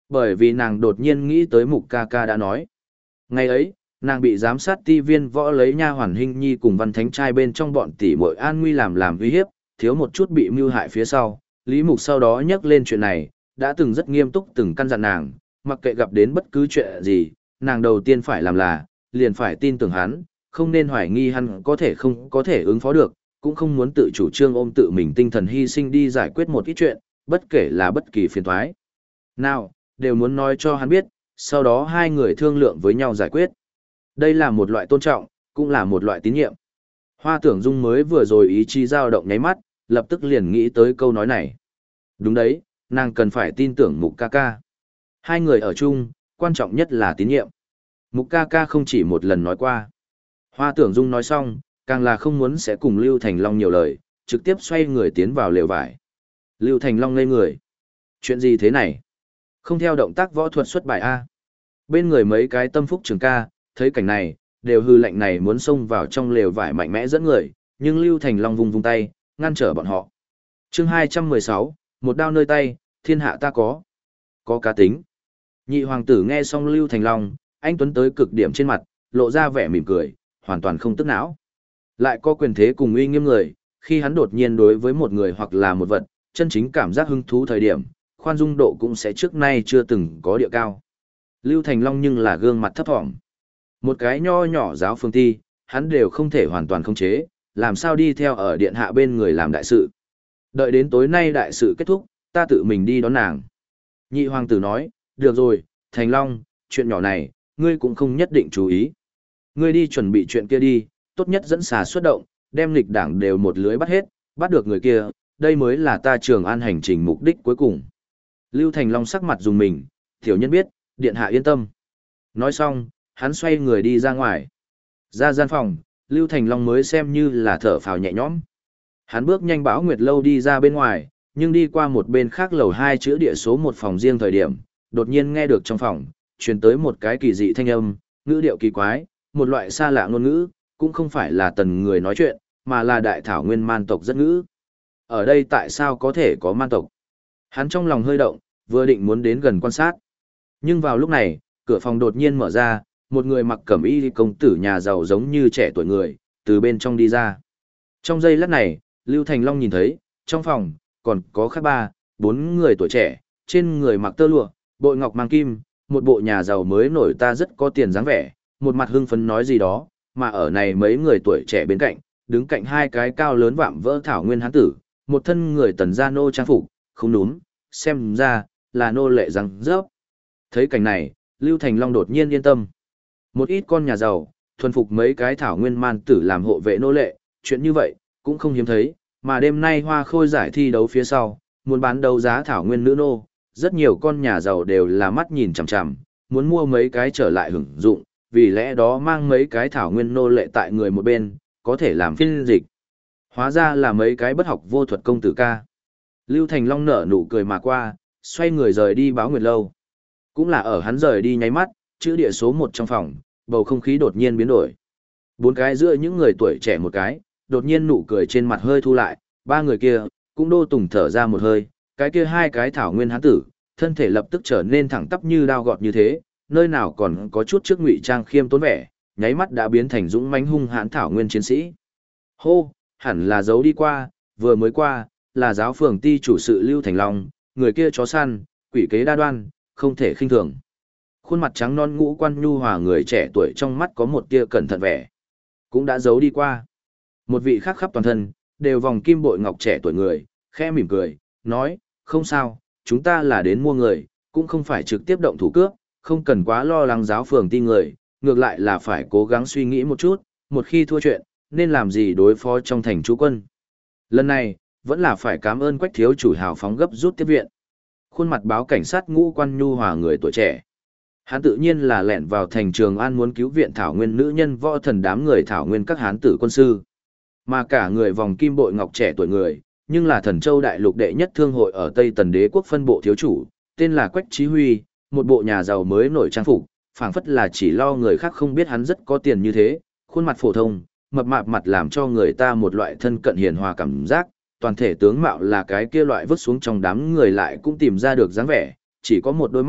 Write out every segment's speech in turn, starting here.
Bởi vì nàng đột nhiên nghĩ tới Mục ca ca đã nói. Ngày ấy, nàng bị giám sát ti viên võ lấy nha hoàn Hinh Nhi cùng Văn Thánh trai bên trong bọn tỷ muội an nguy làm uy hiếp, thiếu một chút bị mưu hại phía sau. Lý Mục sau đó nhắc lên chuyện này, đã từng rất nghiêm túc từng căn dặn nàng, mặc kệ gặp đến bất cứ chuyện gì, nàng đầu tiên phải làm là, liền phải tin tưởng hắn, không nên hoài nghi hắn có thể không có thể ứng phó được, cũng không muốn tự chủ trương ôm tự mình tinh thần hy sinh đi giải quyết một ít chuyện, bất kể là bất kỳ phiền toái nào, đều muốn nói cho hắn biết, sau đó hai người thương lượng với nhau giải quyết. Đây là một loại tôn trọng, cũng là một loại tín nhiệm. Hoa Tưởng Dung mới vừa rồi ý chí dao động nháy mắt, lập tức liền nghĩ tới câu nói này. Đúng đấy, nàng cần phải tin tưởng Mục ca ca. Hai người ở chung, quan trọng nhất là tín nhiệm. Mục ca ca không chỉ một lần nói qua. Hoa Tưởng Dung nói xong, càng là không muốn sẽ cùng Lưu Thành Long nhiều lời, trực tiếp xoay người tiến vào lều vải. Lưu Thành Long ngây người. Chuyện gì thế này? Không theo động tác võ thuật xuất bài A. Bên người mấy cái tâm phúc trường ca, thấy cảnh này, đều hư lệnh này muốn xông vào trong lều vải mạnh mẽ dẫn người, nhưng Lưu Thành Long vung vung tay, ngăn trở bọn họ. Chương 216, một đao nơi tay, thiên hạ ta có. Có cá tính. Nhị hoàng tử nghe xong Lưu Thành Long, anh tuấn tới cực điểm trên mặt, lộ ra vẻ mỉm cười, hoàn toàn không tức não. Lại có quyền thế cùng uy nghiêm người, khi hắn đột nhiên đối với một người hoặc là một vật, chân chính cảm giác hứng thú thời điểm, khoan dung độ cũng sẽ trước nay chưa từng có địa cao. Lưu Thành Long nhưng là gương mặt thấp thỏm. Một cái nho nhỏ giáo phương ti, hắn đều không thể hoàn toàn khống chế, làm sao đi theo ở điện hạ bên người làm đại sự. Đợi đến tối nay đại sự kết thúc, ta tự mình đi đón nàng. Nhị hoàng tử nói, được rồi, Thành Long, chuyện nhỏ này, ngươi cũng không nhất định chú ý. Ngươi đi chuẩn bị chuyện kia đi, tốt nhất dẫn xà xuất động, đem lịch đảng đều một lưới bắt hết, bắt được người kia, đây mới là ta Trường An hành trình mục đích cuối cùng. Lưu Thành Long sắc mặt dùng mình, tiểu nhân biết, điện hạ yên tâm. Nói xong, hắn xoay người đi ra ngoài. Ra gian phòng, Lưu Thành Long mới xem như là thở phào nhẹ nhõm. Hắn bước nhanh Bảo Nguyệt lâu đi ra bên ngoài, nhưng đi qua một bên khác lầu 2 chữa địa số một phòng riêng thời điểm, đột nhiên nghe được trong phòng, truyền tới một cái kỳ dị thanh âm, ngữ điệu kỳ quái, một loại xa lạ ngôn ngữ, cũng không phải là tần người nói chuyện, mà là đại thảo nguyên man tộc rất ngữ. Ở đây tại sao có thể có man tộc? Hắn trong lòng hơi động, vừa định muốn đến gần quan sát. Nhưng vào lúc này, cửa phòng đột nhiên mở ra, một người mặc cẩm y công tử nhà giàu giống như trẻ tuổi người, từ bên trong đi ra. Trong giây lát này, Lưu Thành Long nhìn thấy, trong phòng, còn có khác 4 người tuổi trẻ, trên người mặc tơ lụa, bội ngọc mang kim, một bộ nhà giàu mới nổi ta rất có tiền dáng vẻ, một mặt hưng phấn nói gì đó, mà ở này mấy người tuổi trẻ bên cạnh, đứng cạnh hai cái cao lớn vạm vỡ thảo nguyên hán tử, một thân người tần gia nô trang phục, không đúng, xem ra, là nô lệ răng rớp. Thấy cảnh này, Lưu Thành Long đột nhiên yên tâm. Một ít con nhà giàu, thuần phục mấy cái thảo nguyên man tử làm hộ vệ nô lệ, chuyện như vậy, cũng không hiếm thấy, mà đêm nay Hoa Khôi giải thi đấu phía sau, muốn bán đấu giá thảo nguyên nữ nô, rất nhiều con nhà giàu đều là mắt nhìn chằm chằm, muốn mua mấy cái trở lại hưởng dụng, vì lẽ đó mang mấy cái thảo nguyên nô lệ tại người một bên, có thể làm phiên dịch. Hóa ra là mấy cái bất học vô thuật công tử ca. Lưu Thành Long nở nụ cười mà qua, xoay người rời đi Báo Nguyệt lâu. Cũng là ở hắn rời đi nháy mắt, chữ địa số 1 trong phòng, bầu không khí đột nhiên biến đổi. 4 cái giữa những người tuổi trẻ một cái, đột nhiên nụ cười trên mặt hơi thu lại, 3 người kia, cũng đô tùng thở ra một hơi, cái kia 2 cái thảo nguyên hán tử, thân thể lập tức trở nên thẳng tắp như đao gọt như thế, nơi nào còn có chút trước ngụy trang khiêm tốn vẻ, nháy mắt đã biến thành dũng mãnh hung hãn thảo nguyên chiến sĩ. Hô, hẳn là giấu đi qua, vừa mới qua, là giáo phường ty chủ sự Lưu Thành Long, người kia chó săn, quỷ kế đa đoan, không thể khinh thường. Khuôn mặt trắng non ngũ quan nhu hòa người trẻ tuổi trong mắt có một tia cẩn thận vẻ, cũng đã giấu đi qua. Một vị khác khắp toàn thân, đều vòng kim bội ngọc trẻ tuổi người, khẽ mỉm cười, nói, không sao, chúng ta là đến mua người, cũng không phải trực tiếp động thủ cướp, không cần quá lo lắng giáo phường ti người, ngược lại là phải cố gắng suy nghĩ một chút, một khi thua chuyện, nên làm gì đối phó trong thành chú quân. Lần này, vẫn là phải cảm ơn Quách thiếu chủ hào phóng gấp rút tiếp viện. Khuôn mặt báo cảnh sát ngũ quan nhu hòa người tuổi trẻ. Hắn tự nhiên là lẻn vào thành Trường An muốn cứu viện thảo nguyên nữ nhân võ thần đám người thảo nguyên các hán tử quân sư. Mà cả người vòng kim bội ngọc trẻ tuổi người, nhưng là Thần Châu đại lục đệ nhất thương hội ở Tây Tần Đế quốc phân bộ thiếu chủ, tên là Quách Chí Huy, một bộ nhà giàu mới nổi trang phục, phảng phất là chỉ lo người khác không biết hắn rất có tiền như thế, khuôn mặt phổ thông, mập mạp mặt làm cho người ta một loại thân cận hiền hòa cảm giác, toàn thể tướng mạo là cái kia loại vứt xuống trong đám người lại cũng tìm ra được dáng vẻ, chỉ có một đôi mắt,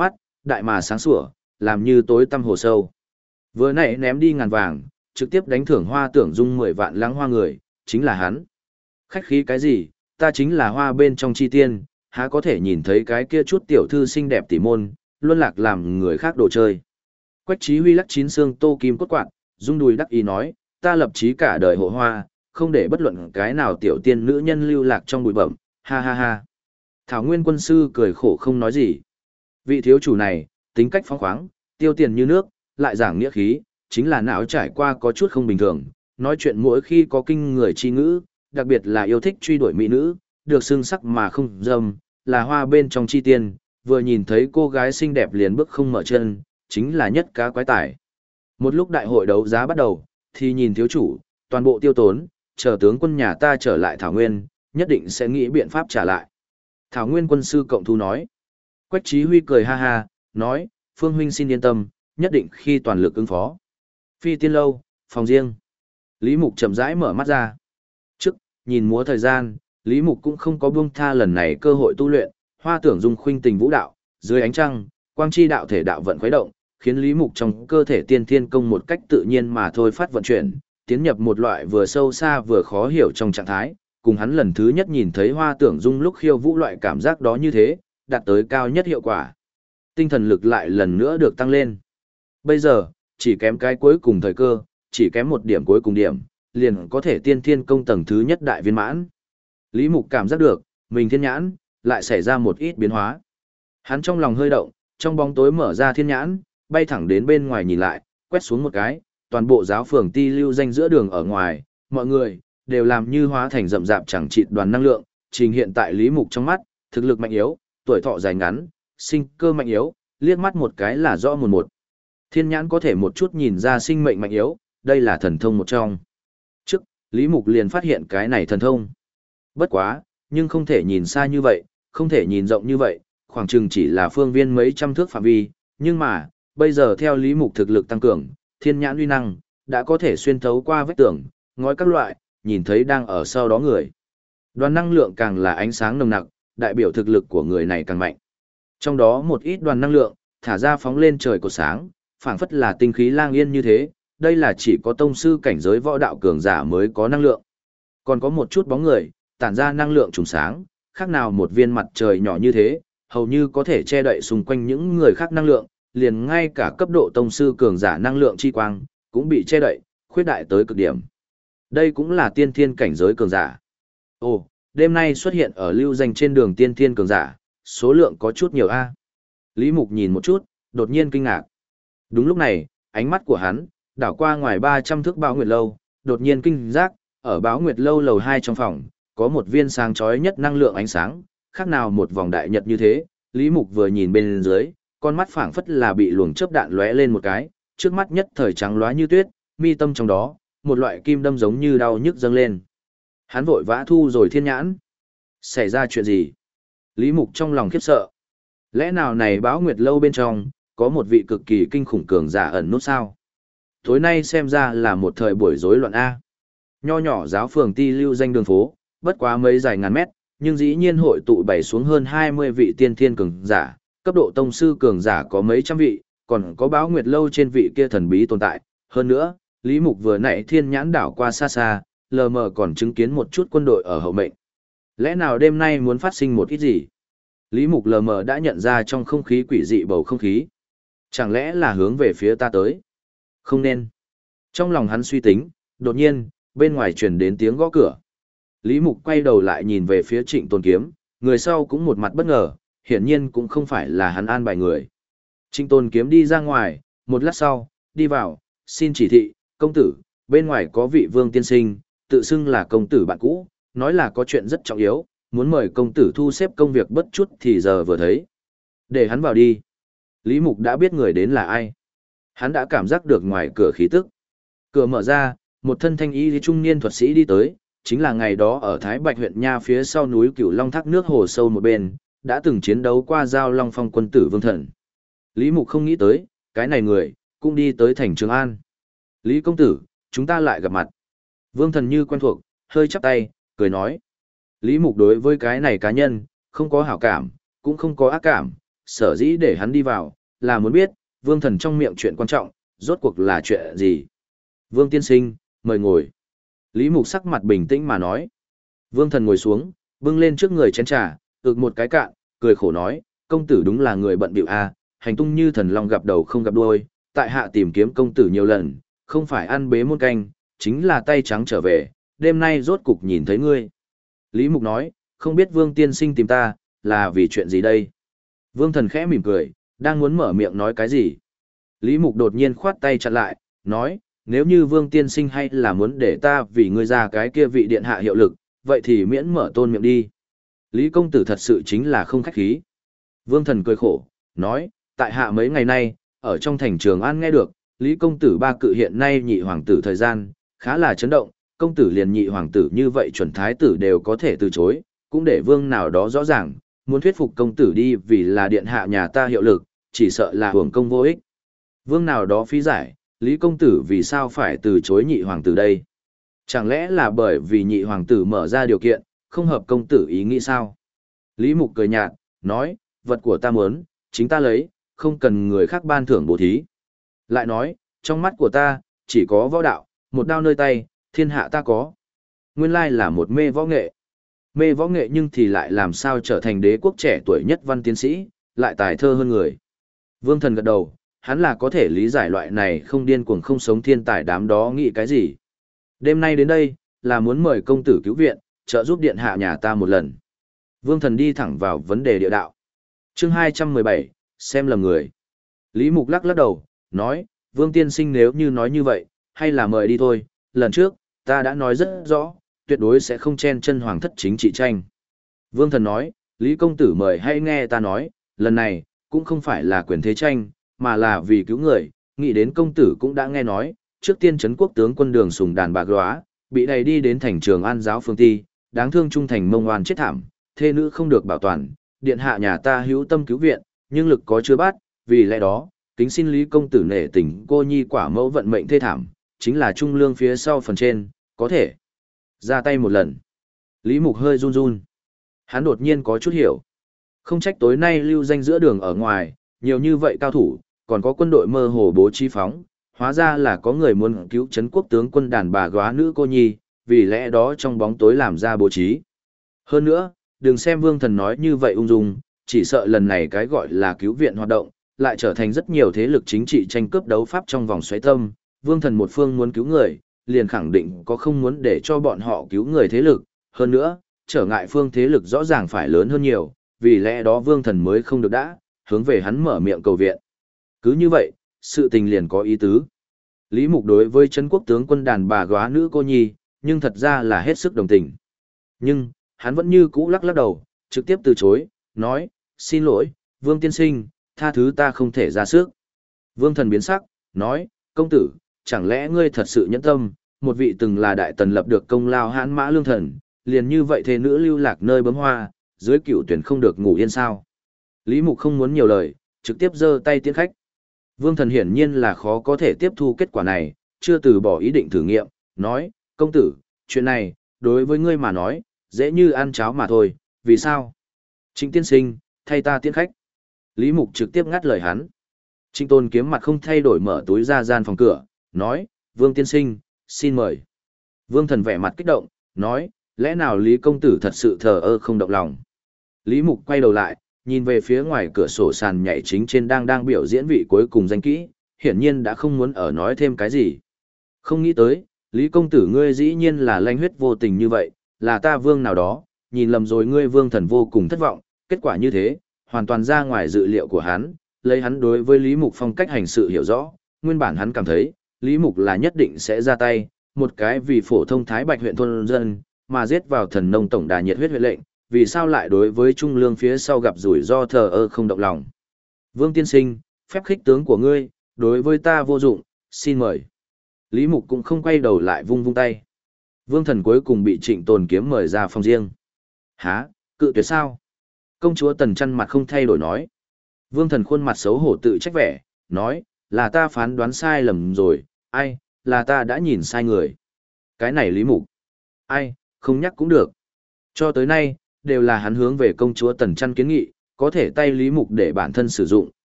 đại mà sáng sủa, làm như tối tăm hồ sâu. Vừa nãy ném đi ngàn vàng, trực tiếp đánh thưởng Hoa Tưởng Dung 10 vạn lăng hoa người, chính là hắn. Khách khí cái gì, ta chính là hoa bên trong chi tiên, há có thể nhìn thấy cái kia chút tiểu thư xinh đẹp tỉ môn, luôn lạc làm người khác đồ chơi. Quách Chí Huy lắc chín xương tô kim cốt quạt, rung đùi đắc ý nói, ta lập chí cả đời hộ hoa, không để bất luận cái nào tiểu tiên nữ nhân lưu lạc trong bụi bẩm, ha ha ha. Thảo Nguyên quân sư cười khổ không nói gì. Vị thiếu chủ này, tính cách phóng khoáng, tiêu tiền như nước, lại giảng nghĩa khí, chính là não trải qua có chút không bình thường, nói chuyện mỗi khi có kinh người chi ngữ, đặc biệt là yêu thích truy đuổi mỹ nữ, được xưng sắc mà không dâm, là hoa bên trong chi tiên, vừa nhìn thấy cô gái xinh đẹp liền bước không mở chân, chính là nhất cá quái tải. Một lúc đại hội đấu giá bắt đầu, thì nhìn thiếu chủ, toàn bộ tiêu tốn, chờ tướng quân nhà ta trở lại Thảo Nguyên, nhất định sẽ nghĩ biện pháp trả lại. Thảo Nguyên quân sư cộng thu nói. Quách Chí Huy cười ha ha, nói, Phương huynh xin yên tâm, nhất định khi toàn lực ứng phó. Phi tiên lâu, phòng riêng. Lý Mục chậm rãi mở mắt ra. Trước, nhìn múa thời gian, Lý Mục cũng không có buông tha lần này cơ hội tu luyện, Hoa Tưởng Dung khuynh tình vũ đạo, dưới ánh trăng, quang chi đạo thể đạo vận khuấy động, khiến Lý Mục trong cơ thể tiên thiên công một cách tự nhiên mà thôi phát vận chuyển, tiến nhập một loại vừa sâu xa vừa khó hiểu trong trạng thái, cùng hắn lần thứ nhất nhìn thấy Hoa Tưởng Dung lúc khiêu vũ loại cảm giác đó như thế, đạt tới cao nhất hiệu quả. Tinh thần lực lại lần nữa được tăng lên. Bây giờ, chỉ kém cái cuối cùng thời cơ, chỉ kém một điểm cuối cùng điểm, liền có thể tiên thiên công tầng thứ nhất đại viên mãn. Lý Mục cảm giác được, mình thiên nhãn, lại xảy ra một ít biến hóa. Hắn trong lòng hơi động, trong bóng tối mở ra thiên nhãn, bay thẳng đến bên ngoài nhìn lại, quét xuống một cái, toàn bộ giáo phường ti lưu danh giữa đường ở ngoài, mọi người, đều làm như hóa thành rậm rạp chẳng chịt đoàn năng lượng, trình hiện tại Lý Mục trong mắt, thực lực mạnh yếu, tuổi thọ dài ngắn, sinh cơ mạnh yếu, liếc mắt một cái là rõ một một. Thiên nhãn có thể một chút nhìn ra sinh mệnh mạnh yếu, đây là thần thông một trong. Trước, Lý Mục liền phát hiện cái này thần thông. Bất quá, nhưng không thể nhìn xa như vậy, không thể nhìn rộng như vậy, khoảng chừng chỉ là phương viên mấy trăm thước phạm vi, nhưng mà, bây giờ theo Lý Mục thực lực tăng cường, thiên nhãn uy năng, đã có thể xuyên thấu qua vách tường, ngói các loại, nhìn thấy đang ở sau đó người. Đoàn năng lượng càng là ánh sáng nồng nặc, đại biểu thực lực của người này càng mạnh. Trong đó một ít đoàn năng lượng, thả ra phóng lên trời của sáng, phảng phất là tinh khí lang yên như thế, đây là chỉ có tông sư cảnh giới võ đạo cường giả mới có năng lượng. Còn có một chút bóng người, tản ra năng lượng trùng sáng, khác nào một viên mặt trời nhỏ như thế, hầu như có thể che đậy xung quanh những người khác năng lượng, liền ngay cả cấp độ tông sư cường giả năng lượng chi quang, cũng bị che đậy, khuyết đại tới cực điểm. Đây cũng là tiên thiên cảnh giới cường giả. Ồ, đêm nay xuất hiện ở lưu danh trên đường tiên thiên cường giả, số lượng có chút nhiều a. Lý Mục nhìn một chút, đột nhiên kinh ngạc. Đúng lúc này, ánh mắt của hắn đảo qua ngoài 300 thước Báo Nguyệt lâu, đột nhiên kinh giác, ở Báo Nguyệt lâu lầu 2 trong phòng, có một viên sáng chói nhất năng lượng ánh sáng, khác nào một vòng đại nhật như thế. Lý Mục vừa nhìn bên dưới, con mắt phảng phất là bị luồng chớp đạn lóe lên một cái, trước mắt nhất thời trắng lóa như tuyết, mi tâm trong đó, một loại kim đâm giống như đau nhức dâng lên. Hắn vội vã thu rồi thiên nhãn. Xảy ra chuyện gì? Lý Mục trong lòng khiếp sợ. Lẽ nào này Báo Nguyệt lâu bên trong, có một vị cực kỳ kinh khủng cường giả ẩn nút sao? Tối nay xem ra là một thời buổi rối loạn A. Nho nhỏ giáo phường ti lưu danh đường phố, bất quá mấy dài ngàn mét, nhưng dĩ nhiên hội tụ bày xuống hơn 20 vị tiên thiên cường giả, cấp độ tông sư cường giả có mấy trăm vị, còn có Báo Nguyệt lâu trên vị kia thần bí tồn tại. Hơn nữa, Lý Mục vừa nãy thiên nhãn đảo qua xa xa, lờ mờ còn chứng kiến một chút quân đội ở hậu mệnh. Lẽ nào đêm nay muốn phát sinh một ít gì? Lý Mục lờ mờ đã nhận ra trong không khí quỷ dị bầu không khí. Chẳng lẽ là hướng về phía ta tới? Không nên. Trong lòng hắn suy tính, đột nhiên, bên ngoài truyền đến tiếng gõ cửa. Lý Mục quay đầu lại nhìn về phía Trịnh Tôn Kiếm, người sau cũng một mặt bất ngờ, hiển nhiên cũng không phải là hắn an bài người. Trịnh Tôn Kiếm đi ra ngoài, một lát sau, đi vào, xin chỉ thị, công tử, bên ngoài có vị vương tiên sinh, tự xưng là công tử bạn cũ, nói là có chuyện rất trọng yếu, muốn mời công tử thu xếp công việc bất chút thì giờ vừa thấy. Để hắn vào đi. Lý Mục đã biết người đến là ai. Hắn đã cảm giác được ngoài cửa khí tức. Cửa mở ra, một thân thanh y trung niên thuật sĩ đi tới, chính là ngày đó ở Thái Bạch huyện Nha phía sau núi Cửu Long thác nước hồ sâu một bên, đã từng chiến đấu qua Giao Long Phong quân tử Vương Thần. Lý Mục không nghĩ tới, cái này người, cũng đi tới thành Trường An. Lý công tử, chúng ta lại gặp mặt. Vương Thần như quen thuộc, hơi chắp tay, cười nói. Lý Mục đối với cái này cá nhân, không có hảo cảm, cũng không có ác cảm, sở dĩ để hắn đi vào, là muốn biết, Vương Thần trong miệng chuyện quan trọng, rốt cuộc là chuyện gì. Vương tiên sinh, mời ngồi. Lý Mục sắc mặt bình tĩnh mà nói. Vương Thần ngồi xuống, bưng lên trước người chén trà, ực một cái cạn, cười khổ nói, công tử đúng là người bận bịu a, hành tung như thần long gặp đầu không gặp đuôi, tại hạ tìm kiếm công tử nhiều lần, không phải ăn bế muôn canh, chính là tay trắng trở về, đêm nay rốt cục nhìn thấy ngươi. Lý Mục nói, không biết Vương tiên sinh tìm ta, là vì chuyện gì đây? Vương Thần khẽ mỉm cười, đang muốn mở miệng nói cái gì? Lý Mục đột nhiên khoát tay chặn lại, nói, nếu như Vương tiên sinh hay là muốn để ta vì ngươi ra cái kia vị điện hạ hiệu lực, vậy thì miễn mở tôn miệng đi. Lý công tử thật sự chính là không khách khí. Vương Thần cười khổ, nói, tại hạ mấy ngày nay, ở trong thành Trường An nghe được, Lý công tử ba cự hiện nay nhị hoàng tử thời gian, khá là chấn động, công tử liền nhị hoàng tử như vậy chuẩn thái tử đều có thể từ chối, cũng để vương nào đó rõ ràng, muốn thuyết phục công tử đi vì là điện hạ nhà ta hiệu lực, chỉ sợ là hưởng công vô ích. Vương nào đó phí giải, Lý công tử vì sao phải từ chối nhị hoàng tử đây? Chẳng lẽ là bởi vì nhị hoàng tử mở ra điều kiện, không hợp công tử ý nghĩ sao? Lý Mục cười nhạt, nói, vật của ta muốn, chính ta lấy, không cần người khác ban thưởng bố thí. Lại nói, trong mắt của ta, chỉ có võ đạo, một đao nơi tay, thiên hạ ta có. Nguyên lai là một mê võ nghệ. Mê võ nghệ nhưng thì lại làm sao trở thành đế quốc trẻ tuổi nhất văn tiến sĩ, lại tài thơ hơn người. Vương Thần gật đầu, hắn là có thể lý giải loại này không điên cuồng không sống thiên tài đám đó nghĩ cái gì. Đêm nay đến đây, là muốn mời công tử cứu viện, trợ giúp điện hạ nhà ta một lần. Vương Thần đi thẳng vào vấn đề địa đạo. Chương 217, xem lầm người. Lý Mục lắc lắc đầu, nói, Vương tiên sinh nếu như nói như vậy, hay là mời đi thôi, lần trước, ta đã nói rất rõ, tuyệt đối sẽ không chen chân hoàng thất chính trị tranh. Vương Thần nói, Lý công tử mời hay nghe ta nói, lần này, cũng không phải là quyền thế tranh, mà là vì cứu người, nghĩ đến công tử cũng đã nghe nói, trước tiên trấn quốc tướng quân Đường Sùng đàn bạc góa, bị đẩy đi đến thành Trường An giáo phương ti, đáng thương trung thành mông oan chết thảm, thê nữ không được bảo toàn, điện hạ nhà ta hữu tâm cứu viện, nhưng lực có chưa bắt, vì lẽ đó, kính xin Lý công tử nể tình cô nhi quả mẫu vận mệnh thê thảm, chính là trung lương phía sau phần trên, có thể ra tay một lần. Lý Mục hơi run run. Hắn đột nhiên có chút hiểu. Không trách tối nay lưu danh giữa đường ở ngoài, nhiều như vậy cao thủ, còn có quân đội mơ hồ bố trí phóng, hóa ra là có người muốn cứu trấn quốc tướng quân đàn bà góa nữ cô nhi, vì lẽ đó trong bóng tối làm ra bố trí. Hơn nữa, đừng xem Vương Thần nói như vậy ung dung, chỉ sợ lần này cái gọi là cứu viện hoạt động, lại trở thành rất nhiều thế lực chính trị tranh cướp đấu pháp trong vòng xoáy tâm. Vương Thần một phương muốn cứu người, liền khẳng định có không muốn để cho bọn họ cứu người thế lực. Hơn nữa, trở ngại phương thế lực rõ ràng phải lớn hơn nhiều, vì lẽ đó Vương Thần mới không được đã, hướng về hắn mở miệng cầu viện. Cứ như vậy, sự tình liền có ý tứ. Lý Mục đối với trấn quốc tướng quân đàn bà góa nữ cô nhi, nhưng thật ra là hết sức đồng tình. Nhưng, hắn vẫn như cũ lắc lắc đầu, trực tiếp từ chối, nói, xin lỗi, Vương tiên sinh, tha thứ ta không thể ra sức. Vương Thần biến sắc, nói, công tử, chẳng lẽ ngươi thật sự nhẫn tâm, một vị từng là đại tần lập được công lao hãn mã lương thần, liền như vậy thế nữ lưu lạc nơi bấm hoa, dưới cửu tuyển không được ngủ yên sao. Lý Mục không muốn nhiều lời, trực tiếp giơ tay tiễn khách. Vương Thần hiển nhiên là khó có thể tiếp thu kết quả này, chưa từ bỏ ý định thử nghiệm, nói, công tử, chuyện này, đối với ngươi mà nói, dễ như ăn cháo mà thôi, vì sao? Trịnh tiên sinh, thay ta tiễn khách. Lý Mục trực tiếp ngắt lời hắn. Trịnh Tôn Kiếm mặt không thay đổi mở túi ra gian phòng cửa, nói, Vương tiên sinh, xin mời. Vương Thần vẻ mặt kích động, nói, lẽ nào Lý công tử thật sự thờ ơ không động lòng. Lý Mục quay đầu lại, nhìn về phía ngoài cửa sổ sàn nhảy chính trên đang biểu diễn vị cuối cùng danh kỹ, hiển nhiên đã không muốn ở nói thêm cái gì. Không nghĩ tới, Lý công tử ngươi dĩ nhiên là lanh huyết vô tình như vậy, là ta Vương nào đó, nhìn lầm rồi ngươi Vương Thần vô cùng thất vọng, kết quả như thế, hoàn toàn ra ngoài dự liệu của hắn, lấy hắn đối với Lý Mục phong cách hành sự hiểu rõ, nguyên bản hắn cảm thấy, Lý Mục là nhất định sẽ ra tay, một cái vì phổ thông Thái Bạch huyện thôn dân, mà giết vào thần nông tổng đà nhiệt huyết huyện lệnh, vì sao lại đối với trung lương phía sau gặp rủi ro thờ ơ không động lòng. Vương tiên sinh, phép khích tướng của ngươi, đối với ta vô dụng, xin mời. Lý Mục cũng không quay đầu lại vung vung tay. Vương Thần cuối cùng bị Trịnh Tồn Kiếm mời ra phòng riêng. Hả, cự tuyệt sao? Công chúa Tần Chân mặt không thay đổi nói. Vương Thần khuôn mặt xấu hổ tự trách vẻ, nói, là ta phán đoán sai lầm rồi, ai, là ta đã nhìn sai người. Cái này Lý Mục. Ai, không nhắc cũng được. Cho tới nay, đều là hắn hướng về công chúa Tần Chân kiến nghị, có thể tay Lý Mục để bản thân sử dụng,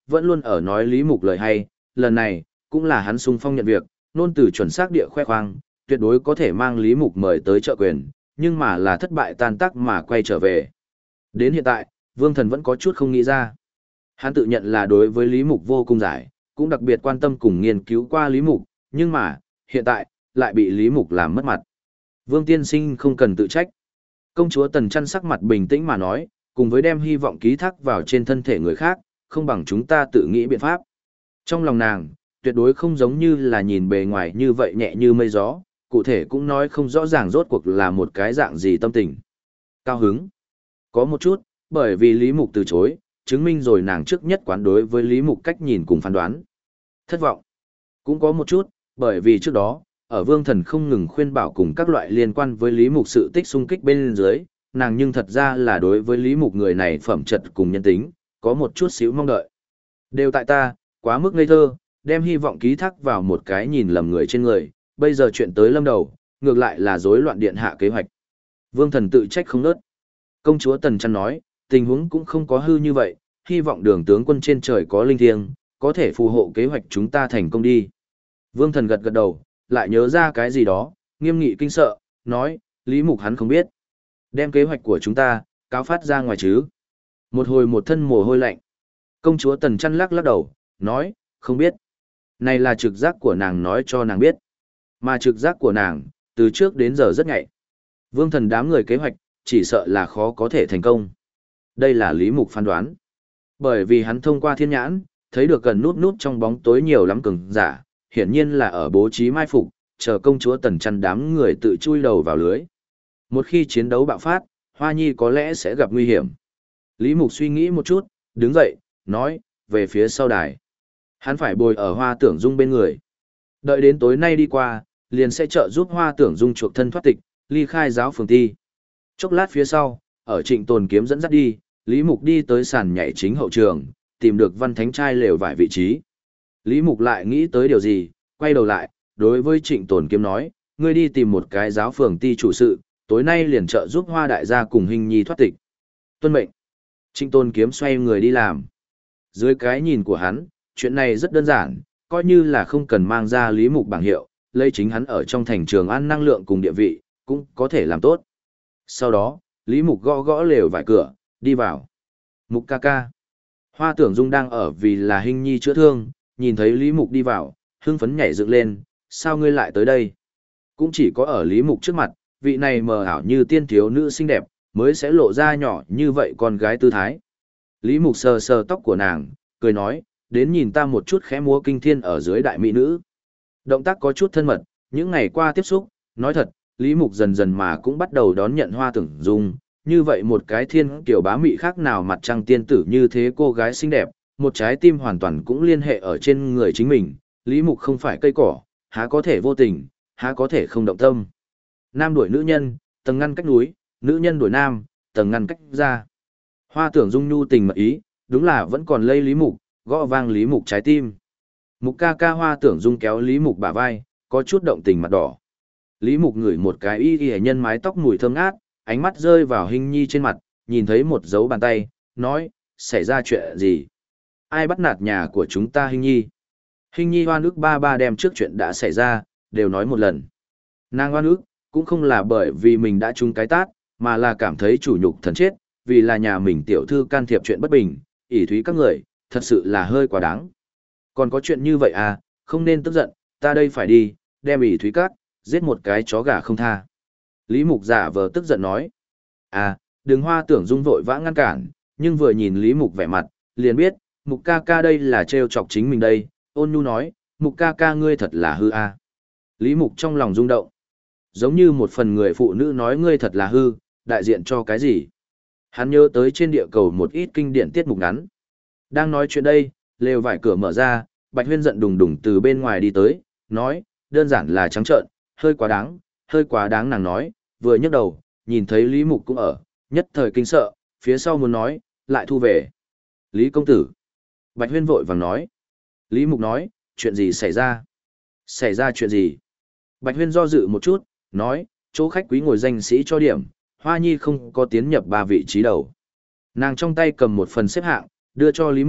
vẫn luôn ở nói Lý Mục lời hay, lần này, cũng là hắn xung phong nhận việc, nôn từ chuẩn xác địa khoe khoang, tuyệt đối có thể mang Lý Mục mời tới trợ quyền, nhưng mà là thất bại tan tác mà quay trở về. Đến hiện tại, Vương Thần vẫn có chút không nghĩ ra. Hắn tự nhận là đối với Lý Mục vô cùng giải, cũng đặc biệt quan tâm cùng nghiên cứu qua Lý Mục, nhưng mà, hiện tại, lại bị Lý Mục làm mất mặt. Vương Tiên Sinh không cần tự trách. Công chúa Tần Chăn sắc mặt bình tĩnh mà nói, cùng với đem hy vọng ký thác vào trên thân thể người khác, không bằng chúng ta tự nghĩ biện pháp. Trong lòng nàng, tuyệt đối không giống như là nhìn bề ngoài như vậy nhẹ như mây gió, cụ thể cũng nói không rõ ràng rốt cuộc là một cái dạng gì tâm tình. Cao hứng. Có một chút, bởi vì Lý Mục từ chối, chứng minh rồi nàng trước nhất quán đối với Lý Mục cách nhìn cùng phán đoán. Thất vọng. Cũng có một chút, bởi vì trước đó, ở Vương Thần không ngừng khuyên bảo cùng các loại liên quan với Lý Mục sự tích xung kích bên dưới, nàng nhưng thật ra là đối với Lý Mục người này phẩm chất cùng nhân tính, có một chút xíu mong đợi. Đều tại ta, quá mức ngây thơ, đem hy vọng ký thác vào một cái nhìn lầm người trên người, bây giờ chuyện tới lâm đầu, ngược lại là rối loạn điện hạ kế hoạch. Vương Thần tự trách không nớt. Công chúa Tần Chăn nói, tình huống cũng không có hư như vậy, hy vọng Đường tướng quân trên trời có linh thiêng, có thể phù hộ kế hoạch chúng ta thành công đi. Vương Thần gật gật đầu, lại nhớ ra cái gì đó, nghiêm nghị kinh sợ, nói, Lý Mục hắn không biết. Đem kế hoạch của chúng ta, cáo phát ra ngoài chứ. Một hồi một thân mồ hôi lạnh. Công chúa Tần Chăn lắc lắc đầu, nói, không biết. Này là trực giác của nàng nói cho nàng biết. Mà trực giác của nàng, từ trước đến giờ rất nhạy. Vương Thần đám người kế hoạch, chỉ sợ là khó có thể thành công. Đây là Lý Mục phán đoán. Bởi vì hắn thông qua thiên nhãn, thấy được gần nút trong bóng tối nhiều lắm cường giả, hiển nhiên là ở bố trí mai phục, chờ công chúa Tần Chăn đám người tự chui đầu vào lưới. Một khi chiến đấu bạo phát, Hoa Nhi có lẽ sẽ gặp nguy hiểm. Lý Mục suy nghĩ một chút, đứng dậy, nói, về phía sau đài. Hắn phải bồi ở Hoa Tưởng Dung bên người. Đợi đến tối nay đi qua, liền sẽ trợ giúp Hoa Tưởng Dung chuộc thân thoát tịch, ly khai giáo phường ti. Chốc lát phía sau, ở Trịnh Tồn Kiếm dẫn dắt đi, Lý Mục đi tới sàn nhảy chính hậu trường, tìm được Văn Thánh trai lều vải vị trí. Lý Mục lại nghĩ tới điều gì, quay đầu lại, đối với Trịnh Tồn Kiếm nói, ngươi đi tìm một cái giáo phường ti chủ sự, tối nay liền trợ giúp Hoa đại gia cùng Hình Nhi thoát tịch. Tuân mệnh. Trịnh Tồn Kiếm xoay người đi làm. Dưới cái nhìn của hắn, chuyện này rất đơn giản, coi như là không cần mang ra Lý Mục bảng hiệu, lấy chính hắn ở trong thành Trường An năng lượng cùng địa vị, cũng có thể làm tốt. Sau đó, Lý Mục gõ gõ lều vải cửa, đi vào. Mục ca ca. Hoa Tưởng Dung đang ở vì là Hình Nhi chữa thương, nhìn thấy Lý Mục đi vào, hưng phấn nhảy dựng lên, sao ngươi lại tới đây? Cũng chỉ có ở Lý Mục trước mặt, vị này mờ ảo như tiên thiếu nữ xinh đẹp, mới sẽ lộ ra nhỏ như vậy con gái tư thái. Lý Mục sờ sờ tóc của nàng, cười nói, đến nhìn ta một chút khẽ múa kinh thiên ở dưới đại mỹ nữ. Động tác có chút thân mật, những ngày qua tiếp xúc, nói thật, Lý Mục dần dần mà cũng bắt đầu đón nhận Hoa Tưởng Dung, như vậy một cái thiên kiểu bá mị khác nào mặt trăng tiên tử như thế cô gái xinh đẹp, một trái tim hoàn toàn cũng liên hệ ở trên người chính mình, Lý Mục không phải cây cỏ, há có thể vô tình, há có thể không động tâm. Nam đuổi nữ nhân, tầng ngăn cách núi, nữ nhân đuổi nam, tầng ngăn cách ra. Hoa Tưởng Dung nhu tình mật ý, đúng là vẫn còn lây Lý Mục, gõ vang Lý Mục trái tim. Mục ca ca. Hoa Tưởng Dung kéo Lý Mục bả vai, có chút động tình mặt đỏ. Lý Mục ngửi một cái y nhân mái tóc mùi thơm ngát, ánh mắt rơi vào Hình Nhi trên mặt, nhìn thấy một dấu bàn tay, nói, xảy ra chuyện gì? Ai bắt nạt nhà của chúng ta Hình Nhi? Hình Nhi oan ức ba ba đem trước chuyện đã xảy ra, đều nói một lần. Nàng oan ức, cũng không là bởi vì mình đã trúng cái tát, mà là cảm thấy chủ nhục thần chết, vì là nhà mình tiểu thư can thiệp chuyện bất bình, ỷ thúy các người, thật sự là hơi quá đáng. Còn có chuyện như vậy à, không nên tức giận, ta đây phải đi, đem ỷ thúy các, giết một cái chó gà không tha. Lý Mục giả vờ tức giận nói. À, đừng. Hoa Tưởng Dung vội vã ngăn cản, nhưng vừa nhìn Lý Mục vẻ mặt, liền biết, Mục ca ca đây là trêu chọc chính mình đây, ôn nhu nói, Mục ca ca ngươi thật là hư a. Lý Mục trong lòng rung động. Giống như một phần người phụ nữ nói ngươi thật là hư, đại diện cho cái gì? Hắn nhớ tới trên địa cầu một ít kinh điển tiết mục ngắn. Đang nói chuyện đây, lều vải cửa mở ra, Bạch Huyên giận đùng đùng từ bên ngoài đi tới, nói, đơn giản là trắng trợn, hơi quá đáng nàng nói, vừa nhấc đầu, nhìn thấy Lý Mục cũng ở, nhất thời kinh sợ, phía sau muốn nói, lại thu về. Lý công tử. Bạch Huyên vội vàng nói. Lý Mục nói, chuyện gì xảy ra? Xảy ra chuyện gì? Bạch Huyên do dự một chút, nói, chỗ khách quý ngồi danh sĩ cho điểm, Hoa Nhi không có tiến nhập 3 vị trí đầu. Nàng trong tay cầm một phần xếp hạng, đưa cho Lý Mục,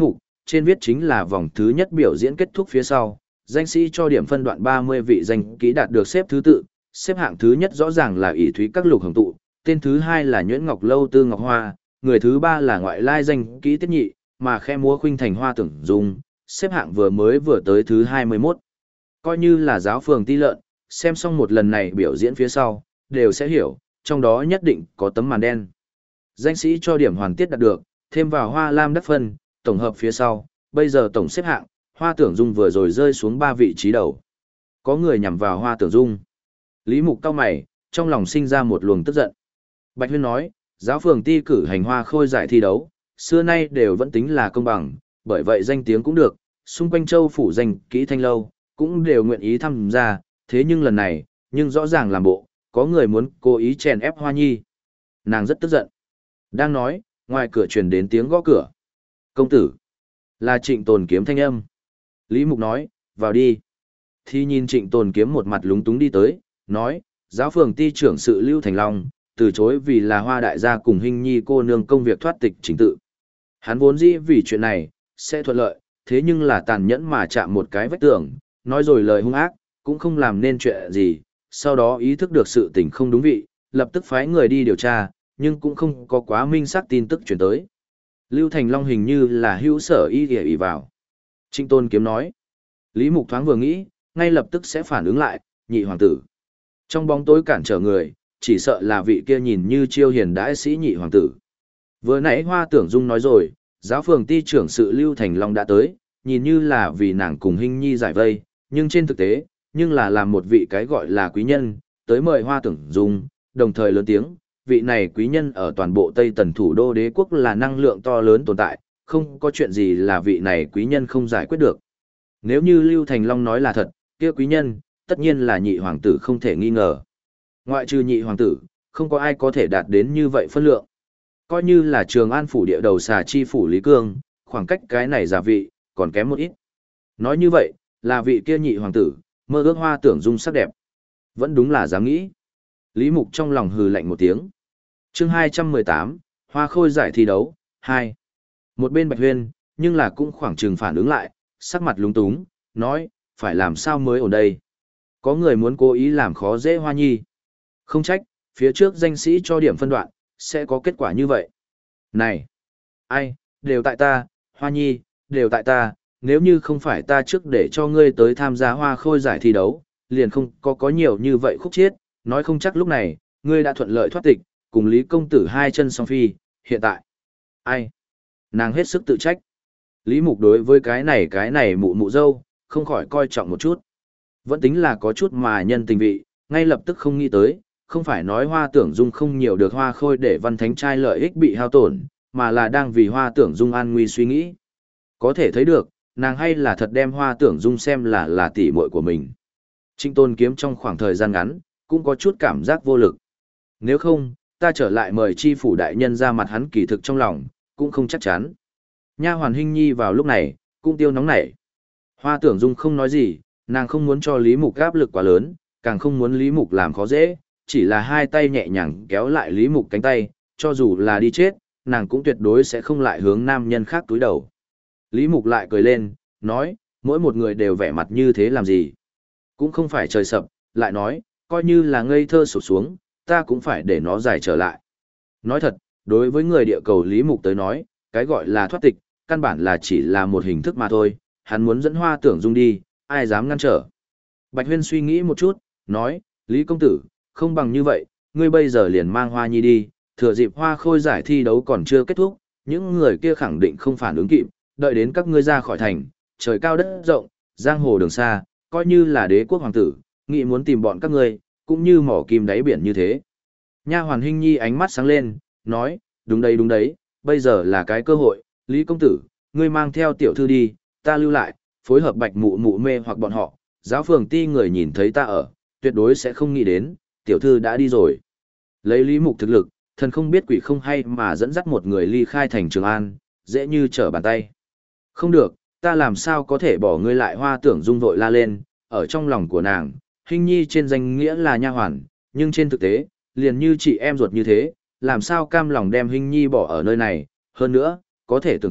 trên viết chính là vòng thứ nhất biểu diễn kết thúc phía sau, danh sĩ cho điểm phân đoạn 30 vị danh kỹ đạt được xếp thứ tự, xếp hạng thứ nhất rõ ràng là ỷ thúy các lục hồng tụ, tên thứ hai là nhuyễn ngọc lâu tư ngọc hoa, người thứ ba là ngoại lai danh kỹ tiết nhị, mà khe múa khuynh thành hoa tưởng dung, xếp hạng vừa tới thứ 21. Coi như là giáo phường ti lợn, xem xong một lần này biểu diễn phía sau, đều sẽ hiểu, trong đó nhất định có tấm màn đen. Danh sĩ cho điểm hoàn tiết đạt được, thêm vào hoa lam đắc phân, tổng hợp phía sau, bây giờ tổng xếp hạng, hoa tưởng dung vừa rồi rơi xuống 3 vị trí đầu. Có người nhằm vào hoa tưởng dung. Lý Mục cau mày, trong lòng sinh ra một luồng tức giận. Bạch Huyên nói, giáo phường ti cử hành hoa khôi giải thi đấu, xưa nay đều vẫn tính là công bằng, bởi vậy danh tiếng cũng được, xung quanh châu phủ danh kỹ thanh lâu, cũng đều nguyện ý tham gia, thế nhưng lần này, nhưng rõ ràng làm bộ, có người muốn cố ý chèn ép Hoa Nhi. Nàng rất tức giận. Đang nói, ngoài cửa truyền đến tiếng gõ cửa. Công tử, là Trịnh Tồn Kiếm thanh âm. Lý Mục nói, vào đi. Thì nhìn Trịnh Tồn Kiếm một mặt lúng túng đi tới, nói, giáo phường ti trưởng sự Lưu Thành Long, từ chối vì là Hoa đại gia cùng Hinh Nhi cô nương công việc thoát tịch chính tự. Hắn vốn dĩ vì chuyện này, sẽ thuận lợi, thế nhưng là tàn nhẫn mà chạm một cái vách tường, nói rồi lời hung ác, cũng không làm nên chuyện gì, sau đó ý thức được sự tình không đúng vị, lập tức phái người đi điều tra, nhưng cũng không có quá minh xác tin tức chuyển tới. Lưu Thành Long hình như là hữu sở y ỉ vào. Trịnh Tôn Kiếm nói. Lý Mục thoáng vừa nghĩ, ngay lập tức sẽ phản ứng lại, nhị hoàng tử. Trong bóng tối cản trở người, chỉ sợ là vị kia nhìn như chiêu hiền đãi sĩ nhị hoàng tử. Vừa nãy Hoa Tưởng Dung nói rồi, giáo phường ti trưởng sự Lưu Thành Long đã tới, nhìn như là vì nàng cùng Hinh Nhi giải vây, nhưng trên thực tế, nhưng là làm một vị cái gọi là quý nhân, tới mời Hoa Tưởng Dung, đồng thời lớn tiếng, vị này quý nhân ở toàn bộ Tây Tần thủ đô đế quốc là năng lượng to lớn tồn tại, không có chuyện gì là vị này quý nhân không giải quyết được. Nếu như Lưu Thành Long nói là thật, kia quý nhân, tất nhiên là nhị hoàng tử không thể nghi ngờ. Ngoại trừ nhị hoàng tử, không có ai có thể đạt đến như vậy phân lượng. Coi như là Trường An phủ địa đầu xà chi phủ Lý Cương, khoảng cách cái này giả vị, còn kém một ít. Nói như vậy, là vị kia nhị hoàng tử, mơ ước Hoa Tưởng Dung sắc đẹp. Vẫn đúng là dám nghĩ. Lý Mục trong lòng hừ lạnh một tiếng. Chương 218, Hoa khôi giải thi đấu, 2. Một bên Bạch Huyên, nhưng là cũng khoảng chừng phản ứng lại, sắc mặt lúng túng, nói, phải làm sao mới ổn đây. Có người muốn cố ý làm khó dễ Hoa Nhi. Không trách, phía trước danh sĩ cho điểm phân đoạn, sẽ có kết quả như vậy. Này! Ai, đều tại ta, Hoa Nhi, đều tại ta, nếu như không phải ta trước để cho ngươi tới tham gia hoa khôi giải thi đấu, liền không có nhiều như vậy khúc chiết, nói không chắc lúc này, ngươi đã thuận lợi thoát tịch, cùng Lý công tử hai chân song phi, hiện tại. Ai? Nàng hết sức tự trách. Lý Mục đối với cái này mụ mụ dâu, không khỏi coi trọng một chút. Vẫn tính là có chút mà nhân tình vị, ngay lập tức không nghĩ tới, không phải nói Hoa Tưởng Dung không nhiều được hoa khôi để Văn Thánh trai lợi ích bị hao tổn, mà là đang vì Hoa Tưởng Dung an nguy suy nghĩ. Có thể thấy được, nàng hay là thật đem Hoa Tưởng Dung xem là tỷ muội của mình. Trịnh Tôn Kiếm trong khoảng thời gian ngắn, cũng có chút cảm giác vô lực. Nếu không, ta trở lại mời chi phủ đại nhân ra mặt hắn kỳ thực trong lòng, cũng không chắc chắn. Nha hoàn Hinh Nhi vào lúc này, cũng tiêu nóng nảy. Hoa Tưởng Dung không nói gì, nàng không muốn cho Lý Mục áp lực quá lớn, càng không muốn Lý Mục làm khó dễ, chỉ là hai tay nhẹ nhàng kéo lại Lý Mục cánh tay, cho dù là đi chết, nàng cũng tuyệt đối sẽ không lại hướng nam nhân khác túi đầu. Lý Mục lại cười lên, nói, mỗi một người đều vẻ mặt như thế làm gì. Cũng không phải trời sập, lại nói, coi như là ngây thơ sụp xuống, ta cũng phải để nó giải trở lại. Nói thật, đối với người địa cầu Lý Mục tới nói, cái gọi là thoát tịch, căn bản là chỉ là một hình thức mà thôi, hắn muốn dẫn Hoa Tưởng Dung đi, ai dám ngăn trở. Bạch Huyên suy nghĩ một chút, nói, Lý công tử, không bằng như vậy, ngươi bây giờ liền mang Hoa Nhi đi, thừa dịp hoa khôi giải thi đấu còn chưa kết thúc, những người kia khẳng định không phản ứng kịp, đợi đến các ngươi ra khỏi thành, trời cao đất rộng, giang hồ đường xa, coi như là đế quốc hoàng tử, nghĩ muốn tìm bọn các ngươi, cũng như mỏ kim đáy biển như thế. Nha hoàn Hinh Nhi ánh mắt sáng lên, nói, đúng đấy, bây giờ là cái cơ hội, Lý công tử, ngươi mang theo tiểu thư đi, ta lưu lại, phối hợp Bạch mụ mụ mê hoặc bọn họ, giáo phường ti người nhìn thấy ta ở, tuyệt đối sẽ không nghĩ đến, tiểu thư đã đi rồi. Lấy Lý Mục thực lực, thần không biết quỷ không hay mà dẫn dắt một người ly khai thành Trường An, dễ như trở bàn tay. Không được, ta làm sao có thể bỏ ngươi lại. Hoa Tưởng Dung vội la lên, ở trong lòng của nàng, Hinh Nhi trên danh nghĩa là nha hoàn, nhưng trên thực tế, liền như chị em ruột như thế, làm sao cam lòng đem Hinh Nhi bỏ ở nơi này, hơn nữa, có thể tưởng tượng,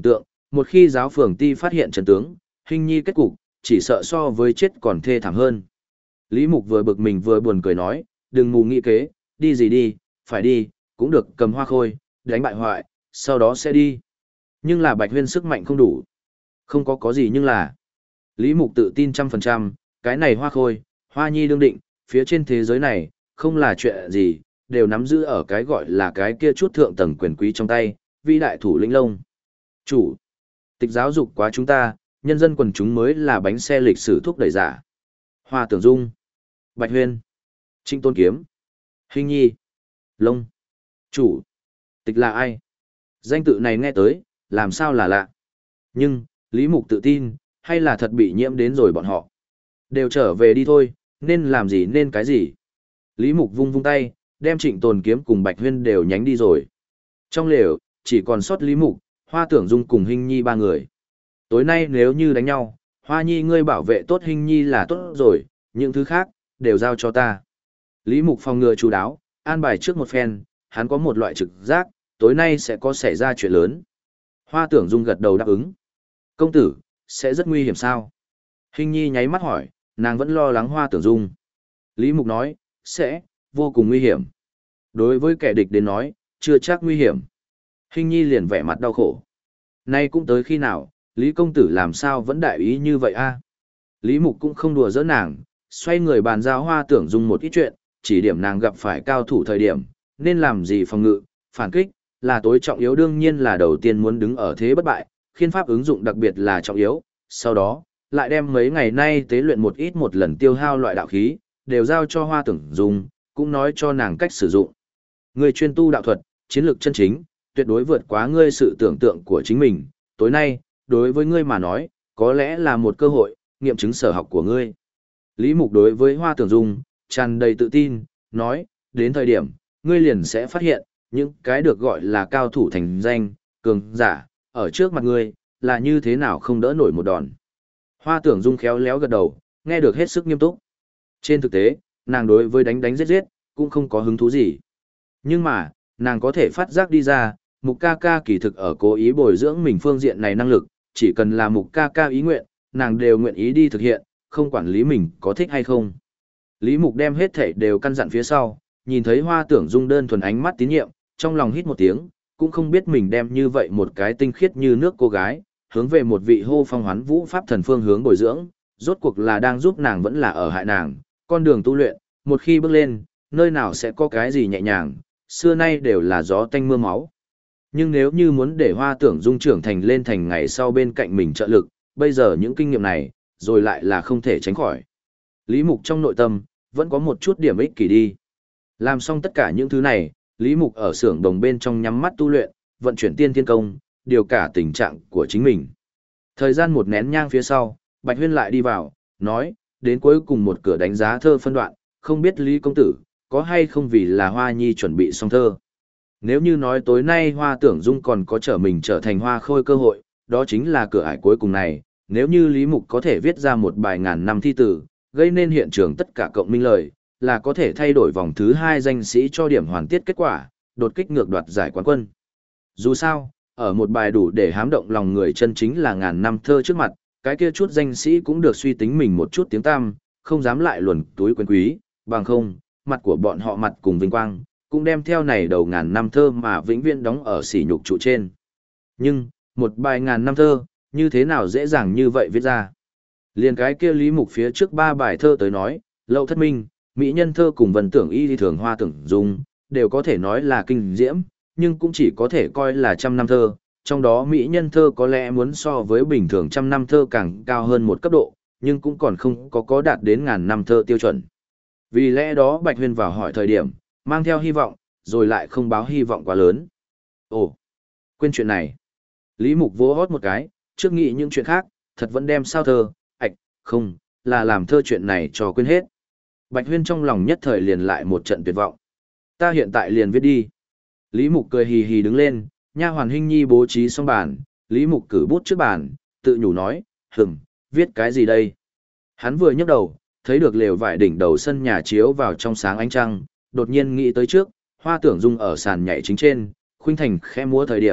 một khi giáo phường ti phát hiện chân tướng, hình nhi kết cục, chỉ sợ so với chết còn thê thảm hơn. Lý Mục vừa bực mình vừa buồn cười nói, đừng mù nghĩ kế, đi gì đi, phải đi, cũng được cầm hoa khôi, đánh bại hoại, sau đó sẽ đi. Nhưng là Bạch Huyên sức mạnh không đủ. Không có gì nhưng là. Lý Mục tự tin 100%, cái này hoa khôi, hoa nhi đương định, phía trên thế giới này, không là chuyện gì, đều nắm giữ ở cái gọi là cái kia chút thượng tầng quyền quý trong tay, vĩ đại thủ lĩnh lông. Chủ tịch giáo dục quá chúng ta, nhân dân quần chúng mới là bánh xe lịch sử thúc đẩy giả. Hoa Tưởng Dung, Bạch Huyên, Trinh Tôn Kiếm, Hình Nhi, Lông. Chủ tịch là ai? Danh tự này nghe tới, làm sao là lạ. Nhưng, Lý Mục tự tin, hay là thật bị nhiễm đến rồi bọn họ. Đều trở về đi thôi, nên làm gì nên cái gì. Lý Mục vung vung tay, đem Trịnh Tồn Kiếm cùng Bạch Huyên đều nhánh đi rồi. Trong lều, chỉ còn sót Lý Mục, Hoa Tưởng Dung cùng Hình Nhi ba người. Tối nay nếu như đánh nhau, Hoa Nhi ngươi bảo vệ tốt Hình Nhi là tốt rồi, những thứ khác, đều giao cho ta. Lý Mục phòng ngừa chú đáo, an bài trước một phen, hắn có một loại trực giác, tối nay sẽ có xảy ra chuyện lớn. Hoa Tưởng Dung gật đầu đáp ứng. Công tử, sẽ rất nguy hiểm sao? Hình Nhi nháy mắt hỏi, nàng vẫn lo lắng Hoa Tưởng Dung. Lý Mục nói, sẽ, vô cùng nguy hiểm. Đối với kẻ địch đến nói, chưa chắc nguy hiểm. Hình Nhi liền vẻ mặt đau khổ. Nay cũng tới khi nào, Lý công tử làm sao vẫn đại ý như vậy a? Lý Mục cũng không đùa giỡn nàng, xoay người bàn giao Hoa Tưởng Dung một ít chuyện, chỉ điểm nàng gặp phải cao thủ thời điểm, nên làm gì phòng ngự, phản kích, là tối trọng yếu đương nhiên là đầu tiên muốn đứng ở thế bất bại, khiên pháp ứng dụng đặc biệt là trọng yếu, sau đó, lại đem mấy ngày nay tế luyện một ít một lần tiêu hao loại đạo khí, đều giao cho Hoa Tưởng Dung, cũng nói cho nàng cách sử dụng. Người chuyên tu đạo thuật, chiến lược chân chính, tuyệt đối vượt quá ngươi sự tưởng tượng của chính mình, tối nay, đối với ngươi mà nói, có lẽ là một cơ hội, nghiệm chứng sở học của ngươi. Lý Mục đối với Hoa Tưởng Dung, tràn đầy tự tin, nói, đến thời điểm, ngươi liền sẽ phát hiện, những cái được gọi là cao thủ thành danh, cường giả, ở trước mặt ngươi, là như thế nào không đỡ nổi một đòn. Hoa Tưởng Dung khéo léo gật đầu, nghe được hết sức nghiêm túc. Trên thực tế, nàng đối với đánh đánh giết giết, cũng không có hứng thú gì. Nhưng mà, nàng có thể phát giác đi ra, Mục ca ca kỳ thực ở cố ý bồi dưỡng mình phương diện này năng lực, chỉ cần là Mục ca ca ý nguyện, nàng đều nguyện ý đi thực hiện, không quản lý mình có thích hay không. Lý Mục đem hết thảy đều căn dặn phía sau, nhìn thấy Hoa Tưởng Dung đơn thuần ánh mắt tín nhiệm, trong lòng hít một tiếng, cũng không biết mình đem như vậy một cái tinh khiết như nước cô gái, hướng về một vị hô phong hoán vũ pháp thần phương hướng bồi dưỡng, rốt cuộc là đang giúp nàng vẫn là ở hại nàng, con đường tu luyện, một khi bước lên, nơi nào sẽ có cái gì nhẹ nhàng, xưa nay đều là gió tanh mưa máu. Nhưng nếu như muốn để Hoa Tưởng Dung trưởng thành lên thành ngày sau bên cạnh mình trợ lực, bây giờ những kinh nghiệm này, rồi lại là không thể tránh khỏi. Lý Mục trong nội tâm, vẫn có một chút điểm ích kỷ đi. Làm xong tất cả những thứ này, Lý Mục ở xưởng đồng bên trong nhắm mắt tu luyện, vận chuyển tiên thiên công, điều cả tình trạng của chính mình. Thời gian một nén nhang phía sau, Bạch Huyên lại đi vào, nói, đến cuối cùng một cửa đánh giá thơ phân đoạn, không biết Lý công tử, có hay không vì là Hoa Nhi chuẩn bị xong thơ. Nếu như nói tối nay Hoa Tưởng Dung còn có trở mình trở thành hoa khôi cơ hội, đó chính là cửa ải cuối cùng này, nếu như Lý Mục có thể viết ra một bài ngàn năm thi tử, gây nên hiện trường tất cả cộng minh lời, là có thể thay đổi vòng thứ 2 danh sĩ cho điểm hoàn tiết kết quả, đột kích ngược đoạt giải quán quân. Dù sao, ở một bài đủ để hám động lòng người chân chính là ngàn năm thơ trước mặt, cái kia chút danh sĩ cũng được suy tính mình một chút tiếng tăm, không dám lại luồn túi quyền quý, bằng không, mặt của bọn họ mặt cùng vinh quang, cũng đem theo này đầu ngàn năm thơ mà vĩnh viễn đóng ở sỉ nhục trụ trên. Nhưng, một bài ngàn năm thơ, như thế nào dễ dàng như vậy viết ra? Liền cái kia Lý Mục phía trước 3 bài thơ tới nói, Lậu Thất Minh, Mỹ Nhân thơ cùng Vân Tưởng Y đi thường Hoa Tưởng Dung, đều có thể nói là kinh diễm, nhưng cũng chỉ có thể coi là trăm năm thơ, trong đó Mỹ Nhân thơ có lẽ muốn so với bình thường trăm năm thơ càng cao hơn một cấp độ, nhưng cũng còn không có đạt đến ngàn năm thơ tiêu chuẩn. Vì lẽ đó Bạch Huyên vào hỏi thời điểm, mang theo hy vọng, rồi lại không báo hy vọng quá lớn. Ồ, quên chuyện này. Lý Mục vỗ hót một cái, trước nghĩ những chuyện khác, thật vẫn đem sao thơ, không, là làm thơ chuyện này cho quên hết. Bạch Huyên trong lòng nhất thời liền lại một trận tuyệt vọng. Ta hiện tại liền viết đi. Lý Mục cười hì hì đứng lên, nha hoàn Hinh Nhi bố trí xong bàn, Lý Mục cử bút trước bàn, tự nhủ nói, viết cái gì đây? Hắn vừa nhấc đầu, thấy được lều vải đỉnh đầu sân nhà chiếu vào trong sáng ánh trăng, đột nhiên nghĩ tới trước, Hoa Tưởng Dung ở sàn nhảy chính trên, khuynh thành khẽ múa thời điểm,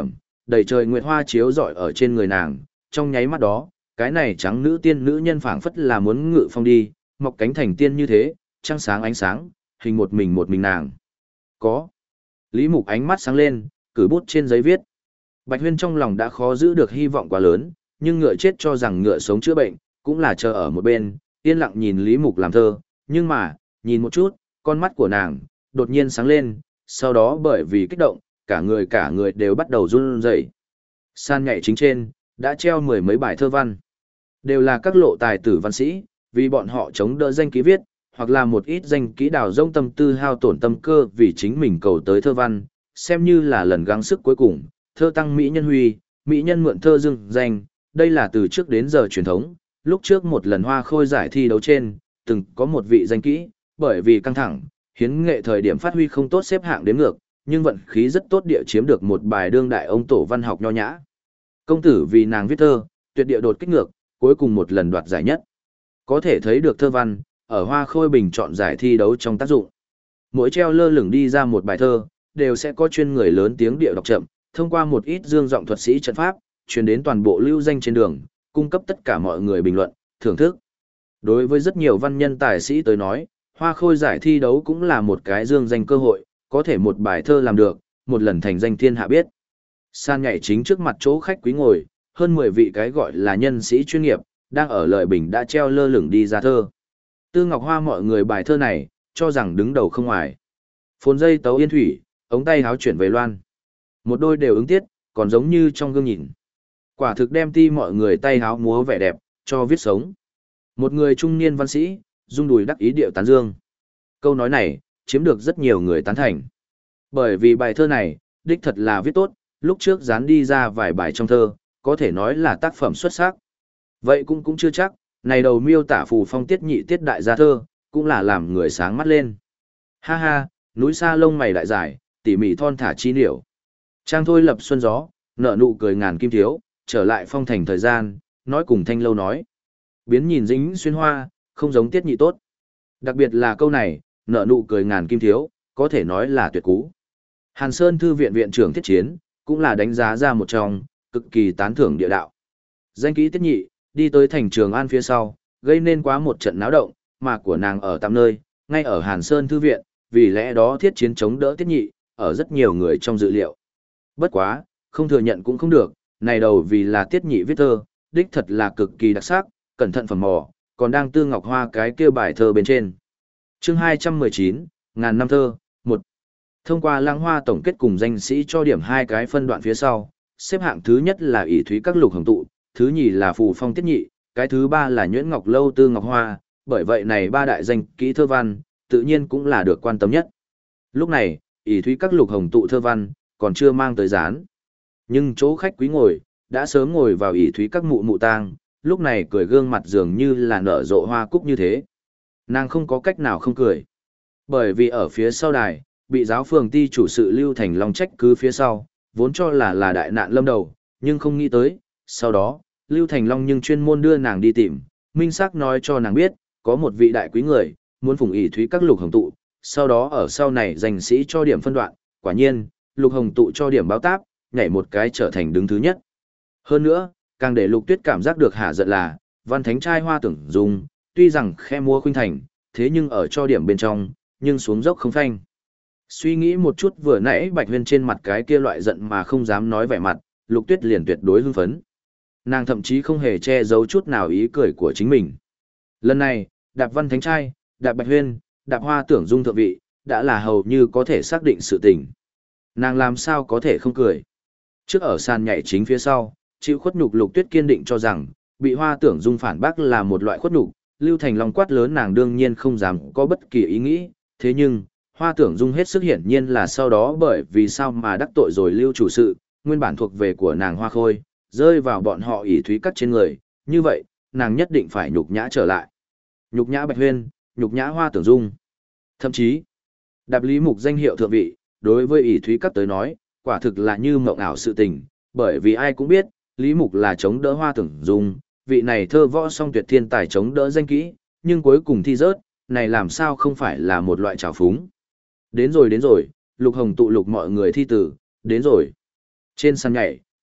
đầy trời nguyệt hoa chiếu rọi ở trên người nàng, trong nháy mắt đó, cái này trắng nữ tiên nữ nhân phảng phất là muốn ngự phong đi, mọc cánh thành tiên như thế, trăng sáng ánh sáng, hình một mình nàng. Có. Lý Mục ánh mắt sáng lên, cử bút trên giấy viết. Bạch Huyên trong lòng đã khó giữ được hy vọng quá lớn, nhưng ngựa chết cho rằng ngựa sống chữa bệnh, cũng là chờ ở một bên, yên lặng nhìn Lý Mục làm thơ, nhưng mà, nhìn một chút, con mắt của nàng, đột nhiên sáng lên, sau đó bởi vì kích động, cả người đều bắt đầu run rẩy. San nhảy chính trên, đã treo mười mấy bài thơ văn. Đều là các lộ tài tử văn sĩ, vì bọn họ chống đỡ danh ký viết, hoặc là một ít danh ký đào rông tâm tư hao tổn tâm cơ vì chính mình cầu tới thơ văn, xem như là lần gắng sức cuối cùng, thơ tăng mỹ nhân huy, mỹ nhân mượn thơ dưng danh, đây là từ trước đến giờ truyền thống, lúc trước một lần hoa khôi giải thi đấu trên, từng có một vị danh kỹ, bởi vì căng thẳng, hiến nghệ thời điểm phát huy không tốt xếp hạng đến ngược, nhưng vận khí rất tốt địa chiếm được một bài đương đại ông tổ văn học nho nhã. Công tử vì nàng viết thơ, tuyệt địa đột kích ngược, cuối cùng một lần đoạt giải nhất. Có thể thấy được thơ văn, ở hoa khôi bình chọn giải thi đấu trong tác dụng. Mỗi treo lơ lửng đi ra một bài thơ, đều sẽ có chuyên người lớn tiếng địa đọc chậm, thông qua một ít dương giọng thuật sĩ trận pháp, truyền đến toàn bộ lưu danh trên đường, cung cấp tất cả mọi người bình luận, thưởng thức. Đối với rất nhiều văn nhân tài sĩ tới nói, hoa khôi giải thi đấu cũng là một cái dương danh cơ hội, có thể một bài thơ làm được, một lần thành danh thiên hạ biết. San nhảy chính trước mặt chỗ khách quý ngồi, hơn 10 vị cái gọi là nhân sĩ chuyên nghiệp, đang ở lợi bình đã treo lơ lửng đi ra thơ. Tư Ngọc Hoa mọi người bài thơ này, cho rằng đứng đầu không ngoài. Phồn dây tấu yên thủy, ống tay háo chuyển về loan. Một đôi đều ứng tiết, còn giống như trong gương nhìn. Quả thực đem ti mọi người tay háo múa vẻ đẹp, cho viết sống. Một người trung niên văn sĩ, rung đùi đắc ý điệu tán dương. Câu nói này, chiếm được rất nhiều người tán thành. Bởi vì bài thơ này, đích thật là viết tốt, lúc trước dán đi ra vài bài trong thơ, có thể nói là tác phẩm xuất sắc. Vậy cũng chưa chắc, này đầu miêu tả phù phong tiết nhị tiết đại gia thơ, cũng là làm người sáng mắt lên. Ha ha, núi xa lông mày đại dài, tỉ mỉ thon thả chi điểu. Trang thôi lập xuân gió, nợ nụ cười ngàn kim thiếu, trở lại phong thành thời gian, nói cùng thanh lâu nói. Biến nhìn dính xuyên hoa, không giống tiết nhị tốt. Đặc biệt là câu này, nợ nụ cười ngàn kim thiếu, có thể nói là tuyệt cú. Hàn Sơn Thư viện viện trưởng Thiết Chiến, cũng là đánh giá ra một trong, cực kỳ tán thưởng địa đạo. Danh kỹ tiết nhị, đi tới thành Trường An phía sau, gây nên quá một trận náo động, mà của nàng ở tạm nơi, ngay ở Hàn Sơn Thư viện, vì lẽ đó Thiết Chiến chống đỡ tiết nhị, ở rất nhiều người trong dự liệu. Bất quá, không thừa nhận cũng không được, này đầu vì là tiết nhị viết thơ, đích thật là cực kỳ đặc sắc, cẩn thận phẩm mò, còn đang Tư Ngọc Hoa cái kia bài thơ bên trên. Chương 219, ngàn năm thơ, 1. Thông qua Lăng Hoa tổng kết cùng danh sĩ cho điểm hai cái phân đoạn phía sau, xếp hạng thứ nhất là ỷ thúy các lục hồng tụ, thứ nhì là phù phong tiết nhị, cái thứ ba là nhuyễn ngọc lâu Tư Ngọc Hoa, bởi vậy này ba đại danh kỹ thơ văn, tự nhiên cũng là được quan tâm nhất. Lúc này, ỷ thúy các lục hồng tụ thơ văn, còn chưa mang tới dán. Nhưng chỗ khách quý ngồi, đã sớm ngồi vào ỷ thúy các mụ mụ tang, lúc này cười gương mặt dường như là nở rộ hoa cúc như thế. Nàng không có cách nào không cười. Bởi vì ở phía sau đài, bị giáo phường ty chủ sự Lưu Thành Long trách cứ phía sau, vốn cho là đại nạn lâm đầu, nhưng không nghĩ tới. Sau đó, Lưu Thành Long nhưng chuyên môn đưa nàng đi tìm, minh xác nói cho nàng biết, có một vị đại quý người, muốn phụng ỷ thúy các lục hồng tụ, sau đó ở sau này danh sĩ cho điểm phân đoạn, quả nhiên, lục hồng tụ cho điểm báo táp, nhảy một cái trở thành đứng thứ nhất. Hơn nữa, càng để Lục Tuyết cảm giác được hả giận là, văn thánh trai Hoa Tưởng Dung, tuy rằng khe mua khuynh thành, thế nhưng ở cho điểm bên trong, nhưng xuống dốc không phanh. Suy nghĩ một chút vừa nãy Bạch Huyên trên mặt cái kia loại giận mà không dám nói vẻ mặt, Lục Tuyết liền tuyệt đối hưng phấn. Nàng thậm chí không hề che giấu chút nào ý cười của chính mình. Lần này, đạp văn thánh trai, đạp Bạch Huyên, đạp Hoa Tưởng Dung thượng vị, đã là hầu như có thể xác định sự tình. Nàng làm sao có thể không cười. Trước ở sàn nhảy chính phía sau, chịu khuất nhục Lục Tuyết kiên định cho rằng, bị Hoa Tưởng Dung phản bác là một loại khuất nhục, Lưu Thành Long quát lớn nàng đương nhiên không dám có bất kỳ ý nghĩ, thế nhưng, Hoa Tưởng Dung hết sức hiển nhiên là sau đó bởi vì sao mà đắc tội rồi Lưu chủ sự, nguyên bản thuộc về của nàng Hoa Khôi, rơi vào bọn họ ỷ thúy cắt trên người, như vậy, nàng nhất định phải nhục nhã trở lại. Nhục nhã Bạch Huyên, nhục nhã Hoa Tưởng Dung. Thậm chí, đạp Lý Mục danh hiệu thượng vị, đối với ỷ thúy cắt tới nói, quả thực là như mộng ảo sự tình, bởi vì ai cũng biết, Lý Mục là chống đỡ Hoa Tưởng Dung, vị này thơ võ song tuyệt thiên tài chống đỡ danh kỹ, nhưng cuối cùng thi rớt, này làm sao không phải là một loại trào phúng. Đến rồi, Lục Hồng tụ lục mọi người thi tử, đến rồi. Trên sàn nhảy,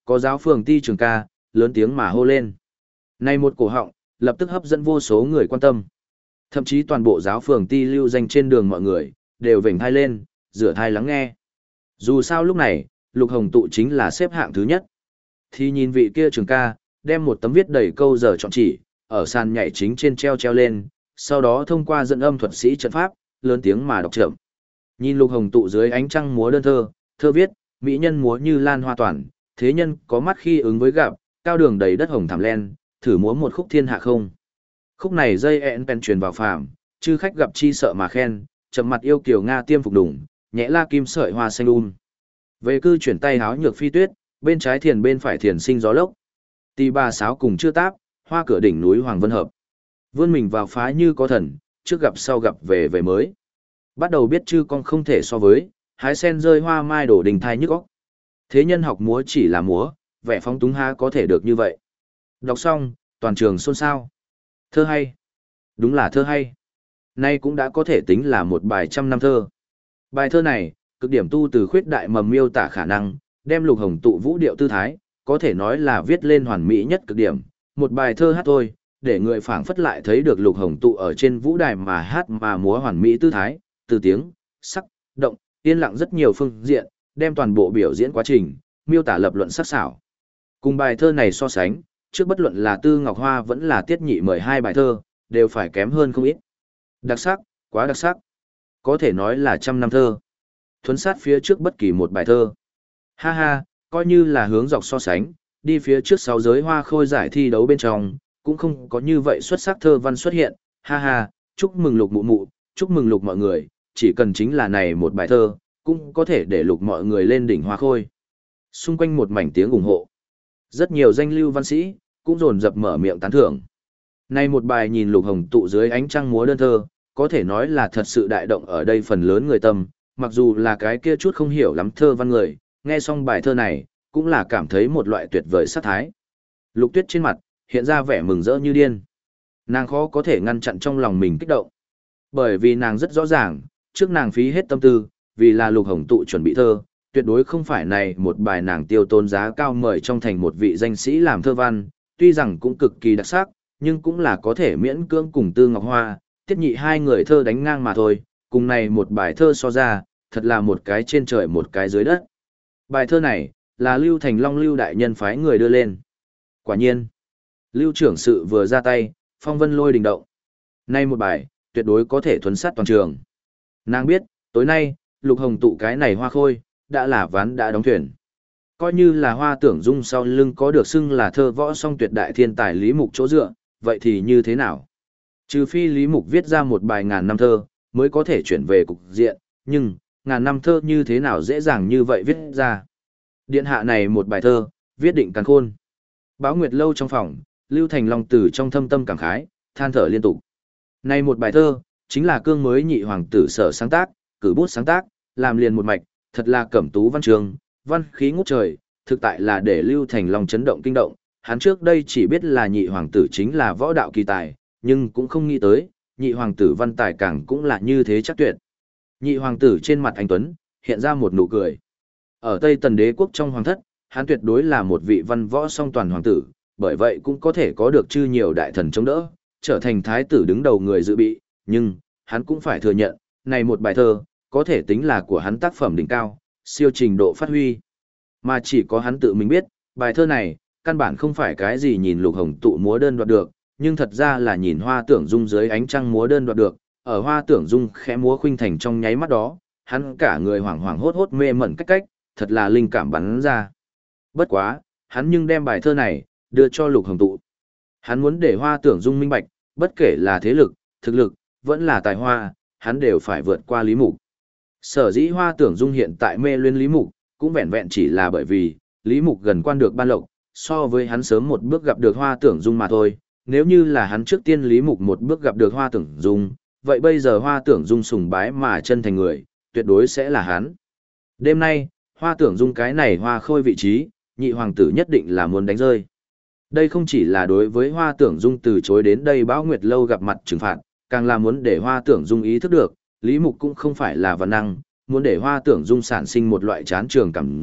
Có giáo phường ti trường ca, lớn tiếng mà hô lên. Này một cổ họng, lập tức hấp dẫn vô số người quan tâm. Thậm chí toàn bộ giáo phường ti lưu danh trên đường mọi người, đều vểnh thai lên, rửa thai lắng nghe. Dù sao lúc này, Lục Hồng Tụ chính là xếp hạng thứ nhất. Thì nhìn vị kia trường ca, đem một tấm viết đầy câu giờ chọn chỉ, ở sàn nhảy chính trên treo lên, sau đó thông qua dẫn âm thuật sĩ trận pháp, lớn tiếng mà đọc chậm. Nhìn Lục Hồng Tụ dưới ánh trăng múa đơn thơ, thơ viết, mỹ nhân múa như lan hoa toàn, thế nhân có mắt khi ứng với gặp, cao đường đầy đất hồng thảm len, thử múa một khúc thiên hạ không. Khúc này dây ẹn pen truyền vào phàm, chư khách gặp chi sợ mà khen, chậm mặt yêu kiều Nga tiêm phục đủng, nhẽ la kim sợi hoa xanh Về cư chuyển tay háo nhược phi tuyết, bên trái thiền bên phải thiền sinh gió lốc. Tì bà sáo cùng chưa táp, hoa cửa đỉnh núi Hoàng Vân Hợp. Vươn mình vào phá như có thần, trước gặp sau gặp về về mới. Bắt đầu biết chư con không thể so với, hái sen rơi hoa mai đổ đình thai nhức óc. Thế nhân học múa chỉ là múa, vẻ phóng túng há có thể được như vậy. Đọc xong, toàn trường xôn xao. Thơ hay. Đúng là thơ hay. Nay cũng đã có thể tính là một bài trăm năm thơ. Bài thơ này, cực điểm tu từ khuyết đại mầm miêu tả khả năng, đem Lục Hồng Tụ vũ điệu tư thái, có thể nói là viết lên hoàn mỹ nhất cực điểm. Một bài thơ hát thôi, để người phảng phất lại thấy được Lục Hồng Tụ ở trên vũ đài mà hát mà múa hoàn mỹ tư thái, từ tiếng, sắc, động, yên lặng rất nhiều phương diện, đem toàn bộ biểu diễn quá trình, miêu tả lập luận sắc sảo. Cùng bài thơ này so sánh, trước bất luận là Tư Ngọc Hoa vẫn là Tiết Nhị mời hai bài thơ, đều phải kém hơn không ít. Đặc sắc, quá đặc sắc. Có thể nói là trăm năm thơ. Thuấn sát phía trước bất kỳ một bài thơ. Ha ha, coi như là hướng dọc so sánh, đi phía trước sáu giới hoa khôi giải thi đấu bên trong, cũng không có như vậy xuất sắc thơ văn xuất hiện. Ha ha, chúc mừng Lục mụ mụ, chúc mừng Lục mọi người, chỉ cần chính là này một bài thơ, cũng có thể để Lục mọi người lên đỉnh hoa khôi. Xung quanh một mảnh tiếng ủng hộ. Rất nhiều danh lưu văn sĩ, cũng dồn dập mở miệng tán thưởng. Này một bài nhìn Lục Hồng Tụ dưới ánh trăng múa đơn thơ, có thể nói là thật sự đại động ở đây phần lớn người tâm, mặc dù là cái kia chút không hiểu lắm thơ văn người, nghe xong bài thơ này, cũng là cảm thấy một loại tuyệt vời sát thái. Lục Tuyết trên mặt, hiện ra vẻ mừng rỡ như điên. Nàng khó có thể ngăn chặn trong lòng mình kích động. Bởi vì nàng rất rõ ràng, trước nàng phí hết tâm tư, vì là Lục Hồng Tụ chuẩn bị thơ, tuyệt đối không phải này một bài nàng tiêu tốn giá cao mời trong thành một vị danh sĩ làm thơ văn, tuy rằng cũng cực kỳ đặc sắc, nhưng cũng là có thể miễn cưỡng cùng Tư Ngọc Hoa, Tiết Nhị hai người thơ đánh ngang mà thôi, cùng này một bài thơ so ra, thật là một cái trên trời một cái dưới đất. Bài thơ này, là Lưu Thành Long Lưu đại nhân phái người đưa lên. Quả nhiên, Lưu trưởng sự vừa ra tay, phong vân lôi đình động. Nay một bài, tuyệt đối có thể thuấn sát toàn trường. Nàng biết, tối nay, Lục Hồng Tụ cái này hoa khôi, đã là ván đã đóng thuyền. Coi như là Hoa Tưởng Dung sau lưng có được xưng là thơ võ song tuyệt đại thiên tài Lý Mục chỗ dựa, vậy thì như thế nào? Trừ phi Lý Mục viết ra một bài ngàn năm thơ, mới có thể chuyển về cục diện, nhưng, ngàn năm thơ như thế nào dễ dàng như vậy viết ra? Điện hạ này một bài thơ, viết định càn khôn. Báo Nguyệt lâu trong phòng, Lưu Thành Long từ trong thâm tâm cảm khái, than thở liên tục. Này một bài thơ, chính là cương mới nhị hoàng tử sở sáng tác, cử bút sáng tác, làm liền một mạch, thật là cẩm tú văn trường, văn khí ngút trời, thực tại là để Lưu Thành Long chấn động kinh động. Hắn trước đây chỉ biết là nhị hoàng tử chính là võ đạo kỳ tài, nhưng cũng không nghĩ tới, nhị hoàng tử văn tài càng cũng là như thế chắc tuyệt. Nhị hoàng tử trên mặt anh tuấn, hiện ra một nụ cười. Ở Tây Tần đế quốc trong hoàng thất, hắn tuyệt đối là một vị văn võ song toàn hoàng tử, bởi vậy cũng có thể có được chư nhiều đại thần chống đỡ, trở thành thái tử đứng đầu người dự bị, nhưng, hắn cũng phải thừa nhận, này một bài thơ, có thể tính là của hắn tác phẩm đỉnh cao, siêu trình độ phát huy. Mà chỉ có hắn tự mình biết, bài thơ này, căn bản không phải cái gì nhìn Lục Hồng Tụ múa đơn đoạt được, nhưng thật ra là nhìn Hoa Tưởng Dung dưới ánh trăng múa đơn đoạt được, ở Hoa Tưởng Dung khẽ múa khuynh thành trong nháy mắt đó, hắn cả người hoảng hoảng hốt hốt mê mẩn cách, thật là linh cảm bắn ra. Bất quá, hắn nhưng đem bài thơ này, đưa cho Lục Hồng Tụ. Hắn muốn để Hoa Tưởng Dung minh bạch, bất kể là thế lực, thực lực, vẫn là tài hoa, hắn đều phải vượt qua Lý Mục. Sở dĩ Hoa Tưởng Dung hiện tại mê luyến Lý Mục, cũng vẹn vẹn chỉ là bởi vì, Lý Mục gần quan được ban lộc, so với hắn sớm một bước gặp được Hoa Tưởng Dung mà thôi. Nếu như là hắn trước tiên Lý Mục một bước gặp được Hoa Tưởng Dung, vậy bây giờ Hoa Tưởng Dung sùng bái mà chân thành người, tuyệt đối sẽ là hắn. Đêm nay, Hoa Tưởng Dung cái này hoa khôi vị trí, nhị hoàng tử nhất định là muốn đánh rơi. Đây không chỉ là đối với Hoa Tưởng Dung từ chối đến đây Báo Nguyệt lâu gặp mặt trừng phạt, càng là muốn để Hoa Tưởng Dung ý thức được, Lý Mục cũng không phải là văn năng, muốn để Hoa Tưởng Dung sản sinh một loại chán trường cảm giác,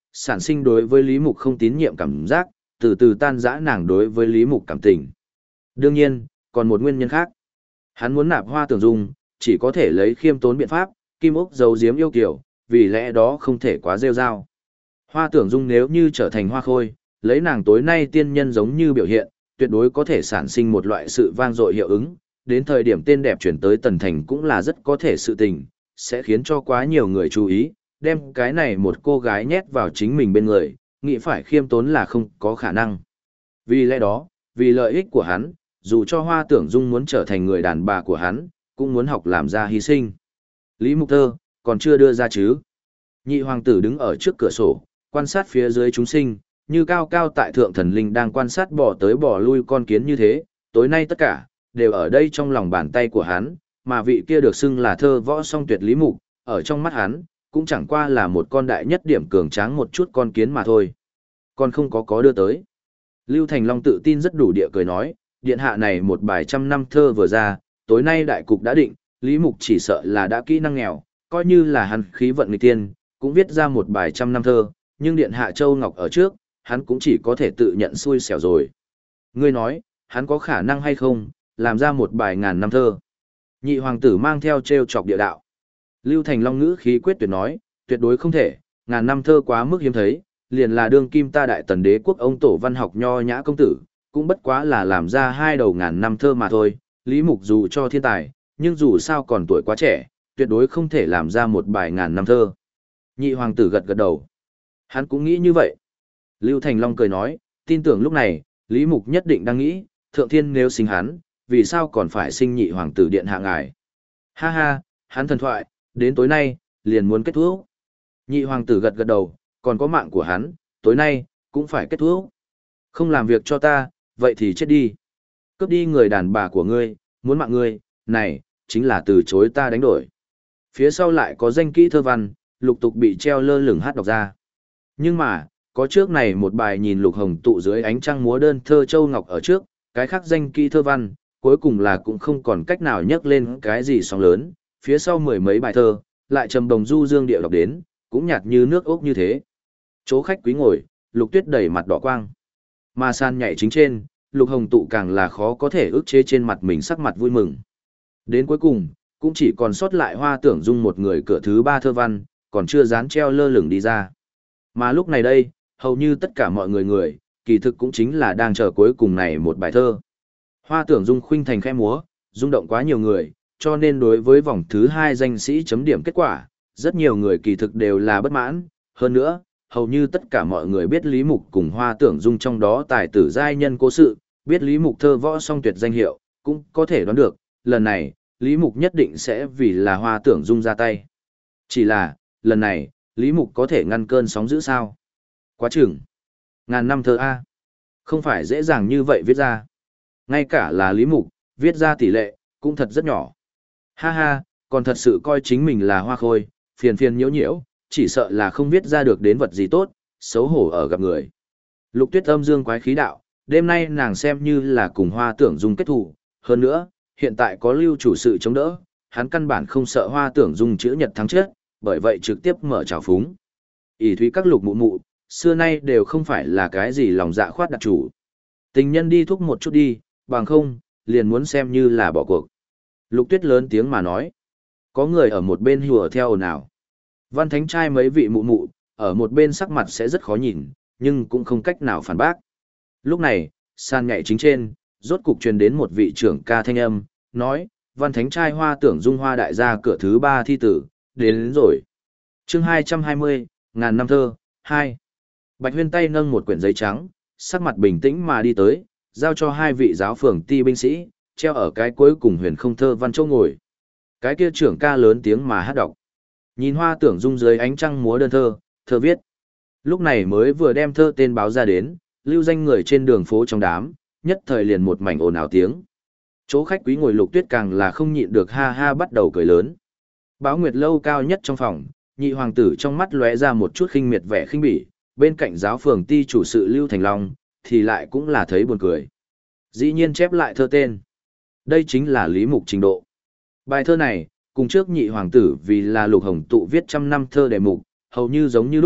sản sinh đối với Lý Mục không tín nhiệm cảm giác, từ từ tan rã nàng đối với Lý Mục cảm tình. Đương nhiên, còn một nguyên nhân khác. Hắn muốn nạp Hoa Tưởng Dung, chỉ có thể lấy khiêm tốn biện pháp, Kim Ốc giấu giếm yêu kiều, vì lẽ đó không thể quá rêu rao. Hoa Tưởng Dung nếu như trở thành hoa khôi, lấy nàng tối nay tiên nhân giống như biểu hiện, tuyệt đối có thể sản sinh một loại sự vang dội hiệu ứng, đến thời điểm tên đẹp chuyển tới Tần Thành cũng là rất có thể sự tình, sẽ khiến cho quá nhiều người chú ý, đem cái này một cô gái nhét vào chính mình bên người, nghĩ phải khiêm tốn là không có khả năng. Vì lẽ đó, vì lợi ích của hắn, dù cho Hoa Tưởng Dung muốn trở thành người đàn bà của hắn, cũng muốn học làm ra hy sinh. Lý Mục Thơ, còn chưa đưa ra chứ. Nhị hoàng tử đứng ở trước cửa sổ, quan sát phía dưới chúng sinh, như cao cao tại thượng thần linh đang quan sát bỏ tới bỏ lui con kiến như thế, tối nay tất cả, đều ở đây trong lòng bàn tay của hắn, mà vị kia được xưng là thơ võ song tuyệt Lý Mục, ở trong mắt hắn, cũng chẳng qua là một con đại nhất điểm cường tráng một chút con kiến mà thôi. Còn không có đưa tới. Lưu Thành Long tự tin rất đủ địa cười nói, điện hạ này một bài trăm năm thơ vừa ra, tối nay đại cục đã định, Lý Mục chỉ sợ là đã kỹ năng nghèo, coi như là hắn khí vận nghịch tiên, cũng viết ra một bài trăm năm thơ, nhưng điện hạ Châu Ngọc ở trước, hắn cũng chỉ có thể tự nhận xui xẻo rồi. Ngươi nói, hắn có khả năng hay không, làm ra một bài ngàn năm thơ. Nhị hoàng tử mang theo trêu chọc địa đạo. Lưu Thành Long ngữ khí quyết tuyệt nói, tuyệt đối không thể, ngàn năm thơ quá mức hiếm thấy, liền là đương kim ta đại tần đế quốc ông tổ văn học nho nhã công tử, cũng bất quá là làm ra hai đầu ngàn năm thơ mà thôi. Lý Mục dù cho thiên tài, nhưng dù sao còn tuổi quá trẻ, tuyệt đối không thể làm ra một bài ngàn năm thơ. Nhị hoàng tử gật gật đầu. Hắn cũng nghĩ như vậy. Lưu Thành Long cười nói, tin tưởng lúc này, Lý Mục nhất định đang nghĩ, thượng thiên nếu sinh hắn, vì sao còn phải sinh nhị hoàng tử điện hạ ngài. Ha ha, hắn thần thoại, đến tối nay, liền muốn kết thúc. Nhị hoàng tử gật gật đầu, còn có mạng của hắn, tối nay, cũng phải kết thúc. Không làm việc cho ta, vậy thì chết đi. Cướp đi người đàn bà của ngươi, muốn mạng ngươi, này, chính là từ chối ta đánh đổi. Phía sau lại có danh kỹ thơ văn, lục tục bị treo lơ lửng hát đọc ra. Nhưng mà, có trước này một bài nhìn lục hồng tụ dưới ánh trăng múa đơn thơ Châu Ngọc ở trước, cái khác danh kỹ thơ văn, cuối cùng là cũng không còn cách nào nhắc lên cái gì sóng lớn, phía sau mười mấy bài thơ, lại trầm đồng du dương địa đọc đến, cũng nhạt như nước ốc như thế. Chỗ khách quý ngồi, Lục Tuyết đẩy mặt đỏ quang. Mà san nhảy chính trên, Lục Hồng tụ càng là khó có thể ức chế trên mặt mình sắc mặt vui mừng. Đến cuối cùng, cũng chỉ còn sót lại Hoa Tưởng Dung một người cửa thứ ba thơ văn, còn chưa dán treo lơ lửng đi ra. Mà lúc này đây, hầu như tất cả mọi người, kỳ thực cũng chính là đang chờ cuối cùng này một bài thơ. Hoa Tưởng Dung khuynh thành khẽ múa, rung động quá nhiều người, cho nên đối với vòng thứ hai danh sĩ chấm điểm kết quả, rất nhiều người kỳ thực đều là bất mãn. Hơn nữa, hầu như tất cả mọi người biết Lý Mục cùng Hoa Tưởng Dung trong đó tài tử giai nhân cố sự, biết Lý Mục thơ võ song tuyệt danh hiệu, cũng có thể đoán được, lần này, Lý Mục nhất định sẽ vì là Hoa Tưởng Dung ra tay. Chỉ là, lần này, Lý Mục có thể ngăn cơn sóng dữ sao? Quá chừng. Ngàn năm thơ A. Không phải dễ dàng như vậy viết ra. Ngay cả là Lý Mục, viết ra tỷ lệ, cũng thật rất nhỏ. Ha ha, còn thật sự coi chính mình là hoa khôi, phiền phiền nhiễu nhiễu, chỉ sợ là không viết ra được đến vật gì tốt, xấu hổ ở gặp người. Lục Tuyết âm dương quái khí đạo, đêm nay nàng xem như là cùng Hoa Tưởng Dung kết thủ, hơn nữa, hiện tại có Lưu chủ sự chống đỡ, hắn căn bản không sợ Hoa Tưởng Dung chữ nhật thắng chết, bởi vậy trực tiếp mở trào phúng. ỷ thúy các lục mụ mụ, xưa nay đều không phải là cái gì lòng dạ khoát đặt chủ. Tình nhân đi thúc một chút đi, bằng không, liền muốn xem như là bỏ cuộc. Lục Tuyết lớn tiếng mà nói. Có người ở một bên hùa theo ồn ào. Văn Thánh trai mấy vị mụ mụ, ở một bên sắc mặt sẽ rất khó nhìn, nhưng cũng không cách nào phản bác. Lúc này, san nhảy chính trên, rốt cục truyền đến một vị trưởng ca thanh âm, nói, Văn Thánh trai Hoa Tưởng Dung Hoa đại gia cửa thứ 3 thi tử, đến rồi. Chương 220, ngàn năm thơ, 2. Bạch Huyên tay nâng một quyển giấy trắng, sắc mặt bình tĩnh mà đi tới, giao cho hai vị giáo phường ti binh sĩ, treo ở cái cuối cùng huyền không thơ văn châu ngồi. Cái kia trưởng ca lớn tiếng mà hát đọc. Nhìn Hoa Tưởng Dung dưới ánh trăng múa đơn thơ, thơ viết. Lúc này mới vừa đem thơ tên báo ra đến, lưu danh người trên đường phố trong đám, nhất thời liền một mảnh ồn ào tiếng. Chỗ khách quý ngồi Lục Tuyết càng là không nhịn được ha ha bắt đầu cười lớn. Báo Nguyệt lâu cao nhất trong phòng, nhị hoàng tử trong mắt lóe ra một chút khinh miệt vẻ khinh bỉ, bên cạnh giáo phường ti chủ sự Lưu Thành Long, thì lại cũng là thấy buồn cười. Dĩ nhiên chép lại thơ tên. Đây chính là Lý Mục trình độ. Bài thơ này, cùng trước nhị hoàng tử vì là Lục Hồng tụ viết trăm năm thơ đề mục, hầu như giống như lúc,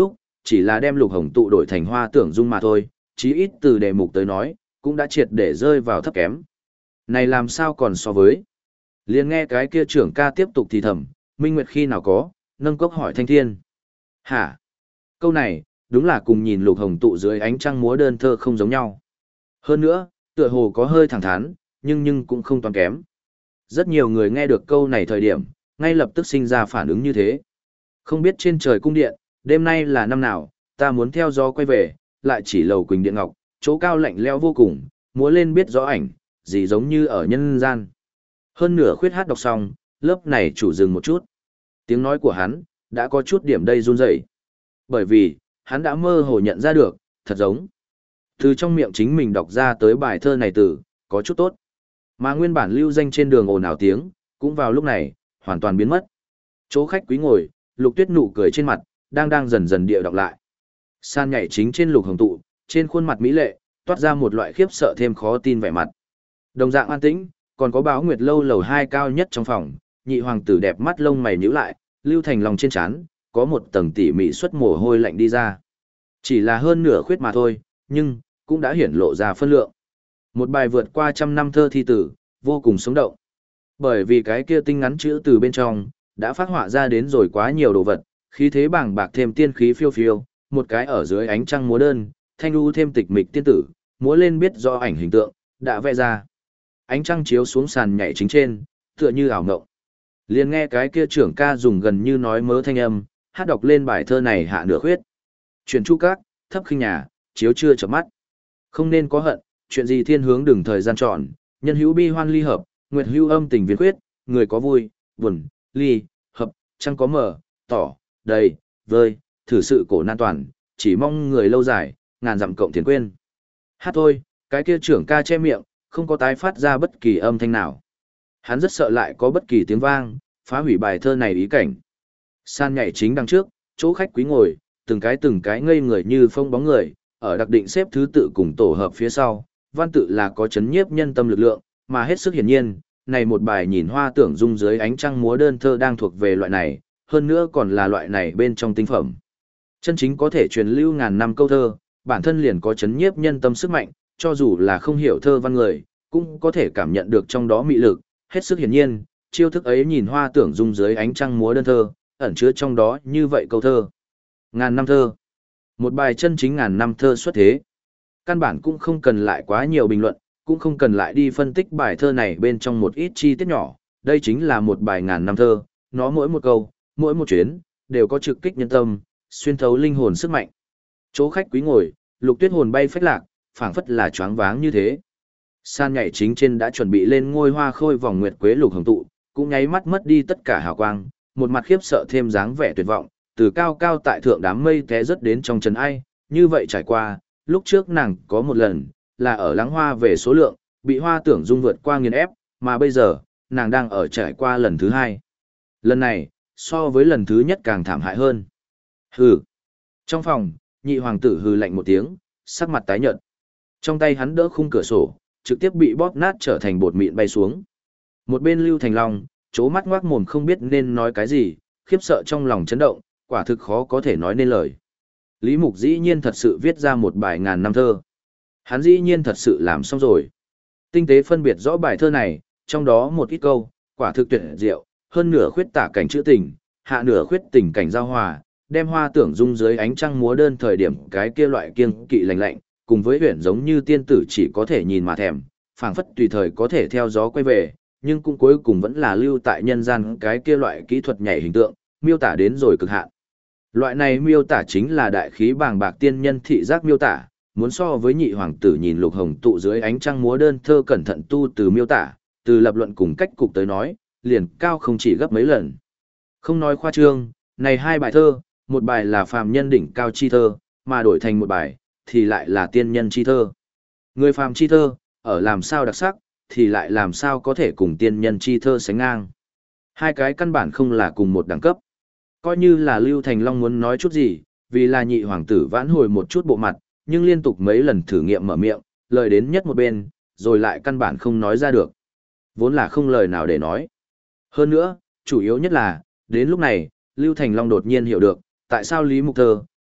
chỉ là đem lục hồng tụ đổi thành hoa tưởng dung mà thôi, chí ít từ đề mục tới nói, cũng đã triệt để rơi vào thấp kém. Này làm sao còn so với? Liền nghe cái kia trưởng ca tiếp tục thì thầm, Minh Nguyệt khi nào có, nâng cốc hỏi Thanh Thiên. Hả? Câu này, đúng là cùng nhìn lục hồng tụ dưới ánh trăng múa đơn thơ không giống nhau. Hơn nữa, tựa hồ có hơi thẳng thắn, nhưng cũng không toàn kém. Rất nhiều người nghe được câu này thời điểm, ngay lập tức sinh ra phản ứng như thế. Không biết trên trời cung điện, đêm nay là năm nào, ta muốn theo gió quay về, lại chỉ lầu quỳnh điện ngọc, chỗ cao lạnh lẽo vô cùng, múa lên biết rõ ảnh, gì giống như ở nhân gian. Hơn nửa khuyết hát đọc xong, lớp này chủ dừng một chút. Tiếng nói của hắn, đã có chút điểm đây run rẩy. Bởi vì, hắn đã mơ hồ nhận ra được, thật giống. Từ trong miệng chính mình đọc ra tới bài thơ này từ, có chút tốt. Mà nguyên bản lưu danh trên đường ồn ào tiếng, cũng vào lúc này, hoàn toàn biến mất. Chỗ khách quý ngồi, Lục Tuyết nụ cười trên mặt, đang dần dần địa đọc lại. San nhảy chính trên lục hồng tụ, trên khuôn mặt mỹ lệ, toát ra một loại khiếp sợ thêm khó tin vẻ mặt. Đồng dạng an tĩnh, còn có Báo Nguyệt lâu lầu 2 cao nhất trong phòng, nhị hoàng tử đẹp mắt lông mày nhíu lại, lưu thành lòng trên trán, có một tầng tỉ mỉ xuất mồ hôi lạnh đi ra. Chỉ là hơn nửa khuyết mà thôi, nhưng cũng đã hiển lộ ra phân lượng. Một bài vượt qua trăm năm thơ thi tử, vô cùng sống động. Bởi vì cái kia tinh ngắn chữ từ bên trong, đã phát họa ra đến rồi quá nhiều đồ vật, khí thế bàng bạc thêm tiên khí phiêu phiêu, một cái ở dưới ánh trăng múa đơn, thanh u thêm tịch mịch tiên tử, múa lên biết do ảnh hình tượng, đã vẽ ra. Ánh trăng chiếu xuống sàn nhảy chính trên, tựa như ảo ngộng. Liền nghe cái kia trưởng ca dùng gần như nói mớ thanh âm, hát đọc lên bài thơ này hạ nửa khuyết. Chuyển chu các, thấp khinh nhà, chiếu chưa chợp mắt. Không nên có hận, chuyện gì thiên hướng đừng thời gian trọn, nhân hữu bi hoan ly hợp, nguyệt hữu âm tình viên khuyết, người có vui, buồn, ly, hợp, trăng có mở, tỏ, đầy, vơi, thử sự cổ nan toàn, chỉ mong người lâu dài, ngàn dặm cộng thiền quên. Hát thôi, cái kia trưởng ca che miệng, không có tái phát ra bất kỳ âm thanh nào. Hắn rất sợ lại có bất kỳ tiếng vang, phá hủy bài thơ này ý cảnh. San nhảy chính đằng trước, chỗ khách quý ngồi, từng cái ngây người như phong bóng người, ở đặc định xếp thứ tự cùng tổ hợp phía sau, văn tự là có chấn nhiếp nhân tâm lực lượng, mà hết sức hiển nhiên, này một bài nhìn hoa tưởng dung dưới ánh trăng múa đơn thơ đang thuộc về loại này, hơn nữa còn là loại này bên trong tinh phẩm. Chân chính có thể truyền lưu ngàn năm câu thơ, bản thân liền có chấn nhiếp nhân tâm sức mạnh, cho dù là không hiểu thơ văn người, cũng có thể cảm nhận được trong đó mị lực, hết sức hiển nhiên, chiêu thức ấy nhìn hoa tưởng dung dưới ánh trăng múa đơn thơ, ẩn chứa trong đó như vậy câu thơ. Ngàn năm thơ. Một bài chân chính ngàn năm thơ xuất thế. Căn bản cũng không cần lại quá nhiều bình luận, cũng không cần lại đi phân tích bài thơ này bên trong một ít chi tiết nhỏ, đây chính là một bài ngàn năm thơ, nó mỗi một câu, mỗi một chuyến, đều có trực kích nhân tâm, xuyên thấu linh hồn sức mạnh. Chỗ khách quý ngồi, Lục Tuyết hồn bay phách lạc, phảng phất là choáng váng như thế. San nhảy chính trên đã chuẩn bị lên ngôi hoa khôi vòng nguyệt quế lục hồng tụ, cũng nháy mắt mất đi tất cả hào quang, một mặt khiếp sợ thêm dáng vẻ tuyệt vọng, từ cao cao tại thượng đám mây té rớt đến trong trần ai, như vậy trải qua, lúc trước nàng có một lần, là ở lắng hoa về số lượng, bị hoa tưởng dung vượt qua nghiền ép, mà bây giờ, nàng đang ở trải qua lần thứ hai. Lần này, so với lần thứ nhất càng thảm hại hơn. Hừ. Trong phòng, nhị hoàng tử hừ lạnh một tiếng, sắc mặt tái nhợt. Trong tay hắn đỡ khung cửa sổ, trực tiếp bị bóp nát trở thành bột mịn bay xuống. Một bên Lưu Thành Long, chố mắt ngoác mồm không biết nên nói cái gì, khiếp sợ trong lòng chấn động, quả thực khó có thể nói nên lời. Lý Mục dĩ nhiên thật sự viết ra một bài ngàn năm thơ. Hắn dĩ nhiên thật sự làm xong rồi. Tinh tế phân biệt rõ bài thơ này, trong đó một ít câu, quả thực tuyệt diệu, hơn nửa khuyết tả cảnh trữ tình, hạ nửa khuyết tình cảnh giao hòa, đem hoa tưởng dung dưới ánh trăng múa đơn thời điểm cái kia loại kiêng kỵ lạnh lạnh, cùng với huyền giống như tiên tử chỉ có thể nhìn mà thèm, phảng phất tùy thời có thể theo gió quay về, nhưng cũng cuối cùng vẫn là lưu tại nhân gian cái kia loại kỹ thuật nhảy hình tượng, miêu tả đến rồi cực hạn. Loại này miêu tả chính là đại khí bàng bạc tiên nhân thị giác miêu tả, muốn so với nhị hoàng tử nhìn lục hồng tụ dưới ánh trăng múa đơn thơ cẩn thận tu từ miêu tả, từ lập luận cùng cách cục tới nói, liền cao không chỉ gấp mấy lần. Không nói khoa trương, này hai bài thơ, một bài là phàm nhân đỉnh cao chi thơ, mà đổi thành một bài, thì lại là tiên nhân chi thơ. Người phàm chi thơ, ở làm sao đặc sắc, thì lại làm sao có thể cùng tiên nhân chi thơ sánh ngang. Hai cái căn bản không là cùng một đẳng cấp. Coi như là Lưu Thành Long muốn nói chút gì, vì là nhị hoàng tử vãn hồi một chút bộ mặt, nhưng liên tục mấy lần thử nghiệm mở miệng, lời đến nhất một bên, rồi lại căn bản không nói ra được. Vốn là không lời nào để nói. Hơn nữa, chủ yếu nhất là, đến lúc này, Lưu Thành Long đột nhiên hiểu được, tại sao Lý Mục Thơ,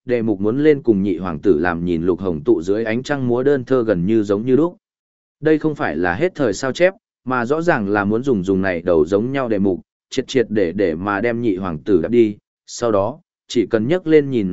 đề mục muốn lên cùng nhị hoàng tử làm nhìn lục hồng tụ dưới ánh trăng múa đơn thơ gần như giống như lúc. Đây không phải là hết thời sao chép, mà rõ ràng là muốn dùng này đầu giống nhau đề mục, triệt để mà đem nhị hoàng tử đắp đi, sau đó, chỉ cần nhắc lên nhìn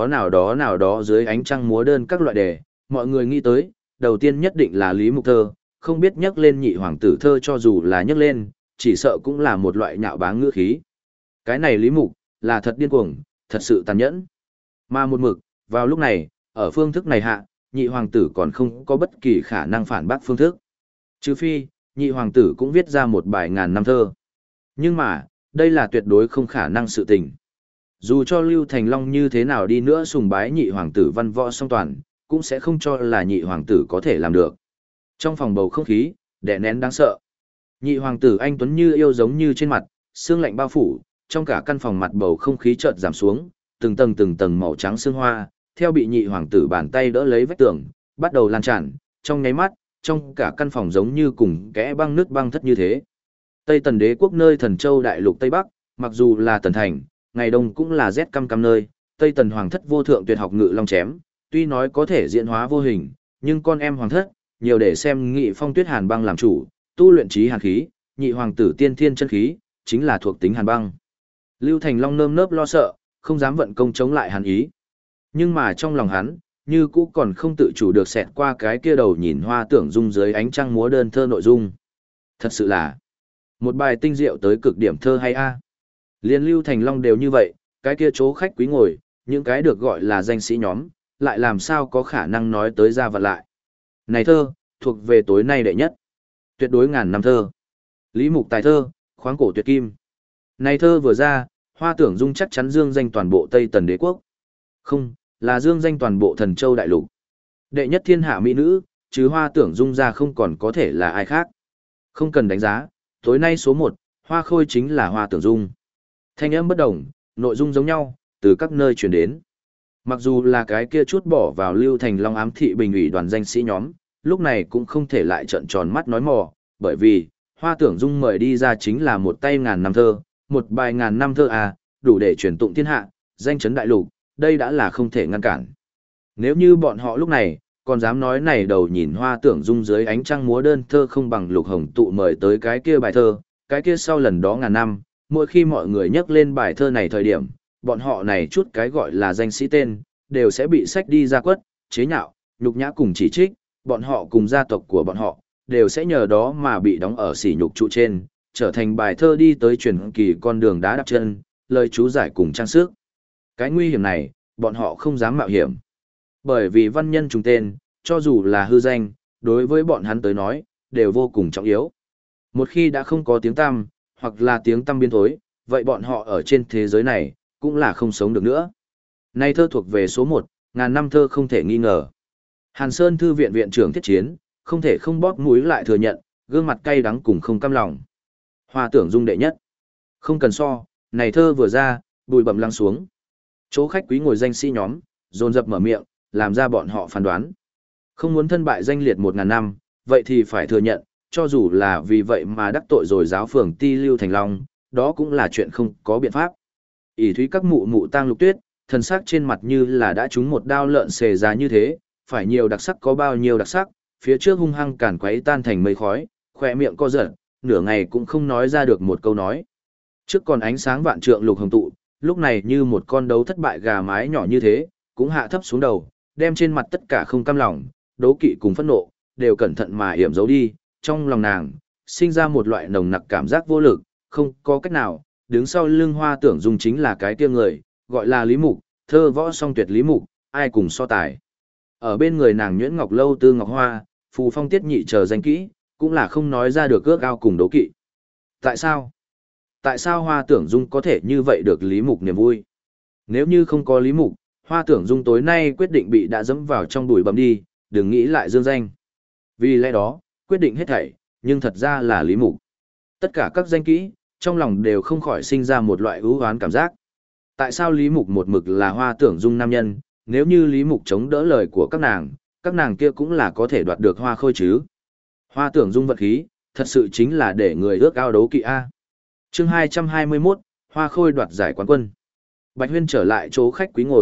nào đó dưới ánh trăng múa đơn các loại đề, mọi người nghĩ tới, đầu tiên nhất định là Lý Mục thơ, không biết nhắc lên nhị hoàng tử thơ cho dù là nhắc lên, chỉ sợ cũng là một loại nhạo báng ngữ khí. Cái này Lý Mục, là thật điên cuồng, thật sự tàn nhẫn. Mà một mực, vào lúc này, ở phương thức này hạ, nhị hoàng tử còn không có bất kỳ khả năng phản bác phương thức. Trừ phi, nhị hoàng tử cũng viết ra một bài ngàn năm thơ. Nhưng mà, đây là tuyệt đối không khả năng sự tình. Dù cho Lưu Thành Long như thế nào đi nữa sùng bái nhị hoàng tử văn võ song toàn, cũng sẽ không cho là nhị hoàng tử có thể làm được. Trong phòng bầu không khí, đè nén đáng sợ. Nhị hoàng tử anh tuấn như yêu giống như trên mặt, sương lạnh bao phủ, trong cả căn phòng mặt bầu không khí chợt giảm xuống, từng tầng màu trắng sương hoa, theo bị nhị hoàng tử bàn tay đỡ lấy vách tường, bắt đầu lan tràn, trong nháy mắt, trong cả căn phòng giống như cùng kẽ băng nước băng thất như thế. Tây Tần Đế quốc nơi Thần Châu đại lục Tây Bắc, mặc dù là Tần thành, ngày đông cũng là rét căm căm nơi, Tây Tần hoàng thất vô thượng tuyệt học ngự long chém, tuy nói có thể diễn hóa vô hình, nhưng con em hoàng thất, nhiều để xem Nghị Phong Tuyết Hàn băng làm chủ, tu luyện trí hàn khí, nhị hoàng tử tiên thiên chân khí, chính là thuộc tính hàn băng. Lưu Thành Long nơm nớp lo sợ, không dám vận công chống lại hàn ý. Nhưng mà trong lòng hắn, như cũ còn không tự chủ được xẹt qua cái kia đầu nhìn hoa tưởng dung dưới ánh trăng múa đơn thơ nội dung. Thật sự là một bài tinh diệu tới cực điểm thơ hay a. Liên Lưu Thành Long đều như vậy, cái kia chỗ khách quý ngồi, những cái được gọi là danh sĩ nhóm, lại làm sao có khả năng nói tới ra vật lại. Này thơ, thuộc về tối nay đệ nhất. Tuyệt đối ngàn năm thơ. Lý Mục tài thơ, khoáng cổ tuyệt kim. Này thơ vừa ra, Hoa Tưởng Dung chắc chắn dương danh toàn bộ Tây Tần Đế quốc. Không, là dương danh toàn bộ Thần Châu đại lục. Đệ nhất thiên hạ mỹ nữ, chứ Hoa Tưởng Dung ra không còn có thể là ai khác. Không cần đánh giá, tối nay số 1, Hoa Khôi chính là Hoa Tưởng Dung. Thanh âm bất đồng, nội dung giống nhau, từ các nơi truyền đến. Mặc dù là cái kia chút bỏ vào Lưu Thành Long ám thị bình ủy đoàn danh sĩ nhóm, lúc này cũng không thể lại trợn tròn mắt nói mò, bởi vì, Hoa Tưởng Dung mời đi ra chính là một tay ngàn năm thơ, một bài ngàn năm thơ à, đủ để truyền tụng thiên hạ, danh chấn đại lục, đây đã là không thể ngăn cản. Nếu như bọn họ lúc này, còn dám nói này đầu nhìn Hoa Tưởng Dung dưới ánh trăng múa đơn thơ không bằng Lục Hồng tụ mời tới cái kia bài thơ, cái kia sau lần đó ngàn năm, mỗi khi mọi người nhắc lên bài thơ này thời điểm, bọn họ này chút cái gọi là danh sĩ tên, đều sẽ bị sách đi ra quất, chế nhạo, nhục nhã cùng chỉ trích, bọn họ cùng gia tộc của bọn họ, đều sẽ nhờ đó mà bị đóng ở sỉ nhục trụ trên, trở thành bài thơ đi tới truyền kỳ con đường đá đạp chân, lời chú giải cùng trang sức. Cái nguy hiểm này, bọn họ không dám mạo hiểm. Bởi vì văn nhân trùng tên, cho dù là hư danh, đối với bọn hắn tới nói, đều vô cùng trọng yếu. Một khi đã không có tiếng tăm, hoặc là tiếng tăm biến thối, vậy bọn họ ở trên thế giới này, cũng là không sống được nữa. Này thơ thuộc về số 1, ngàn năm thơ không thể nghi ngờ. Hàn Sơn Thư viện viện trưởng Thiết Chiến, không thể không bóp mũi lại thừa nhận, gương mặt cay đắng cùng không cam lòng. Hoa Tưởng Dung đệ nhất. Không cần so, này thơ vừa ra, bụi bặm lắng xuống. Chỗ khách quý ngồi danh sĩ nhóm, dồn dập mở miệng, làm ra bọn họ phán đoán. Không muốn thân bại danh liệt 1000 năm, vậy thì phải thừa nhận, cho dù là vì vậy mà đắc tội rồi giáo phường Ti Lưu Thành Long, đó cũng là chuyện không có biện pháp. ỷ thúy các mụ mụ tang lục tuyết, thần sắc trên mặt như là đã trúng một đao lợn xề ra như thế, phải nhiều đặc sắc có bao nhiêu đặc sắc, phía trước hung hăng càn quấy tan thành mây khói, khỏe miệng co giật, nửa ngày cũng không nói ra được một câu nói. Trước còn ánh sáng vạn trượng Lục Hồng tụ, lúc này như một con đấu thất bại gà mái nhỏ như thế, cũng hạ thấp xuống đầu, đem trên mặt tất cả không cam lòng, đố kỵ cùng phẫn nộ, đều cẩn thận mà yểm giấu đi, trong lòng nàng, sinh ra một loại nồng nặc cảm giác vô lực, không có cách nào, đứng sau lưng Hoa Tưởng Dung chính là cái kia người, gọi là Lý Mục, thơ võ song tuyệt Lý Mục, ai cùng so tài. Ở bên người nàng Nhuyễn Ngọc Lâu Tư Ngọc Hoa, Phù Phong Tiết Nhị chờ danh kỹ, cũng là không nói ra được ước ao cùng đố kỵ. Tại sao? Tại sao Hoa Tưởng Dung có thể như vậy được Lý Mục niềm vui? Nếu như không có Lý Mục, Hoa Tưởng Dung tối nay quyết định bị đã dẫm vào trong bụi bặm đi, đừng nghĩ lại dương danh. Vì lẽ đó, quyết định hết thảy, nhưng thật ra là Lý Mục. Tất cả các danh kỹ, trong lòng đều không khỏi sinh ra một loại ưu oán cảm giác. Tại sao Lý Mục một mực là Hoa Tưởng Dung nam nhân, nếu như Lý Mục chống đỡ lời của các nàng kia cũng là có thể đoạt được Hoa Khôi chứ. Hoa Tưởng Dung vận khí, thật sự chính là để người ước ao đấu kỵ A. Chương 221, Hoa Khôi đoạt giải quán quân. Bạch Huyên trở lại chỗ khách quý ngồi,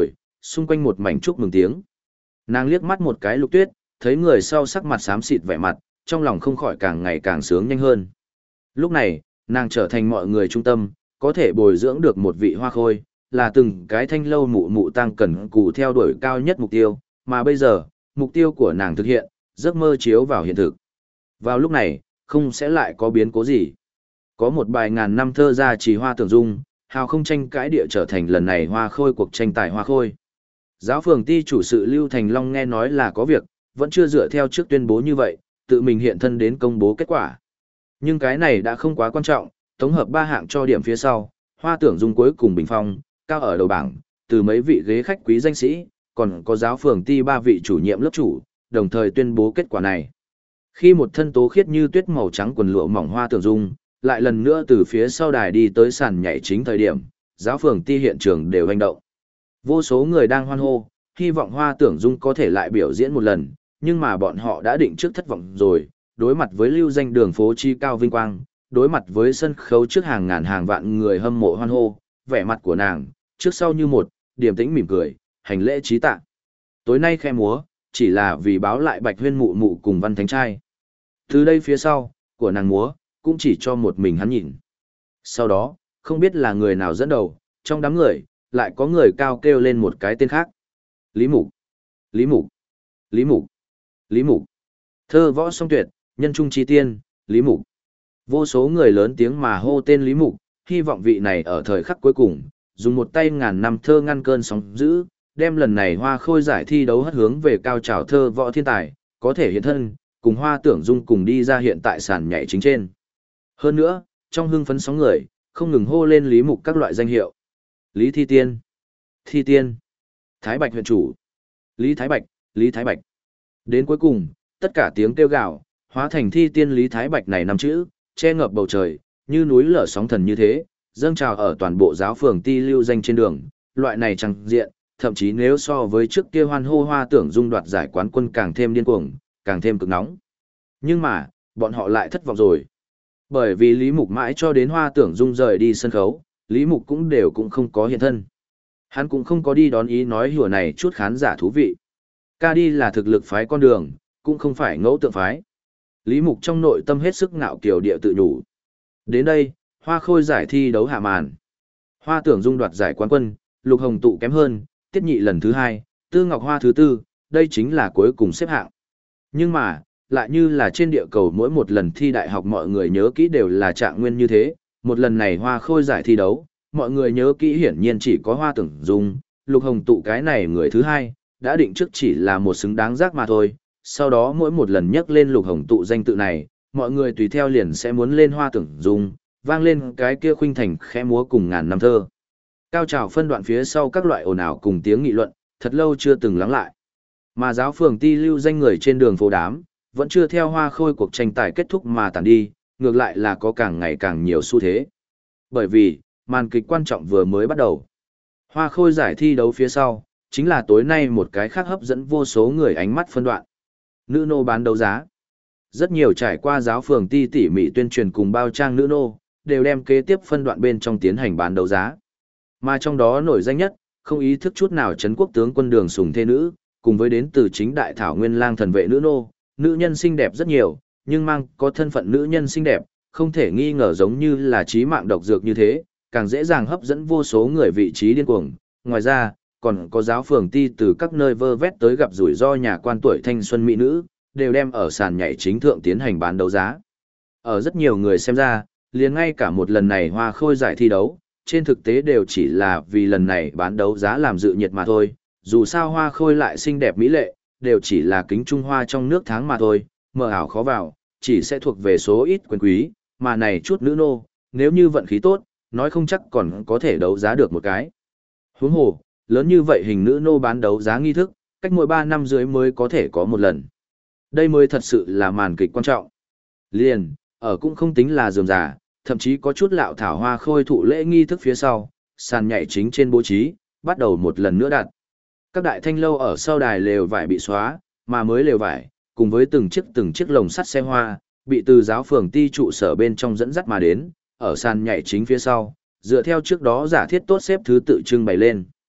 xung quanh một mảnh chúc mừng tiếng. Nàng liếc mắt một cái Lục Tuyết, thấy người sau sắc mặt xám xịt vẻ mặt, trong lòng không khỏi càng ngày càng sướng nhanh hơn. Lúc này, nàng trở thành mọi người trung tâm, có thể bồi dưỡng được một vị hoa khôi, là từng cái thanh lâu mụ mụ tăng cần cù theo đuổi cao nhất mục tiêu, mà bây giờ, mục tiêu của nàng thực hiện, giấc mơ chiếu vào hiện thực. Vào lúc này, không sẽ lại có biến cố gì. Có một bài ngàn năm thơ ra chỉ Hoa Tưởng Dung, hào không tranh cãi địa trở thành lần này hoa khôi cuộc tranh tài hoa khôi. Giáo phường ty chủ sự Lưu Thành Long nghe nói là có việc, vẫn chưa dựa theo trước tuyên bố như vậy, tự mình hiện thân đến công bố kết quả. Nhưng cái này đã không quá quan trọng, tổng hợp 3 hạng cho điểm phía sau, Hoa Tưởng Dung cuối cùng bình phong, cao ở đầu bảng, từ mấy vị ghế khách quý danh sĩ, còn có giáo phường ty 3 vị chủ nhiệm lớp chủ, đồng thời tuyên bố kết quả này. Khi một thân tố khiết như tuyết màu trắng quần lụa mỏng Hoa Tưởng Dung, lại lần nữa từ phía sau đài đi tới sàn nhảy chính thời điểm, giáo phường ty hiện trường đều hành động. Vô số người đang hoan hô, hy vọng Hoa Tưởng Dung có thể lại biểu diễn một lần, nhưng mà bọn họ đã định trước thất vọng rồi, đối mặt với lưu danh đường phố chi cao vinh quang, đối mặt với sân khấu trước hàng ngàn hàng vạn người hâm mộ hoan hô, vẻ mặt của nàng, trước sau như một, điềm tĩnh mỉm cười, hành lễ trí tạ. Tối nay khoe múa, chỉ là vì báo lại Bạch Huyên mụ mụ cùng Văn Thánh trai. Từ đây phía sau, của nàng múa, cũng chỉ cho một mình hắn nhìn. Sau đó, không biết là người nào dẫn đầu, trong đám người, lại có người cao kêu lên một cái tên khác. Lý Mục, Lý Mục, Lý Mục, Lý Mục. Thơ võ song tuyệt, nhân trung chi tiên, Lý Mục. Vô số người lớn tiếng mà hô tên Lý Mục, hy vọng vị này ở thời khắc cuối cùng, dùng một tay ngàn năm thơ ngăn cơn sóng dữ, đem lần này hoa khôi giải thi đấu hất hướng về cao trào thơ võ thiên tài, có thể hiện thân, cùng Hoa Tưởng Dung cùng đi ra hiện tại sàn nhảy chính trên. Hơn nữa, trong hưng phấn sóng người, không ngừng hô lên Lý Mục các loại danh hiệu. Lý Thi Tiên, Thi Tiên, Thái Bạch huyện chủ, Lý Thái Bạch, Lý Thái Bạch. Đến cuối cùng, tất cả tiếng kêu gào, hóa thành Thi Tiên Lý Thái Bạch này năm chữ, che ngập bầu trời, như núi lở sóng thần như thế, dâng trào ở toàn bộ giáo phường ti lưu danh trên đường, loại này chẳng diện, thậm chí nếu so với trước kia hoan hô Hoa Tưởng Dung đoạt giải quán quân càng thêm điên cuồng, càng thêm cực nóng. Nhưng mà, bọn họ lại thất vọng rồi. Bởi vì Lý Mục mãi cho đến Hoa Tưởng Dung rời đi sân khấu, Lý Mục cũng không có hiện thân. Hắn cũng không có đi đón ý nói hùa này chút khán giả thú vị. Ca đi là thực lực phái con đường, cũng không phải ngẫu tượng phái. Lý Mục trong nội tâm hết sức ngạo kiều địa tự nhủ. Đến đây, Hoa Khôi giải thi đấu hạ màn. Hoa Tưởng Dung đoạt giải quán quân, Lục Hồng Tụ kém hơn, Tiết Nhị lần thứ 2, Tư Ngọc Hoa thứ 4, đây chính là cuối cùng xếp hạng. Nhưng mà, lại như là trên địa cầu mỗi một lần thi đại học mọi người nhớ kỹ đều là trạng nguyên như thế, một lần này Hoa Khôi giải thi đấu, mọi người nhớ kỹ hiển nhiên chỉ có Hoa Tưởng Dung, Lục Hồng Tụ cái này người thứ 2, đã định trước chỉ là một xứng đáng giác mà thôi. Sau đó mỗi một lần nhắc lên Lục Hồng Tụ danh tự này, mọi người tùy theo liền sẽ muốn lên Hoa Tưởng Dung, vang lên cái kia khuynh thành khẽ múa cùng ngàn năm thơ. Cao trào phân đoạn phía sau các loại ồn ào cùng tiếng nghị luận, thật lâu chưa từng lắng lại. Mà giáo phường ti lưu danh người trên đường phố đám, vẫn chưa theo Hoa Khôi cuộc tranh tài kết thúc mà tàn đi, ngược lại là có càng ngày càng nhiều xu thế. Bởi vì, màn kịch quan trọng vừa mới bắt đầu. Hoa Khôi giải thi đấu phía sau, chính là tối nay một cái khác hấp dẫn vô số người ánh mắt phân đoạn. Nữ nô bán đấu giá. Rất nhiều trải qua giáo phường ti tỉ mỉ tuyên truyền cùng bao trang nữ nô, đều đem kế tiếp phân đoạn bên trong tiến hành bán đấu giá. Mà trong đó nổi danh nhất, không ý thức chút nào trấn quốc tướng quân Đường Sùng thê nữ, cùng với đến từ chính đại thảo nguyên lang thần vệ nữ nô, nữ nhân xinh đẹp rất nhiều, nhưng mang có thân phận nữ nhân xinh đẹp, không thể nghi ngờ giống như là trí mạng độc dược như thế, càng dễ dàng hấp dẫn vô số người vị trí điên cuồng. Ngoài ra, còn có giáo phường ti từ các nơi vơ vét tới gặp rủi ro nhà quan tuổi thanh xuân mỹ nữ, đều đem ở sàn nhảy chính thượng tiến hành bán đấu giá. Ở rất nhiều người xem ra, liền ngay cả một lần này Hoa Khôi giải thi đấu, trên thực tế đều chỉ là vì lần này bán đấu giá làm dự nhiệt mà thôi, dù sao Hoa Khôi lại xinh đẹp mỹ lệ, đều chỉ là kính Trung Hoa trong nước tháng mà thôi, mờ ảo khó vào, chỉ sẽ thuộc về số ít quyền quý, mà này chút nữ nô, nếu như vận khí tốt, nói không chắc còn có thể đấu giá được một cái. Huống hồ, lớn như vậy hình nữ nô bán đấu giá nghi thức, cách mỗi 3 năm dưới mới có thể có một lần. Đây mới thật sự là màn kịch quan trọng. Liền, ở cũng không tính là rườm rà, thậm chí có chút lạo thảo Hoa Khôi thụ lễ nghi thức phía sau, sàn nhảy chính trên bố trí, bắt đầu một lần nữa đặt. Các đại thanh lâu ở sau đài lều vải bị xóa, mà mới lều vải, cùng với từng chiếc lồng sắt xe hoa, bị từ giáo phường ti trụ sở bên trong dẫn dắt mà đến, ở sàn nhảy chính phía sau, dựa theo trước đó giả thiết tốt xếp thứ tự trưng bày lên.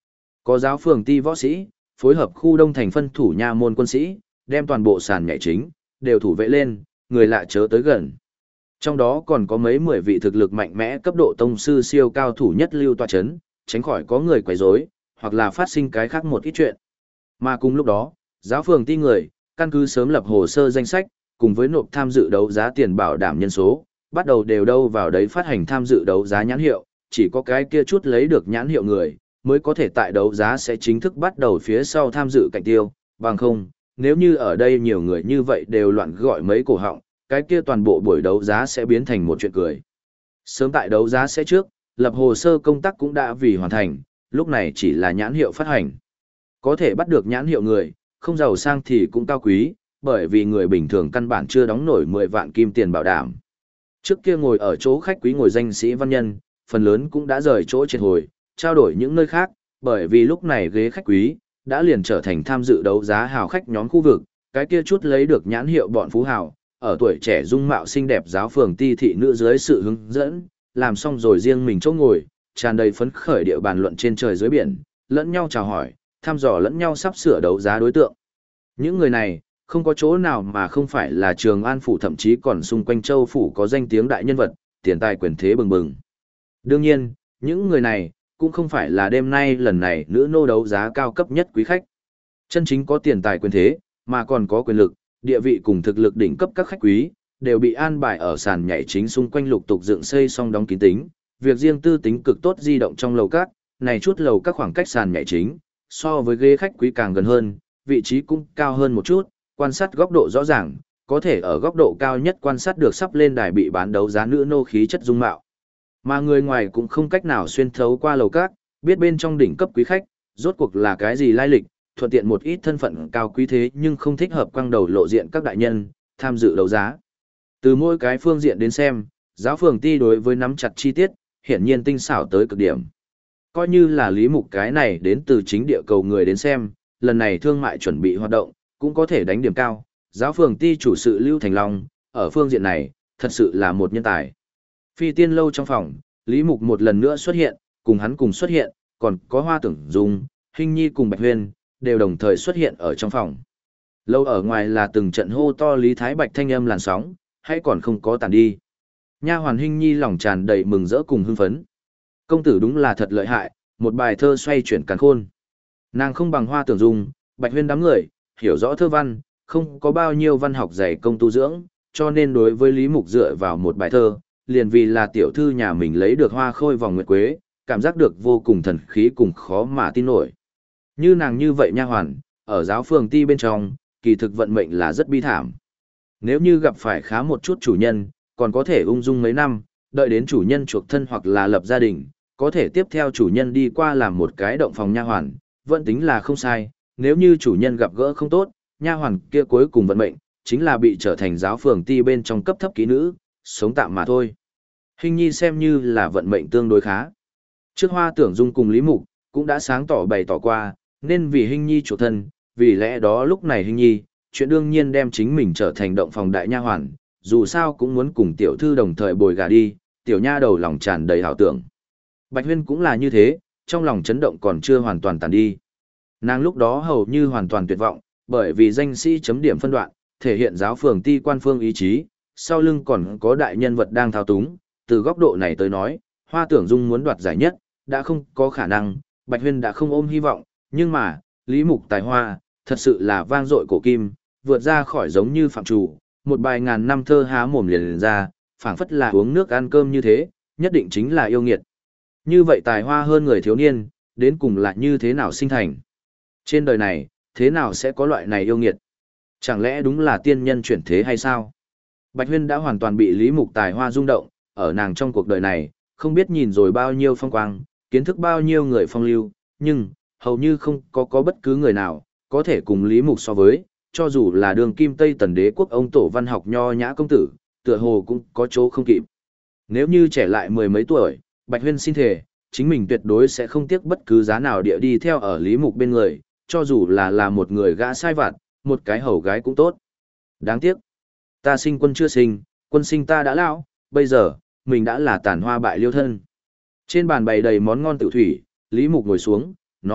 Có giáo phường ti võ sĩ, phối hợp khu đông thành phân thủ nha môn quân sĩ, đem toàn bộ sàn nhảy chính, đều thủ vệ lên, người lạ chớ tới gần. Trong đó còn có mấy 10 vị thực lực mạnh mẽ cấp độ tông sư siêu cao thủ nhất lưu tọa chấn, tránh khỏi có người quấy rối, hoặc là phát sinh cái khác một ít chuyện. Mà cùng lúc đó, giáo phường ti người, căn cứ sớm lập hồ sơ danh sách, cùng với nộp tham dự đấu giá tiền bảo đảm nhân số, bắt đầu đều đâu vào đấy phát hành tham dự đấu giá nhãn hiệu, chỉ có cái kia chút lấy được nhãn hiệu người, mới có thể tại đấu giá sẽ chính thức bắt đầu phía sau tham dự cạnh tiêu, bằng không, nếu như ở đây nhiều người như vậy đều loạn gọi mấy cổ họng, cái kia toàn bộ buổi đấu giá sẽ biến thành một chuyện cười. Sớm tại đấu giá sẽ trước, lập hồ sơ công tác cũng đã vì hoàn thành, lúc này chỉ là nhãn hiệu phát hành. Có thể bắt được nhãn hiệu người, không giàu sang thì cũng cao quý, bởi vì người bình thường căn bản chưa đóng nổi 10 vạn kim tiền bảo đảm. Trước kia ngồi ở chỗ khách quý ngồi danh sĩ văn nhân, phần lớn cũng đã rời chỗ triệt hồi, trao đổi những nơi khác, bởi vì lúc này ghế khách quý đã liền trở thành tham dự đấu giá hào khách nhóm khu vực, cái kia chút lấy được nhãn hiệu bọn phú hào, ở tuổi trẻ dung mạo xinh đẹp giáo phường ti thị nữ dưới sự hướng dẫn, làm xong rồi riêng mình chỗ ngồi, tràn đầy phấn khởi địa bàn luận trên trời dưới biển, lẫn nhau chào hỏi, thăm dò lẫn nhau sắp sửa đấu giá đối tượng. Những người này, không có chỗ nào mà không phải là Trường An phủ, thậm chí còn xung quanh châu phủ có danh tiếng đại nhân vật, tiền tài quyền thế bừng bừng. Đương nhiên, những người này cũng không phải là đêm nay lần này nữ nô đấu giá cao cấp nhất quý khách. Chân chính có tiền tài quyền thế, mà còn có quyền lực, địa vị cùng thực lực đỉnh cấp các khách quý, đều bị an bài ở sàn nhảy chính xung quanh lục tục dựng xây xong đóng kín tính, việc riêng tư tính cực tốt di động trong lầu các, này chút lầu các khoảng cách sàn nhảy chính, so với ghế khách quý càng gần hơn, vị trí cũng cao hơn một chút, quan sát góc độ rõ ràng, có thể ở góc độ cao nhất quan sát được sắp lên đài bị bán đấu giá nữ nô khí chất dung mạo. Mà người ngoài cũng không cách nào xuyên thấu qua lầu các, biết bên trong đỉnh cấp quý khách, rốt cuộc là cái gì lai lịch, thuận tiện một ít thân phận cao quý thế nhưng không thích hợp quang đầu lộ diện các đại nhân, tham dự đấu giá. Từ mỗi cái phương diện đến xem, giáo phường ti đối với nắm chặt chi tiết, hiển nhiên tinh xảo tới cực điểm. Coi như là Lý Mục cái này đến từ chính địa cầu người đến xem, lần này thương mại chuẩn bị hoạt động, cũng có thể đánh điểm cao. Giáo phường ti chủ sự Lưu Thành Long, ở phương diện này, thật sự là một nhân tài. Phi tiên lâu trong phòng, Lý Mục một lần nữa xuất hiện, cùng hắn cùng xuất hiện, còn có Hoa Tưởng Dung, Hinh Nhi cùng Bạch Huyên, đều đồng thời xuất hiện ở trong phòng. Lâu ở ngoài là từng trận hô to Lý Thái Bạch thanh âm làn sóng, hay còn không có tàn đi. Nha hoàn Hinh Nhi lòng tràn đầy mừng rỡ cùng hưng phấn. Công tử đúng là thật lợi hại, một bài thơ xoay chuyển càn khôn. Nàng không bằng Hoa Tưởng Dung, Bạch Huyên đám người, hiểu rõ thơ văn, không có bao nhiêu văn học dày công tu dưỡng, cho nên đối với Lý Mục dựa vào một bài thơ, liền vì là tiểu thư nhà mình lấy được hoa khôi vòng nguyệt quế, cảm giác được vô cùng thần khí cùng khó mà tin nổi. Như nàng như vậy nha hoàn, ở giáo phường ti bên trong, kỳ thực vận mệnh là rất bi thảm. Nếu như gặp phải khá một chút chủ nhân, còn có thể ung dung mấy năm, đợi đến chủ nhân chuộc thân hoặc là lập gia đình, có thể tiếp theo chủ nhân đi qua làm một cái động phòng nha hoàn, vẫn tính là không sai. Nếu như chủ nhân gặp gỡ không tốt, nha hoàn kia cuối cùng vận mệnh, chính là bị trở thành giáo phường ti bên trong cấp thấp kỹ nữ, sống tạm mà thôi. Hình nhi xem như là vận mệnh tương đối khá. Trước Hoa Tưởng Dung cùng Lý Mục, cũng đã sáng tỏ bày tỏ qua, nên vì Hình nhi chủ thân, vì lẽ đó lúc này Hình nhi, chuyện đương nhiên đem chính mình trở thành động phòng đại nha hoàn, dù sao cũng muốn cùng tiểu thư đồng thời bồi gà đi, tiểu nha đầu lòng tràn đầy hảo tưởng. Bạch Huyên cũng là như thế, trong lòng chấn động còn chưa hoàn toàn tàn đi. Nàng lúc đó hầu như hoàn toàn tuyệt vọng, bởi vì danh sĩ chấm điểm phân đoạn, thể hiện giáo phường ti quan phương ý chí, sau lưng còn có đại nhân vật đang thao túng, từ góc độ này tới nói, Hoa Tưởng Dung muốn đoạt giải nhất, đã không có khả năng, Bạch Huyên đã không ôm hy vọng, nhưng mà, Lý Mục tài hoa, thật sự là vang dội cổ kim, vượt ra khỏi giống như phạm chủ, một bài ngàn năm thơ há mồm liền ra, phảng phất là uống nước ăn cơm như thế, nhất định chính là yêu nghiệt. Như vậy tài hoa hơn người thiếu niên, đến cùng là như thế nào sinh thành? Trên đời này, thế nào sẽ có loại này yêu nghiệt? Chẳng lẽ đúng là tiên nhân chuyển thế hay sao? Bạch Huyên đã hoàn toàn bị Lý Mục tài hoa rung động, ở nàng trong cuộc đời này, không biết nhìn rồi bao nhiêu phong quang, kiến thức bao nhiêu người phong lưu, nhưng, hầu như không có bất cứ người nào, có thể cùng Lý Mục so với, cho dù là đường kim Tây Tần đế quốc ông tổ văn học nho nhã công tử, tựa hồ cũng có chỗ không kịp. Nếu như trẻ lại mười mấy tuổi, Bạch Huyên xin thề, chính mình tuyệt đối sẽ không tiếc bất cứ giá nào địa đi theo ở Lý Mục bên người, cho dù là một người gã sai vặt, một cái hầu gái cũng tốt. Đáng tiếc, ta sinh quân chưa sinh, quân sinh ta đã lão, bây giờ, mình đã là tàn hoa bại liêu thân. Trên bàn bày đầy món ngon tự thủy, Lý Mục ngồi xuống, nói,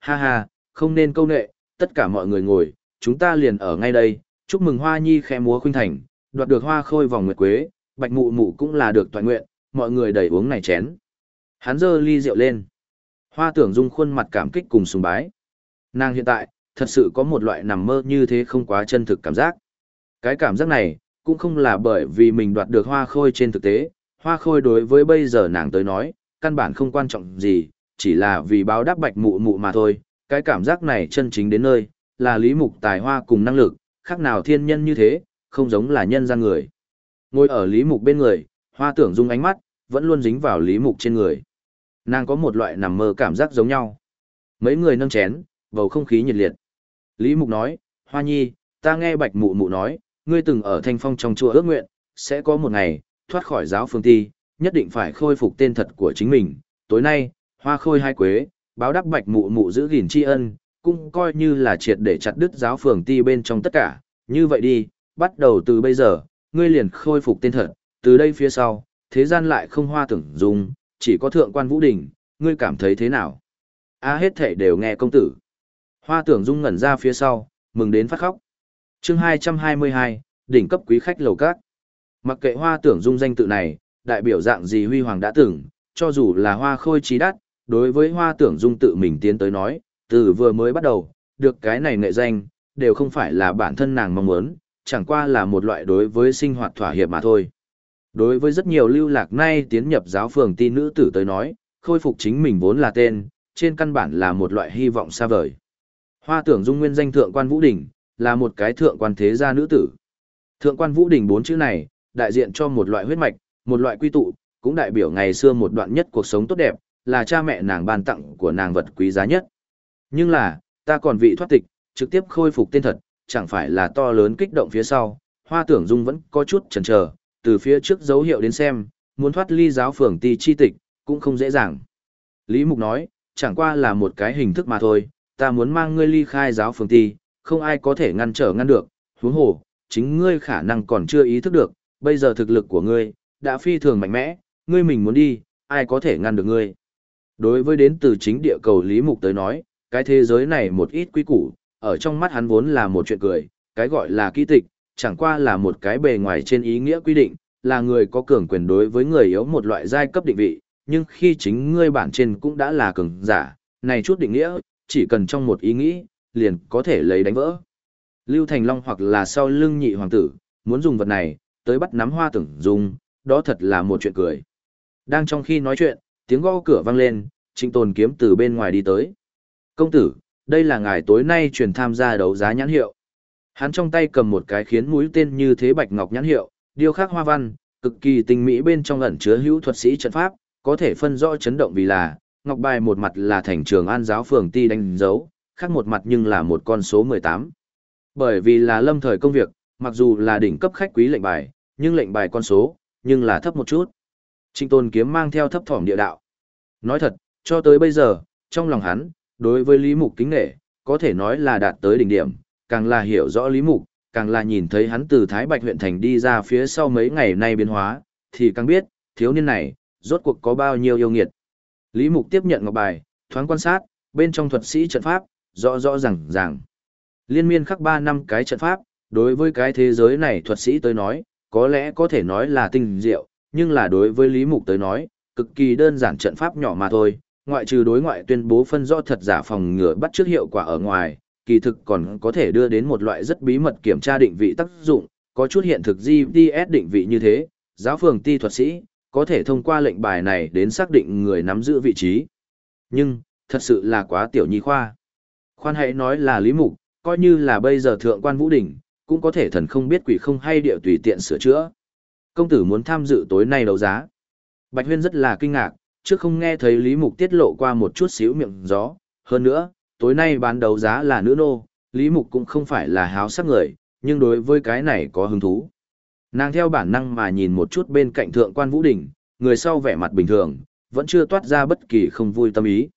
ha ha, không nên câu nệ, tất cả mọi người ngồi, chúng ta liền ở ngay đây, chúc mừng Hoa Nhi khẽ múa khuynh thành, đoạt được hoa khôi vòng nguyệt quế, Bạch Mụ Mụ cũng là được toại nguyện, mọi người đầy uống này chén. Hắn giơ ly rượu lên. Hoa Tưởng Dung khuôn mặt cảm kích cùng sùng bái. Nàng hiện tại, thật sự có một loại nằm mơ như thế không quá chân thực cảm giác. Cái cảm giác này, cũng không là bởi vì mình đoạt được hoa khôi trên thực tế, hoa khôi đối với bây giờ nàng tới nói, căn bản không quan trọng gì, chỉ là vì báo đáp Bạch Mụ Mụ mà thôi. Cái cảm giác này chân chính đến nơi, là Lý Mục tài hoa cùng năng lực, khác nào thiên nhân như thế, không giống là nhân gian người. Ngồi ở Lý Mục bên người, Hoa Tưởng Dung ánh mắt, vẫn luôn dính vào Lý Mục trên người. Nàng có một loại nằm mơ cảm giác giống nhau. Mấy người nâng chén, bầu không khí nhiệt liệt. Lý Mục nói, Hoa Nhi, ta nghe Bạch Mụ Mụ nói, ngươi từng ở Thanh Phong trong chùa ước nguyện, sẽ có một ngày, thoát khỏi giáo phương ti, nhất định phải khôi phục tên thật của chính mình. Tối nay, hoa khôi hai quế, báo đáp Bạch Mụ Mụ giữ gìn tri ân, cũng coi như là triệt để chặt đứt giáo phường ti bên trong tất cả. Như vậy đi, bắt đầu từ bây giờ, ngươi liền khôi phục tên thật, từ đây phía sau, thế gian lại không Hoa Tưởng Dung, chỉ có Thượng quan Vũ Đình, ngươi cảm thấy thế nào? Hết thảy đều nghe công tử. Hoa Tưởng Dung ngẩn ra phía sau, mừng đến phát khóc. Chương 222, đỉnh cấp quý khách lầu các. Mặc kệ Hoa Tưởng Dung danh tự này, đại biểu dạng gì huy hoàng đã từng, cho dù là hoa khôi trí đắt, đối với Hoa Tưởng Dung tự mình tiến tới nói, từ vừa mới bắt đầu, được cái này nghệ danh, đều không phải là bản thân nàng mong muốn, chẳng qua là một loại đối với sinh hoạt thỏa hiệp mà thôi. Đối với rất nhiều lưu lạc nay tiến nhập giáo phường ti nữ tử tới nói, khôi phục chính mình vốn là tên, trên căn bản là một loại hy vọng xa vời. Hoa Tưởng Dung nguyên danh Thượng quan Vũ Đình, là một cái thượng quan thế gia nữ tử. Thượng quan Vũ Đình bốn chữ này, đại diện cho một loại huyết mạch, một loại quy tụ, cũng đại biểu ngày xưa một đoạn nhất cuộc sống tốt đẹp, là cha mẹ nàng ban tặng của nàng vật quý giá nhất. Nhưng là, ta còn vị thoát tịch, trực tiếp khôi phục tên thật, chẳng phải là to lớn kích động phía sau, Hoa Tưởng Dung vẫn có chút chần chờ, từ phía trước dấu hiệu đến xem, muốn thoát ly giáo phường ti chi tịch, cũng không dễ dàng. Lý Mục nói, chẳng qua là một cái hình thức mà thôi, ta muốn mang ngươi ly khai giáo phường ti, không ai có thể ngăn được, huống hồ, chính ngươi khả năng còn chưa ý thức được, bây giờ thực lực của ngươi, đã phi thường mạnh mẽ, ngươi mình muốn đi, ai có thể ngăn được ngươi. Đối với đến từ chính địa cầu Lý Mục tới nói, cái thế giới này một ít quý củ, ở trong mắt hắn vốn là một chuyện cười, cái gọi là kỹ tịch, chẳng qua là một cái bề ngoài trên ý nghĩa quy định, là người có cường quyền đối với người yếu một loại giai cấp định vị, nhưng khi chính ngươi bản trên cũng đã là cường giả, này chút định nghĩa, chỉ cần trong một ý nghĩ, liền có thể lấy đánh vỡ. Lưu Thành Long hoặc là sau lưng nhị hoàng tử, muốn dùng vật này, tới bắt nắm Hoa Tưởng Dung, đó thật là một chuyện cười. Đang trong khi nói chuyện, tiếng gõ cửa vang lên, Trịnh Tồn Kiếm từ bên ngoài đi tới. Công tử, đây là ngài tối nay truyền tham gia đấu giá nhãn hiệu. Hắn trong tay cầm một cái khiến mũi tên như thế bạch ngọc nhãn hiệu, điêu khắc hoa văn, cực kỳ tinh mỹ bên trong ẩn chứa hữu thuật sĩ trận pháp, có thể phân rõ chấn động vì là, ngọc bài một mặt là thành trường an giáo phường ti đánh dấu, khác một mặt nhưng là một con số 18. Bởi vì là lâm thời công việc, mặc dù là đỉnh cấp khách quý lệnh bài, nhưng lệnh bài con số, nhưng là thấp một chút. Trịnh Tồn Kiếm mang theo thấp thỏm địa đạo. Nói thật, cho tới bây giờ, trong lòng hắn, đối với Lý Mục kính nể, có thể nói là đạt tới đỉnh điểm, càng là hiểu rõ Lý Mục, càng là nhìn thấy hắn từ Thái Bạch huyện thành đi ra phía sau mấy ngày nay biến hóa, thì càng biết, thiếu niên này, rốt cuộc có bao nhiêu yêu nghiệt. Lý Mục tiếp nhận ngọc bài, thoáng quan sát, bên trong thuật sĩ trận pháp, rõ rõ ràng. Liên miên khắc 3 năm cái trận pháp, đối với cái thế giới này thuật sĩ tới nói, có lẽ có thể nói là tinh diệu, nhưng là đối với Lý Mục tới nói, cực kỳ đơn giản trận pháp nhỏ mà thôi, ngoại trừ đối ngoại tuyên bố phân rõ thật giả phòng ngừa bắt trước hiệu quả ở ngoài, kỳ thực còn có thể đưa đến một loại rất bí mật kiểm tra định vị tác dụng, có chút hiện thực GPS định vị như thế, giáo phường ti thuật sĩ, có thể thông qua lệnh bài này đến xác định người nắm giữ vị trí. Nhưng, thật sự là quá tiểu nhi khoa. Khoan hãy nói là Lý Mục, coi như là bây giờ thượng quan Vũ Đình, cũng có thể thần không biết quỷ không hay địa tùy tiện sửa chữa. Công tử muốn tham dự tối nay đấu giá. Bạch Huyên rất là kinh ngạc, trước không nghe thấy Lý Mục tiết lộ qua một chút xíu miệng gió. Hơn nữa, tối nay bán đấu giá là nữ nô, Lý Mục cũng không phải là háo sắc người, nhưng đối với cái này có hứng thú. Nàng theo bản năng mà nhìn một chút bên cạnh thượng quan Vũ Đình, người sau vẻ mặt bình thường, vẫn chưa toát ra bất kỳ không vui tâm ý.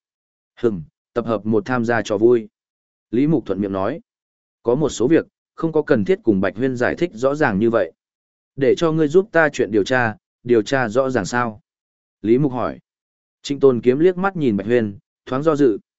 Tập hợp một tham gia trò vui. Lý Mục thuận miệng nói. Có một số việc, không có cần thiết cùng Bạch Huyên giải thích rõ ràng như vậy. Để cho ngươi giúp ta chuyện điều tra rõ ràng sao? Lý Mục hỏi. Trịnh Tồn Kiếm liếc mắt nhìn Bạch Huyên, thoáng do dự.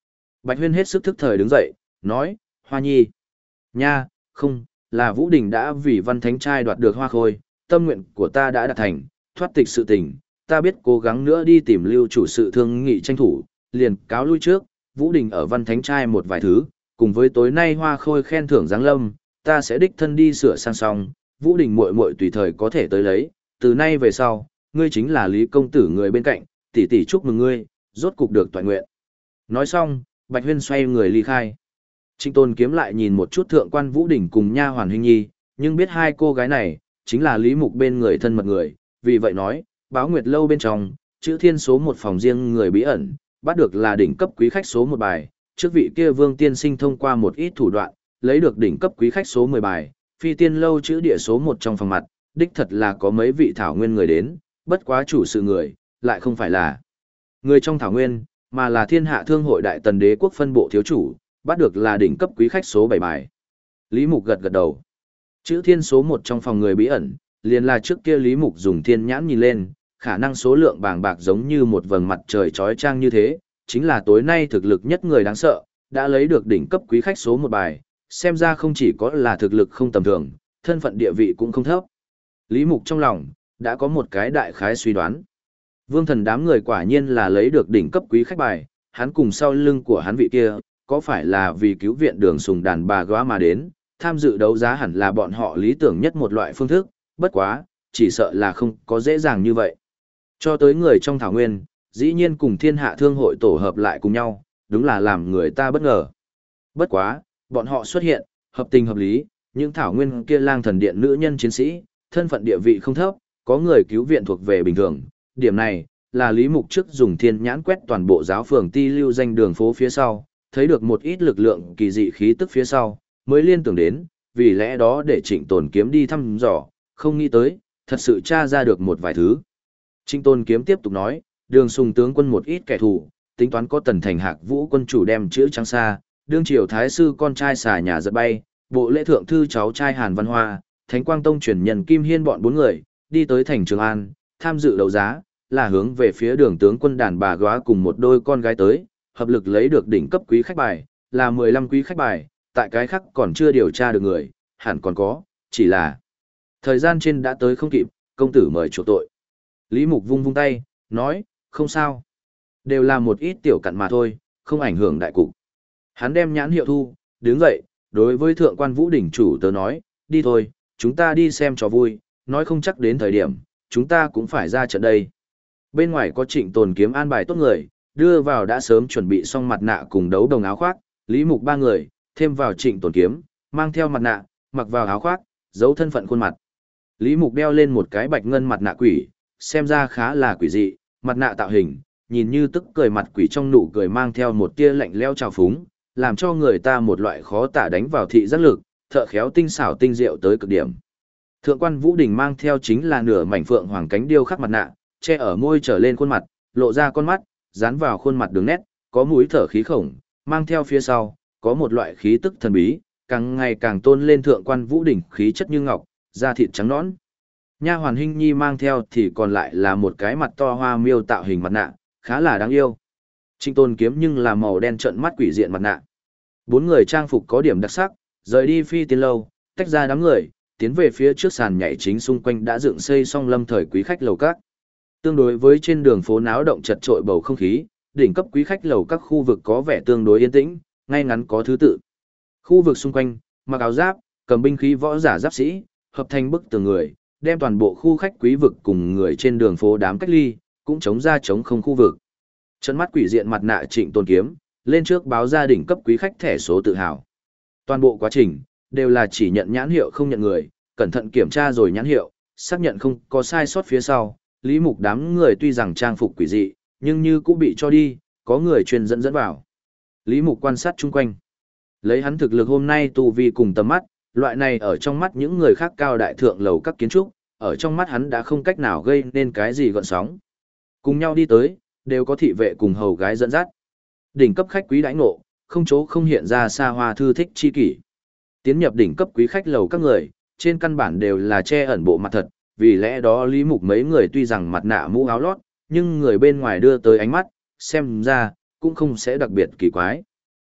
Bạch Huyên hết sức thức thời đứng dậy, nói, Hoa Nhi. Nha, không, là Vũ Đình đã vì Văn Thánh Trai đoạt được hoa khôi, tâm nguyện của ta đã đạt thành, thoát tịch sự tình, ta biết cố gắng nữa đi tìm Lưu chủ sự thương nghị tranh thủ, liền cáo lui trước, Vũ Đình ở Văn Thánh Trai một vài thứ, cùng với tối nay hoa khôi khen thưởng giáng lâm, ta sẽ đích thân đi sửa sang xong, Vũ Đình muội muội tùy thời có thể tới lấy, từ nay về sau, ngươi chính là Lý công tử người bên cạnh, tỷ tỷ chúc mừng ngươi, rốt cục được toại nguyện. Nói xong, Bạch Huyên xoay người ly khai. Trịnh Tôn Kiếm lại nhìn một chút thượng quan Vũ Đình cùng nha hoàn Hình Nhi, nhưng biết hai cô gái này chính là Lý Mục bên người thân mật người, vì vậy nói, Báo Nguyệt lâu bên trong, chữ thiên số một phòng riêng người bí ẩn, bắt được là đỉnh cấp quý khách số một bài, trước vị kia Vương tiên sinh thông qua một ít thủ đoạn, lấy được đỉnh cấp quý khách số 10 bài, phi tiên lâu chữ địa số một trong phòng mặt, đích thật là có mấy vị thảo nguyên người đến, bất quá chủ sự người, lại không phải là người trong thảo nguyên, mà là thiên hạ thương hội đại tần đế quốc phân bộ thiếu chủ, bắt được là đỉnh cấp quý khách số 7 bài. Lý Mục gật gật đầu. Chữ thiên số một trong phòng người bí ẩn, liền là trước kia Lý Mục dùng thiên nhãn nhìn lên, khả năng số lượng bàng bạc giống như một vầng mặt trời chói chang như thế, chính là tối nay thực lực nhất người đáng sợ, đã lấy được đỉnh cấp quý khách số một bài, xem ra không chỉ có là thực lực không tầm thường, thân phận địa vị cũng không thấp. Lý Mục trong lòng, đã có một cái đại khái suy đoán. Vương Thần đám người quả nhiên là lấy được đỉnh cấp quý khách bài, hắn cùng sau lưng của hắn vị kia, có phải là vì cứu viện Đường Sùng đàn bà góa mà đến, tham dự đấu giá hẳn là bọn họ lý tưởng nhất một loại phương thức, bất quá, chỉ sợ là không có dễ dàng như vậy. Cho tới người trong thảo nguyên, dĩ nhiên cùng thiên hạ thương hội tổ hợp lại cùng nhau, đúng là làm người ta bất ngờ. Bất quá, bọn họ xuất hiện, hợp tình hợp lý, những thảo nguyên kia lang thần điện nữ nhân chiến sĩ, thân phận địa vị không thấp, có người cứu viện thuộc về bình thường. Điểm này, là Lý Mục trước dùng thiên nhãn quét toàn bộ giáo phường ti lưu danh đường phố phía sau, thấy được một ít lực lượng kỳ dị khí tức phía sau, mới liên tưởng đến, vì lẽ đó để Trịnh Tồn Kiếm đi thăm dò, không nghĩ tới, thật sự tra ra được một vài thứ. Trịnh Tồn Kiếm tiếp tục nói, Đường Sùng tướng quân một ít kẻ thù, tính toán có Tần Thành Hạc Vũ quân chủ đem chữ trắng xa, đương triều thái sư con trai xà nhà giật bay, bộ lễ thượng thư cháu trai Hàn Văn Hoa, Thánh Quang Tông truyền nhân Kim Hiên bọn bốn người, đi tới thành Trường An, tham dự đấu giá, là hướng về phía Đường tướng quân đàn bà góa cùng một đôi con gái tới, hợp lực lấy được đỉnh cấp quý khách bài, là 15 quý khách bài, tại cái khác còn chưa điều tra được người, hẳn còn có, chỉ là thời gian trên đã tới không kịp, công tử mời chủ tội. Lý Mục vung vung tay, nói, không sao. Đều là một ít tiểu cặn mà thôi, không ảnh hưởng đại cục. Hắn đem nhãn hiệu thu, đứng dậy, đối với thượng quan Vũ đỉnh chủ tớ nói, đi thôi, chúng ta đi xem trò vui, nói không chắc đến thời điểm, chúng ta cũng phải ra trận đây. Bên ngoài có Trịnh Tồn Kiếm an bài tốt người, đưa vào đã sớm chuẩn bị xong mặt nạ cùng đấu đồng áo khoác, Lý Mục ba người, thêm vào Trịnh Tồn Kiếm, mang theo mặt nạ, mặc vào áo khoác, giấu thân phận khuôn mặt. Lý Mục đeo lên một cái bạch ngân mặt nạ quỷ, xem ra khá là quỷ dị, mặt nạ tạo hình, nhìn như tức cười mặt quỷ trong nụ cười mang theo một tia lạnh lẽo trào phúng, làm cho người ta một loại khó tả đánh vào thị giác lực, thợ khéo tinh xảo tinh diệu tới cực điểm. Thượng quan Vũ Đình mang theo chính là nửa mảnh phượng hoàng cánh điêu khắc mặt nạ, che ở môi trở lên khuôn mặt, lộ ra con mắt, dán vào khuôn mặt đường nét, có mũi thở khí khổng, mang theo phía sau, có một loại khí tức thần bí, càng ngày càng tôn lên thượng quan Vũ Đình khí chất như ngọc, da thịt trắng nõn. Nha hoàn Hinh Nhi mang theo thì còn lại là một cái mặt to hoa miêu tạo hình mặt nạ, khá là đáng yêu. Trịnh Tôn Kiếm nhưng là màu đen trợn mắt quỷ diện mặt nạ. Bốn người trang phục có điểm đặc sắc, rời đi phi tiên lâu, tách ra đám người, tiến về phía trước sàn nhảy chính xung quanh đã dựng xây xong lâm thời quý khách lầu các. Tương đối với trên đường phố náo động chật trội bầu không khí, đỉnh cấp quý khách lầu các khu vực có vẻ tương đối yên tĩnh, ngay ngắn có thứ tự. Khu vực xung quanh, mặc áo giáp, cầm binh khí võ giả giáp sĩ, hợp thành bức tường người, đem toàn bộ khu khách quý vực cùng người trên đường phố đám cách ly, cũng chống ra chống không khu vực. Chân mắt quỷ diện mặt nạ Trịnh Tôn Kiếm, lên trước báo gia đỉnh cấp quý khách thẻ số tự hào. Toàn bộ quá trình, đều là chỉ nhận nhãn hiệu không nhận người, cẩn thận kiểm tra rồi nhãn hiệu, xác nhận không có sai sót phía sau. Lý Mục đám người tuy rằng trang phục quỷ dị, nhưng như cũng bị cho đi, có người truyền dẫn vào. Lý Mục quan sát chung quanh. Lấy hắn thực lực hôm nay tu vi cùng tầm mắt, loại này ở trong mắt những người khác cao đại thượng lầu các kiến trúc, ở trong mắt hắn đã không cách nào gây nên cái gì gợn sóng. Cùng nhau đi tới, đều có thị vệ cùng hầu gái dẫn dắt. Đỉnh cấp khách quý đãi ngộ, không chỗ không hiện ra xa hoa thư thích chi kỷ. Tiến nhập đỉnh cấp quý khách lầu các người, trên căn bản đều là che ẩn bộ mặt thật, vì lẽ đó Lý Mục mấy người tuy rằng mặt nạ mũ áo lót, nhưng người bên ngoài đưa tới ánh mắt, xem ra, cũng không sẽ đặc biệt kỳ quái.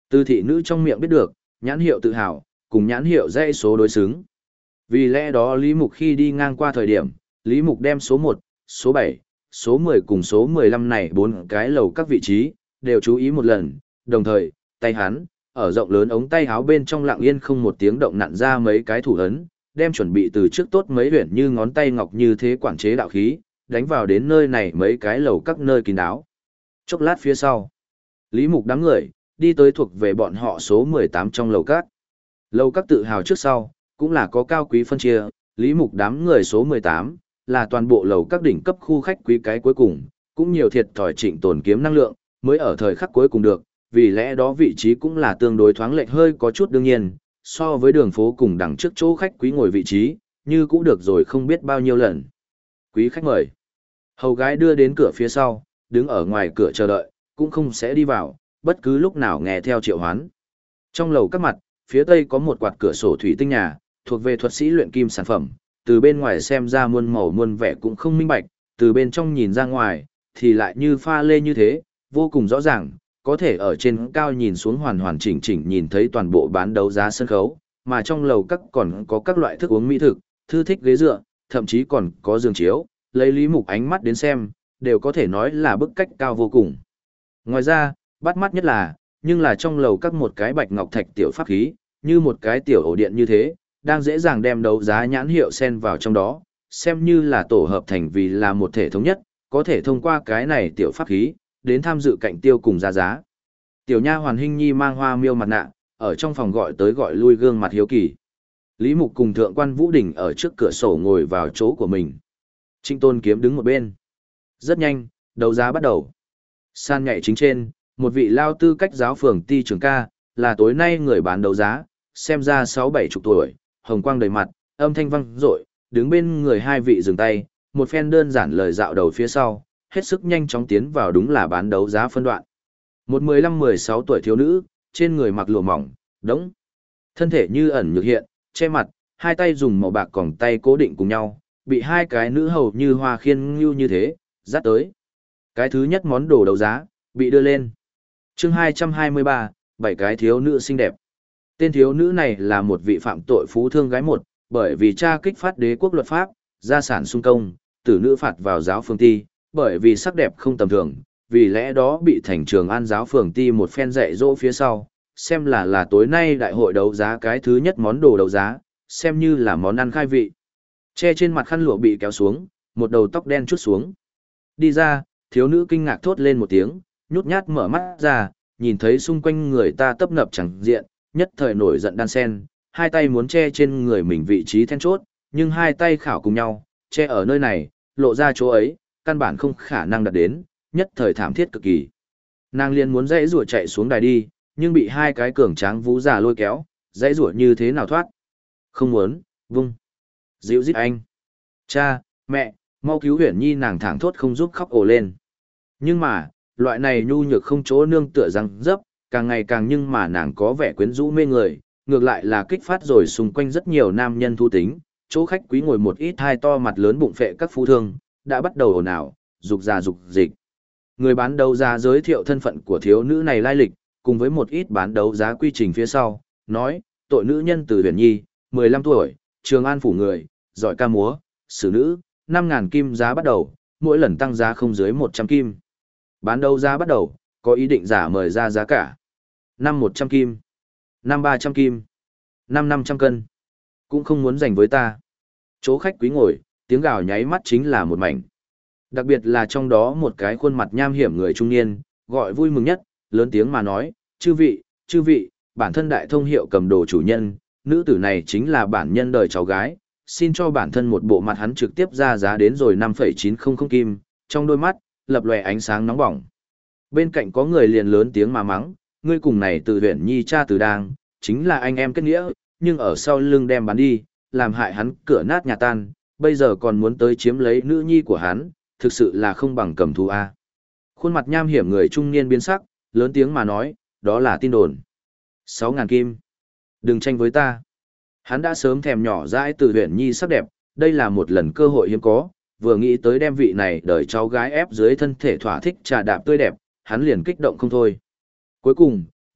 Từ thị nữ trong miệng biết được, nhãn hiệu tự hào, cùng nhãn hiệu dãy số đối xứng. Vì lẽ đó Lý Mục khi đi ngang qua thời điểm, Lý Mục đem số 1, số 7, số 10 cùng số 15 này bốn cái lầu các vị trí, đều chú ý một lần, đồng thời, tay hắn, ở rộng lớn ống tay áo bên trong lặng yên không một tiếng động nặn ra mấy cái thủ ấn, đem chuẩn bị từ trước tốt mấy huyện như ngón tay ngọc như thế quản chế đạo khí, đánh vào đến nơi này mấy cái lầu các nơi kín đáo. Chốc lát phía sau, Lý Mục đám người, đi tới thuộc về bọn họ số 18 trong lầu các. Lầu các tự hào trước sau, cũng là có cao quý phân chia, Lý Mục đám người số 18, là toàn bộ lầu các đỉnh cấp khu khách quý cái cuối cùng, cũng nhiều thiệt thòi Trịnh Tồn kiếm năng lượng, mới ở thời khắc cuối cùng được, vì lẽ đó vị trí cũng là tương đối thoáng lệch hơi có chút đương nhiên, so với đường phố cùng đằng trước chỗ khách quý ngồi vị trí, như cũng được rồi không biết bao nhiêu lần. Quý khách mời. Hầu gái đưa đến cửa phía sau, đứng ở ngoài cửa chờ đợi, cũng không sẽ đi vào, bất cứ lúc nào nghe theo triệu hoán. Trong lầu các mặt, phía tây có một quạt cửa sổ thủy tinh nhà, thuộc về thuật sĩ luyện kim sản phẩm, từ bên ngoài xem ra muôn màu muôn vẻ cũng không minh bạch, từ bên trong nhìn ra ngoài, thì lại như pha lê như thế, vô cùng rõ ràng, có thể ở trên cao nhìn xuống hoàn hoàn chỉnh chỉnh nhìn thấy toàn bộ bán đấu giá sân khấu, mà trong lầu các còn có các loại thức uống mỹ thực, thư thích ghế dựa, thậm chí còn có giường chiếu, lấy Lý Mục ánh mắt đến xem, đều có thể nói là bức cách cao vô cùng. Ngoài ra, bắt mắt nhất là, nhưng là trong lầu các một cái bạch ngọc thạch tiểu pháp khí, như một cái tiểu ổ điện như thế, đang dễ dàng đem đấu giá nhãn hiệu xen vào trong đó, xem như là tổ hợp thành vì là một thể thống nhất, có thể thông qua cái này tiểu pháp khí, đến tham dự cạnh tiêu cùng ra giá. Tiểu nha hoàn Hinh Nhi mang hoa miêu mặt nạ, ở trong phòng gọi tới gọi lui gương mặt hiếu kỳ. Lý Mục cùng thượng quan Vũ Đình ở trước cửa sổ ngồi vào chỗ của mình. Trịnh Tôn kiếm đứng một bên. Rất nhanh, đấu giá bắt đầu. San nhảy chính trên, một vị lao tư cách giáo phường ti trưởng ca, là tối nay người bán đấu giá, xem ra 6-7 chục tuổi, hồng quang đầy mặt, âm thanh vang dội, đứng bên người hai vị dừng tay, một phen đơn giản lời dạo đầu phía sau, hết sức nhanh chóng tiến vào đúng là bán đấu giá phân đoạn. Một 15-16 tuổi thiếu nữ, trên người mặc lụa mỏng, đống. Thân thể như ẩn nhược hiện, che mặt, hai tay dùng màu bạc còng tay cố định cùng nhau, bị hai cái nữ hầu như hoa khiên như thế, dắt tới. Cái thứ nhất món đồ đấu giá, bị đưa lên. Chương 223, 7 cái thiếu nữ xinh đẹp. Tên thiếu nữ này là một vị phạm tội phú thương gái một, bởi vì cha kích phát đế quốc luật pháp, gia sản sung công, tử nữ phạt vào giáo phường ti, bởi vì sắc đẹp không tầm thường, vì lẽ đó bị thành trường an giáo phường ti một phen dạy dỗ phía sau, xem là tối nay đại hội đấu giá cái thứ nhất món đồ đấu giá, xem như là món ăn khai vị. Che trên mặt khăn lụa bị kéo xuống, một đầu tóc đen chút xuống. Đi ra, thiếu nữ kinh ngạc thốt lên một tiếng, nhút nhát mở mắt ra, nhìn thấy xung quanh người ta tấp nập chẳng diện, nhất thời nổi giận đan sen, hai tay muốn che trên người mình vị trí then chốt, nhưng hai tay khảo cùng nhau, che ở nơi này, lộ ra chỗ ấy, căn bản không khả năng đạt đến, nhất thời thảm thiết cực kỳ. Nàng liền muốn dãy rủa chạy xuống đài đi, nhưng bị hai cái cường tráng vũ già lôi kéo, dãy rủa như thế nào thoát. Không muốn, vung. Dịu dít anh. Cha, mẹ, mau cứu Huyền Nhi, nàng thẳng thốt không giúp khóc ồ lên. Nhưng mà, loại này nhu nhược không chỗ nương tựa răng dấp, càng ngày càng nhưng mà nàng có vẻ quyến rũ mê người, ngược lại là kích phát rồi xung quanh rất nhiều nam nhân thu tính, chỗ khách quý ngồi một ít hai to mặt lớn bụng phệ các phú thương, đã bắt đầu ồn ào, dục ra dục dịch. Người bán đấu giá giới thiệu thân phận của thiếu nữ này lai lịch, cùng với một ít bán đấu giá quy trình phía sau, nói, tội nữ nhân từ Huyền Nhi, 15 tuổi, Trường An phủ người, giỏi ca múa, xử nữ, 5.000 kim giá bắt đầu, mỗi lần tăng giá không dưới 100 kim. Bán đấu giá bắt đầu, có ý định giả mời ra giá cả. Năm 100 kim, năm 300 kim, năm 500 cân. Cũng không muốn giành với ta. Chỗ khách quý ngồi, tiếng gào nháy mắt chính là một mảnh. Đặc biệt là trong đó một cái khuôn mặt nham hiểm người trung niên, gọi vui mừng nhất, lớn tiếng mà nói, chư vị, bản thân đại thông hiệu cầm đồ chủ nhân, nữ tử này chính là bản nhân đời cháu gái, xin cho bản thân một bộ mặt. Hắn trực tiếp ra giá đến rồi 5,900 kim, trong đôi mắt, lập lòe ánh sáng nóng bỏng. Bên cạnh có người liền lớn tiếng mà mắng, ngươi cùng này từ Huyền Nhi cha từ đang, chính là anh em kết nghĩa, nhưng ở sau lưng đem bán đi, làm hại hắn cửa nát nhà tan, bây giờ còn muốn tới chiếm lấy nữ nhi của hắn, thực sự là không bằng cầm thú a. Khuôn mặt nham hiểm người trung niên biến sắc, lớn tiếng mà nói, đó là tin đồn. 6.000 kim. Đừng tranh với ta. Hắn đã sớm thèm nhỏ dãi từ Huyền Nhi sắc đẹp, đây là một lần cơ hội hiếm có, vừa nghĩ tới đem vị này đợi cháu gái ép dưới thân thể thỏa thích trà đạp tươi đẹp, hắn liền kích động không thôi. Cuối cùng,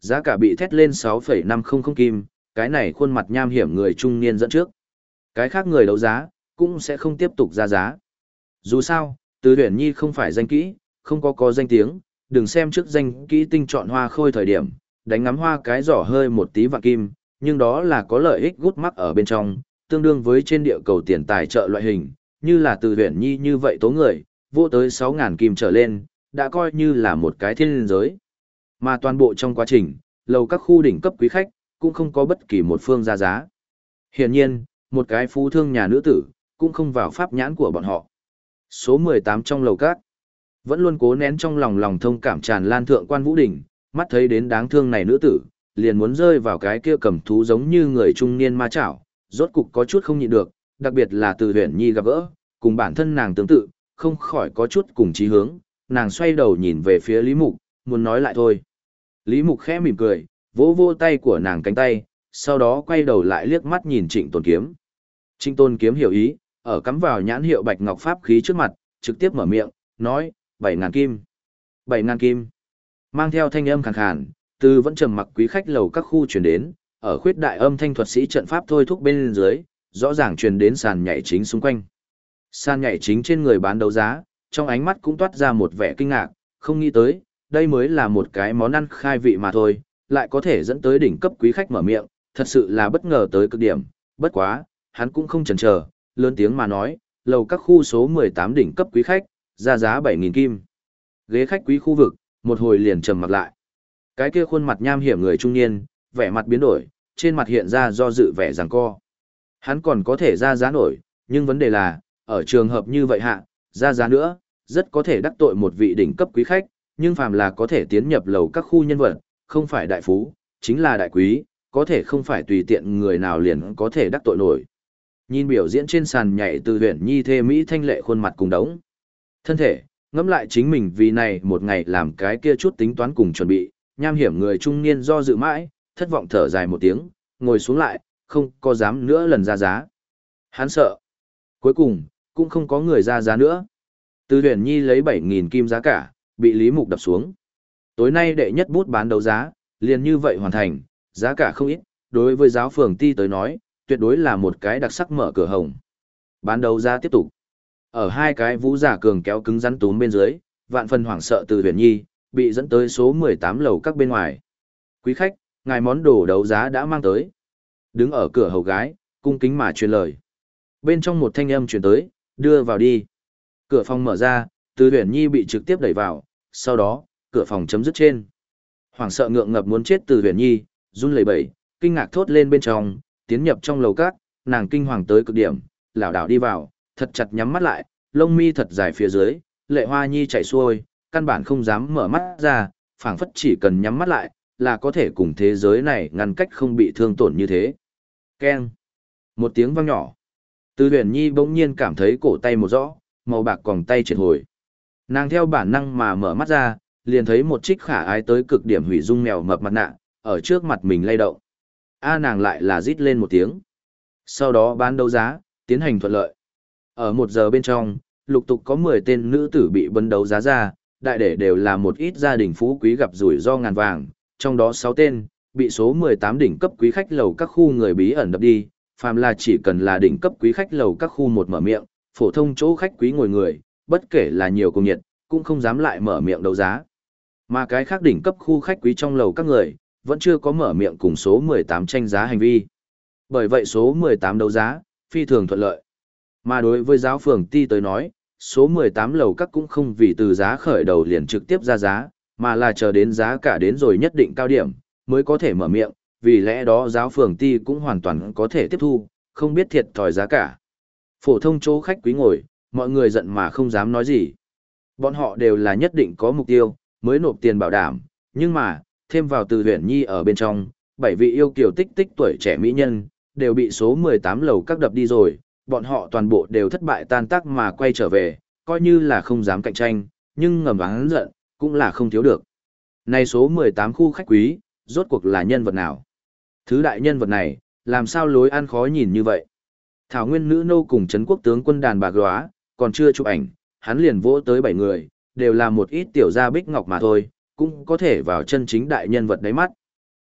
Giá cả bị thét lên 6,500 kim, cái này khuôn mặt nham hiểm người trung niên dẫn trước. Cái khác người đấu giá, cũng sẽ không tiếp tục ra giá. Dù sao, Từ Huyền Nhi không phải danh kỹ, không có danh tiếng, đừng xem trước danh kỹ tinh chọn hoa khôi thời điểm, đánh ngắm hoa cái giỏ hơi một tí vạn kim, nhưng đó là có lợi ích gút mắc ở bên trong, tương đương với trên địa cầu tiền tài trợ loại hình, như là Từ Huyền Nhi như vậy tố người, vô tới 6.000 kim trở lên, đã coi như là một cái thiên liên giới. Mà toàn bộ trong quá trình, lầu các khu đỉnh cấp quý khách, cũng không có bất kỳ một phương ra giá. Hiển nhiên, một cái phú thương nhà nữ tử, cũng không vào pháp nhãn của bọn họ. Số 18 trong lầu các, vẫn luôn cố nén trong lòng thông cảm tràn lan thượng quan Vũ Đình, mắt thấy đến đáng thương này nữ tử, liền muốn rơi vào cái kia cầm thú giống như người trung niên ma chảo, rốt cục có chút không nhịn được, đặc biệt là Từ Huyền Nhi gặp gỡ, cùng bản thân nàng tương tự, không khỏi có chút cùng chí hướng, nàng xoay đầu nhìn về phía Lý Mục, muốn nói lại thôi. Lý Mục khẽ mỉm cười, vỗ vỗ tay của nàng cánh tay, sau đó quay đầu lại liếc mắt nhìn Trịnh Tôn Kiếm. Trịnh Tôn Kiếm hiểu ý, ở cắm vào nhãn hiệu bạch ngọc pháp khí trước mặt, trực tiếp mở miệng, nói, 7.000 kim. 7.000 kim. Mang theo thanh âm khàn khàn, từ vẫn trầm mặc quý khách lầu các khu truyền đến, ở khuyết đại âm thanh thuật sĩ trận pháp thôi thúc bên dưới, rõ ràng truyền đến sàn nhảy chính xung quanh. Sàn nhảy chính trên người bán đấu giá, trong ánh mắt cũng toát ra một vẻ kinh ngạc, không nghĩ tới, đây mới là một cái món ăn khai vị mà thôi, lại có thể dẫn tới đỉnh cấp quý khách mở miệng, thật sự là bất ngờ tới cực điểm, bất quá, hắn cũng không chần chờ, lớn tiếng mà nói, lầu các khu số 18 đỉnh cấp quý khách, ra giá 7.000 kim. Ghế khách quý khu vực, một hồi liền trầm mặt lại. Cái kia khuôn mặt nham hiểm người trung niên, vẻ mặt biến đổi, trên mặt hiện ra do dự vẻ giằng co. Hắn còn có thể ra giá nổi, nhưng vấn đề là, ở trường hợp như vậy hạ, ra giá nữa, rất có thể đắc tội một vị đỉnh cấp quý khách, nhưng phàm là có thể tiến nhập lầu các khu nhân vật, không phải đại phú, chính là đại quý, có thể không phải tùy tiện người nào liền có thể đắc tội nổi. Nhìn biểu diễn trên sàn nhảy Từ Huyền Nhi thê mỹ thanh lệ khuôn mặt cùng đống. Thân thể, ngẫm lại chính mình vì này một ngày làm cái kia chút tính toán cùng chuẩn bị, nham hiểm người trung niên do dự mãi, thất vọng thở dài một tiếng, ngồi xuống lại, không có dám nữa lần ra giá. Hắn sợ. Cuối cùng, cũng không có người ra giá nữa. Từ Huyền Nhi lấy 7.000 kim giá cả, bị Lý Mục đập xuống. Tối nay đệ nhất bút bán đấu giá, liền như vậy hoàn thành, giá cả không ít, đối với giáo phường ti tới nói, tuyệt đối là một cái đặc sắc mở cửa hồng. Bán đấu giá tiếp tục. Ở hai cái vũ giả cường kéo cứng rắn túm bên dưới, vạn phần hoảng sợ Từ Huyền Nhi, bị dẫn tới số 18 lầu các bên ngoài. Quý khách, ngài món đồ đấu giá đã mang tới. Đứng ở cửa hầu gái, cung kính mà truyền lời. Bên trong một thanh âm truyền tới, đưa vào đi. Cửa phòng mở ra, Từ Huyền Nhi bị trực tiếp đẩy vào, sau đó, cửa phòng chấm dứt trên. Hoảng sợ ngượng ngập muốn chết Từ Huyền Nhi, run lẩy bẩy, kinh ngạc thốt lên bên trong, tiến nhập trong lầu các, nàng kinh hoàng tới cực điểm, lảo đảo đi vào, thật chặt nhắm mắt lại, lông mi thật dài phía dưới, lệ hoa nhi chảy xuôi, căn bản không dám mở mắt ra, phảng phất chỉ cần nhắm mắt lại, là có thể cùng thế giới này ngăn cách không bị thương tổn như thế. Keng. Một tiếng vang nhỏ. Từ Huyền Nhi bỗng nhiên cảm thấy cổ tay một rõ, màu bạc còng tay triệt hồi. Nàng theo bản năng mà mở mắt ra, liền thấy một trích khả ái tới cực điểm hủy dung mèo mập mặt nạ, ở trước mặt mình lay động. Nàng lại là rít lên một tiếng. Sau đó bán đấu giá, tiến hành thuận lợi. Ở 1 giờ bên trong, lục tục có 10 tên nữ tử bị bấn đấu giá ra, đại để đều là một ít gia đình phú quý gặp rủi ro ngàn vàng, trong đó 6 tên, bị số 18 đỉnh cấp quý khách lầu các khu người bí ẩn đập đi, phàm là chỉ cần là đỉnh cấp quý khách lầu các khu một mở miệng, phổ thông chỗ khách quý ngồi người, bất kể là nhiều cùng nhiệt, cũng không dám lại mở miệng đấu giá. Mà cái khác đỉnh cấp khu khách quý trong lầu các người, vẫn chưa có mở miệng cùng số 18 tranh giá hành vi. Bởi vậy số 18 đấu giá, phi thường thuận lợi. Mà đối với giáo phường ti tới nói, số 18 lầu các cũng không vì từ giá khởi đầu liền trực tiếp ra giá, mà là chờ đến giá cả đến rồi nhất định cao điểm, mới có thể mở miệng, vì lẽ đó giáo phường ti cũng hoàn toàn có thể tiếp thu, không biết thiệt thòi giá cả. Phổ thông chỗ khách quý ngồi, mọi người giận mà không dám nói gì. Bọn họ đều là nhất định có mục tiêu, mới nộp tiền bảo đảm, nhưng mà, thêm vào Từ Huyền Nhi ở bên trong, 7 vị yêu kiều tích tích tuổi trẻ mỹ nhân, đều bị số 18 lầu các đập đi rồi, bọn họ toàn bộ đều thất bại tan tác mà quay trở về, coi như là không dám cạnh tranh, nhưng ngầm oán giận, cũng là không thiếu được. Này số 18 khu khách quý, rốt cuộc là nhân vật nào? Thứ đại nhân vật này, làm sao lối ăn khó nhìn như vậy? Thảo Nguyên nữ nô cùng Trấn Quốc tướng quân đàn bà góa, còn chưa chụp ảnh, hắn liền vỗ tới 7 người, đều là một ít tiểu gia bích ngọc mà thôi, cũng có thể vào chân chính đại nhân vật đáy mắt.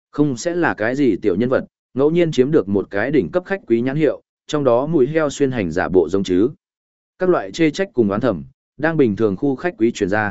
Không sẽ là cái gì tiểu nhân vật, ngẫu nhiên chiếm được một cái đỉnh cấp khách quý nhãn hiệu, trong đó mùi heo xuyên hành giả bộ giống chứ. Các loại chê trách cùng oán thầm, đang bình thường khu khách quý truyền ra.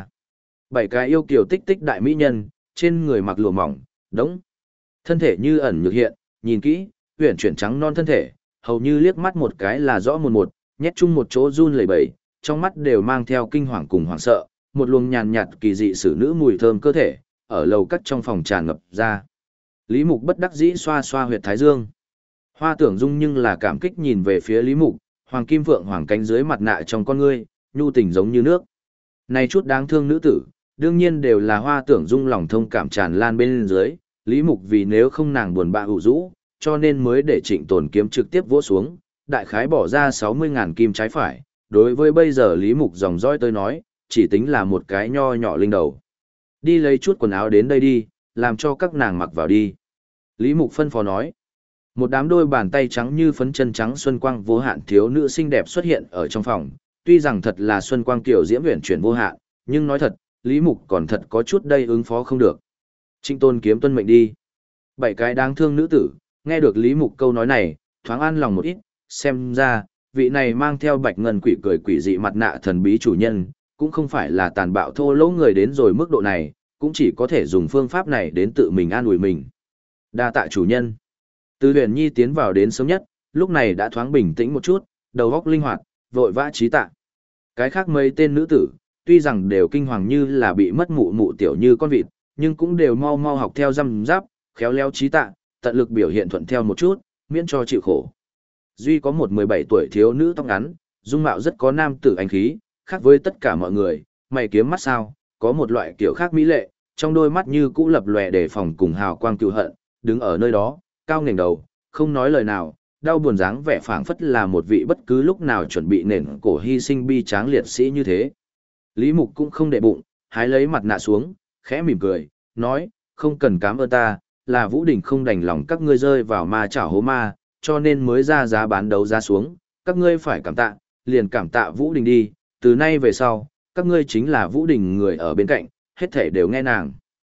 7 cái yêu kiều tích tích đại mỹ nhân, trên người mặc lụa mỏng, đống. Thân thể như ẩn nhược hiện, nhìn kỹ, uyển chuyển trắng non thân thể, hầu như liếc mắt một cái là rõ một, nhét chung một chỗ run lẩy bẩy, trong mắt đều mang theo kinh hoàng cùng hoảng sợ, một luồng nhàn nhạt kỳ dị xử nữ mùi thơm cơ thể, ở lầu cắt trong phòng tràn ngập ra. Lý Mục bất đắc dĩ xoa xoa huyệt thái dương. Hoa Tưởng Dung nhưng là cảm kích nhìn về phía Lý Mục, hoàng kim vượng hoàng cánh dưới mặt nạ trong con ngươi, nhu tình giống như nước. Này chút đáng thương nữ tử, đương nhiên đều là Hoa Tưởng Dung lòng thông cảm tràn lan bên dưới, Lý Mục vì nếu không nàng buồn bã ủ rũ, cho nên mới để Trịnh Tồn kiếm trực tiếp vỗ xuống, đại khái bỏ ra 60.000 kim trái phải, đối với bây giờ Lý Mục dòng dõi tôi nói, chỉ tính là một cái nho nhỏ linh đầu. Đi lấy chút quần áo đến đây đi, làm cho các nàng mặc vào đi. Lý Mục phân phó nói. Một đám đôi bàn tay trắng như phấn chân trắng xuân quang vô hạn thiếu nữ xinh đẹp xuất hiện ở trong phòng, tuy rằng thật là xuân quang tiểu diễm uyển chuyển vô hạn, nhưng nói thật, Lý Mục còn thật có chút đây ứng phó không được. Trịnh Tôn kiếm tuân mệnh đi. 7 cái đáng thương nữ tử, nghe được Lý Mục câu nói này, thoáng an lòng một ít, xem ra, vị này mang theo bạch ngân quỷ cười quỷ dị mặt nạ thần bí chủ nhân, cũng không phải là tàn bạo thô lỗ người đến rồi mức độ này, cũng chỉ có thể dùng phương pháp này đến tự mình an ủi mình. Đa tạ chủ nhân. Từ Huyền Nhi tiến vào đến sớm nhất, lúc này đã thoáng bình tĩnh một chút, đầu óc linh hoạt, vội vã trí tạ. Cái khác mấy tên nữ tử, tuy rằng đều kinh hoàng như là bị mất mụ mụ tiểu như con vịt, nhưng cũng đều mau mau học theo răm giáp, khéo léo trí tạ, tận lực biểu hiện thuận theo một chút, miễn cho chịu khổ. Duy có một 17 tuổi thiếu nữ tóc ngắn, dung mạo rất có nam tử anh khí, khác với tất cả mọi người, mày kiếm mắt sao, có một loại kiểu khác mỹ lệ, trong đôi mắt như cũ lập lòe đề phòng cùng hào quang cừu hận, đứng ở nơi đó, cao ngẩng đầu, không nói lời nào, đau buồn dáng vẻ phảng phất là một vị bất cứ lúc nào chuẩn bị nền cổ hy sinh bi tráng liệt sĩ như thế. Lý Mục cũng không để bụng, hái lấy mặt nạ xuống, khẽ mỉm cười, nói, không cần cảm ơn ta, là Vũ Đình không đành lòng các ngươi rơi vào ma chảo hố ma, cho nên mới ra giá bán đấu giá xuống, các ngươi phải cảm tạ, liền cảm tạ Vũ Đình đi, từ nay về sau, các ngươi chính là Vũ Đình người ở bên cạnh, hết thể đều nghe nàng.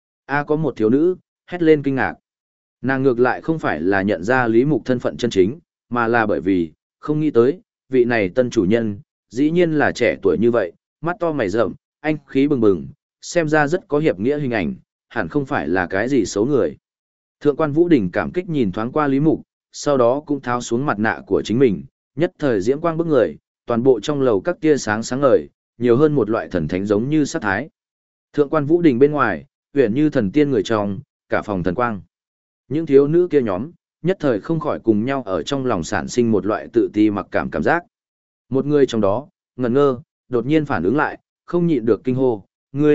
Có một thiếu nữ, hét lên kinh ngạc. Nàng ngược lại không phải là nhận ra Lý Mục thân phận chân chính, mà là bởi vì, không nghĩ tới, vị này tân chủ nhân, dĩ nhiên là trẻ tuổi như vậy, mắt to mày rậm, anh khí bừng bừng, xem ra rất có hiệp nghĩa hình ảnh, hẳn không phải là cái gì xấu người. Thượng quan Vũ Đình cảm kích nhìn thoáng qua Lý Mục, sau đó cũng tháo xuống mặt nạ của chính mình, nhất thời diễm quang bức người, toàn bộ trong lầu các tia sáng sáng ngời, nhiều hơn một loại thần thánh giống như sát thái. Thượng quan Vũ Đình bên ngoài, uyển như thần tiên người trong, cả phòng thần quang. Những thiếu nữ kia nhóm, nhất thời không khỏi cùng nhau ở trong lòng sản sinh một loại tự ti mặc cảm giác. Một người trong đó, ngẩn ngơ, đột nhiên phản ứng lại, không nhịn được kinh hô,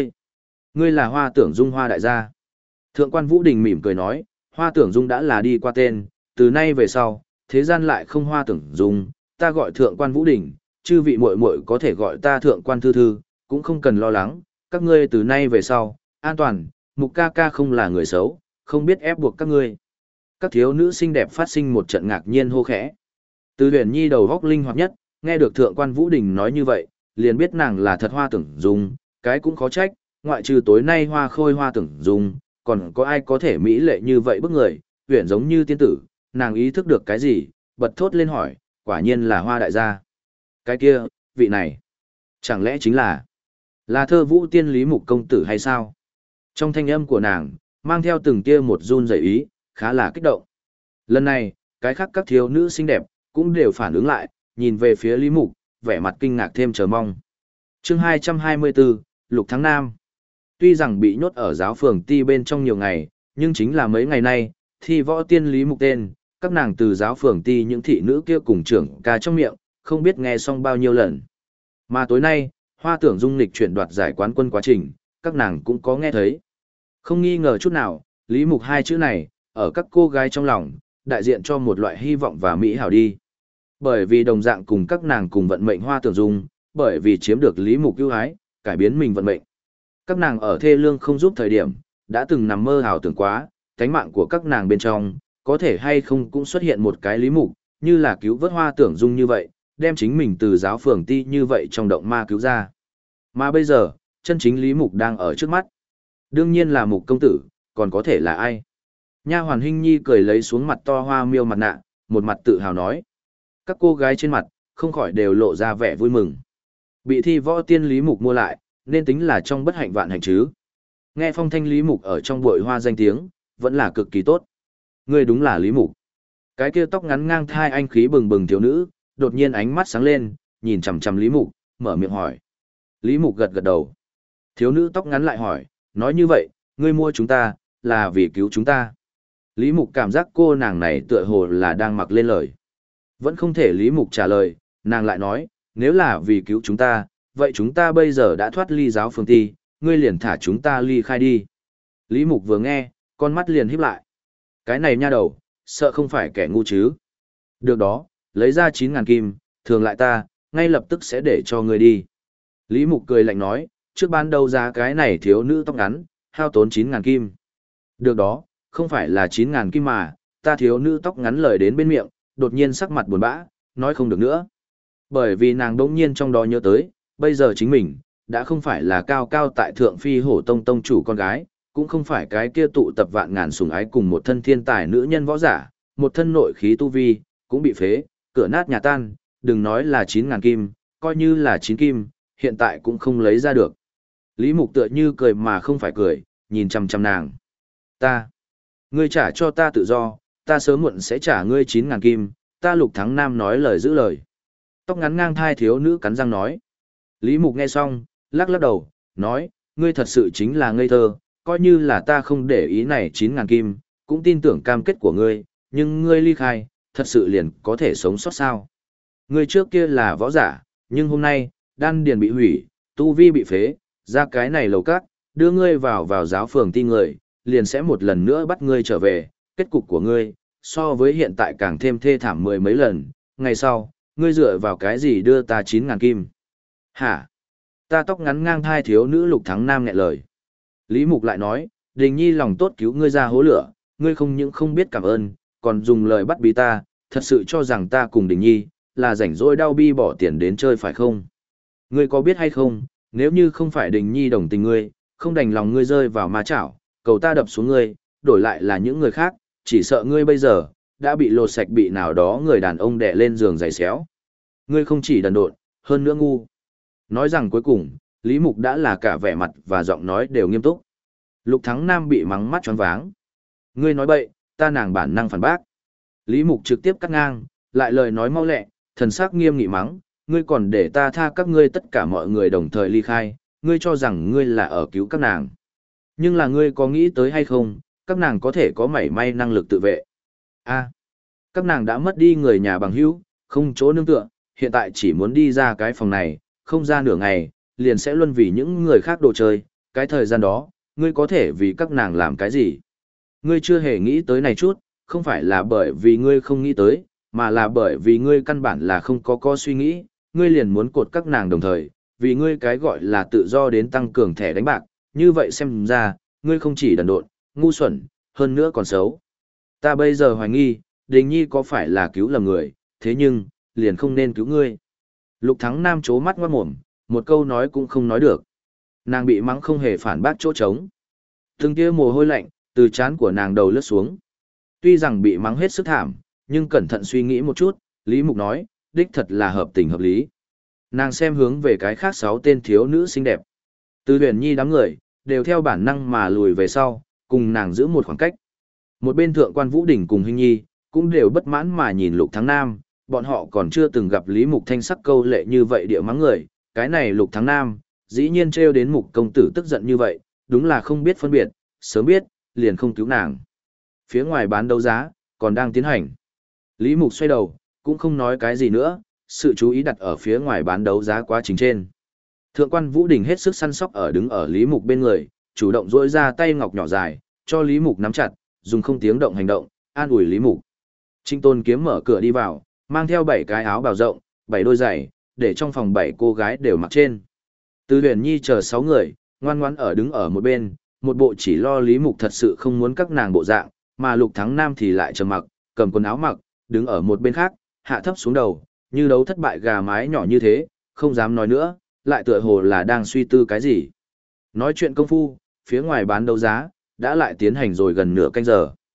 ngươi là Hoa Tưởng Dung Hoa đại gia. Thượng quan Vũ Đình mỉm cười nói, Hoa Tưởng Dung đã là đi qua tên, từ nay về sau, thế gian lại không Hoa Tưởng Dung, ta gọi Thượng quan Vũ Đình, chư vị muội muội có thể gọi ta Thượng quan Thư Thư, cũng không cần lo lắng, các ngươi từ nay về sau, an toàn, Mục ca ca không là người xấu, không biết ép buộc các ngươi. Các thiếu nữ xinh đẹp phát sinh một trận ngạc nhiên hô khẽ. Từ Huyền Nhi đầu góc linh hoạt nhất, nghe được Thượng quan Vũ Đình nói như vậy, liền biết nàng là thật Hoa Tưởng Dung, cái cũng khó trách, ngoại trừ tối nay Hoa Khôi Hoa Tưởng Dung, còn có ai có thể mỹ lệ như vậy bức người, huyền giống như tiên tử, nàng ý thức được cái gì, bật thốt lên hỏi, quả nhiên là Hoa đại gia. Cái kia, vị này, chẳng lẽ chính là Thơ Vũ tiên Lý Mục công tử hay sao? Trong thanh âm của nàng, mang theo từng tia một run rẩy ý, khá là kích động. Lần này, cái khác các thiếu nữ xinh đẹp, cũng đều phản ứng lại, nhìn về phía Lý Mục, vẻ mặt kinh ngạc thêm chờ mong. Chương 224, Lục Thắng Nam. Tuy rằng bị nhốt ở giáo phường ti bên trong nhiều ngày, nhưng chính là mấy ngày nay, thì võ tiên Lý Mục tên, các nàng từ giáo phường ti những thị nữ kia cùng trưởng ca trong miệng, không biết nghe xong bao nhiêu lần. Mà tối nay, Hoa Tưởng Dung lịch chuyển đoạt giải quán quân quá trình, các nàng cũng có nghe thấy. Không nghi ngờ chút nào, Lý Mục hai chữ này, ở các cô gái trong lòng, đại diện cho một loại hy vọng và mỹ hảo đi. Bởi vì đồng dạng cùng các nàng cùng vận mệnh Hoa Tưởng Dung, bởi vì chiếm được Lý Mục ưu ái, cải biến mình vận mệnh. Các nàng ở thê lương không giúp thời điểm, đã từng nằm mơ ảo tưởng quá, cánh mạng của các nàng bên trong, có thể hay không cũng xuất hiện một cái Lý Mục, như là cứu vớt Hoa Tưởng Dung như vậy, đem chính mình từ giáo phường ti như vậy trong động ma cứu ra. Mà bây giờ, chân chính Lý Mục đang ở trước mắt. Đương nhiên là Mục công tử, còn có thể là ai? Nha hoàn Hinh Nhi cười lấy xuống mặt to hoa miêu mặt nạ, một mặt tự hào nói. Các cô gái trên mặt, không khỏi đều lộ ra vẻ vui mừng. Bị thi võ tiên Lý Mục mua lại, nên tính là trong bất hạnh vạn hạnh chứ. Nghe phong thanh Lý Mục ở trong bụi hoa danh tiếng, vẫn là cực kỳ tốt. Ngươi đúng là Lý Mục. Cái kia tóc ngắn ngang thai anh khí bừng bừng thiếu nữ, đột nhiên ánh mắt sáng lên, nhìn chằm chằm Lý Mục, mở miệng hỏi. Lý Mục gật gật đầu. Thiếu nữ tóc ngắn lại hỏi, nói như vậy, ngươi mua chúng ta, là vì cứu chúng ta. Lý Mục cảm giác cô nàng này tựa hồ là đang mặc lên lời. Vẫn không thể Lý Mục trả lời, nàng lại nói, nếu là vì cứu chúng ta, vậy chúng ta bây giờ đã thoát ly giáo phương ti, ngươi liền thả chúng ta ly khai đi. Lý Mục vừa nghe, con mắt liền híp lại. Cái này nha đầu, sợ không phải kẻ ngu chứ. Được đó, lấy ra 9.000 kim, thường lại ta, ngay lập tức sẽ để cho ngươi đi. Lý Mục cười lạnh nói, trước bán đấu giá cái này thiếu nữ tóc ngắn, hao tốn 9.000 kim. Được đó, không phải là 9.000 kim mà, ta thiếu nữ tóc ngắn lời đến bên miệng, đột nhiên sắc mặt buồn bã, nói không được nữa. Bởi vì nàng đỗng nhiên trong đó nhớ tới, bây giờ chính mình, đã không phải là cao cao tại thượng phi hổ tông tông chủ con gái, cũng không phải cái kia tụ tập vạn ngàn sủng ái cùng một thân thiên tài nữ nhân võ giả, một thân nội khí tu vi, cũng bị phế, cửa nát nhà tan, đừng nói là 9.000 kim, coi như là 9 kim, hiện tại cũng không lấy ra được. Lý Mục tựa như cười mà không phải cười, nhìn chằm chằm nàng. Ngươi trả cho ta tự do, ta sớm muộn sẽ trả ngươi 9.000 kim, ta Lục Thắng Nam nói lời giữ lời. Tóc ngắn ngang thai thiếu nữ cắn răng nói. Lý Mục nghe xong, lắc lắc đầu, nói, ngươi thật sự chính là ngây thơ, coi như là ta không để ý này 9.000 kim, cũng tin tưởng cam kết của ngươi, nhưng ngươi ly khai, thật sự liền có thể sống sót sao. Ngươi trước kia là võ giả, nhưng hôm nay, đan điền bị hủy, tu vi bị phế, ra cái này lầu cát, đưa ngươi vào giáo phường ti người, liền sẽ một lần nữa bắt ngươi trở về, kết cục của ngươi, so với hiện tại càng thêm thê thảm mười mấy lần, ngày sau, ngươi dựa vào cái gì đưa ta 9.000 kim? Hả? Ta tóc ngắn ngang thai thiếu nữ Lục Thắng Nam nghẹn lời. Lý Mục lại nói, Đình Nhi lòng tốt cứu ngươi ra hố lửa, ngươi không những không biết cảm ơn, còn dùng lời bắt bí ta, thật sự cho rằng ta cùng Đình Nhi, là rảnh rỗi đau bi bỏ tiền đến chơi phải không? Ngươi có biết hay không, nếu như không phải Đình Nhi đồng tình ngươi, không đành lòng ngươi rơi vào ma chảo, cầu ta đập xuống ngươi, đổi lại là những người khác, chỉ sợ ngươi bây giờ, đã bị lột sạch bị nào đó người đàn ông đè lên giường giày xéo. Ngươi không chỉ đần độn, hơn nữa ngu. Nói rằng cuối cùng, Lý Mục đã là cả vẻ mặt và giọng nói đều nghiêm túc. Lục Thắng Nam bị mắng mắt choáng váng. Ngươi nói bậy, ta nàng bản năng phản bác. Lý Mục trực tiếp cắt ngang, lại lời nói mau lẹ, thần sắc nghiêm nghị mắng, ngươi còn để ta tha các ngươi tất cả mọi người đồng thời ly khai, ngươi cho rằng ngươi là ở cứu các nàng. Nhưng là ngươi có nghĩ tới hay không, các nàng có thể có mảy may năng lực tự vệ. Các nàng đã mất đi người nhà bằng hữu, không chỗ nương tựa, hiện tại chỉ muốn đi ra cái phòng này, không ra nửa ngày, liền sẽ luân vì những người khác đồ chơi, cái thời gian đó, ngươi có thể vì các nàng làm cái gì? Ngươi chưa hề nghĩ tới này chút, không phải là bởi vì ngươi không nghĩ tới, mà là bởi vì ngươi căn bản là không có suy nghĩ, ngươi liền muốn cột các nàng đồng thời, vì ngươi cái gọi là tự do đến tăng cường thẻ đánh bạc, như vậy xem ra, ngươi không chỉ đần độn, ngu xuẩn, hơn nữa còn xấu. Ta bây giờ hoài nghi, Đình Nhi có phải là cứu lầm người, thế nhưng, liền không nên cứu ngươi. Lục Thắng Nam chố mắt ngoát mồm, một câu nói cũng không nói được. Nàng bị mắng không hề phản bác chỗ trống. Từng tia mồ hôi lạnh, từ trán của nàng đầu lướt xuống. Tuy rằng bị mắng hết sức thảm, nhưng cẩn thận suy nghĩ một chút, Lý Mục nói, đích thật là hợp tình hợp lý. Nàng xem hướng về cái khác 6 tên thiếu nữ xinh đẹp. Từ Huyền Nhi đám người, đều theo bản năng mà lùi về sau, cùng nàng giữ một khoảng cách. Một bên thượng quan Vũ Đình cùng Hinh Nhi, cũng đều bất mãn mà nhìn Lục Thắng Nam, bọn họ còn chưa từng gặp Lý Mục thanh sắc câu lệ như vậy địa mắng người, cái này Lục Thắng Nam, dĩ nhiên trêu đến Mục công tử tức giận như vậy, đúng là không biết phân biệt, sớm biết, liền không cứu nàng. Phía ngoài bán đấu giá, còn đang tiến hành. Lý Mục xoay đầu, cũng không nói cái gì nữa, sự chú ý đặt ở phía ngoài bán đấu giá quá trình trên. Thượng quan Vũ Đình hết sức săn sóc ở đứng ở Lý Mục bên người, chủ động duỗi ra tay ngọc nhỏ dài, cho Lý Mục nắm chặt, dùng không tiếng động hành động, an ủi Lý Mục. Trinh Tôn Kiếm mở cửa đi vào, mang theo 7 cái áo bào rộng, 7 đôi giày, để trong phòng 7 cô gái đều mặc trên. Từ Huyền Nhi chờ 6 người, ngoan ngoãn ở đứng ở một bên, một bộ chỉ lo Lý Mục thật sự không muốn các nàng bộ dạng, mà Lục Thắng Nam thì lại trầm mặc, cầm quần áo mặc, đứng ở một bên khác, hạ thấp xuống đầu, như đấu thất bại gà mái nhỏ như thế, không dám nói nữa, lại tựa hồ là đang suy tư cái gì. Nói chuyện công phu, phía ngoài bán đấu giá, đã lại tiến hành rồi gần nửa canh giờ.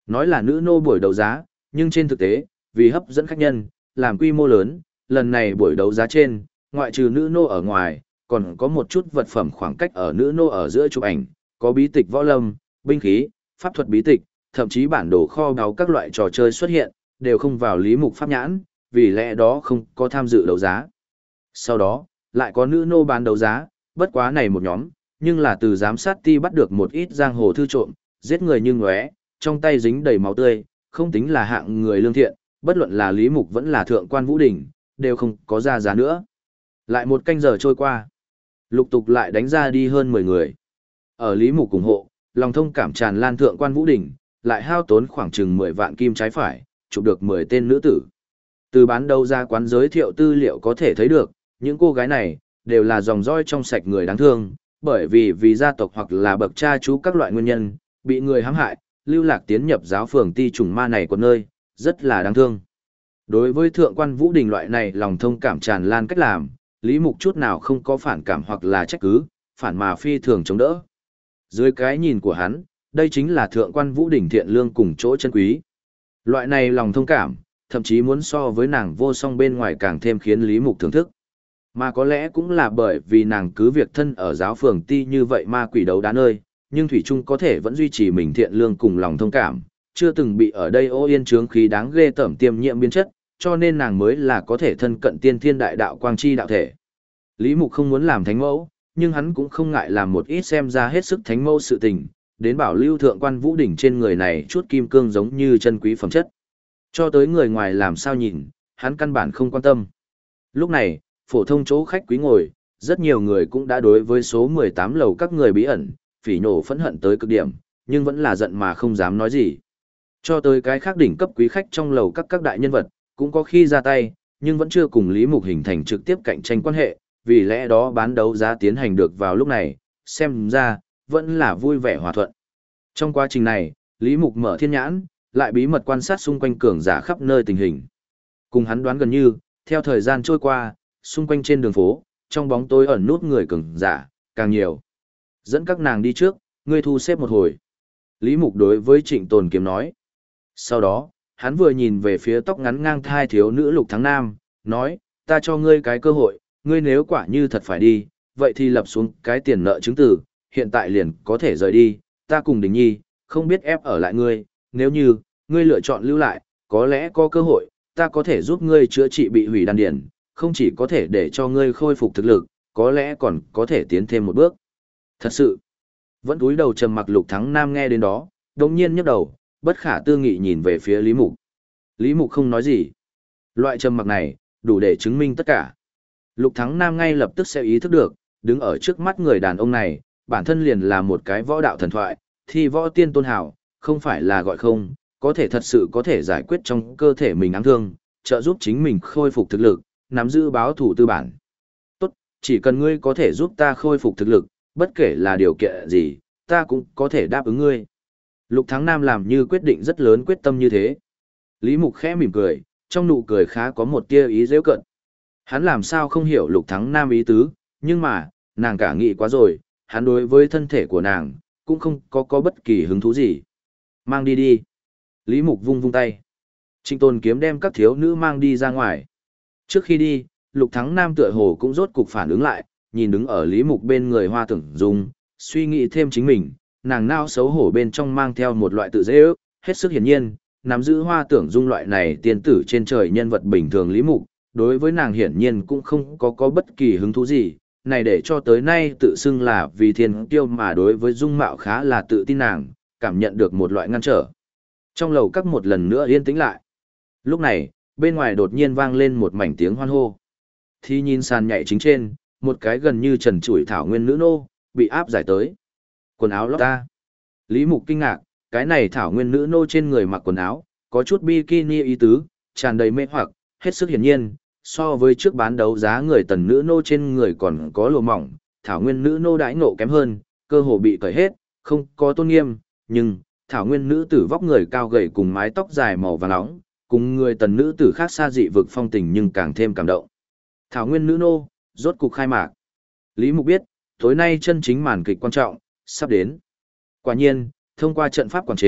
Nói là nữ nô buổi đấu giá, nhưng trên thực tế, vì hấp dẫn khách nhân, làm quy mô lớn, lần này buổi đấu giá trên, ngoại trừ nữ nô ở ngoài, còn có một chút vật phẩm khoảng cách ở nữ nô ở giữa chụp ảnh, có bí tịch võ lâm, binh khí, pháp thuật bí tịch, thậm chí bản đồ kho báu các loại trò chơi xuất hiện, đều không vào Lý Mục pháp nhãn, vì lẽ đó không có tham dự đấu giá. Sau đó, lại có nữ nô bán đấu giá, bất quá này một nhóm, nhưng là từ giám sát ti bắt được một ít giang hồ thư trộm, giết người như ngóe, trong tay dính đầy máu tươi, không tính là hạng người lương thiện, bất luận là Lý Mục vẫn là thượng quan Vũ Đình, đều không có ra giá nữa. Lại một canh giờ trôi qua, lục tục lại đánh ra đi hơn 10 người. Ở Lý Mục ủng hộ, lòng thông cảm tràn lan thượng quan Vũ Đình, lại hao tốn khoảng chừng 10 vạn kim trái phải, chụp được 10 tên nữ tử. Từ bán đấu giá quán giới thiệu tư liệu có thể thấy được, những cô gái này, đều là dòng roi trong sạch người đáng thương, bởi vì gia tộc hoặc là bậc cha chú các loại nguyên nhân, bị người hãm hại, lưu lạc tiến nhập giáo phường ti trùng ma này của nơi, rất là đáng thương. Đối với thượng quan Vũ Đình loại này lòng thông cảm tràn lan cách làm, Lý Mục chút nào không có phản cảm hoặc là trách cứ, phản mà phi thường chống đỡ. Dưới cái nhìn của hắn, đây chính là thượng quan Vũ Đình thiện lương cùng chỗ chân quý. Loại này lòng thông cảm, thậm chí muốn so với nàng vô song bên ngoài càng thêm khiến Lý Mục thưởng thức. Mà có lẽ cũng là bởi vì nàng cứ việc thân ở giáo phường ti như vậy ma quỷ đấu đá nơi, nhưng Thủy Trung có thể vẫn duy trì mình thiện lương cùng lòng thông cảm, chưa từng bị ở đây ô yên trướng khí đáng ghê tởm tiêm nhiễm biến chất, cho nên nàng mới là có thể thân cận tiên thiên đại đạo quang chi đạo thể. Lý Mục không muốn làm thánh mẫu, nhưng hắn cũng không ngại làm một ít xem ra hết sức thánh mẫu sự tình, đến bảo lưu thượng quan Vũ Đỉnh trên người này chút kim cương giống như chân quý phẩm chất. Cho tới người ngoài làm sao nhìn, hắn căn bản không quan tâm. Lúc này, phổ thông chỗ khách quý ngồi, rất nhiều người cũng đã đối với số 18 lầu các người bí ẩn, phỉ nổ phẫn hận tới cực điểm, nhưng vẫn là giận mà không dám nói gì. Cho tới cái khác đỉnh cấp quý khách trong lầu các đại nhân vật, cũng có khi ra tay, nhưng vẫn chưa cùng Lý Mục hình thành trực tiếp cạnh tranh quan hệ, vì lẽ đó bán đấu giá tiến hành được vào lúc này, xem ra, vẫn là vui vẻ hòa thuận. Trong quá trình này, Lý Mục mở thiên nhãn, lại bí mật quan sát xung quanh cường giả khắp nơi tình hình. Cùng hắn đoán gần như, theo thời gian trôi qua, xung quanh trên đường phố, trong bóng tối ẩn nút người cường giả, càng nhiều. Dẫn các nàng đi trước, ngươi thu xếp một hồi. Lý Mục đối với Trịnh Tồn Kiếm nói. Sau đó, hắn vừa nhìn về phía tóc ngắn ngang thai thiếu nữ Lục Thắng Nam, nói, ta cho ngươi cái cơ hội, ngươi nếu quả như thật phải đi, vậy thì lập xuống cái tiền nợ chứng từ, hiện tại liền có thể rời đi, ta cùng Đình Nhi, không biết ép ở lại ngươi, nếu như, ngươi lựa chọn lưu lại, có lẽ có cơ hội, ta có thể giúp ngươi chữa trị bị hủy đan điển, không chỉ có thể để cho ngươi khôi phục thực lực, có lẽ còn có thể tiến thêm một bước. Thật sự, vẫn cúi đầu trầm mặc Lục Thắng Nam nghe đến đó, đồng nhiên nhấc đầu, bất khả tư nghị nhìn về phía Lý Mục. Lý Mục không nói gì. Loại trầm mặc này, đủ để chứng minh tất cả. Lục Thắng Nam ngay lập tức sẽ ý thức được, đứng ở trước mắt người đàn ông này, bản thân liền là một cái võ đạo thần thoại, thì võ tiên tôn hào, không phải là gọi không, có thể thật sự có thể giải quyết trong cơ thể mình ám thương, trợ giúp chính mình khôi phục thực lực, nắm giữ báo thủ tư bản. Tốt, chỉ cần ngươi có thể giúp ta khôi phục thực lực, bất kể là điều kiện gì, ta cũng có thể đáp ứng ngươi. Lục Thắng Nam làm như quyết định rất lớn quyết tâm như thế. Lý Mục khẽ mỉm cười, trong nụ cười khá có một tia ý giễu cợt. Hắn làm sao không hiểu Lục Thắng Nam ý tứ, nhưng mà, nàng cả nghĩ quá rồi, hắn đối với thân thể của nàng, cũng không có bất kỳ hứng thú gì. Mang đi đi. Lý Mục vung vung tay. Trịnh Tồn Kiếm đem các thiếu nữ mang đi ra ngoài. Trước khi đi, Lục Thắng Nam tựa hồ cũng rốt cục phản ứng lại, nhìn đứng ở Lý Mục bên người Hoa Tưởng Dung, suy nghĩ thêm chính mình, nàng nao xấu hổ bên trong mang theo một loại tự dễ ước, hết sức hiển nhiên, nắm giữ Hoa Tưởng Dung loại này tiên tử trên trời nhân vật bình thường Lý Mục, đối với nàng hiển nhiên cũng không có bất kỳ hứng thú gì, này để cho tới nay tự xưng là vì thiên kiêu mà đối với dung mạo khá là tự tin nàng, cảm nhận được một loại ngăn trở. Trong lầu các một lần nữa yên tĩnh lại. Lúc này, bên ngoài đột nhiên vang lên một mảnh tiếng hoan hô. Thì nhìn sàn nhảy chính trên, một cái gần như trần trụi thảo nguyên nữ nô, bị áp giải tới. Quần áo lót ta. Lý Mục kinh ngạc, cái này thảo nguyên nữ nô trên người mặc quần áo, có chút bikini ý tứ, tràn đầy mê hoặc, hết sức hiển nhiên, so với trước bán đấu giá người tần nữ nô trên người còn có lùa mỏng, thảo nguyên nữ nô đãi ngộ kém hơn, cơ hồ bị cởi hết, không có tôn nghiêm, nhưng, thảo nguyên nữ tử vóc người cao gầy cùng mái tóc dài màu vàng nóng, cùng người tần nữ tử khác xa dị vực phong tình nhưng càng thêm cảm động. Thảo nguyên nữ nô, rốt cục khai mạc. Lý Mục biết, tối nay chân chính màn kịch quan trọng, sắp đến. Quả nhiên, thông qua trận pháp quản chế,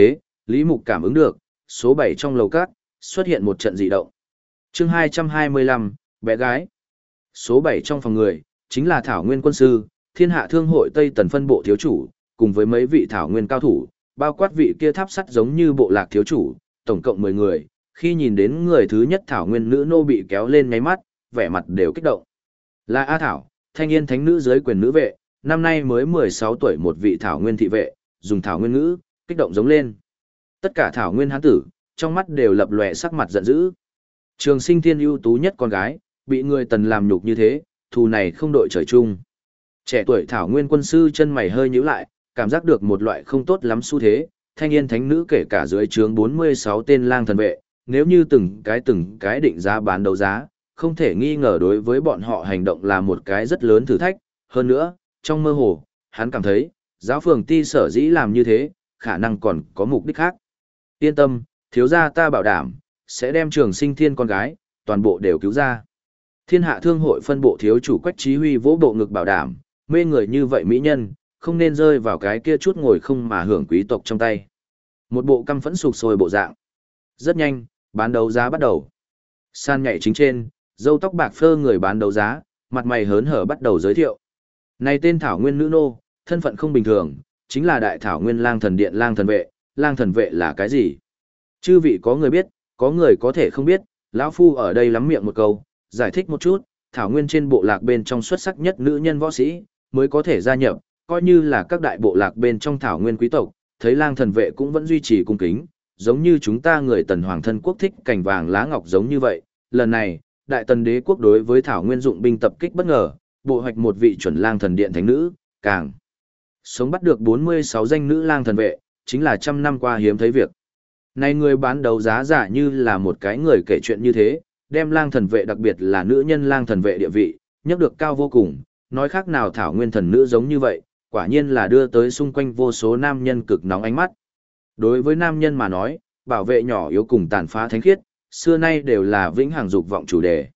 Lý Mục cảm ứng được, số 7 trong lầu các, xuất hiện một trận dị động. chương 225, bé gái. Số 7 trong phòng người, chính là Thảo Nguyên quân sư, Thiên Hạ Thương hội Tây Tần phân bộ thiếu chủ, cùng với mấy vị Thảo Nguyên cao thủ, bao quát vị kia tháp sắt giống như bộ lạc thiếu chủ, tổng cộng 10 người. Khi nhìn đến người thứ nhất Thảo Nguyên nữ nô bị kéo lên ngáy mắt, vẻ mặt đều kích động. Là A Thảo, thanh yên thánh nữ dưới quyền nữ vệ, năm nay mới 16 tuổi một vị Thảo Nguyên thị vệ, dùng Thảo Nguyên ngữ, kích động giống lên. Tất cả Thảo Nguyên hán tử, trong mắt đều lập lòe sắc mặt giận dữ. Trường Sinh Thiên ưu tú nhất con gái, bị người Tần làm nhục như thế, thù này không đội trời chung. Trẻ tuổi Thảo Nguyên quân sư chân mày hơi nhíu lại, cảm giác được một loại không tốt lắm xu thế, thanh yên thánh nữ kể cả dưới trướng 46 tên lang thần vệ, nếu như từng cái định giá bán đấu giá, không thể nghi ngờ đối với bọn họ hành động là một cái rất lớn thử thách. Hơn nữa, trong mơ hồ, hắn cảm thấy, giáo phường ti sở dĩ làm như thế, khả năng còn có mục đích khác. Yên tâm, thiếu gia ta bảo đảm, sẽ đem Trường Sinh Thiên con gái, toàn bộ đều cứu ra. Thiên Hạ Thương hội phân bộ thiếu chủ Quách Chí Huy vỗ bộ ngực bảo đảm, mê người như vậy mỹ nhân, không nên rơi vào cái kia chút ngồi không mà hưởng quý tộc trong tay. Một bộ căm phẫn sục sôi bộ dạng. Rất nhanh, bán đấu giá bắt đầu. San nhảy chính trên, râu tóc bạc phơ người bán đấu giá, mặt mày hớn hở bắt đầu giới thiệu. Này tên Thảo Nguyên nữ nô, thân phận không bình thường, chính là Đại Thảo Nguyên Lang Thần Điện Lang Thần Vệ. Lang Thần Vệ là cái gì? Chư vị có người biết, có người có thể không biết, lão phu ở đây lắm miệng một câu, giải thích một chút. Thảo Nguyên trên bộ lạc bên trong xuất sắc nhất nữ nhân võ sĩ, mới có thể gia nhập, coi như là các đại bộ lạc bên trong Thảo Nguyên quý tộc, thấy Lang Thần Vệ cũng vẫn duy trì cung kính, giống như chúng ta người Tần Hoàng thân quốc thích cảnh vàng lá ngọc giống như vậy. Lần này, Đại Tần Đế quốc đối với Thảo Nguyên dụng binh tập kích bất ngờ, bộ hoạch một vị chuẩn Lang Thần Điện thánh nữ, càng sống bắt được 46 danh nữ Lang Thần Vệ, chính là trăm năm qua hiếm thấy việc. Này người bán đấu giá giả như là một cái người kể chuyện như thế, đem Lang Thần Vệ đặc biệt là nữ nhân Lang Thần Vệ địa vị, nhắc được cao vô cùng, nói khác nào Thảo Nguyên thần nữ giống như vậy, quả nhiên là đưa tới xung quanh vô số nam nhân cực nóng ánh mắt. Đối với nam nhân mà nói, bảo vệ nhỏ yếu cùng tàn phá thánh khiết, xưa nay đều là vĩnh hằng dục vọng chủ đề.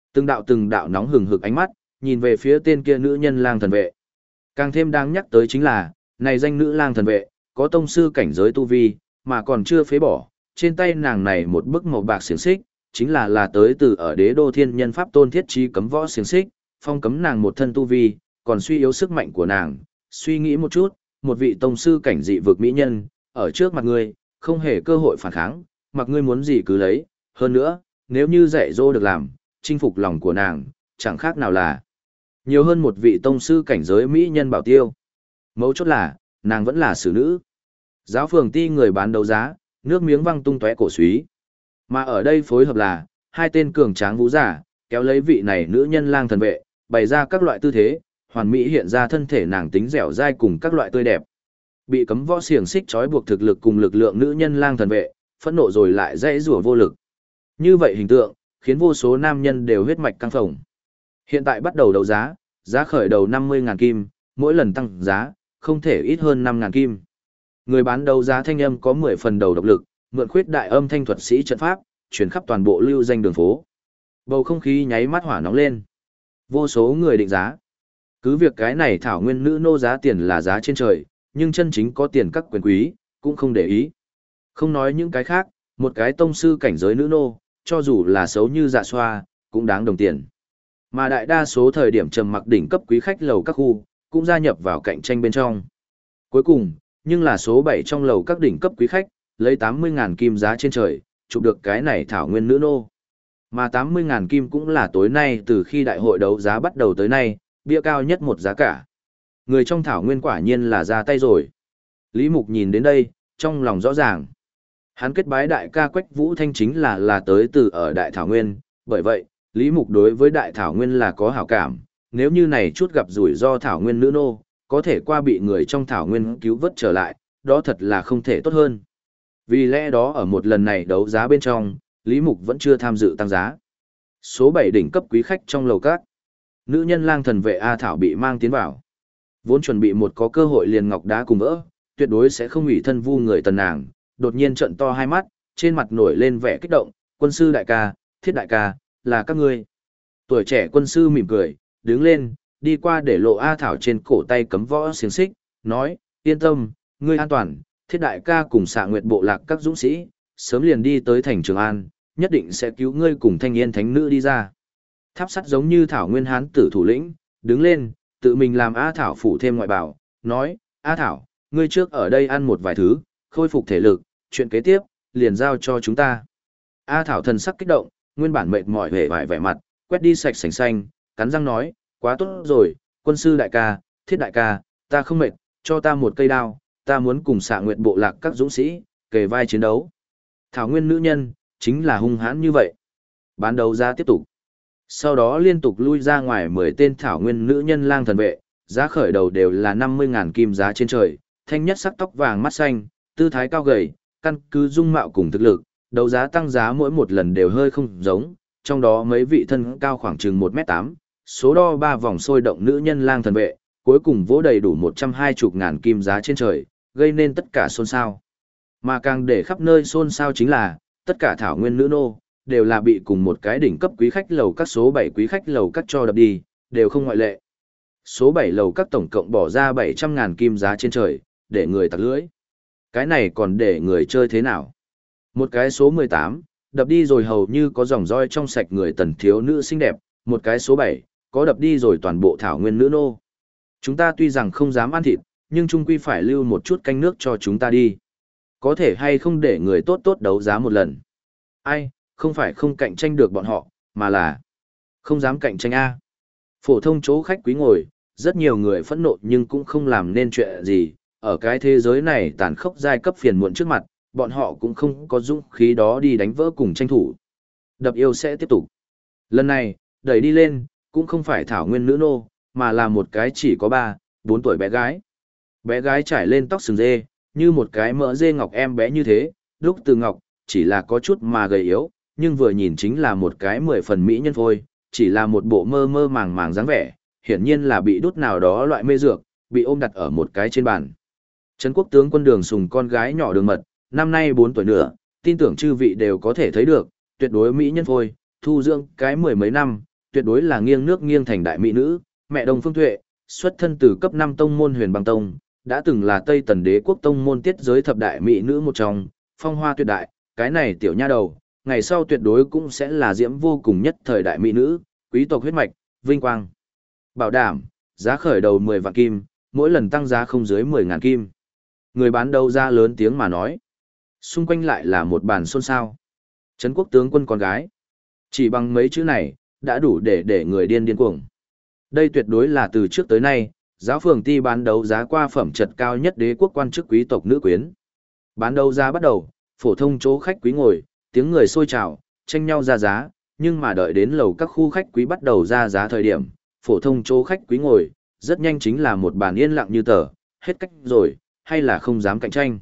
Từng đạo nóng hừng hực ánh mắt, nhìn về phía tên kia nữ nhân Lang Thần Vệ. Càng thêm đáng nhắc tới chính là, này danh nữ Lang Thần Vệ, có tông sư cảnh giới tu vi, mà còn chưa phế bỏ, trên tay nàng này một bức màu bạc xiềng xích, chính là tới từ ở Đế Đô Thiên Nhân Pháp Tôn thiết trí cấm võ xiềng xích, phong cấm nàng một thân tu vi, còn suy yếu sức mạnh của nàng. Suy nghĩ một chút, một vị tông sư cảnh dị vực mỹ nhân, ở trước mặt ngươi, không hề cơ hội phản kháng, mặc ngươi muốn gì cứ lấy, hơn nữa, nếu như dạy dỗ được làm, chinh phục lòng của nàng, chẳng khác nào là nhiều hơn một vị tông sư cảnh giới mỹ nhân bảo tiêu. Mấu chốt là, nàng vẫn là xử nữ. Giáo phường ti người bán đấu giá, nước miếng văng tung tóe cổ suý. Mà ở đây phối hợp là, hai tên cường tráng vũ giả, kéo lấy vị này nữ nhân Lang Thần Vệ, bày ra các loại tư thế, hoàn mỹ hiện ra thân thể nàng tính dẻo dai cùng các loại tươi đẹp. Bị cấm võ xiềng xích trói buộc thực lực cùng lực lượng nữ nhân Lang Thần Vệ, phẫn nộ rồi lại dãy rủa vô lực. Như vậy hình tượng, khiến vô số nam nhân đều huyết mạch căng phồng. Hiện tại bắt đầu đấu giá, giá khởi đầu 50.000 kim, mỗi lần tăng giá, không thể ít hơn 5.000 kim. Người bán đấu giá thanh âm có 10 phần đầu độc lực, mượn khuyết đại âm thanh thuật sĩ trận pháp, truyền khắp toàn bộ lưu danh đường phố. Bầu không khí nháy mắt hỏa nóng lên. Vô số người định giá. Cứ việc cái này Thảo Nguyên nữ nô giá tiền là giá trên trời, nhưng chân chính có tiền các quyền quý, cũng không để ý. Không nói những cái khác, một cái tông sư cảnh giới nữ nô, cho dù là xấu như dạ xoa, cũng đáng đồng tiền. Mà đại đa số thời điểm trầm mặc đỉnh cấp quý khách lầu các khu, cũng gia nhập vào cạnh tranh bên trong. Cuối cùng, nhưng là số 7 trong lầu các đỉnh cấp quý khách, lấy 80.000 kim giá trên trời, chụp được cái này Thảo Nguyên nữ nô. Mà 80.000 kim cũng là tối nay từ khi đại hội đấu giá bắt đầu tới nay, bia cao nhất một giá cả. Người trong Thảo Nguyên quả nhiên là ra tay rồi. Lý Mục nhìn đến đây, trong lòng rõ ràng. Hắn kết bái đại ca Quách Vũ Thanh chính là tới từ ở Đại Thảo Nguyên, bởi vậy, Lý Mục đối với Đại Thảo Nguyên là có hảo cảm, nếu như này chút gặp rủi ro Thảo Nguyên nữ nô, có thể qua bị người trong Thảo Nguyên cứu vớt trở lại, đó thật là không thể tốt hơn. Vì lẽ đó ở một lần này đấu giá bên trong, Lý Mục vẫn chưa tham dự tăng giá. Số 7 đỉnh cấp quý khách trong lầu các. Nữ nhân Lang Thần Vệ A Thảo bị mang tiến vào. Vốn chuẩn bị một có cơ hội liền ngọc đá cùng vỡ, tuyệt đối sẽ không ủy thân vu người Tần nàng, đột nhiên trợn to hai mắt, trên mặt nổi lên vẻ kích động, "Quân sư đại ca, Thiết đại ca, là các ngươi." Tuổi trẻ quân sư mỉm cười, đứng lên, đi qua để lộ A Thảo trên cổ tay cấm võ xiềng xích, nói, "Yên tâm, ngươi an toàn, Thiết đại ca cùng Xạ Nguyệt bộ lạc các dũng sĩ, sớm liền đi tới thành Trường An, nhất định sẽ cứu ngươi cùng Thanh Yên thánh nữ đi ra. Tháp sắt giống như Thảo Nguyên Hán tử thủ lĩnh, đứng lên, tự mình làm A Thảo phủ thêm ngoại bảo, nói, A Thảo, ngươi trước ở đây ăn một vài thứ, khôi phục thể lực, chuyện kế tiếp, liền giao cho chúng ta. A Thảo thần sắc kích động, nguyên bản mệt mỏi hề vải vẻ mặt, quét đi sạch sành xanh, cắn răng nói, quá tốt rồi, quân sư đại ca, thiết đại ca, ta không mệt, cho ta một cây đao, ta muốn cùng Xạ Nguyệt bộ lạc các dũng sĩ, kề vai chiến đấu. Thảo Nguyên nữ nhân, chính là hung hãn như vậy. Bán đấu giá tiếp tục. Sau đó liên tục lui ra ngoài 10 tên Thảo Nguyên nữ nhân lang thần vệ, giá khởi đầu đều là 50.000 kim giá trên trời, thanh nhất sắc tóc vàng mắt xanh, tư thái cao gầy, căn cứ dung mạo cùng thực lực, đấu giá tăng giá mỗi một lần đều hơi không giống, trong đó mấy vị thân cao khoảng chừng 1m8, số đo 3 vòng sôi động nữ nhân lang thần vệ, cuối cùng vỗ đầy đủ 120.000 kim giá trên trời, gây nên tất cả xôn xao. Mà càng để khắp nơi xôn xao chính là, tất cả Thảo Nguyên nữ nô, đều là bị cùng một cái đỉnh cấp quý khách lầu các số 7 quý khách lầu các cho đập đi, đều không ngoại lệ. Số 7 lầu các tổng cộng bỏ ra 700.000 kim giá trên trời, để người tặc lưỡi. Cái này còn để người chơi thế nào? Một cái số 18, đập đi rồi hầu như có dòng roi trong sạch người tần thiếu nữ xinh đẹp, một cái số 7, có đập đi rồi toàn bộ Thảo Nguyên nữ nô. Chúng ta tuy rằng không dám ăn thịt, nhưng chung quy phải lưu một chút canh nước cho chúng ta đi. Có thể hay không để người tốt tốt đấu giá một lần? Ai, không phải không cạnh tranh được bọn họ, mà là không dám cạnh tranh A. Phổ thông chỗ khách quý ngồi, rất nhiều người phẫn nộ nhưng cũng không làm nên chuyện gì. Ở cái thế giới này tàn khốc giai cấp phiền muộn trước mặt, bọn họ cũng không có dũng khí đó đi đánh vỡ cùng tranh thủ. Đập yêu sẽ tiếp tục. Lần này, đẩy đi lên, cũng không phải Thảo Nguyên nữ nô, mà là một cái chỉ có 3, 4 tuổi bé gái. Bé gái trải lên tóc sừng dê, như một cái mỡ dê ngọc em bé như thế, lúc từ ngọc, chỉ là có chút mà gầy yếu, nhưng vừa nhìn chính là một cái 10 phần mỹ nhân phôi, chỉ là một bộ mơ mơ màng màng dáng vẻ, hiển nhiên là bị đút nào đó loại mê dược, bị ôm đặt ở một cái trên bàn. Trấn quốc tướng quân Đường Sùng con gái nhỏ Đường Mật, năm nay 4 tuổi nữa, tin tưởng chư vị đều có thể thấy được, tuyệt đối mỹ nhân phôi, thu dưỡng cái 10 mấy năm, tuyệt đối là nghiêng nước nghiêng thành đại mỹ nữ, mẹ Đông Phương Tuệ, xuất thân từ cấp 5 tông môn Huyền Băng Tông, đã từng là Tây Tần Đế quốc tông môn tiết giới thập đại mỹ nữ một trong, phong hoa tuyệt đại, cái này tiểu nha đầu, ngày sau tuyệt đối cũng sẽ là diễm vô cùng nhất thời đại mỹ nữ, quý tộc huyết mạch, vinh quang. Bảo đảm, giá khởi đầu 10 vạn kim, mỗi lần tăng giá không dưới 10.000 kim. Người bán đấu ra lớn tiếng mà nói. Xung quanh lại là một bàn xôn xao. Trấn quốc tướng quân con gái. Chỉ bằng mấy chữ này, đã đủ để người điên cuồng. Đây tuyệt đối là từ trước tới nay, giáo phường ti bán đấu giá qua phẩm chất cao nhất đế quốc quan chức quý tộc nữ quyến. Bán đấu giá bắt đầu, phổ thông chỗ khách quý ngồi, tiếng người sôi trào, tranh nhau ra giá, nhưng mà đợi đến lầu các khu khách quý bắt đầu ra giá thời điểm, phổ thông chỗ khách quý ngồi, rất nhanh chính là một bàn yên lặng như tờ, hết cách rồi, hay là không dám cạnh tranh.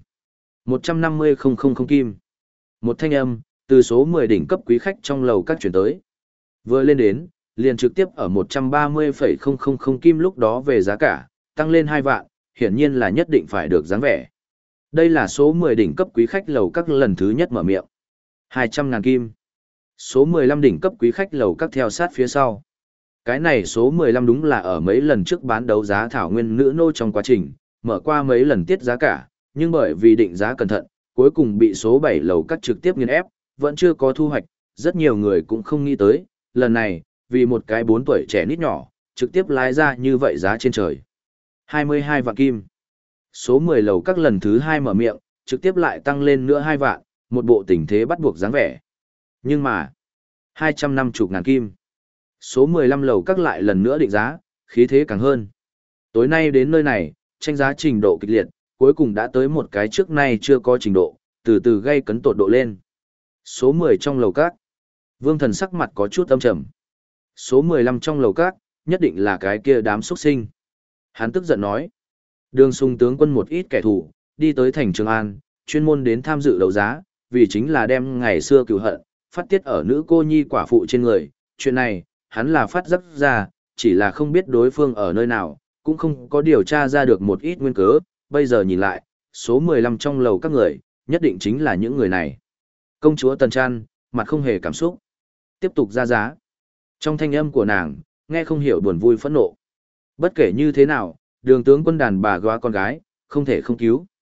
150.000 kim. Một thanh âm, từ số 10 đỉnh cấp quý khách trong lầu các chuyển tới. Vừa lên đến, liền trực tiếp ở 130.000 kim lúc đó về giá cả, tăng lên 2 vạn, hiển nhiên là nhất định phải được dáng vẻ. Đây là số 10 đỉnh cấp quý khách lầu các lần thứ nhất mở miệng. 200.000 kim. Số 15 đỉnh cấp quý khách lầu các theo sát phía sau. Cái này số 15 đúng là ở mấy lần trước bán đấu giá Thảo Nguyên nữ nô trong quá trình, mở qua mấy lần tiết giá cả, nhưng bởi vì định giá cẩn thận, cuối cùng bị số 7 lầu các trực tiếp nghiền ép, vẫn chưa có thu hoạch, rất nhiều người cũng không nghĩ tới, lần này, vì một cái 4 tuổi trẻ nít nhỏ, trực tiếp lái ra như vậy giá trên trời. 22 vạn kim. Số 10 lầu các lần thứ 2 mở miệng, trực tiếp lại tăng lên nữa 2 vạn, một bộ tình thế bắt buộc dáng vẻ. Nhưng mà, 250.000 kim. Số 15 lầu các lại lần nữa định giá, khí thế càng hơn. Tối nay đến nơi này, tranh giá trình độ kịch liệt, cuối cùng đã tới một cái trước nay chưa có trình độ, từ từ gây cấn tột độ lên. Số 10 trong lầu các. Vương Thần sắc mặt có chút âm trầm. Số 15 trong lầu các, nhất định là cái kia đám xuất sinh. Hắn tức giận nói. Đường Sùng tướng quân một ít kẻ thù, đi tới thành Trường An, chuyên môn đến tham dự đấu giá, vì chính là đem ngày xưa cừu hận, phát tiết ở nữ cô nhi quả phụ trên người. Chuyện này, hắn là phát giác ra, chỉ là không biết đối phương ở nơi nào, cũng không có điều tra ra được một ít nguyên cớ. Bây giờ nhìn lại, số 15 trong lầu các người, nhất định chính là những người này. Công chúa Tần Trăn, mặt không hề cảm xúc. Tiếp tục ra giá. Trong thanh âm của nàng, nghe không hiểu buồn vui phẫn nộ. Bất kể như thế nào, đường tướng quân đàn bà góa con gái, không thể không cứu.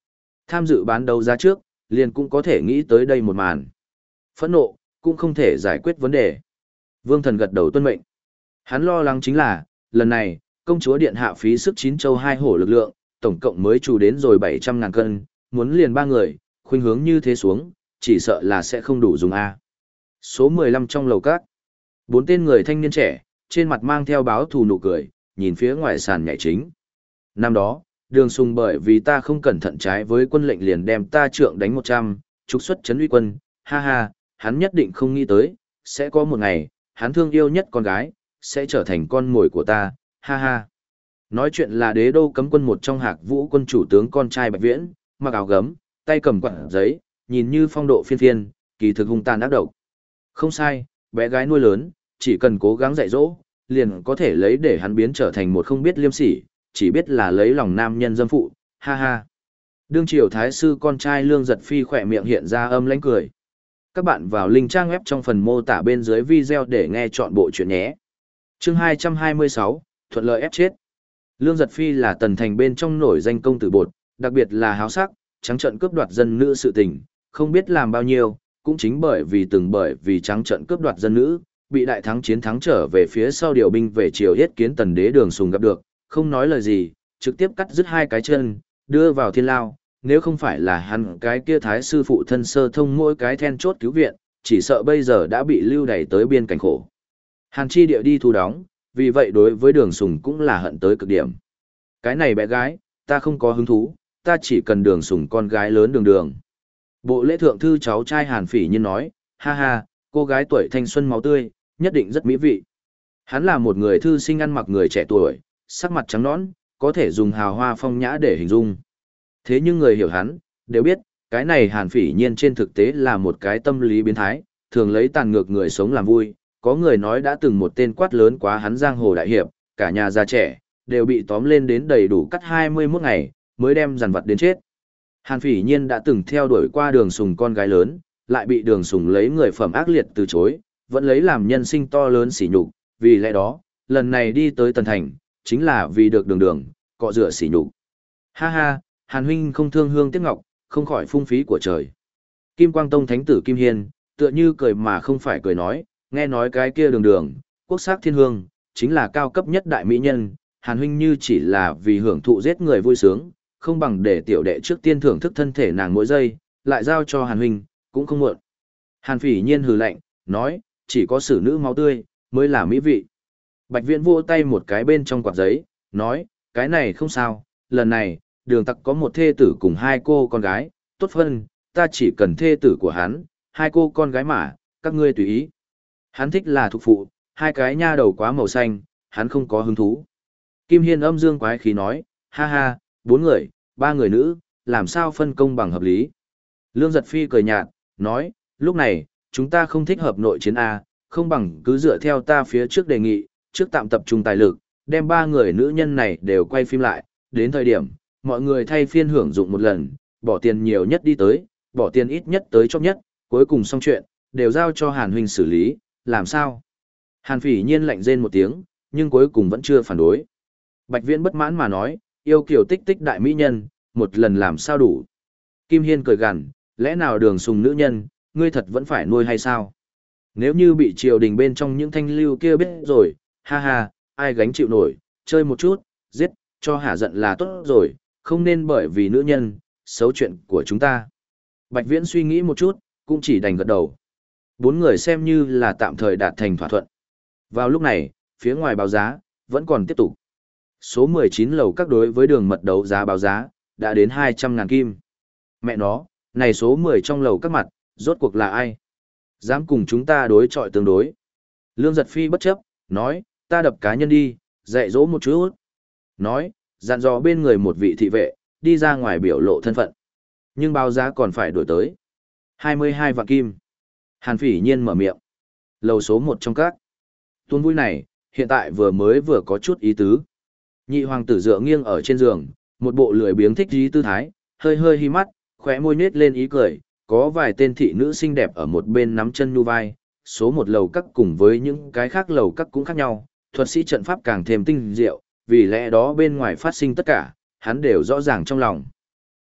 Tham dự bán đấu giá trước, liền cũng có thể nghĩ tới đây một màn. Phẫn nộ, cũng không thể giải quyết vấn đề. Vương Thần gật đầu tuân mệnh. Hắn lo lắng chính là, lần này, công chúa điện hạ phí sức 9 châu 2 hổ lực lượng, tổng cộng mới trù đến rồi 700.000 cân, muốn liền 3 người, khuynh hướng như thế xuống, chỉ sợ là sẽ không đủ dùng A. Số 15 trong lầu các. 4 tên người thanh niên trẻ, trên mặt mang theo báo thù nụ cười, nhìn phía ngoài sàn nhảy chính. Năm đó, Đường Sùng bởi vì ta không cẩn thận trái với quân lệnh liền đem ta trượng đánh 100, trục xuất trấn uy quân, ha ha, hắn nhất định không nghĩ tới, sẽ có một ngày, hắn thương yêu nhất con gái, sẽ trở thành con mồi của ta, ha ha. Nói chuyện là đế đô cấm quân một trong Hạc Vũ quân chủ tướng con trai Bạch Viễn, mặc áo gấm, tay cầm quạt giấy, nhìn như phong độ phiên phiên, kỳ thực hung tàn ác độc. Không sai, bé gái nuôi lớn, chỉ cần cố gắng dạy dỗ, liền có thể lấy để hắn biến trở thành một không biết liêm sỉ, chỉ biết là lấy lòng nam nhân dâm phụ, ha ha. Đương triều thái sư con trai Lương Giật Phi khỏe miệng hiện ra âm lãnh cười. Các bạn vào link trang web trong phần mô tả bên dưới video để nghe chọn bộ chuyện nhé. Chương 226, thuận lợi ép chết. Lương Giật Phi là tần thành bên trong nổi danh công tử bột, đặc biệt là háo sắc, trắng trợn cướp đoạt dân nữ sự tình, không biết làm bao nhiêu, cũng chính bởi vì trắng trợn cướp đoạt dân nữ, bị đại thắng chiến thắng trở về phía sau điều binh về triều yết kiến tần đế Đường Sùng gặp được, không nói lời gì, trực tiếp cắt đứt 2 cái chân, đưa vào thiên lao, nếu không phải là hắn cái kia thái sư phụ thân sơ thông mỗi cái then chốt cứu viện, chỉ sợ bây giờ đã bị lưu đày tới biên cảnh khổ. Hàn Chi địa đi thu đóng, vì vậy đối với Đường Sùng cũng là hận tới cực điểm. Cái này bé gái, ta không có hứng thú, ta chỉ cần Đường Sùng con gái lớn Đường Đường. Bộ lễ thượng thư cháu trai Hàn Phỉ Nhiên nói, ha ha, cô gái tuổi thanh xuân máu tươi, nhất định rất mỹ vị. Hắn là một người thư sinh ăn mặc người trẻ tuổi, sắc mặt trắng nõn, có thể dùng hào hoa phong nhã để hình dung. Thế nhưng người hiểu hắn, đều biết, cái này Hàn Phỉ Nhiên trên thực tế là một cái tâm lý biến thái, thường lấy tàn ngược người sống làm vui. Có người nói đã từng một tên quát lớn quá hắn giang hồ đại hiệp, cả nhà già trẻ, đều bị tóm lên đến đầy đủ cắt 21 ngày, mới đem dằn vặt đến chết. Hàn Phỉ Nhiên đã từng theo đuổi qua Đường Sùng con gái lớn, lại bị Đường Sùng lấy người phẩm ác liệt từ chối, vẫn lấy làm nhân sinh to lớn sỉ nhục, vì lẽ đó, lần này đi tới Tần Thành, chính là vì được Đường Đường, cọ rửa sỉ nhục. Ha ha, Hàn huynh không thương hương tiếc ngọc, không khỏi phung phí của trời. Kim Quang Tông thánh tử Kim Hiên, tựa như cười mà không phải cười nói, nghe nói cái kia Đường Đường, quốc sắc thiên hương, chính là cao cấp nhất đại mỹ nhân, Hàn huynh như chỉ là vì hưởng thụ giết người vui sướng, không bằng để tiểu đệ trước tiên thưởng thức thân thể nàng mỗi giây, lại giao cho Hàn huynh, cũng không muộn. Hàn Phỉ Nhiên hừ lạnh, nói, chỉ có xử nữ máu tươi, mới là mỹ vị. Bạch Viễn vỗ tay một cái bên trong quạt giấy, nói, cái này không sao, lần này, Đường Tặc có một thê tử cùng 2 cô con gái, tốt phân, ta chỉ cần thê tử của hắn, 2 cô con gái mà, các ngươi tùy ý. Hắn thích là thuộc phụ, 2 cái nha đầu quá màu xanh, hắn không có hứng thú. Kim Hiên âm dương quái khí nói, ha ha, 4 người, 3 người nữ, làm sao phân công bằng hợp lý. Lương Giật Phi cười nhạt, nói, lúc này, chúng ta không thích hợp nội chiến A, không bằng cứ dựa theo ta phía trước đề nghị, trước tạm tập trung tài lực, đem 3 người nữ nhân này đều quay phim lại, đến thời điểm, mọi người thay phiên hưởng dụng một lần, bỏ tiền nhiều nhất đi tới, bỏ tiền ít nhất tới chóp nhất, cuối cùng xong chuyện, đều giao cho Hàn huynh xử lý, làm sao? Hàn Phỉ Nhiên lạnh rên một tiếng, nhưng cuối cùng vẫn chưa phản đối. Bạch Viễn bất mãn mà nói, yêu kiều tích tích đại mỹ nhân, một lần làm sao đủ? Kim Hiên cười gằn, lẽ nào Đường Sùng nữ nhân, ngươi thật vẫn phải nuôi hay sao? Nếu như bị triều đình bên trong những thanh lưu kia biết rồi, ha ha, ai gánh chịu nổi, chơi một chút, giết, cho hả giận là tốt rồi, không nên bởi vì nữ nhân, xấu chuyện của chúng ta. Bạch Viễn suy nghĩ một chút, cũng chỉ đành gật đầu. 4 người xem như là tạm thời đạt thành thỏa thuận. Vào lúc này, phía ngoài báo giá, vẫn còn tiếp tục. Số 19 lầu các đối với đường mật đấu giá báo giá, đã đến 200.000 kim. Mẹ nó, này số 10 trong lầu các mặt, rốt cuộc là ai? Dám cùng chúng ta đối chọi tương đối. Lương Giật Phi bất chấp, nói, ta đập cá nhân đi, dạy dỗ một chút. Nói, dặn dò bên người một vị thị vệ, đi ra ngoài biểu lộ thân phận. Nhưng báo giá còn phải đổi tới 22 vạn kim. Hàn Phỉ Nhiên mở miệng. Lầu số 1 trong các. Tuôn vui này, hiện tại vừa có chút ý tứ. Nhị hoàng tử dựa nghiêng ở trên giường, một bộ lười biếng thích dí tư thái, hơi hơi hi mắt, khóe môi nết lên ý cười, có vài tên thị nữ xinh đẹp ở một bên nắm chân nhu vai. Số 1 lầu các cùng với những cái khác lầu các cũng khác nhau, thuật sĩ trận pháp càng thêm tinh diệu, vì lẽ đó bên ngoài phát sinh tất cả, hắn đều rõ ràng trong lòng.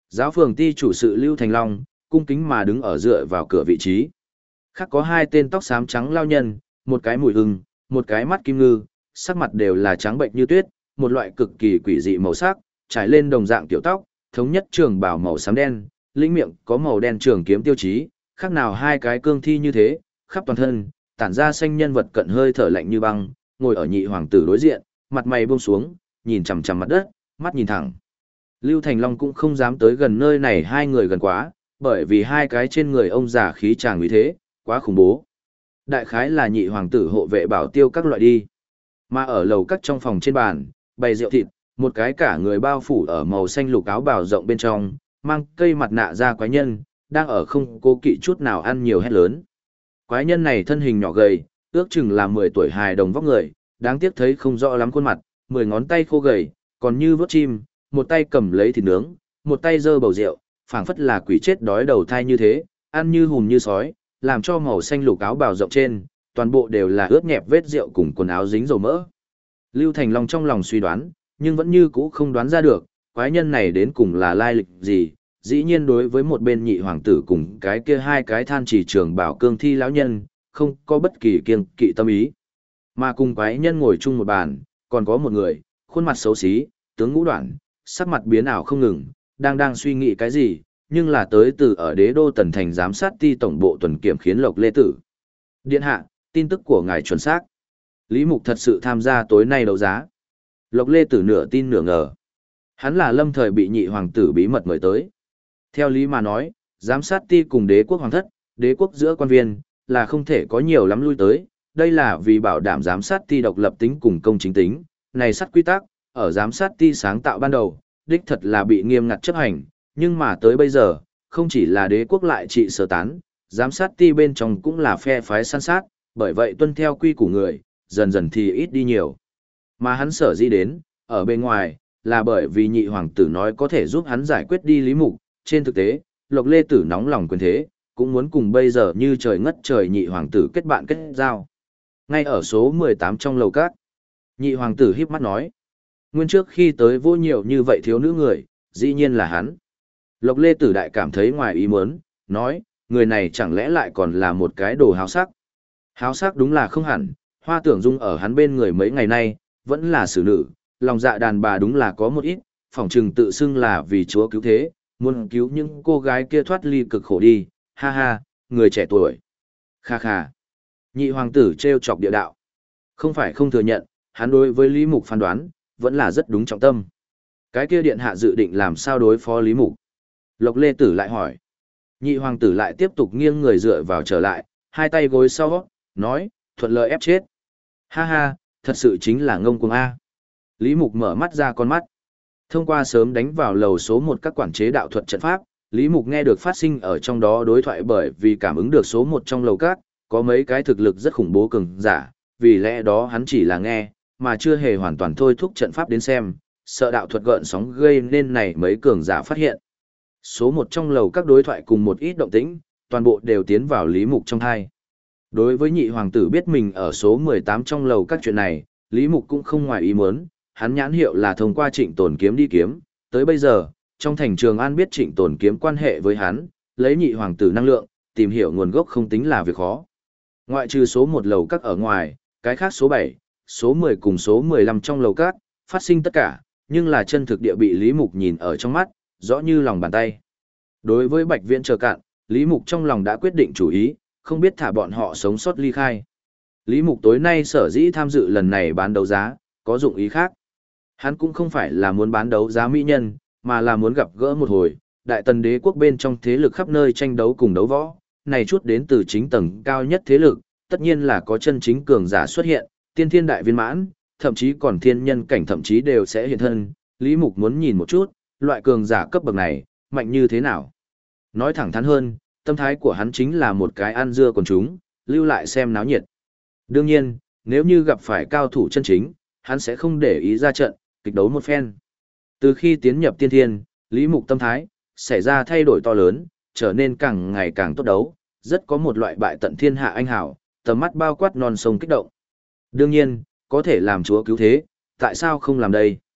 Giáo phường ty chủ sự Lưu Thành Long, cung kính mà đứng ở dựa vào cửa vị trí. Khác có hai tên tóc xám trắng lao nhân, một cái mùi hừng, một cái mắt kim ngư, sắc mặt đều là trắng bệnh như tuyết, một loại cực kỳ quỷ dị màu sắc, trải lên đồng dạng tiểu tóc, thống nhất trường bào màu xám đen, lĩnh miệng có màu đen trường kiếm tiêu chí, khác nào hai cái cương thi như thế, khắp toàn thân, tản ra xanh nhân vật cận hơi thở lạnh như băng, ngồi ở nhị hoàng tử đối diện, mặt mày buông xuống, nhìn chằm chằm mặt đất, mắt nhìn thẳng. Lưu Thành Long cũng không dám tới gần nơi này hai người gần quá, bởi vì hai cái trên người ông già khí chàng uy thế, quá khủng bố. Đại khái là nhị hoàng tử hộ vệ bảo tiêu các loại đi. Mà ở lầu các trong phòng trên bàn, bày rượu thịt, một cái cả người bao phủ ở màu xanh lục áo bào rộng bên trong, mang cây mặt nạ ra quái nhân, đang ở không cố kỵ chút nào ăn nhiều hét lớn. Quái nhân này thân hình nhỏ gầy, ước chừng là 10 tuổi hài đồng vóc người, đáng tiếc thấy không rõ lắm khuôn mặt, 10 ngón tay khô gầy, còn như vớt chim, một tay cầm lấy thịt nướng, một tay giơ bầu rượu, phảng phất là quỷ chết đói đầu thai như thế, ăn như hùm như sói, làm cho màu xanh lục áo bào rộng trên, toàn bộ đều là ướt nhẹp vết rượu cùng quần áo dính dầu mỡ. Lưu Thành Long trong lòng suy đoán, nhưng vẫn như cũ không đoán ra được, quái nhân này đến cùng là lai lịch gì, dĩ nhiên đối với một bên nhị hoàng tử cùng cái kia hai cái than chỉ trường bảo cương thi lão nhân, không có bất kỳ kiêng kỵ tâm ý. Mà cùng quái nhân ngồi chung một bàn, còn có một người, khuôn mặt xấu xí, tướng ngũ đoạn, sắc mặt biến ảo không ngừng, đang suy nghĩ cái gì, nhưng là tới từ ở đế đô tần thành giám sát ti tổng bộ tuần kiểm khiến Lộc Lê Tử. Điện hạ, tin tức của ngài chuẩn xác. Lý Mục thật sự tham gia tối nay đấu giá. Lộc Lê Tử nửa tin nửa ngờ. Hắn là lâm thời bị nhị hoàng tử bí mật mời tới. Theo lý mà nói, giám sát ti cùng đế quốc hoàng thất, đế quốc giữa quan viên, là không thể có nhiều lắm lui tới. Đây là vì bảo đảm giám sát ti độc lập tính cùng công chính tính. Này sắt quy tắc, ở giám sát ti sáng tạo ban đầu, đích thật là bị nghiêm ngặt chấp hành, nhưng mà tới bây giờ, không chỉ là đế quốc lại trị sơ tán, giám sát ti bên trong cũng là phe phái săn sát, bởi vậy tuân theo quy của người, dần dần thì ít đi nhiều. Mà hắn sở di đến, ở bên ngoài, là bởi vì nhị hoàng tử nói có thể giúp hắn giải quyết đi Lý Mục, trên thực tế, Lộc Lê Tử nóng lòng quyền thế, cũng muốn cùng bây giờ như trời ngất trời nhị hoàng tử kết bạn kết giao. Ngay ở số 18 trong lầu các, nhị hoàng tử híp mắt nói, nguyên trước khi tới vô nhiều như vậy thiếu nữ người, dĩ nhiên là hắn. Lộc Lê Tử đại cảm thấy ngoài ý muốn, nói, người này chẳng lẽ lại còn là một cái đồ háo sắc. Háo sắc đúng là không hẳn, Hoa Tưởng Dung ở hắn bên người mấy ngày nay, vẫn là xử nữ, lòng dạ đàn bà đúng là có một ít, phỏng trừng tự xưng là vì chúa cứu thế, muốn cứu những cô gái kia thoát ly cực khổ đi, ha ha, người trẻ tuổi. Kha kha. Nhị hoàng tử trêu chọc địa đạo. Không phải không thừa nhận, hắn đối với Lý Mục phán đoán, vẫn là rất đúng trọng tâm. Cái kia điện hạ dự định làm sao đối phó Lý Mục? Lộc Lê Tử lại hỏi. Nhị hoàng tử lại tiếp tục nghiêng người dựa vào trở lại, hai tay gối sau, nói, thuận lợi ép chết. Ha ha, thật sự chính là ngông cuồng A. Lý Mục mở mắt ra con mắt. Thông qua sớm đánh vào lầu số 1 các quản chế đạo thuật trận pháp, Lý Mục nghe được phát sinh ở trong đó đối thoại bởi vì cảm ứng được số 1 trong lầu các, có mấy cái thực lực rất khủng bố cường giả, vì lẽ đó hắn chỉ là nghe, mà chưa hề hoàn toàn thôi thúc trận pháp đến xem, sợ đạo thuật gợn sóng gây nên này mấy cường giả phát hiện. Số 1 trong lầu các đối thoại cùng một ít động tĩnh, toàn bộ đều tiến vào Lý Mục trong hai. Đối với nhị hoàng tử biết mình ở số 18 trong lầu các chuyện này, Lý Mục cũng không ngoài ý muốn, hắn nhãn hiệu là thông qua Trịnh Tồn Kiếm đi kiếm, tới bây giờ, trong thành Trường An biết Trịnh Tồn Kiếm quan hệ với hắn, lấy nhị hoàng tử năng lượng, tìm hiểu nguồn gốc không tính là việc khó. Ngoại trừ số 1 lầu các ở ngoài, cái khác số 7, số 10 cùng số 15 trong lầu các, phát sinh tất cả, nhưng là chân thực địa bị Lý Mục nhìn ở trong mắt, rõ như lòng bàn tay. Đối với Bạch Viễn chờ cạn, Lý Mục trong lòng đã quyết định chủ ý, không biết thả bọn họ sống sót ly khai. Lý Mục tối nay sở dĩ tham dự lần này bán đấu giá, có dụng ý khác. Hắn cũng không phải là muốn bán đấu giá mỹ nhân, mà là muốn gặp gỡ một hồi, đại tần đế quốc bên trong thế lực khắp nơi tranh đấu cùng đấu võ, này chút đến từ chính tầng cao nhất thế lực, tất nhiên là có chân chính cường giả xuất hiện, tiên thiên đại viên mãn, thậm chí còn thiên nhân cảnh thậm chí đều sẽ hiện thân, Lý Mục muốn nhìn một chút, loại cường giả cấp bậc này, mạnh như thế nào. Nói thẳng thắn hơn, tâm thái của hắn chính là một cái ăn dưa còn chúng, lưu lại xem náo nhiệt. Đương nhiên, nếu như gặp phải cao thủ chân chính, hắn sẽ không để ý ra trận, kịch đấu một phen. Từ khi tiến nhập tiên thiên, Lý Mục tâm thái, xảy ra thay đổi to lớn, trở nên càng ngày càng tốt đấu, rất có một loại bại tận thiên hạ anh hảo, tầm mắt bao quát non sông kích động. Đương nhiên, có thể làm chúa cứu thế, tại sao không làm đây?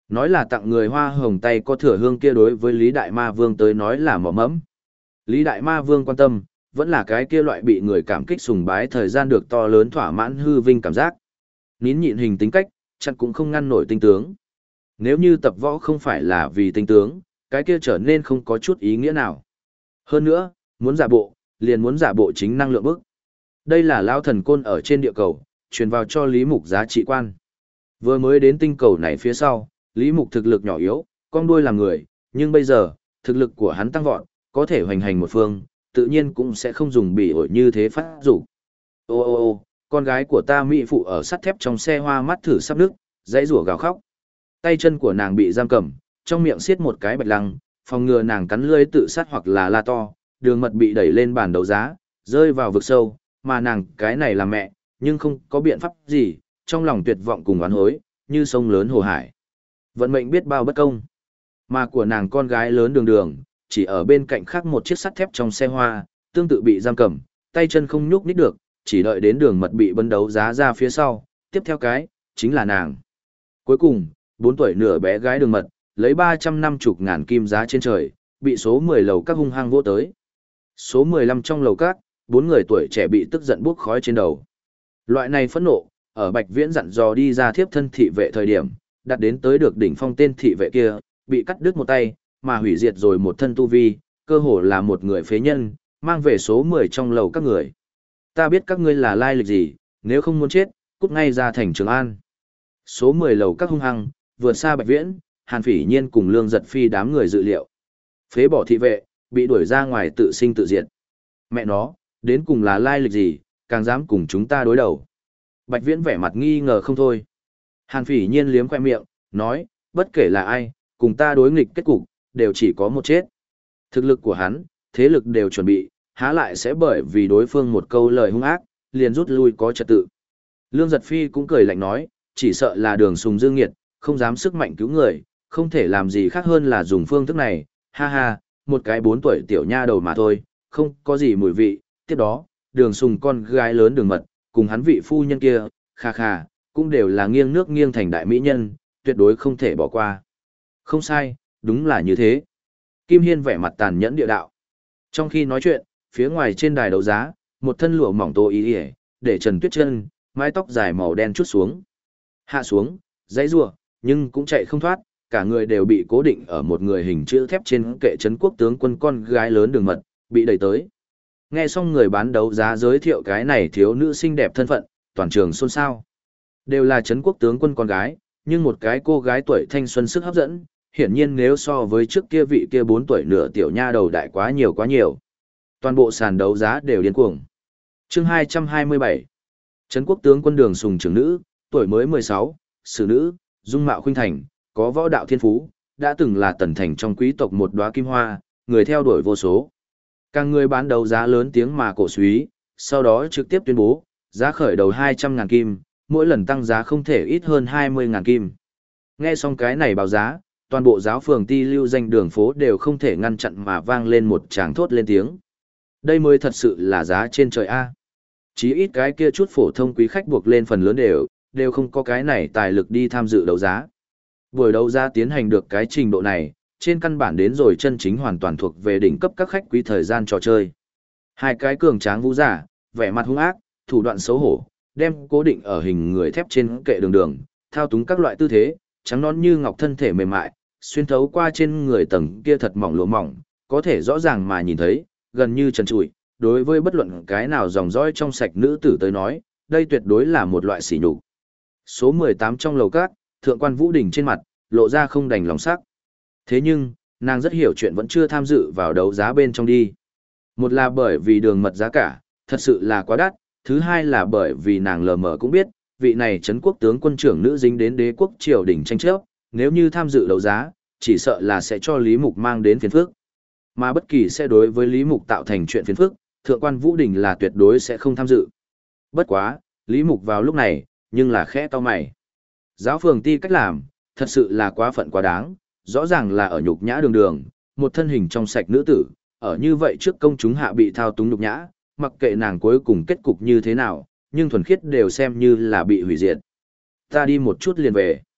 Nói là tặng người hoa hồng tay có thừa hương kia đối với Lý Đại Ma Vương tới nói là mỏ mẫm. Lý Đại Ma Vương quan tâm, vẫn là cái kia loại bị người cảm kích sùng bái thời gian được to lớn thỏa mãn hư vinh cảm giác. Nín nhịn hình tính cách, chặn cũng không ngăn nổi tinh tướng. Nếu như tập võ không phải là vì tinh tướng, cái kia trở nên không có chút ý nghĩa nào. Hơn nữa, muốn giả bộ, liền muốn giả bộ chính năng lượng bức. Đây là lao thần côn ở trên địa cầu, truyền vào cho Lý Mục giá trị quan. Vừa mới đến tinh cầu này phía sau, Lý Mục thực lực nhỏ yếu, con đuôi làm người, nhưng bây giờ, thực lực của hắn tăng vọt, có thể hoành hành một phương, tự nhiên cũng sẽ không dùng bị ổi như thế phát rủ. Ô ô ô, con gái của ta mỹ phụ ở sắt thép trong xe hoa mắt thử sắp nước, dãy rủa gào khóc. Tay chân của nàng bị giam cầm, trong miệng xiết một cái bạch lăng, phòng ngừa nàng cắn lưỡi tự sát hoặc là la to, đường mật bị đẩy lên bàn đấu giá, rơi vào vực sâu, mà nàng cái này là mẹ, nhưng không có biện pháp gì, trong lòng tuyệt vọng cùng oán hối, như sông lớn hồ hải. Vận mệnh biết bao bất công. Mà của nàng con gái lớn đường đường, chỉ ở bên cạnh khác một chiếc sắt thép trong xe hoa, tương tự bị giam cầm, tay chân không nhúc nhích được, chỉ đợi đến đường mật bị bấn đấu giá ra phía sau, tiếp theo cái, chính là nàng. Cuối cùng, 4 tuổi nửa bé gái đường mật, lấy 350.000 kim giá trên trời, bị số 10 lầu các hung hăng vỗ tới. Số 15 trong lầu các, 4 người tuổi trẻ bị tức giận bốc khói trên đầu. Loại này phẫn nộ, ở Bạch Viễn dặn dò đi ra thiếp thân thị vệ thời điểm, đặt đến tới được đỉnh phong tên thị vệ kia, bị cắt đứt một tay, mà hủy diệt rồi một thân tu vi, cơ hồ là một người phế nhân, mang về số 10 trong lầu các người. Ta biết các ngươi là lai lịch gì, nếu không muốn chết, cút ngay ra thành Trường An. Số 10 lầu các hung hăng, vượt xa Bạch Viễn, Hàn Phỉ Nhiên cùng Lương Giật Phi đám người dự liệu. Phế bỏ thị vệ, bị đuổi ra ngoài tự sinh tự diệt. Mẹ nó, đến cùng là lai lịch gì, càng dám cùng chúng ta đối đầu. Bạch Viễn vẻ mặt nghi ngờ không thôi. Hàn Phỉ Nhiên liếm khoe miệng, nói, bất kể là ai, cùng ta đối nghịch kết cục, đều chỉ có một chết. Thực lực của hắn, thế lực đều chuẩn bị, há lại sẽ bởi vì đối phương một câu lời hung ác, liền rút lui có trật tự. Lương Giật Phi cũng cười lạnh nói, chỉ sợ là Đường Sùng Dương nghiệt, không dám sức mạnh cứu người, không thể làm gì khác hơn là dùng phương thức này, ha ha, một cái 4 tuổi tiểu nha đầu mà thôi, không có gì mùi vị. Tiếp đó, Đường Sùng con gái lớn Đường Mật, cùng hắn vị phu nhân kia, kha kha, cũng đều là nghiêng nước nghiêng thành đại mỹ nhân, tuyệt đối không thể bỏ qua. Không sai, đúng là như thế. Kim Hiên vẻ mặt tàn nhẫn địa đạo. Trong khi nói chuyện, phía ngoài trên đài đấu giá, một thân lụa mỏng tô ý ỉa, để Trần Tuyết Chân, mái tóc dài màu đen chút xuống. Hạ xuống, dãy rủa, nhưng cũng chạy không thoát, cả người đều bị cố định ở một người hình chữ thép trên kệ trấn quốc tướng quân con gái lớn Đường Mật, bị đẩy tới. Nghe xong người bán đấu giá giới thiệu cái này thiếu nữ xinh đẹp thân phận, toàn trường xôn xao. Đều là trấn quốc tướng quân con gái, nhưng một cái cô gái tuổi thanh xuân sức hấp dẫn, hiển nhiên nếu so với trước kia vị kia 4 tuổi nửa tiểu nha đầu đại quá nhiều quá nhiều. Toàn bộ sàn đấu giá đều điên cuồng. Chương 227. Trấn quốc tướng quân Đường Sùng trưởng nữ, tuổi mới 16, xử nữ, dung mạo khuynh thành, có võ đạo thiên phú, đã từng là tần thành trong quý tộc một đóa kim hoa, người theo đuổi vô số. Càng người bán đấu giá lớn tiếng mà cổ suý, sau đó trực tiếp tuyên bố, giá khởi đầu 200.000 kim, mỗi lần tăng giá không thể ít hơn 20.000 kim. Nghe xong cái này báo giá, toàn bộ giáo phường ti lưu danh đường phố đều không thể ngăn chặn mà vang lên một tràng thốt lên tiếng. Đây mới thật sự là giá trên trời A. Chí ít cái kia chút phổ thông quý khách buộc lên phần lớn đều không có cái này tài lực đi tham dự đấu giá. Buổi đấu giá tiến hành được cái trình độ này, trên căn bản đến rồi chân chính hoàn toàn thuộc về đỉnh cấp các khách quý thời gian trò chơi. Hai cái cường tráng vũ giả, vẻ mặt hung ác, thủ đoạn xấu hổ, đem cố định ở hình người thép trên kệ đường đường, thao túng các loại tư thế, trắng nõn như ngọc thân thể mềm mại, xuyên thấu qua trên người tầng kia thật mỏng lụa mỏng, có thể rõ ràng mà nhìn thấy, gần như trần trụi. Đối với bất luận cái nào dòng dõi trong sạch nữ tử tới nói, đây tuyệt đối là một loại sỉ nhục. Số 18 trong lầu các, thượng quan Vũ Đình trên mặt, lộ ra không đành lòng sắc. Thế nhưng, nàng rất hiểu chuyện vẫn chưa tham dự vào đấu giá bên trong đi. Một là bởi vì Đường Mật giá cả, thật sự là quá đắt, thứ hai là bởi vì nàng lờ mờ cũng biết, vị này trấn quốc tướng quân trưởng nữ dính đến đế quốc triều đình tranh chấp, nếu như tham dự đấu giá, chỉ sợ là sẽ cho Lý Mục mang đến phiền phức. Mà bất kỳ sẽ đối với Lý Mục tạo thành chuyện phiền phức, thượng quan Vũ Đình là tuyệt đối sẽ không tham dự. Bất quá, Lý Mục vào lúc này, nhưng là khẽ cau mày. Giáo phường ti cách làm, thật sự là quá phận quá đáng, rõ ràng là ở nhục nhã đường đường, một thân hình trong sạch nữ tử, ở như vậy trước công chúng hạ bị thao túng nhục nhã, mặc kệ nàng cuối cùng kết cục như thế nào, nhưng thuần khiết đều xem như là bị hủy diệt. Ta đi một chút liền về.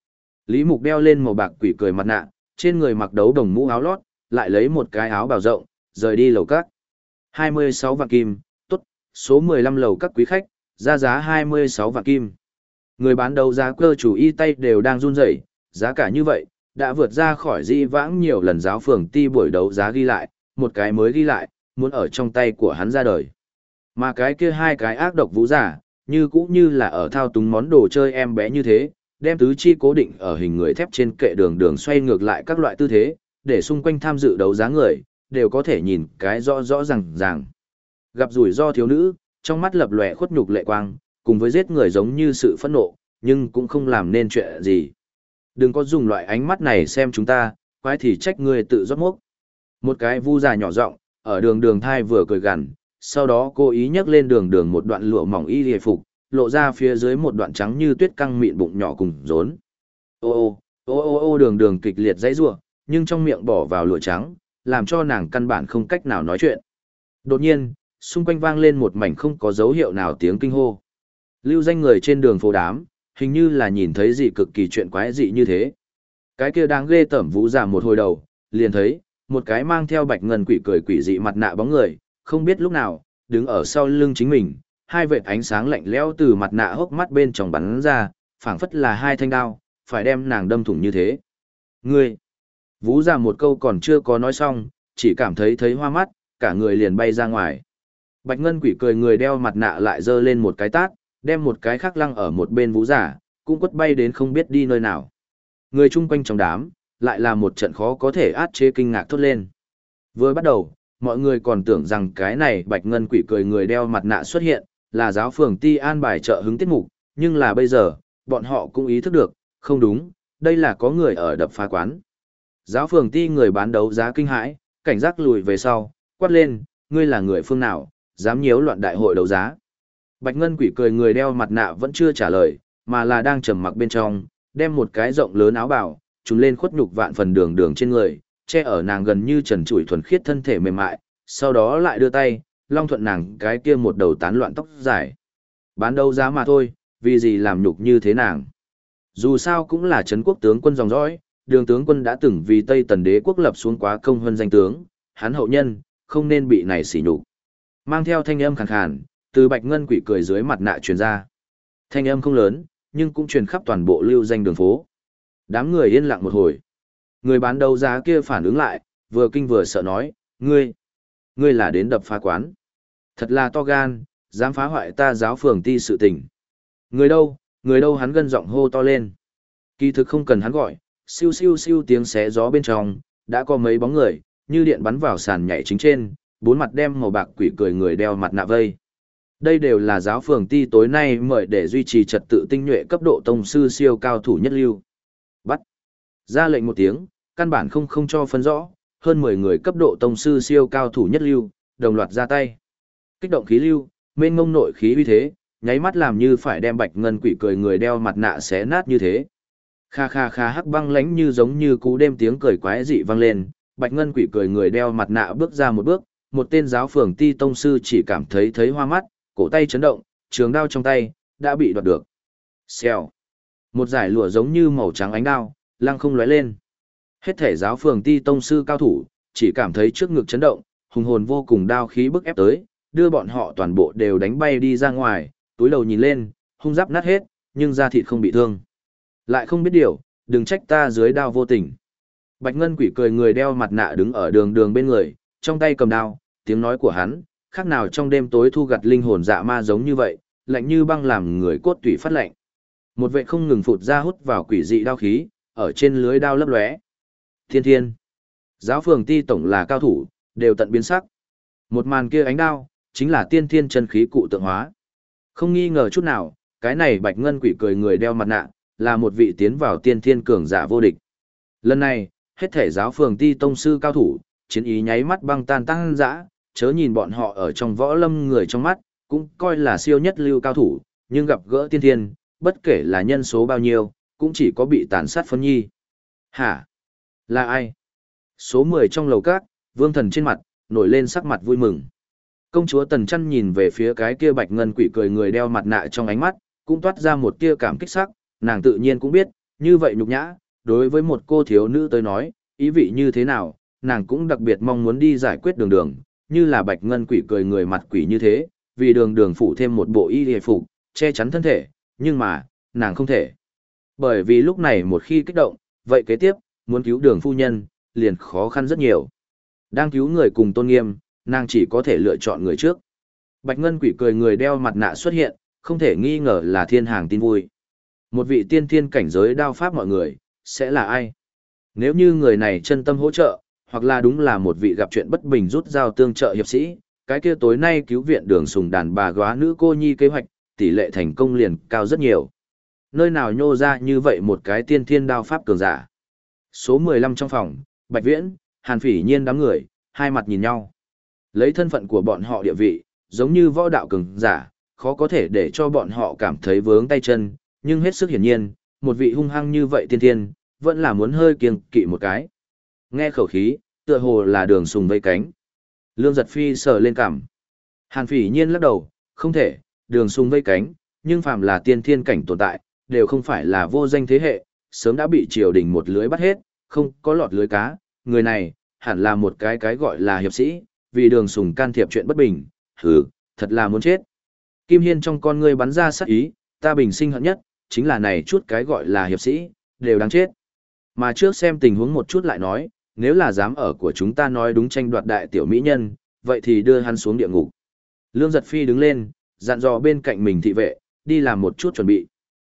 Lý Mục đeo lên màu bạc quỷ cười mặt nạ, trên người mặc đấu đồng mũ áo lót, lại lấy một cái áo bào rộng, rời đi lầu các. 26 vạn kim, tốt, số 15 lầu các quý khách, ra giá 26 vạn kim. Người bán đấu giá cơ chủ y tay đều đang run rẩy, giá cả như vậy, đã vượt ra khỏi di vãng nhiều lần giáo phường ti buổi đấu giá ghi lại, một cái mới ghi lại, muốn ở trong tay của hắn ra đời. Mà cái kia hai cái ác độc vũ giả, như cũng như là ở thao túng món đồ chơi em bé như thế, đem tứ chi cố định ở hình người thép trên kệ đường đường xoay ngược lại các loại tư thế, để xung quanh tham dự đấu giá người, đều có thể nhìn cái rõ rõ ràng. Gặp rủi ro thiếu nữ, trong mắt lập lòe khuất nhục lệ quang, cùng với giết người giống như sự phẫn nộ, nhưng cũng không làm nên chuyện gì. Đừng có dùng loại ánh mắt này xem chúng ta, quái thì trách người tự rót mốc. Một cái vu già nhỏ giọng ở đường đường thai vừa cười gằn, sau đó cố ý nhấc lên đường đường một đoạn lụa mỏng y hề phục, lộ ra phía dưới một đoạn trắng như tuyết căng mịn bụng nhỏ cùng rốn. Ô đường đường kịch liệt dãy rủa, nhưng trong miệng bỏ vào lụa trắng, làm cho nàng căn bản không cách nào nói chuyện. Đột nhiên, xung quanh vang lên một mảnh không có dấu hiệu nào tiếng kinh hô. Lưu danh người trên đường phố đám, hình như là nhìn thấy gì cực kỳ chuyện quái dị như thế. Cái kia đáng ghê tởm vũ giả một hồi đầu, liền thấy, một cái mang theo bạch ngân quỷ cười quỷ dị mặt nạ bóng người, không biết lúc nào, đứng ở sau lưng chính mình, hai vệt ánh sáng lạnh lẽo từ mặt nạ hốc mắt bên trong bắn ra, phảng phất là hai thanh đao, phải đem nàng đâm thủng như thế. Ngươi! Vũ giả một câu còn chưa có nói xong, chỉ cảm thấy hoa mắt, cả người liền bay ra ngoài. Bạch ngân quỷ cười người đeo mặt nạ lại giơ lên một cái tát, đem một cái khác lăng ở một bên vũ giả, cũng quất bay đến không biết đi nơi nào. Người chung quanh trong đám, lại là một trận khó có thể át chế kinh ngạc thốt lên. Vừa bắt đầu, mọi người còn tưởng rằng cái này bạch ngân quỷ cười người đeo mặt nạ xuất hiện, là giáo phường ti an bài trợ hứng tiết mục, nhưng là bây giờ, bọn họ cũng ý thức được, không đúng, đây là có người ở đập phá quán. Giáo phường ti người bán đấu giá kinh hãi, cảnh giác lùi về sau, quát lên, ngươi là người phương nào, dám nhiễu loạn đại hội đấu giá. Bạch ngân quỷ cười người đeo mặt nạ vẫn chưa trả lời, mà là đang trầm mặc bên trong, đem một cái rộng lớn áo bào, trùm lên khuất nhục vạn phần đường đường trên người, che ở nàng gần như trần trụi thuần khiết thân thể mềm mại, sau đó lại đưa tay, long thuận nàng cái kia một đầu tán loạn tóc dài. Bán đấu giá mà thôi, vì gì làm nhục như thế nàng. Dù sao cũng là trấn quốc tướng quân dòng dõi, đường tướng quân đã từng vì Tây Tần đế quốc lập xuống quá công hơn danh tướng, hắn hậu nhân, không nên bị này sỉ nhục. Mang theo thanh âm khàn khàn, từ bạch ngân quỷ cười dưới mặt nạ truyền ra. Thanh âm không lớn, nhưng cũng truyền khắp toàn bộ lưu danh đường phố. Đám người yên lặng một hồi. Người bán đấu giá kia phản ứng lại, vừa kinh vừa sợ nói, ngươi là đến đập phá quán. Thật là to gan, dám phá hoại ta giáo phường ti sự tình. Người đâu hắn gân giọng hô to lên. Kỳ thực không cần hắn gọi, siêu siêu siêu tiếng xé gió bên trong, đã có mấy bóng người, như điện bắn vào sàn nhảy chính trên, bốn mặt đem màu bạc quỷ cười người đeo mặt nạ vây. Đây đều là giáo phường ti tối nay mời để duy trì trật tự tinh nhuệ cấp độ tông sư siêu cao thủ nhất lưu. Bắt. Ra lệnh một tiếng, căn bản không cho phân rõ, hơn 10 người cấp độ tông sư siêu cao thủ nhất lưu, đồng loạt ra tay. Kích động khí lưu, mênh mông nội khí uy thế, nháy mắt làm như phải đem bạch ngân quỷ cười người đeo mặt nạ xé nát như thế. Kha kha kha hắc băng lãnh như giống như cú đêm tiếng cười quái dị vang lên, bạch ngân quỷ cười người đeo mặt nạ bước ra một bước, một tên giáo phường ti tông sư chỉ cảm thấy hoa mắt, cổ tay chấn động, trường đao trong tay đã bị đoạt được. Xèo. Một giải lụa giống như màu trắng ánh đao, lăng không lóe lên. Hết thể giáo phường ti tông sư cao thủ, chỉ cảm thấy trước ngực chấn động, hùng hồn vô cùng đao khí bức ép tới, đưa bọn họ toàn bộ đều đánh bay đi ra ngoài, túi đầu nhìn lên, hung giáp nát hết, nhưng da thịt không bị thương. Lại không biết điều, đừng trách ta dưới đao vô tình. Bạch ngân quỷ cười người đeo mặt nạ đứng ở đường đường bên người, trong tay cầm đao, tiếng nói của hắn, khác nào trong đêm tối thu gặt linh hồn dạ ma giống như vậy, lạnh như băng làm người cốt tủy phát lạnh. Một vệ không ngừng phụt ra hút vào quỷ dị đao khí, ở trên lưới đao lấp lóe. Thiên. Giáo phường ti tổng là cao thủ, đều tận biến sắc. Một màn kia ánh đao, chính là tiên thiên chân khí cụ tượng hóa. Không nghi ngờ chút nào, cái này bạch ngân quỷ cười người đeo mặt nạ, là một vị tiến vào tiên thiên cường giả vô địch. Lần này, hết thể giáo phường ti tông sư cao thủ, chiến ý nháy mắt băng tan tăng dã, chớ nhìn bọn họ ở trong võ lâm người trong mắt, cũng coi là siêu nhất lưu cao thủ, nhưng gặp gỡ tiên thiên, bất kể là nhân số bao nhiêu, cũng chỉ có bị tàn sát phân nhi. Hả? Là ai? Số 10 trong lầu các, Vương Thần trên mặt, nổi lên sắc mặt vui mừng. Công chúa Tần Chân nhìn về phía cái kia bạch ngân quỷ cười người đeo mặt nạ trong ánh mắt, cũng toát ra một tia cảm kích sắc, nàng tự nhiên cũng biết, như vậy nhục nhã, đối với một cô thiếu nữ tới nói, ý vị như thế nào, nàng cũng đặc biệt mong muốn đi giải quyết đường đường, như là bạch ngân quỷ cười người mặt quỷ như thế, vì đường đường phủ thêm một bộ y hề phục, che chắn thân thể, nhưng mà, nàng không thể. Bởi vì lúc này một khi kích động, vậy kế tiếp, muốn cứu đường phu nhân, liền khó khăn rất nhiều. Đang cứu người cùng tôn nghiêm, nàng chỉ có thể lựa chọn người trước. Bạch ngân quỷ cười người đeo mặt nạ xuất hiện, không thể nghi ngờ là thiên hàng tin vui. Một vị tiên thiên cảnh giới đao pháp mọi người, sẽ là ai? Nếu như người này chân tâm hỗ trợ, hoặc là đúng là một vị gặp chuyện bất bình rút dao tương trợ hiệp sĩ, cái kia tối nay cứu viện đường sùng đàn bà góa nữ cô nhi kế hoạch, tỷ lệ thành công liền cao rất nhiều. Nơi nào nhô ra như vậy một cái tiên thiên đao pháp cường giả. Số 15 trong phòng, Bạch Viễn, Hàn Phỉ Nhiên đám người, hai mặt nhìn nhau. Lấy thân phận của bọn họ địa vị, giống như võ đạo cường giả, khó có thể để cho bọn họ cảm thấy vướng tay chân, nhưng hết sức hiển nhiên, một vị hung hăng như vậy tiên thiên, vẫn là muốn hơi kiêng kỵ một cái. Nghe khẩu khí, tựa hồ là đường sùng vây cánh. Lương Giật Phi sờ lên cằm. Hàn Phỉ Nhiên lắc đầu, không thể, đường sùng vây cánh, nhưng phàm là tiên thiên cảnh tồn tại, đều không phải là vô danh thế hệ, sớm đã bị triều đình một lưới bắt hết, không có lọt lưới cá, người này, hẳn là một cái gọi là hiệp sĩ, vì đường sùng can thiệp chuyện bất bình, hừ, thật là muốn chết. Kim Hiên trong con ngươi bắn ra sát ý, ta bình sinh hận nhất, chính là này chút cái gọi là hiệp sĩ, đều đáng chết. Mà trước xem tình huống một chút lại nói, nếu là dám ở của chúng ta nói đúng tranh đoạt đại tiểu mỹ nhân, vậy thì đưa hắn xuống địa ngục. Lương Giật Phi đứng lên, dặn dò bên cạnh mình thị vệ, đi làm một chút chuẩn bị.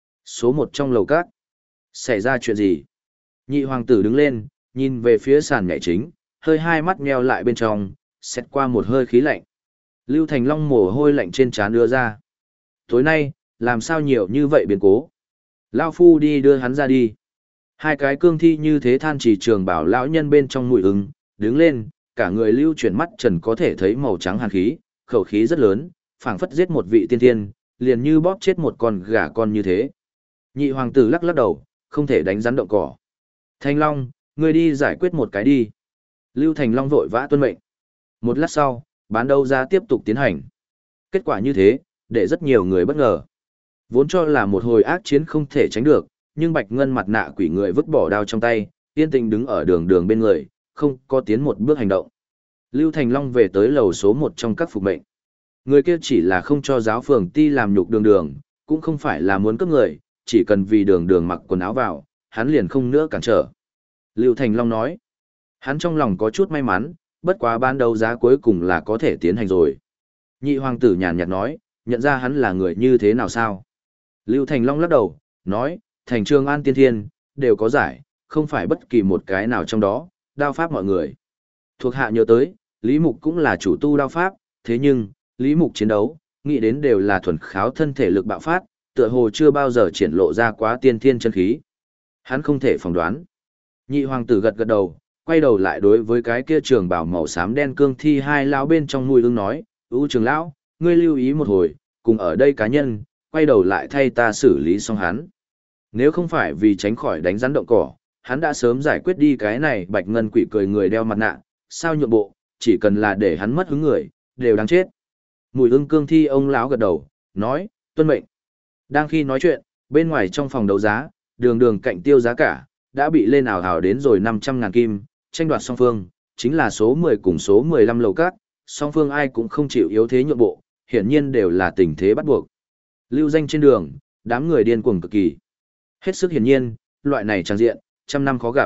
Số 1 trong lầu các. Xảy ra chuyện gì? Nhị hoàng tử đứng lên, nhìn về phía sàn nhảy chính, hơi hai mắt nheo lại bên trong, xét qua một hơi khí lạnh. Lưu Thành Long mồ hôi lạnh trên trán đưa ra. Tối nay, làm sao nhiều như vậy biến cố? Lao phu đi đưa hắn ra đi. Hai cái cương thi như thế than chỉ trường bảo lão nhân bên trong mùi ứng, đứng lên, cả người lưu chuyển mắt trần có thể thấy màu trắng hàn khí, khẩu khí rất lớn, phảng phất giết một vị tiên tiên, liền như bóp chết một con gà con như thế. Nhị hoàng tử lắc lắc đầu, không thể đánh rắn động cỏ. Thanh Long, ngươi đi giải quyết một cái đi. Lưu Thành Long vội vã tuân mệnh. Một lát sau, bán đấu giá tiếp tục tiến hành. Kết quả như thế, để rất nhiều người bất ngờ. Vốn cho là một hồi ác chiến không thể tránh được, nhưng Bạch Ngân mặt nạ quỷ người vứt bỏ đao trong tay, yên tình đứng ở đường đường bên người, không có tiến một bước hành động. Lưu Thành Long về tới lầu số 1 trong các phục mệnh. Người kia chỉ là không cho giáo phường ti làm nhục đường đường, cũng không phải là muốn cướp người, chỉ cần vì đường đường mặc quần áo vào, hắn liền không nữa cản trở. Lưu Thành Long nói, hắn trong lòng có chút may mắn, bất quá bán đấu giá cuối cùng là có thể tiến hành rồi. Nhị hoàng tử nhàn nhạt nói, nhận ra hắn là người như thế nào sao? Lưu Thành Long lắc đầu, nói, thành Trường An tiên thiên, đều có giải, không phải bất kỳ một cái nào trong đó, đao pháp mọi người. Thuộc hạ nhớ tới, Lý Mục cũng là chủ tu đao pháp, thế nhưng, Lý Mục chiến đấu, nghĩ đến đều là thuần kháo thân thể lực bạo phát, tựa hồ chưa bao giờ triển lộ ra quá tiên thiên chân khí. Hắn không thể phỏng đoán. Nhị hoàng tử gật gật đầu, quay đầu lại đối với cái kia trường bào màu xám đen cương thi hai lão bên trong mùi ương nói, ưu trường lão, ngươi lưu ý một hồi, cùng ở đây cá nhân, quay đầu lại thay ta xử lý xong hắn. Nếu không phải vì tránh khỏi đánh rắn động cỏ, hắn đã sớm giải quyết đi cái này bạch ngân quỷ cười người đeo mặt nạ, sao nhượng bộ, chỉ cần là để hắn mất hứng người, đều đáng chết. Mùi ương cương thi ông lão gật đầu, nói, tuân mệnh. Đang khi nói chuyện, bên ngoài trong phòng đấu giá, đường đường cạnh tiêu giá cả, đã bị lên ảo ảo đến rồi 500.000 kim, tranh đoạt song phương, chính là số 10 cùng số 15 lầu cát, song phương ai cũng không chịu yếu thế nhượng bộ, hiển nhiên đều là tình thế bắt buộc. Lưu danh trên đường, đám người điên cuồng cực kỳ. Hết sức hiển nhiên, loại này trang diện, trăm năm khó gặp.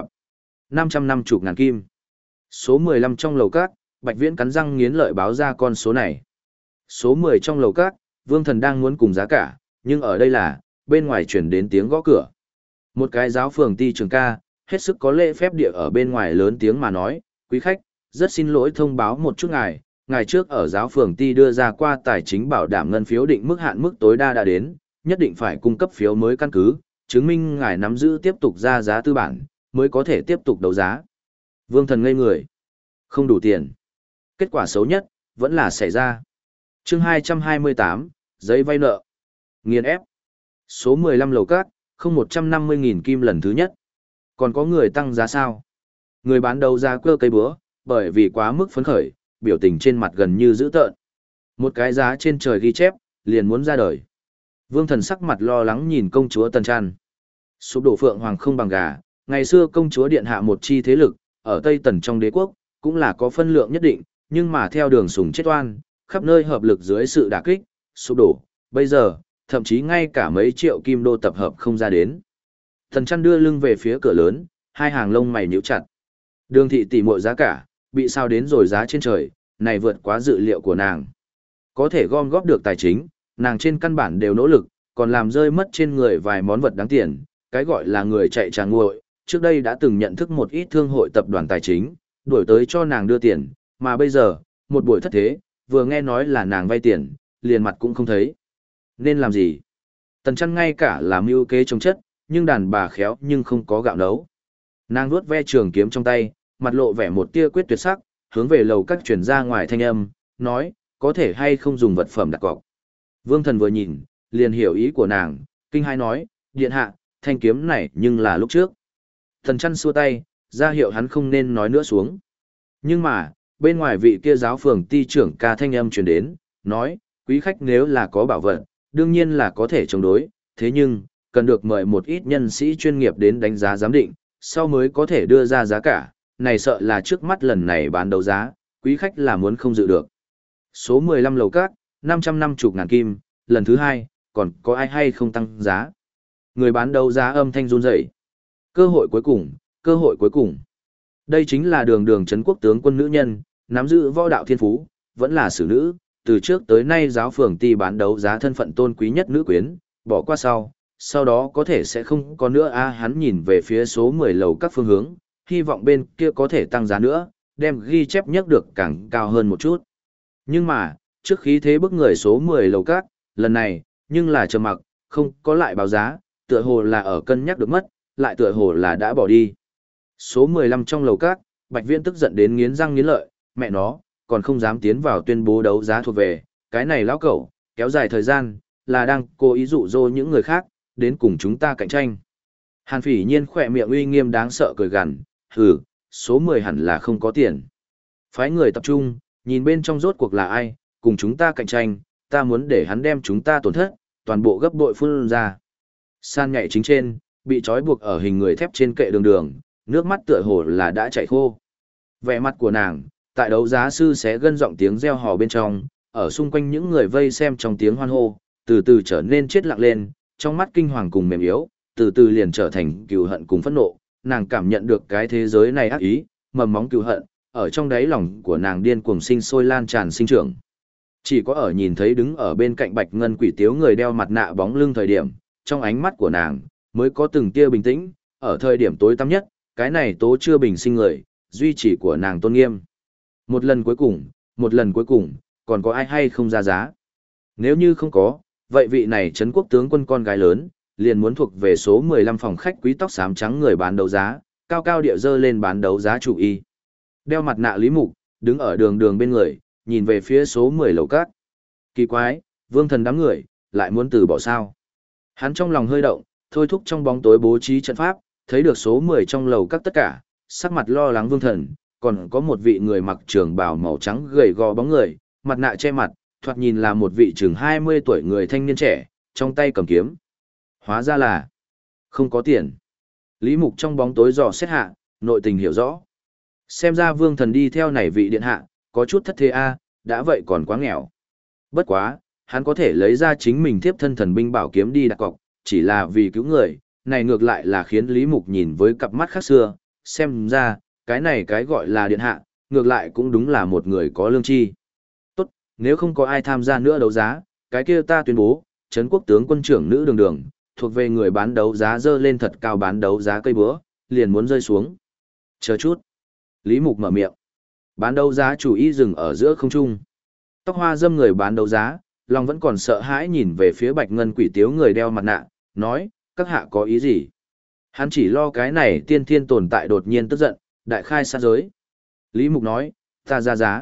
550.000 kim. Số 15 trong lầu cát, Bạch Viễn cắn răng nghiến lợi báo ra con số này. Số 10 trong lầu cát, Vương Thần đang muốn cùng giá cả, nhưng ở đây là, bên ngoài chuyển đến tiếng gõ cửa. Một cái giáo phường ti trường ca, hết sức có lễ phép địa ở bên ngoài lớn tiếng mà nói, quý khách, rất xin lỗi thông báo một chút ngài, ngày trước ở giáo phường ti đưa ra qua tài chính bảo đảm ngân phiếu định mức hạn mức tối đa đã đến, nhất định phải cung cấp phiếu mới căn cứ, chứng minh ngài nắm giữ tiếp tục ra giá tư bản, mới có thể tiếp tục đấu giá. Vương Thần ngây người. Không đủ tiền. Kết quả xấu nhất, vẫn là xảy ra. Chương 228, giấy vay nợ. Nghiền ép. Số 15 lầu cát, không 150.000 kim lần thứ nhất. Còn có người tăng giá sao? Người bán đấu giá cơ cây búa, bởi vì quá mức phấn khởi, biểu tình trên mặt gần như dữ tợn. Một cái giá trên trời ghi chép, liền muốn ra đời. Vương Thần sắc mặt lo lắng nhìn công chúa Tần Trăn. Sụp đổ Phượng Hoàng không bằng gà, ngày xưa công chúa điện hạ một chi thế lực, ở Tây Tần trong đế quốc, cũng là có phân lượng nhất định, nhưng mà theo đường sùng chết oan, khắp nơi hợp lực dưới sự đả kích, sụp đổ, bây giờ, thậm chí ngay cả mấy triệu kim đô tập hợp không ra đến. Thần Chăn đưa lưng về phía cửa lớn, hai hàng lông mày nhíu chặt. Đường thị tỷ muội giá cả, bị sao đến rồi giá trên trời, này vượt quá dự liệu của nàng. Có thể gom góp được tài chính, nàng trên căn bản đều nỗ lực, còn làm rơi mất trên người vài món vật đáng tiền, cái gọi là người chạy trà nguội, trước đây đã từng nhận thức một ít thương hội tập đoàn tài chính, đuổi tới cho nàng đưa tiền, mà bây giờ, một buổi thất thế, vừa nghe nói là nàng vay tiền, liền mặt cũng không thấy. Nên làm gì? Tần Chăn ngay cả làm mưu kế chống chất, nhưng đàn bà khéo nhưng không có gạo nấu. Nàng vuốt ve trường kiếm trong tay, mặt lộ vẻ một tia quyết tuyệt sắc, hướng về lầu các chuyển ra ngoài thanh âm, nói, có thể hay không dùng vật phẩm đặt cọc. Vương Thần vừa nhìn, liền hiểu ý của nàng, kinh hai nói, điện hạ, thanh kiếm này nhưng là lúc trước. Tần Chăn xua tay, ra hiệu hắn không nên nói nữa xuống. Nhưng mà, bên ngoài vị kia giáo phường ty trưởng ca thanh âm truyền đến, nói, quý khách nếu là có bảo vật, đương nhiên là có thể chống đối, thế nhưng, cần được mời một ít nhân sĩ chuyên nghiệp đến đánh giá giám định, sau mới có thể đưa ra giá cả, này sợ là trước mắt lần này bán đấu giá, quý khách là muốn không dự được. Số 15 lầu các, 550.000 kim, lần thứ hai, còn có ai hay không tăng giá? Người bán đấu giá âm thanh run rẩy. Cơ hội cuối cùng, cơ hội cuối cùng. Đây chính là đường đường trấn quốc tướng quân nữ nhân, nắm giữ võ đạo thiên phú, vẫn là xử nữ, từ trước tới nay giáo phường ty bán đấu giá thân phận tôn quý nhất nữ quyến, bỏ qua sau đó có thể sẽ không có nữa hắn nhìn về phía số 10 lầu các phương hướng, hy vọng bên kia có thể tăng giá nữa, đem ghi chép nhất được càng cao hơn một chút. Nhưng mà, trước khí thế bức người số 10 lầu các, lần này, nhưng là trầm mặc, không có lại báo giá, tựa hồ là ở cân nhắc được mất, lại tựa hồ là đã bỏ đi. Số 15 trong lầu các, Bạch Viễn tức giận đến nghiến răng nghiến lợi, mẹ nó, còn không dám tiến vào tuyên bố đấu giá thuộc về, cái này lão cẩu, kéo dài thời gian, là đang cố ý dụ dỗ những người khác, đến cùng chúng ta cạnh tranh. Hàn Phỉ Nhiên khỏe miệng uy nghiêm đáng sợ cười gằn, hừ, số 10 hẳn là không có tiền. Phái người tập trung, nhìn bên trong rốt cuộc là ai, cùng chúng ta cạnh tranh, ta muốn để hắn đem chúng ta tổn thất, toàn bộ gấp bội phun ra. San nhảy chính trên, bị trói buộc ở hình người thép trên kệ đường đường, nước mắt tựa hồ là đã chảy khô. Vẻ mặt của nàng, tại đấu giá sư sẽ gân giọng tiếng reo hò bên trong, ở xung quanh những người vây xem trong tiếng hoan hô, từ từ trở nên chết lặng lên, trong mắt kinh hoàng cùng mềm yếu, từ từ liền trở thành cừu hận cùng phẫn nộ, nàng cảm nhận được cái thế giới này ác ý, mầm móng cừu hận, ở trong đáy lòng của nàng điên cuồng sinh sôi lan tràn sinh trưởng. Chỉ có ở nhìn thấy đứng ở bên cạnh Bạch Ngân Quỷ Tiếu người đeo mặt nạ bóng lưng thời điểm, trong ánh mắt của nàng mới có từng tia bình tĩnh, ở thời điểm tối tăm nhất, cái này tố chưa bình sinh người, duy trì của nàng tôn nghiêm. Một lần cuối cùng, còn có ai hay không ra giá? Nếu như không có, vậy vị này trấn quốc tướng quân con gái lớn, liền muốn thuộc về số 15 phòng khách quý tóc xám trắng người bán đấu giá, cao cao điệu dơ lên bán đấu giá chủ y. Đeo mặt nạ Lý Mục, đứng ở đường đường bên người, nhìn về phía số 10 lầu các. Kỳ quái, Vương Thần đám người, lại muốn từ bỏ sao? Hắn trong lòng hơi động, thôi thúc trong bóng tối bố trí trận pháp, thấy được số 10 trong lầu các tất cả, sắc mặt lo lắng Vương Thần, còn có một vị người mặc trường bào màu trắng gầy gò bóng người, mặt nạ che mặt, thoạt nhìn là một vị chừng 20 tuổi người thanh niên trẻ, trong tay cầm kiếm. Hóa ra là không có tiền. Lý Mục trong bóng tối dò xét hạ, nội tình hiểu rõ. Xem ra Vương Thần đi theo này vị điện hạ, có chút thất thế đã vậy còn quá nghèo. Bất quá, hắn có thể lấy ra chính mình tiếp thân thần binh bảo kiếm đi đặt cọc, chỉ là vì cứu người, này ngược lại là khiến Lý Mục nhìn với cặp mắt khác xưa, xem ra, cái này cái gọi là điện hạ, ngược lại cũng đúng là một người có lương tri. Tốt, nếu không có ai tham gia nữa đấu giá, cái kia ta tuyên bố, trấn quốc tướng quân trưởng nữ đường đường, thuộc về người bán đấu giá dơ lên thật cao bán đấu giá cây búa, liền muốn rơi xuống. Chờ chút. Lý Mục mở miệng. Bán đấu giá chủ ý dừng ở giữa không trung. Tóc hoa dâm người bán đấu giá, lòng vẫn còn sợ hãi nhìn về phía Bạch Ngân Quỷ Tiếu người đeo mặt nạ, nói, các hạ có ý gì? Hắn chỉ lo cái này tiên thiên tồn tại đột nhiên tức giận, đại khai sát giới. Lý Mục nói, ta ra giá.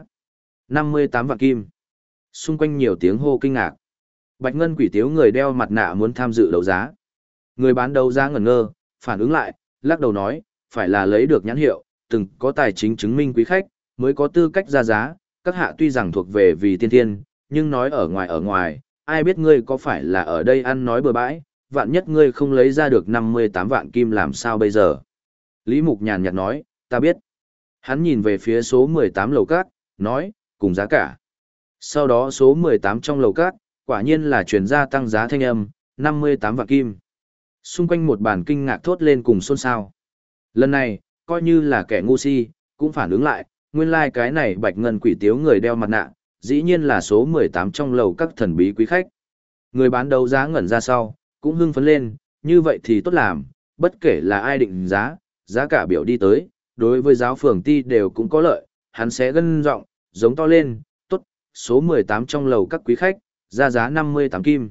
58 vạn kim. Xung quanh nhiều tiếng hô kinh ngạc. Bạch Ngân Quỷ Tiếu người đeo mặt nạ muốn tham dự đấu giá. Người bán đấu giá ngẩn ngơ, phản ứng lại, lắc đầu nói, phải là lấy được nhãn hiệu, từng có tài chính chứng minh quý khách, mới có tư cách ra giá. Các hạ tuy rằng thuộc về vì tiên thiên, nhưng nói ở ngoài, ai biết ngươi có phải là ở đây ăn nói bừa bãi, vạn nhất ngươi không lấy ra được 58 vạn kim làm sao bây giờ? Lý Mục nhàn nhạt nói, ta biết. Hắn nhìn về phía số 18 lầu cát, nói, cùng giá cả. Sau đó số 18 trong lầu cát, quả nhiên là truyền ra tăng giá thanh âm, 58 vạn kim. Xung quanh một bàn kinh ngạc thốt lên cùng xôn xao. Lần này, coi như là kẻ ngu si, cũng phản ứng lại, nguyên lai cái này bạch ngân quỷ tiếu người đeo mặt nạ, dĩ nhiên là số 18 trong lầu các thần bí quý khách. Người bán đấu giá ngẩn ra sau, cũng hưng phấn lên, như vậy thì tốt làm, bất kể là ai định giá, giá cả biểu đi tới, đối với giáo phường ti đều cũng có lợi, hắn sẽ gân giọng, giống to lên, tốt, số 18 trong lầu các quý khách, ra giá 58 kim.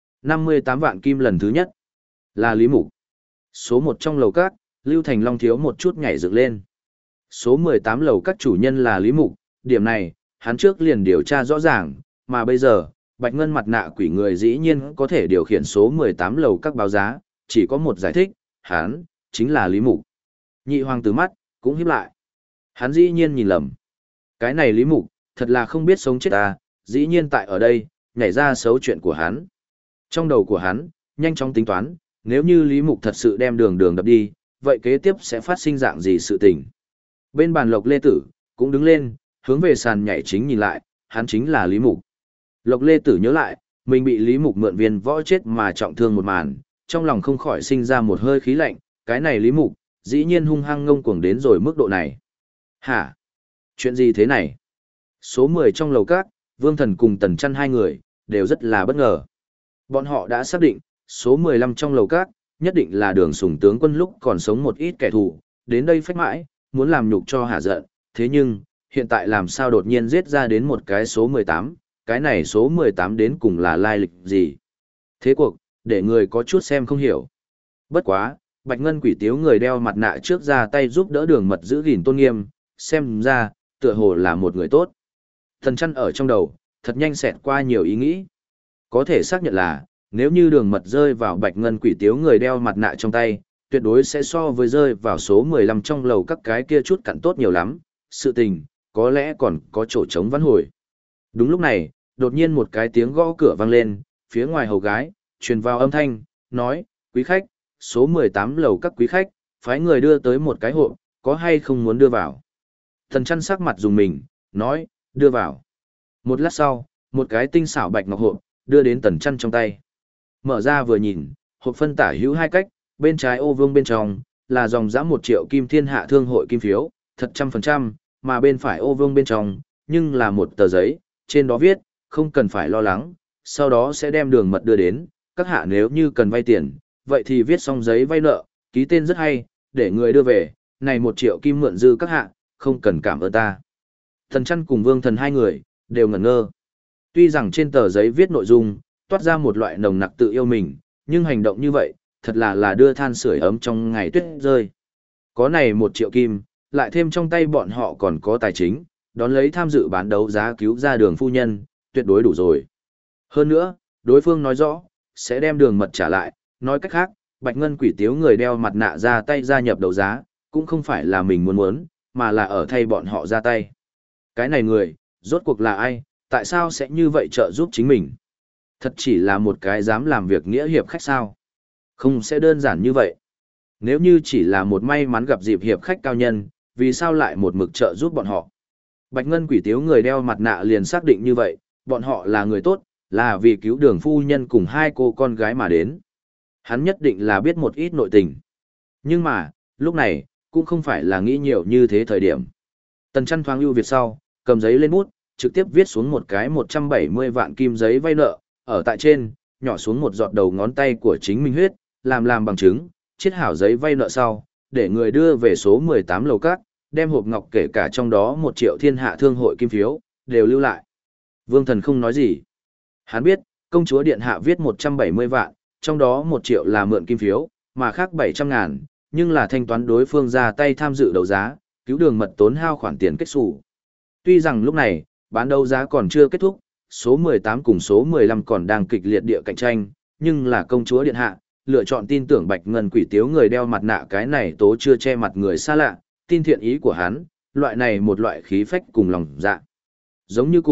58 vạn kim lần thứ nhất, là Lý Mục. Số 1 trong lầu các, Lưu Thành Long thiếu một chút nhảy dựng lên. Số 18 lầu các chủ nhân là Lý Mục, điểm này, hắn trước liền điều tra rõ ràng, mà bây giờ, Bạch Ngân mặt nạ quỷ người dĩ nhiên có thể điều khiển số 18 lầu các báo giá, chỉ có một giải thích, hắn, chính là Lý Mục. Nhị hoàng tử mắt, cũng híp lại. Hắn dĩ nhiên nhìn lầm. Cái này Lý Mục, thật là không biết sống chết ta, dĩ nhiên tại ở đây, nhảy ra xấu chuyện của hắn. Trong đầu của hắn, nhanh chóng tính toán, nếu như Lý Mục thật sự đem đường đập đi, vậy kế tiếp sẽ phát sinh dạng gì sự tình. Bên bàn Lộc Lê Tử, cũng đứng lên, hướng về sàn nhảy chính nhìn lại, hắn chính là Lý Mục. Lộc Lê Tử nhớ lại, mình bị Lý Mục mượn viên võ chết mà trọng thương một màn, trong lòng không khỏi sinh ra một hơi khí lạnh, cái này Lý Mục, dĩ nhiên hung hăng ngông cuồng đến rồi mức độ này. Hả? Chuyện gì thế này? Số 10 trong lầu các, Vương Thần cùng Tần Chân hai người, đều rất là bất ngờ. Bọn họ đã xác định, số 15 trong lầu các, nhất định là Đường Sùng tướng quân lúc còn sống một ít kẻ thù, đến đây phách mãi, muốn làm nhục cho hả giận, thế nhưng, hiện tại làm sao đột nhiên giết ra đến một cái số 18, cái này số 18 đến cùng là lai lịch gì? Thế cuộc, để người có chút xem không hiểu. Bất quá, Bạch Ngân quỷ tiếu người đeo mặt nạ trước ra tay giúp đỡ Đường Mật giữ gìn tôn nghiêm, xem ra, tựa hồ là một người tốt. Thần Chân ở trong đầu, thật nhanh xẹt qua nhiều ý nghĩ. Có thể xác nhận là, nếu như Đường Mật rơi vào Bạch Ngân quỷ tiếu người đeo mặt nạ trong tay, tuyệt đối sẽ so với rơi vào số 15 trong lầu các cái kia chút cặn tốt nhiều lắm, sự tình, có lẽ còn có chỗ trống vãn hồi. Đúng lúc này, đột nhiên một cái tiếng gõ cửa vang lên, phía ngoài hầu gái, truyền vào âm thanh, nói, quý khách, số 18 lầu các quý khách, phái người đưa tới một cái hộp, có hay không muốn đưa vào. Thần Chân sắc mặt dùng mình, nói, đưa vào. Một lát sau, một cái tinh xảo bạch ngọc hộp, đưa đến Tần Chân trong tay. Mở ra vừa nhìn, hộp phân tả hữu hai cách, bên trái ô vương bên trong, là dòng dã 1 triệu kim thiên hạ thương hội kim phiếu, thật 100%, mà bên phải ô vương bên trong, nhưng là một tờ giấy, trên đó viết, không cần phải lo lắng, sau đó sẽ đem Đường Mật đưa đến, các hạ nếu như cần vay tiền, vậy thì viết xong giấy vay nợ, ký tên rất hay, để người đưa về, này 1 triệu kim mượn dư các hạ, không cần cảm ơn ta. Thần Chân cùng Vương Thần hai người, đều ngẩn ngơ. Tuy rằng trên tờ giấy viết nội dung, toát ra một loại nồng nặc tự yêu mình, nhưng hành động như vậy, thật là đưa than sưởi ấm trong ngày tuyết rơi. Có này 1 triệu kim, lại thêm trong tay bọn họ còn có tài chính, đón lấy tham dự bán đấu giá cứu ra Đường phu nhân, tuyệt đối đủ rồi. Hơn nữa, đối phương nói rõ, sẽ đem Đường Mật trả lại, nói cách khác, Bạch Ngân quỷ tiếu người đeo mặt nạ ra tay gia nhập đấu giá, cũng không phải là mình muốn, mà là ở thay bọn họ ra tay. Cái này người, rốt cuộc là ai, tại sao sẽ như vậy trợ giúp chính mình? Thật chỉ là một cái dám làm việc nghĩa hiệp khách sao? Không sẽ đơn giản như vậy. Nếu như chỉ là một may mắn gặp dịp hiệp khách cao nhân, vì sao lại một mực trợ giúp bọn họ? Bạch Ngân quỷ tiếu người đeo mặt nạ liền xác định như vậy, bọn họ là người tốt, là vì cứu Đường phu nhân cùng hai cô con gái mà đến. Hắn nhất định là biết một ít nội tình. Nhưng mà, lúc này, cũng không phải là nghĩ nhiều như thế thời điểm. Tần Chân thoáng ưu việt sau, cầm giấy lên bút, trực tiếp viết xuống một cái 170 vạn kim giấy vay nợ, ở tại trên, nhỏ xuống một giọt đầu ngón tay của chính mình huyết, làm bằng chứng, chiết hảo giấy vay nợ sau, để người đưa về số 18 lầu các, đem hộp ngọc kể cả trong đó 1 triệu thiên hạ thương hội kim phiếu, đều lưu lại. Vương Thần không nói gì. Hắn biết, công chúa điện hạ viết 170 vạn, trong đó 1 triệu là mượn kim phiếu, mà khác 700 ngàn, nhưng là thanh toán đối phương ra tay tham dự đấu giá, cứu Đường Mật tốn hao khoản tiền kết sổ. Tuy rằng lúc này, bán đấu giá còn chưa kết thúc, số 18 cùng số 15 còn đang kịch liệt địa cạnh tranh, nhưng là công chúa điện hạ, lựa chọn tin tưởng Bạch Ngân quỷ tiếu người đeo mặt nạ cái này tố chưa che mặt người xa lạ, tin thiện ý của hắn, loại này một loại khí phách cùng lòng dạ. Giống như cùng,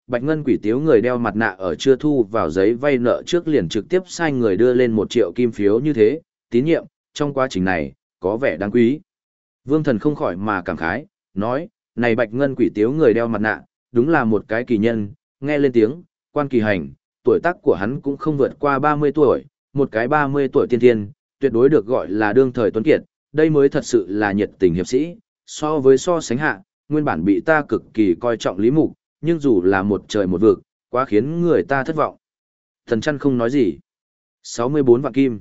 Bạch Ngân Quỷ Tiếu người đeo mặt nạ ở chưa thu vào giấy vay nợ trước liền trực tiếp sai người đưa lên 1 triệu kim phiếu như thế, tín nhiệm, trong quá trình này, có vẻ đáng quý. Vương Thần không khỏi mà cảm khái, nói, này Bạch Ngân Quỷ Tiếu người đeo mặt nạ, đúng là một cái kỳ nhân, nghe lên tiếng, quan kỳ hành, tuổi tác của hắn cũng không vượt qua 30 tuổi, một cái 30 tuổi tiên thiên, tuyệt đối được gọi là đương thời tuấn kiệt, đây mới thật sự là nhiệt tình hiệp sĩ, so sánh hạ, nguyên bản bị ta cực kỳ coi trọng Lý Mục, nhưng dù là một trời một vực, quá khiến người ta thất vọng. Thần Chân không nói gì. 64 vạn kim.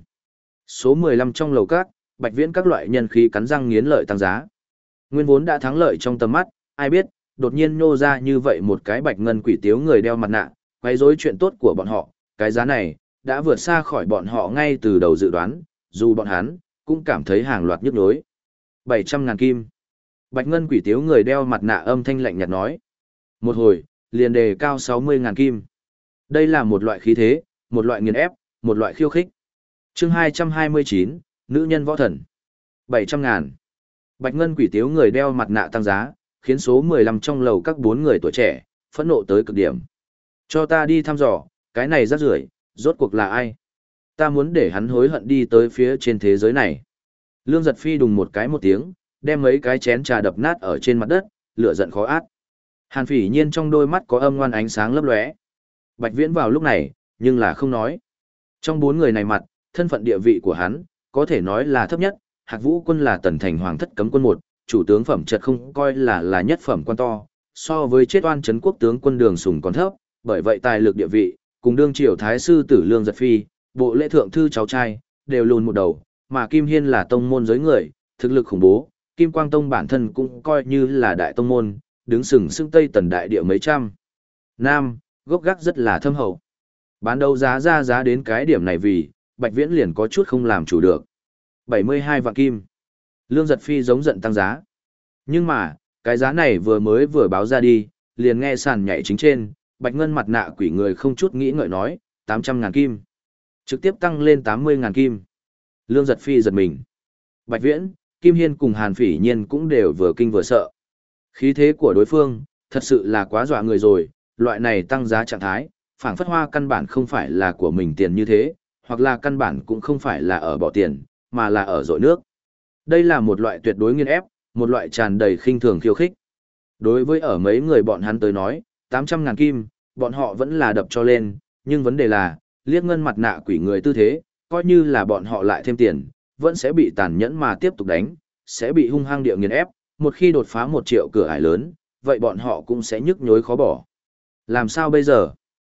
Số 15 trong lầu các, Bạch Viễn các loại nhân khí cắn răng nghiến lợi tăng giá. Nguyên vốn đã thắng lợi trong tầm mắt, ai biết, đột nhiên nô ra như vậy một cái Bạch Ngân Quỷ Tiếu người đeo mặt nạ, quấy rối chuyện tốt của bọn họ, cái giá này đã vượt xa khỏi bọn họ ngay từ đầu dự đoán, dù bọn hắn cũng cảm thấy hàng loạt nhức nhối. 700.000 kim. Bạch Ngân Quỷ Tiếu người đeo mặt nạ âm thanh lạnh nhạt nói. Một hồi, liền đề cao 60.000 kim. Đây là một loại khí thế, một loại nghiền ép, một loại khiêu khích. Chương 229, nữ nhân võ thần. 700.000. Bạch Ngân Quỷ Tiếu người đeo mặt nạ tăng giá, khiến số 15 trong lầu các 4 người tuổi trẻ, phẫn nộ tới cực điểm. Cho ta đi thăm dò, cái này rác rưởi, rốt cuộc là ai? Ta muốn để hắn hối hận đi tới phía trên thế giới này. Lương Giật Phi đùng một cái một tiếng, đem mấy cái chén trà đập nát ở trên mặt đất, lửa giận khó át. Hàn Phỉ Nhiên trong đôi mắt có âm ngoan ánh sáng lấp lóe. Bạch Viễn vào lúc này, nhưng là không nói. Trong 4 người này mặt, thân phận địa vị của hắn, có thể nói là thấp nhất, Hạc Vũ Quân là tần thành hoàng thất cấm quân 1, chủ tướng phẩm chất không coi là nhất phẩm quan to, so với chết oan trấn quốc tướng quân Đường Sùng còn thấp, bởi vậy tài lực địa vị, cùng đương triều thái sư tử Lương Giật Phi, bộ lễ thượng thư cháu trai, đều lùn một đầu, mà Kim Hiên là tông môn giới người, thực lực khủng bố, Kim Quang Tông bản thân cũng coi như là đại tông môn, đứng sừng sững Tây Tần đại địa mấy trăm. Nam, gốc gác rất là thâm hậu. Bán đấu giá ra giá đến cái điểm này vì, Bạch Viễn liền có chút không làm chủ được. 72 vạn kim. Lương Giật Phi giống giận tăng giá. Nhưng mà, cái giá này vừa báo ra đi, liền nghe sàn nhảy chính trên, Bạch Ngân mặt nạ quỷ người không chút nghĩ ngợi nói, 800.000 kim. Trực tiếp tăng lên 80.000 kim. Lương Giật Phi giật mình. Bạch Viễn, Kim Hiên cùng Hàn Phỉ Nhiên cũng đều vừa kinh vừa sợ. Khí thế của đối phương, thật sự là quá dọa người rồi, loại này tăng giá trạng thái, phảng phất hoa căn bản không phải là của mình tiền như thế, hoặc là căn bản cũng không phải là ở bỏ tiền, mà là ở dội nước. Đây là một loại tuyệt đối nghiên ép, một loại tràn đầy khinh thường khiêu khích. Đối với ở mấy người bọn hắn tới nói, 800.000 kim, bọn họ vẫn là đập cho lên, nhưng vấn đề là, liếc ngân mặt nạ quỷ người tư thế, coi như là bọn họ lại thêm tiền, vẫn sẽ bị tàn nhẫn mà tiếp tục đánh, sẽ bị hung hăng địa nghiền ép, một khi đột phá 1 triệu cửa ải lớn, vậy bọn họ cũng sẽ nhức nhối khó bỏ. Làm sao bây giờ?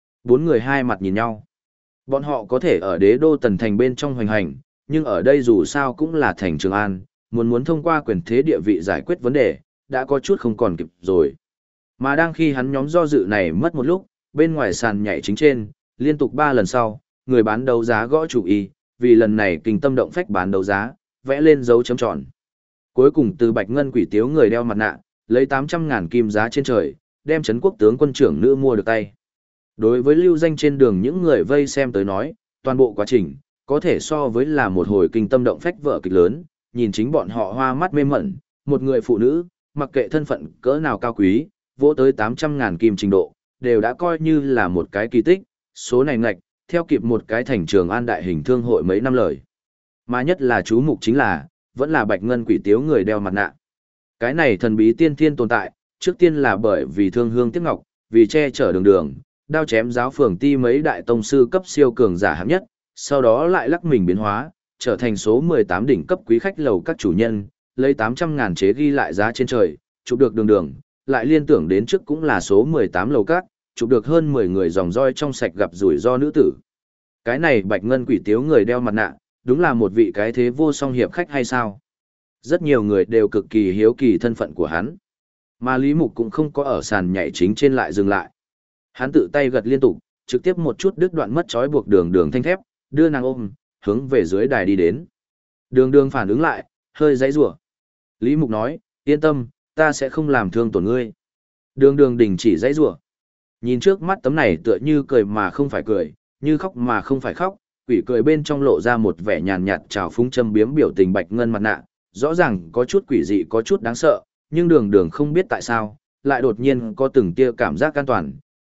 4 người hai mặt nhìn nhau. Bọn họ có thể ở đế đô tần thành bên trong hoành hành, nhưng ở đây dù sao cũng là thành Trường An, muốn thông qua quyền thế địa vị giải quyết vấn đề, đã có chút không còn kịp rồi. Mà đang khi hắn nhóm do dự này mất một lúc, bên ngoài sàn nhảy chính trên, liên tục 3 lần sau, người bán đấu giá gõ chủ ý, vì lần này kinh tâm động phách bán đấu giá, vẽ lên dấu chấm tròn. Cuối cùng từ Bạch Ngân Quỷ Tiếu người đeo mặt nạ, lấy 800.000 kim giá trên trời, đem trấn quốc tướng quân trưởng nữ mua được tay. Đối với lưu danh trên đường những người vây xem tới nói, toàn bộ quá trình, có thể so với là một hồi kinh tâm động phách vở kịch lớn, nhìn chính bọn họ hoa mắt mê mẩn, một người phụ nữ, mặc kệ thân phận cỡ nào cao quý, vỗ tới 800.000 kim trình độ, đều đã coi như là một cái kỳ tích, số này ngạch, theo kịp một cái thành Trường An đại hình thương hội mấy năm lời. Mà nhất là chú mục chính là, vẫn là Bạch Ngân Quỷ Tiếu người đeo mặt nạ. Cái này thần bí tiên thiên tồn tại, trước tiên là bởi vì thương hương tiếc ngọc, vì che chở đường, đao chém giáo phường ti mấy đại tông sư cấp siêu cường giả hạng nhất, sau đó lại lắc mình biến hóa, trở thành số 18 đỉnh cấp quý khách lầu các chủ nhân, lấy 800.000 chế ghi lại giá trên trời, chụp được đường, lại liên tưởng đến trước cũng là số 18 lầu các, chụp được hơn 10 người dòng roi trong sạch gặp rủi ro nữ tử. Cái này Bạch Ngân Quỷ Tiếu người đeo mặt nạ, đúng là một vị cái thế vô song hiệp khách hay sao? Rất nhiều người đều cực kỳ hiếu kỳ thân phận của hắn. Mà Lý Mục cũng không có ở sàn nhảy chính trên lại dừng lại. Hắn tự tay gật liên tục, trực tiếp một chút đứt đoạn mất trói buộc đường thanh thép, đưa nàng ôm, hướng về dưới đài đi đến. Đường phản ứng lại, hơi giãy giụa. Lý Mục nói, yên tâm, ta sẽ không làm thương tổn ngươi. Đường đình chỉ giãy giụa. Nhìn trước mắt tấm này tựa như cười mà không phải cười, như khóc mà không phải khóc, quỷ cười bên trong lộ ra một vẻ nhàn nhạt trào phúng châm biếm biểu tình Bạch Ngân mặt nạ, rõ ràng có chút quỷ dị có chút đáng sợ, nhưng đường không biết tại sao, lại đột nhiên có từng tia cảm giác an toàn,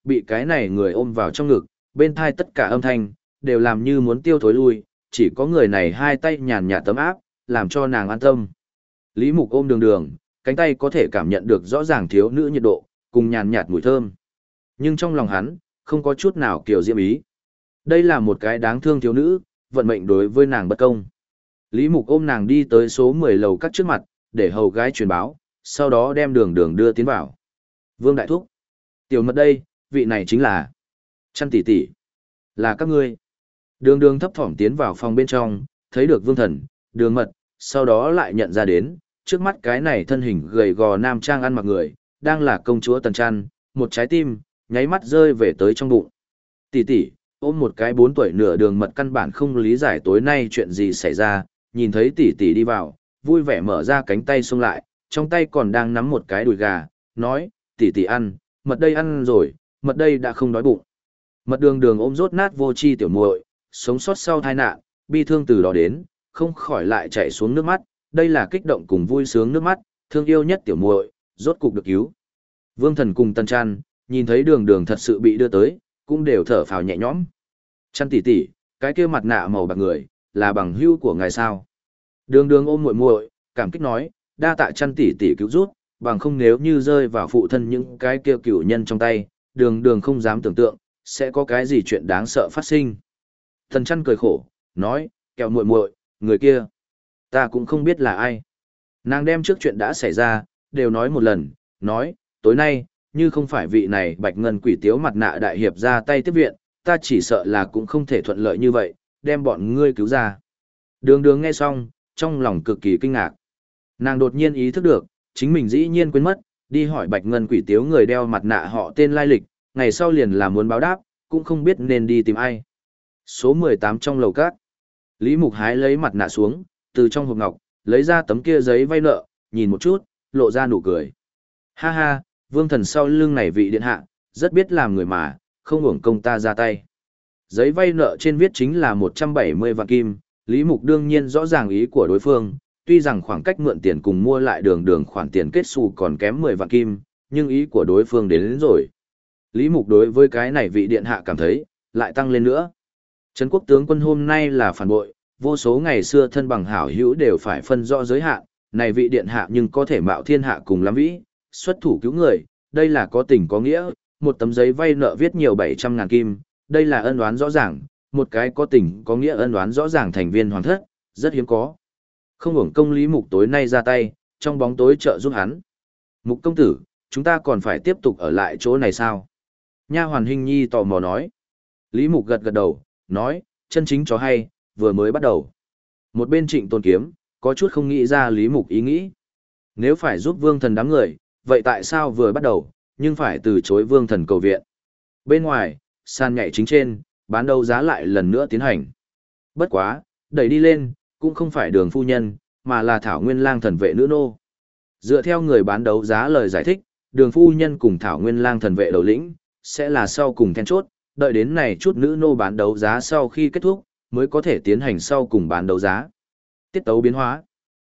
bị cái này người ôm vào trong ngực, bên thai tất cả âm thanh, đều làm như muốn tiêu thối lui, chỉ có người này hai tay nhàn nhạt tấm áp, làm cho nàng an tâm. Lý Mục ôm đường đường, cánh tay có thể cảm nhận được rõ ràng thiếu nữ nhiệt độ, cùng nhàn nhạt mùi thơm. Nhưng trong lòng hắn, không có chút nào kiểu diễm ý. Đây là một cái đáng thương thiếu nữ, vận mệnh đối với nàng bất công. Lý Mục ôm nàng đi tới số 10 lầu các trước mặt, để hầu gái truyền báo, sau đó đem đường đường đưa tiến vào. Vương Đại Thúc. Tiểu mật đây, vị này chính là Chăn tỷ tỷ. Là các ngươi. Đường đường thấp thỏm tiến vào phòng bên trong, thấy được Vương Thần, Đường Mật, sau đó lại nhận ra đến, trước mắt cái này thân hình gầy gò nam trang ăn mặc người, đang là công chúa Tần Chăn, một trái tim, nháy mắt rơi về tới trong bụng. Tỷ tỷ, ôm một cái 4 tuổi nửa Đường Mật căn bản không lý giải tối nay chuyện gì xảy ra, nhìn thấy tỷ tỷ đi vào, vui vẻ mở ra cánh tay xông lại, trong tay còn đang nắm một cái đùi gà, nói, tỷ tỷ ăn, mật đây ăn rồi, mật đây đã không đói bụng. Mật đường đường ôm rốt nát vô chi tiểu muội, sống sót sau tai nạn, bi thương từ đó đến, không khỏi lại chảy xuống nước mắt, đây là kích động cùng vui sướng nước mắt, thương yêu nhất tiểu muội, rốt cục được cứu. Vương Thần cùng Tần Chăn, nhìn thấy đường đường thật sự bị đưa tới, cũng đều thở phào nhẹ nhõm. Chăn tỷ tỷ, cái kia mặt nạ màu bạc người, là bằng hữu của ngài sao? Đường đường ôm muội muội, cảm kích nói, đa tạ Chăn tỷ tỷ cứu giúp, bằng không nếu như rơi vào phụ thân những cái kia cửu nhân trong tay, đường đường không dám tưởng tượng, sẽ có cái gì chuyện đáng sợ phát sinh. Tần Chăn cười khổ, nói, kẹo muội muội, người kia, ta cũng không biết là ai. Nàng đem trước chuyện đã xảy ra, đều nói một lần, nói, tối nay, như không phải vị này bạch ngân quỷ tiếu mặt nạ đại hiệp ra tay tiếp viện, ta chỉ sợ là cũng không thể thuận lợi như vậy, đem bọn ngươi cứu ra. Đường đường nghe xong, trong lòng cực kỳ kinh ngạc. Nàng đột nhiên ý thức được, chính mình dĩ nhiên quên mất, đi hỏi bạch ngân quỷ tiếu người đeo mặt nạ họ tên lai lịch, ngày sau liền là muốn báo đáp, cũng không biết nên đi tìm ai. Số 18 trong lầu cát. Lý Mục hái lấy mặt nạ xuống, từ trong hộp ngọc, lấy ra tấm kia giấy vay nợ, nhìn một chút, lộ ra nụ cười. Ha ha, Vương Thần sau lưng này vị điện hạ, rất biết làm người mà, không uổng công ta ra tay. Giấy vay nợ trên viết chính là 170 vạn kim, Lý Mục đương nhiên rõ ràng ý của đối phương, tuy rằng khoảng cách mượn tiền cùng mua lại đường đường khoản tiền kết xù còn kém 10 vạn kim, nhưng ý của đối phương đến rồi. Lý Mục đối với cái này vị điện hạ cảm thấy, lại tăng lên nữa. Trấn quốc tướng quân hôm nay là phản bội, vô số ngày xưa thân bằng hảo hữu đều phải phân rõ giới hạn, này vị điện hạ nhưng có thể mạo thiên hạ cùng lắm vĩ, xuất thủ cứu người, đây là có tình có nghĩa, một tấm giấy vay nợ viết nhiều 700.000 kim, đây là ân oán rõ ràng, một cái có tình có nghĩa ân oán rõ ràng thành viên hoàng thất, rất hiếm có. Không hưởng công Lý Mục tối nay ra tay, trong bóng tối trợ giúp hắn. Mục công tử, chúng ta còn phải tiếp tục ở lại chỗ này sao? Nha hoàn Hinh Nhi tò mò nói. Lý Mục gật gật đầu, nói, chân chính cho hay, vừa mới bắt đầu. Một bên Trịnh Tôn Kiếm, có chút không nghĩ ra Lý Mục ý nghĩ. Nếu phải giúp Vương Thần đám người, vậy tại sao vừa bắt đầu, nhưng phải từ chối Vương Thần cầu viện? Bên ngoài, sàn nhảy chính trên, bán đấu giá lại lần nữa tiến hành. Bất quá, đẩy đi lên, cũng không phải Đường phu nhân, mà là Thảo Nguyên Lang thần vệ nữ nô. Dựa theo người bán đấu giá lời giải thích, Đường phu nhân cùng Thảo Nguyên Lang thần vệ đầu lĩnh, sẽ là sau cùng then chốt, đợi đến này chút nữ nô bán đấu giá sau khi kết thúc, mới có thể tiến hành sau cùng bán đấu giá. Tiết tấu biến hóa.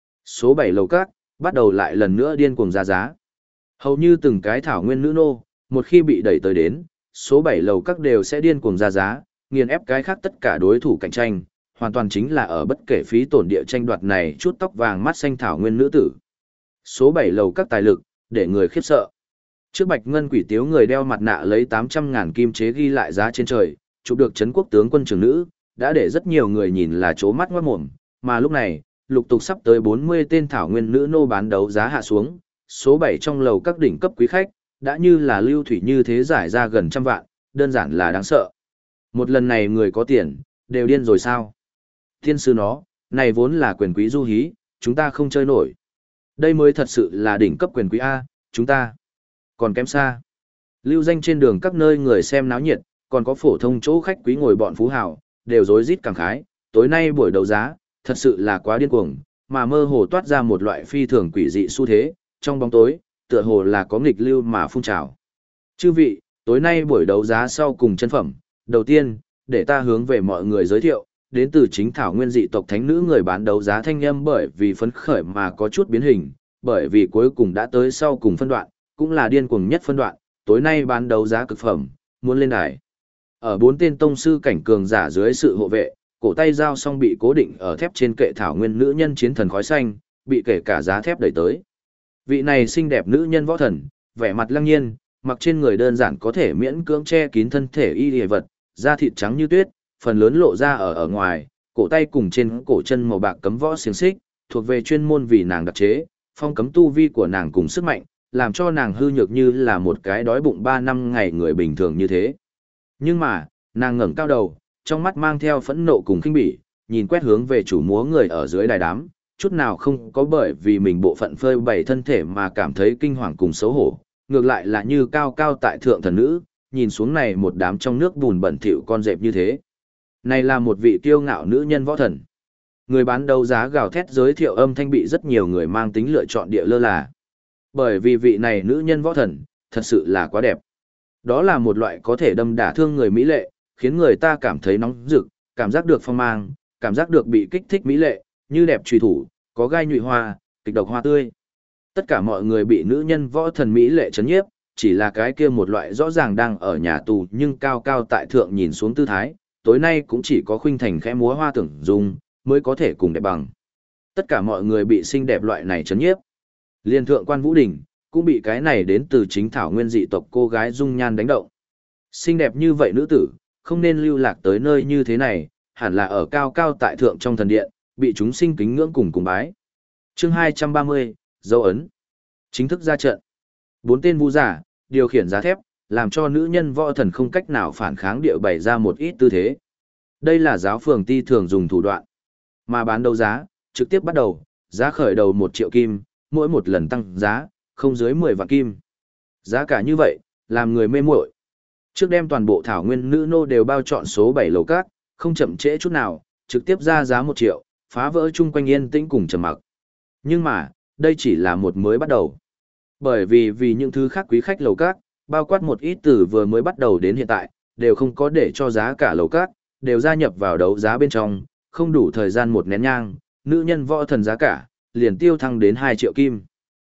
Số 7 lầu các, bắt đầu lại lần nữa điên cuồng ra giá. Hầu như từng cái thảo nguyên nữ nô, một khi bị đẩy tới đến, số 7 lầu các đều sẽ điên cuồng ra giá, nghiền ép cái khác tất cả đối thủ cạnh tranh, hoàn toàn chính là ở bất kể phí tổn địa tranh đoạt này chút tóc vàng mắt xanh thảo nguyên nữ tử. Số 7 lầu các tài lực, để người khiếp sợ. Trước bạch ngân quỷ tiếu người đeo mặt nạ lấy 800.000 kim chế ghi lại giá trên trời, chụp được trấn quốc tướng quân trưởng nữ, đã để rất nhiều người nhìn là chố mắt ngoát mồm, mà lúc này, lục tục sắp tới 40 tên thảo nguyên nữ nô bán đấu giá hạ xuống, số 7 trong lầu các đỉnh cấp quý khách, đã như là lưu thủy như thế giải ra gần trăm vạn, đơn giản là đáng sợ. Một lần này người có tiền, đều điên rồi sao? Thiên sư nó, này vốn là quyền quý du hí, chúng ta không chơi nổi. Đây mới thật sự là đỉnh cấp quyền quý A, chúng ta còn kém xa. Lưu danh trên đường các nơi người xem náo nhiệt, còn có phổ thông chỗ khách quý ngồi bọn phú hào, đều rối rít cảm khái, tối nay buổi đấu giá, thật sự là quá điên cuồng, mà mơ hồ toát ra một loại phi thường quỷ dị xu thế, trong bóng tối, tựa hồ là có nghịch lưu mà phun trào. Chư vị, tối nay buổi đấu giá sau cùng chân phẩm, đầu tiên, để ta hướng về mọi người giới thiệu, đến từ chính thảo nguyên dị tộc thánh nữ người bán đấu giá thanh âm bởi vì phấn khởi mà có chút biến hình, bởi vì cuối cùng đã tới sau cùng phân đoạn, cũng là điên cuồng nhất phân đoạn, tối nay bán đấu giá cực phẩm, muốn lên đài. Ở 4 tên tông sư cảnh cường giả dưới sự hộ vệ, cổ tay dao song bị cố định ở thép trên kệ thảo nguyên nữ nhân chiến thần khói xanh, bị kể cả giá thép đẩy tới. Vị này xinh đẹp nữ nhân võ thần, vẻ mặt lăng nhiên, mặc trên người đơn giản có thể miễn cưỡng che kín thân thể y liề vật, da thịt trắng như tuyết, phần lớn lộ ra ở ngoài, cổ tay cùng trên cổ chân màu bạc cấm võ xiềng xích, thuộc về chuyên môn vì nàng đặc chế, phong cấm tu vi của nàng cùng sức mạnh, làm cho nàng hư nhược như là một cái đói bụng 3 năm ngày người bình thường như thế. Nhưng mà, nàng ngẩng cao đầu, trong mắt mang theo phẫn nộ cùng khinh bỉ, nhìn quét hướng về chủ múa người ở dưới đài đám, chút nào không có bởi vì mình bộ phận phơi bày thân thể mà cảm thấy kinh hoàng cùng xấu hổ, ngược lại là như cao cao tại thượng thần nữ, nhìn xuống này một đám trong nước bùn bẩn thỉu con dẹp như thế. Này là một vị kiêu ngạo nữ nhân võ thần. Người bán đấu giá gào thét giới thiệu âm thanh bị rất nhiều người mang tính lựa chọn địa lơ là. Bởi vì vị này nữ nhân võ thần, thật sự là quá đẹp. Đó là một loại có thể đâm đả thương người mỹ lệ, khiến người ta cảm thấy nóng rực, cảm giác được phong mang, cảm giác được bị kích thích mỹ lệ, như đẹp truy thủ, có gai nhụy hoa, kịch độc hoa tươi. Tất cả mọi người bị nữ nhân võ thần mỹ lệ chấn nhiếp, chỉ là cái kia một loại rõ ràng đang ở nhà tù nhưng cao cao tại thượng nhìn xuống tư thái, tối nay cũng chỉ có khuynh thành khẽ múa hoa tưởng dung, mới có thể cùng đẹp bằng. Tất cả mọi người bị xinh đẹp loại này chấn nhiếp. Liên thượng quan Vũ Đình, cũng bị cái này đến từ chính thảo nguyên dị tộc cô gái dung nhan đánh động. Xinh đẹp như vậy nữ tử, không nên lưu lạc tới nơi như thế này, hẳn là ở cao cao tại thượng trong thần điện, bị chúng sinh kính ngưỡng cùng bái. Chương 230, dấu ấn. Chính thức ra trận. 4 tên vũ giả, điều khiển giá thép, làm cho nữ nhân võ thần không cách nào phản kháng địa bày ra một ít tư thế. Đây là giáo phường ti thường dùng thủ đoạn. Mà bán đấu giá, trực tiếp bắt đầu, giá khởi đầu 1 triệu kim, mỗi một lần tăng giá, không dưới 10 vạn kim. Giá cả như vậy, làm người mê muội. Trước đem toàn bộ thảo nguyên nữ nô đều bao chọn số 7 lầu các, không chậm trễ chút nào, trực tiếp ra giá 1 triệu, phá vỡ chung quanh yên tĩnh cùng trầm mặc. Nhưng mà, đây chỉ là một mới bắt đầu. Bởi vì những thứ khác quý khách lầu các, bao quát một ít từ vừa mới bắt đầu đến hiện tại, đều không có để cho giá cả lầu các, đều gia nhập vào đấu giá bên trong, không đủ thời gian một nén nhang, nữ nhân võ thần giá cả, liền tiêu thăng đến 2 triệu kim.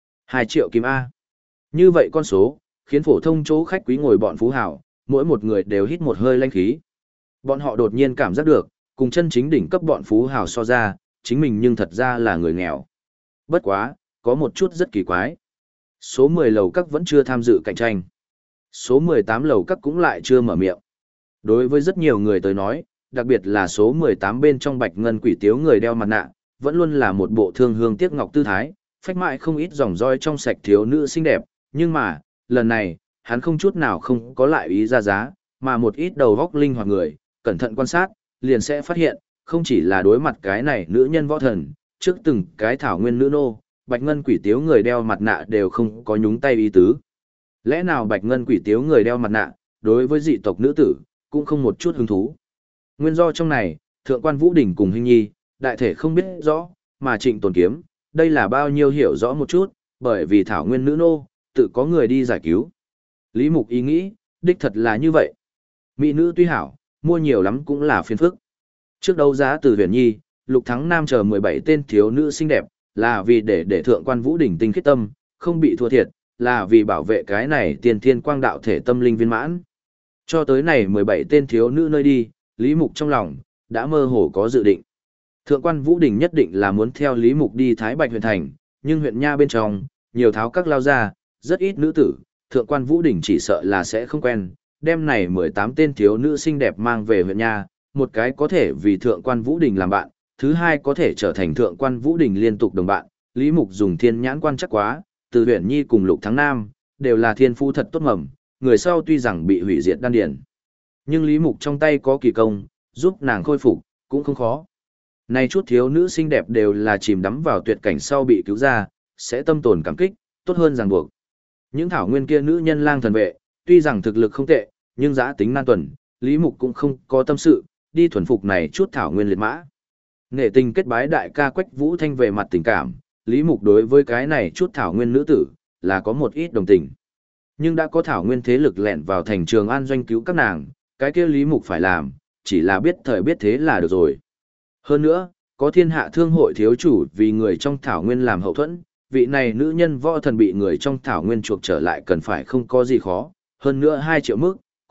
2 triệu kim A. Như vậy con số, khiến phổ thông chỗ khách quý ngồi bọn phú hào, mỗi một người đều hít một hơi lanh khí. Bọn họ đột nhiên cảm giác được, cùng chân chính đỉnh cấp bọn phú hào so ra, chính mình nhưng thật ra là người nghèo. Bất quá, có một chút rất kỳ quái. Số 10 lầu các vẫn chưa tham dự cạnh tranh. Số 18 lầu các cũng lại chưa mở miệng. Đối với rất nhiều người tới nói, đặc biệt là số 18 bên trong bạch ngân quỷ tiếu người đeo mặt nạ, vẫn luôn là một bộ thương hương tiếc ngọc tư thái, phách mại không ít dòng roi trong sạch thiếu nữ xinh đẹp, nhưng mà, lần này, hắn không chút nào không có lại ý ra giá, mà một ít đầu góc linh hoạt người, cẩn thận quan sát, liền sẽ phát hiện, không chỉ là đối mặt cái này nữ nhân võ thần, trước từng cái thảo nguyên nữ nô, bạch ngân quỷ tiếu người đeo mặt nạ đều không có nhúng tay ý tứ. Lẽ nào bạch ngân quỷ tiếu người đeo mặt nạ, đối với dị tộc nữ tử, cũng không một chút hứng thú. Nguyên do trong này, thượng quan Vũ Đình cùng Hinh Nhi, đại thể không biết rõ, mà Trịnh Tồn Kiếm, đây là bao nhiêu hiểu rõ một chút, bởi vì thảo nguyên nữ nô, tự có người đi giải cứu. Lý Mục ý nghĩ, đích thật là như vậy. Mỹ nữ tuy hảo, mua nhiều lắm cũng là phiền phức. Trước đấu giá từ Huyền Nhi, Lục Thắng Nam chờ 17 tên thiếu nữ xinh đẹp, là vì để thượng quan Vũ Đình tinh khiết tâm, không bị thua thiệt, là vì bảo vệ cái này tiền thiên quang đạo thể tâm linh viên mãn. Cho tới này 17 tên thiếu nữ nơi đi, Lý Mục trong lòng, đã mơ hồ có dự định. Thượng quan Vũ Đình nhất định là muốn theo Lý Mục đi Thái Bạch huyện thành, nhưng huyện Nha bên trong, nhiều tháo các lao ra, rất ít nữ tử, thượng quan Vũ Đình chỉ sợ là sẽ không quen, đem này 18 tên thiếu nữ xinh đẹp mang về huyện Nha, một cái có thể vì thượng quan Vũ Đình làm bạn, thứ hai có thể trở thành thượng quan Vũ Đình liên tục đồng bạn. Lý Mục dùng thiên nhãn quan chắc quá, từ huyện Nhi cùng Lục Thắng Nam, đều là thiên phu thật tốt mầm, người sau tuy rằng bị hủy diệt đan điển. Nhưng Lý Mục trong tay có kỳ công, giúp nàng khôi phục, cũng không khó. Này chút thiếu nữ xinh đẹp đều là chìm đắm vào tuyệt cảnh sau bị cứu ra, sẽ tâm tồn cảm kích, tốt hơn ràng buộc. Những thảo nguyên kia nữ nhân lang thần vệ, tuy rằng thực lực không tệ, nhưng giã tính nan tuần, Lý Mục cũng không có tâm sự, đi thuần phục này chút thảo nguyên liệt mã. Nghệ tình kết bái đại ca Quách Vũ Thanh về mặt tình cảm, Lý Mục đối với cái này chút thảo nguyên nữ tử, là có một ít đồng tình. Nhưng đã có thảo nguyên thế lực lẻn vào thành Trường An doanh cứu các nàng, cái kia Lý Mục phải làm, chỉ là biết thời biết thế là được rồi. Hơn nữa, có thiên hạ thương hội thiếu chủ vì người trong thảo nguyên làm hậu thuẫn, vị này nữ nhân võ thần bị người trong thảo nguyên chuộc trở lại cần phải không có gì khó, hơn nữa 2 triệu mức,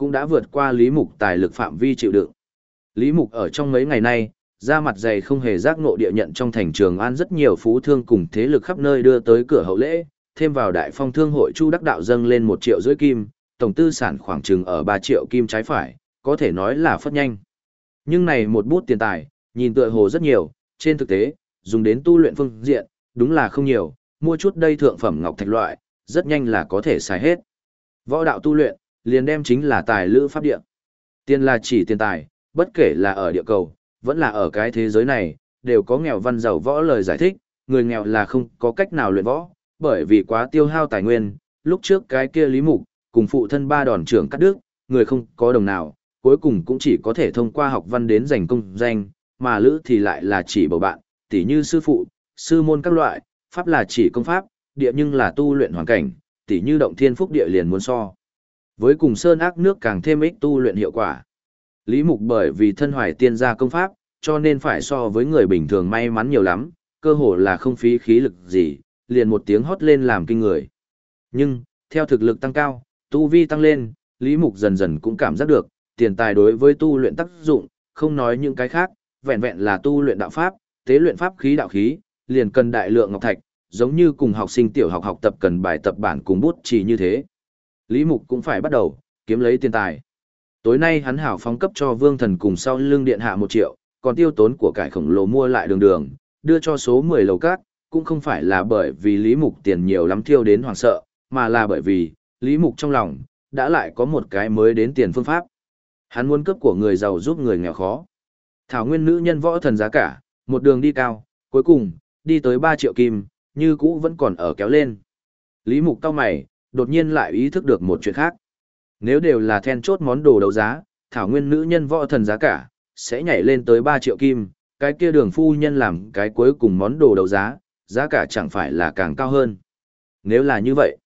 cũng đã vượt qua Lý Mục tài lực phạm vi chịu đựng. Lý Mục ở trong mấy ngày nay, ra mặt dày không hề giác ngộ địa nhận trong thành Trường An rất nhiều phú thương cùng thế lực khắp nơi đưa tới cửa hậu lễ, thêm vào Đại Phong Thương hội Chu Đắc Đạo dâng lên 1,5 triệu kim, tổng tư sản khoảng chừng ở 3 triệu kim trái phải, có thể nói là phất nhanh. Nhưng này một bút tiền tài, nhìn tựa hồ rất nhiều, trên thực tế, dùng đến tu luyện phương diện, đúng là không nhiều, mua chút đây thượng phẩm ngọc thạch loại, rất nhanh là có thể xài hết. Võ đạo tu luyện, liền đem chính là tài lữ pháp địa. Tiền là chỉ tiền tài, bất kể là ở địa cầu, vẫn là ở cái thế giới này, đều có nghèo văn giàu võ lời giải thích, người nghèo là không có cách nào luyện võ, bởi vì quá tiêu hao tài nguyên, lúc trước cái kia Lý Mục, cùng phụ thân ba đòn trưởng cắt đứt, người không có đồng nào, cuối cùng cũng chỉ có thể thông qua học văn đến giành công danh, mà lữ thì lại là chỉ bầu bạn, tỉ như sư phụ, sư môn các loại, pháp là chỉ công pháp, địa nhưng là tu luyện hoàn cảnh, tỉ như động thiên phúc địa liền muốn so. Với cùng sơn ác nước càng thêm ích tu luyện hiệu quả. Lý Mục bởi vì thân hoài tiên gia công pháp, cho nên phải so với người bình thường may mắn nhiều lắm, cơ hồ là không phí khí lực gì, liền một tiếng hót lên làm kinh người. Nhưng, theo thực lực tăng cao, tu vi tăng lên, Lý Mục dần dần cũng cảm giác được, tiền tài đối với tu luyện tác dụng, không nói những cái khác, vẹn vẹn là tu luyện đạo pháp, tế luyện pháp khí đạo khí, liền cần đại lượng ngọc thạch, giống như cùng học sinh tiểu học học tập cần bài tập bản cùng bút chỉ như thế. Lý Mục cũng phải bắt đầu, kiếm lấy tiền tài. Tối nay hắn hảo phóng cấp cho Vương Thần cùng sau lưng điện hạ 1 triệu, còn tiêu tốn của cải khổng lồ mua lại đường, đưa cho số 10 lầu cát, cũng không phải là bởi vì Lý Mục tiền nhiều lắm thiêu đến hoàng sợ, mà là bởi vì, Lý Mục trong lòng, đã lại có một cái mới đến tiền phương pháp. Hắn muốn cướp của người giàu giúp người nghèo khó. Thảo nguyên nữ nhân võ thần giá cả, một đường đi cao, cuối cùng, đi tới 3 triệu kim, như cũ vẫn còn ở kéo lên. Lý Mục cau mày, đột nhiên lại ý thức được một chuyện khác. Nếu đều là then chốt món đồ đấu giá, thảo nguyên nữ nhân võ thần giá cả, sẽ nhảy lên tới 3 triệu kim, cái kia đường phu nhân làm cái cuối cùng món đồ đấu giá, giá cả chẳng phải là càng cao hơn. Nếu là như vậy,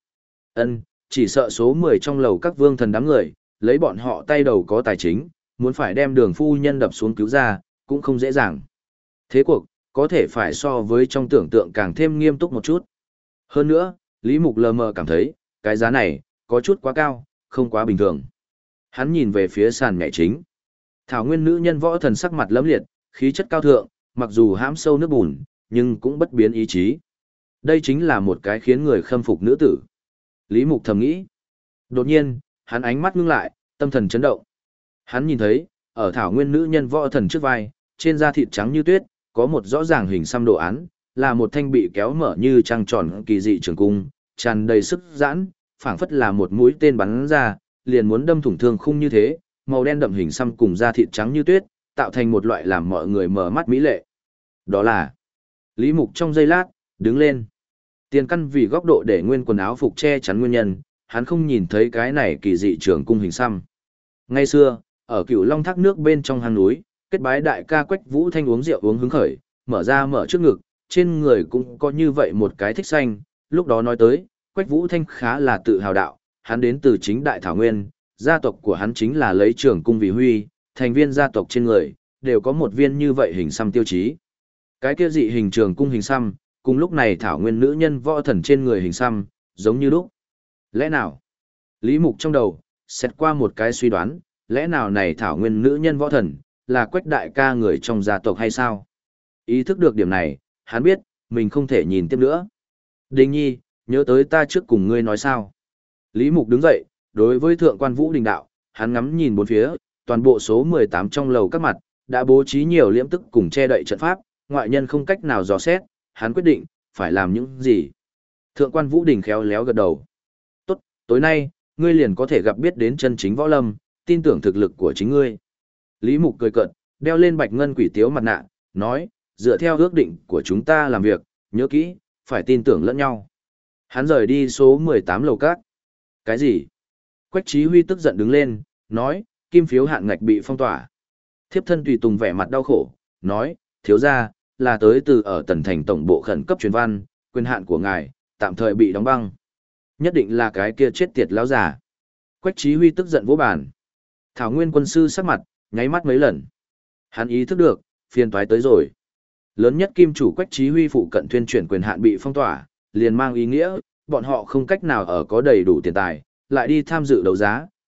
chỉ sợ số 10 trong lầu các vương thần đám người, lấy bọn họ tay đầu có tài chính, muốn phải đem đường phu nhân đập xuống cứu ra, cũng không dễ dàng. Thế cuộc, có thể phải so với trong tưởng tượng càng thêm nghiêm túc một chút. Hơn nữa, Lý Mục lờ mờ cảm thấy, cái giá này, có chút quá cao, không quá bình thường. Hắn nhìn về phía sàn nhảy chính. Thảo nguyên nữ nhân võ thần sắc mặt lẫm liệt, khí chất cao thượng, mặc dù hãm sâu nước bùn, nhưng cũng bất biến ý chí. Đây chính là một cái khiến người khâm phục nữ tử. Lý Mục thầm nghĩ. Đột nhiên, hắn ánh mắt ngưng lại, tâm thần chấn động. Hắn nhìn thấy, ở thảo nguyên nữ nhân võ thần trước vai, trên da thịt trắng như tuyết, có một rõ ràng hình xăm đồ án, là một thanh bị kéo mở như trăng tròn kỳ dị trường cung, tràn đầy sức giãn, phảng phất là một mũi tên bắn ra, liền muốn đâm thủng thương khung như thế, màu đen đậm hình xăm cùng da thịt trắng như tuyết, tạo thành một loại làm mọi người mở mắt mỹ lệ. Đó là Lý Mục trong giây lát, đứng lên. Tiền căn vì góc độ để nguyên quần áo phục che chắn nguyên nhân, hắn không nhìn thấy cái này kỳ dị trường cung hình xăm. Ngày xưa, ở Cửu Long thác nước bên trong hang núi, kết bái đại ca Quách Vũ Thanh uống rượu uống hứng khởi, mở trước ngực, trên người cũng có như vậy một cái thích xanh, lúc đó nói tới, Quách Vũ Thanh khá là tự hào đạo, hắn đến từ chính Đại Thảo Nguyên, gia tộc của hắn chính là lấy trường cung vì huy, thành viên gia tộc trên người, đều có một viên như vậy hình xăm tiêu chí. Cái kia dị hình trường cung hình xăm, cùng lúc này Thảo Nguyên nữ nhân võ thần trên người hình xăm, giống như lúc. Lẽ nào? Lý Mục trong đầu, xét qua một cái suy đoán, lẽ nào này Thảo Nguyên nữ nhân võ thần, là Quách đại ca người trong gia tộc hay sao? Ý thức được điểm này, hắn biết, mình không thể nhìn tiếp nữa. Đình nhi, nhớ tới ta trước cùng ngươi nói sao? Lý Mục đứng dậy, đối với thượng quan Vũ Đình đạo, hắn ngắm nhìn bốn phía, toàn bộ số 18 trong lầu các mặt, đã bố trí nhiều liễm tức cùng che đậy trận pháp, ngoại nhân không cách nào dò xét, hắn quyết định, phải làm những gì. Thượng quan Vũ Đình khéo léo gật đầu. Tốt, tối nay, ngươi liền có thể gặp biết đến chân chính võ lâm, tin tưởng thực lực của chính ngươi. Lý Mục cười cợt, đeo lên bạch ngân quỷ tiếu mặt nạ, nói, dựa theo ước định của chúng ta làm việc, nhớ kỹ, phải tin tưởng lẫn nhau. Hắn rời đi số 18 lầu các. Cái gì? Quách Chí Huy tức giận đứng lên, nói, kim phiếu hạn ngạch bị phong tỏa. Thiếp thân tùy tùng vẻ mặt đau khổ, nói, thiếu gia, là tới từ ở Tần Thành tổng bộ khẩn cấp truyền văn, quyền hạn của ngài, tạm thời bị đóng băng. Nhất định là cái kia chết tiệt lão già. Quách Chí Huy tức giận vỗ bàn. Thảo Nguyên quân sư sắc mặt, nháy mắt mấy lần. Hắn ý thức được, phiền toái tới rồi. Lớn nhất kim chủ Quách Chí Huy phụ cận tuyên chuyển quyền hạn bị phong tỏa, liền mang ý nghĩa, bọn họ không cách nào ở có đầy đủ tiền tài, lại đi tham dự đấu giá,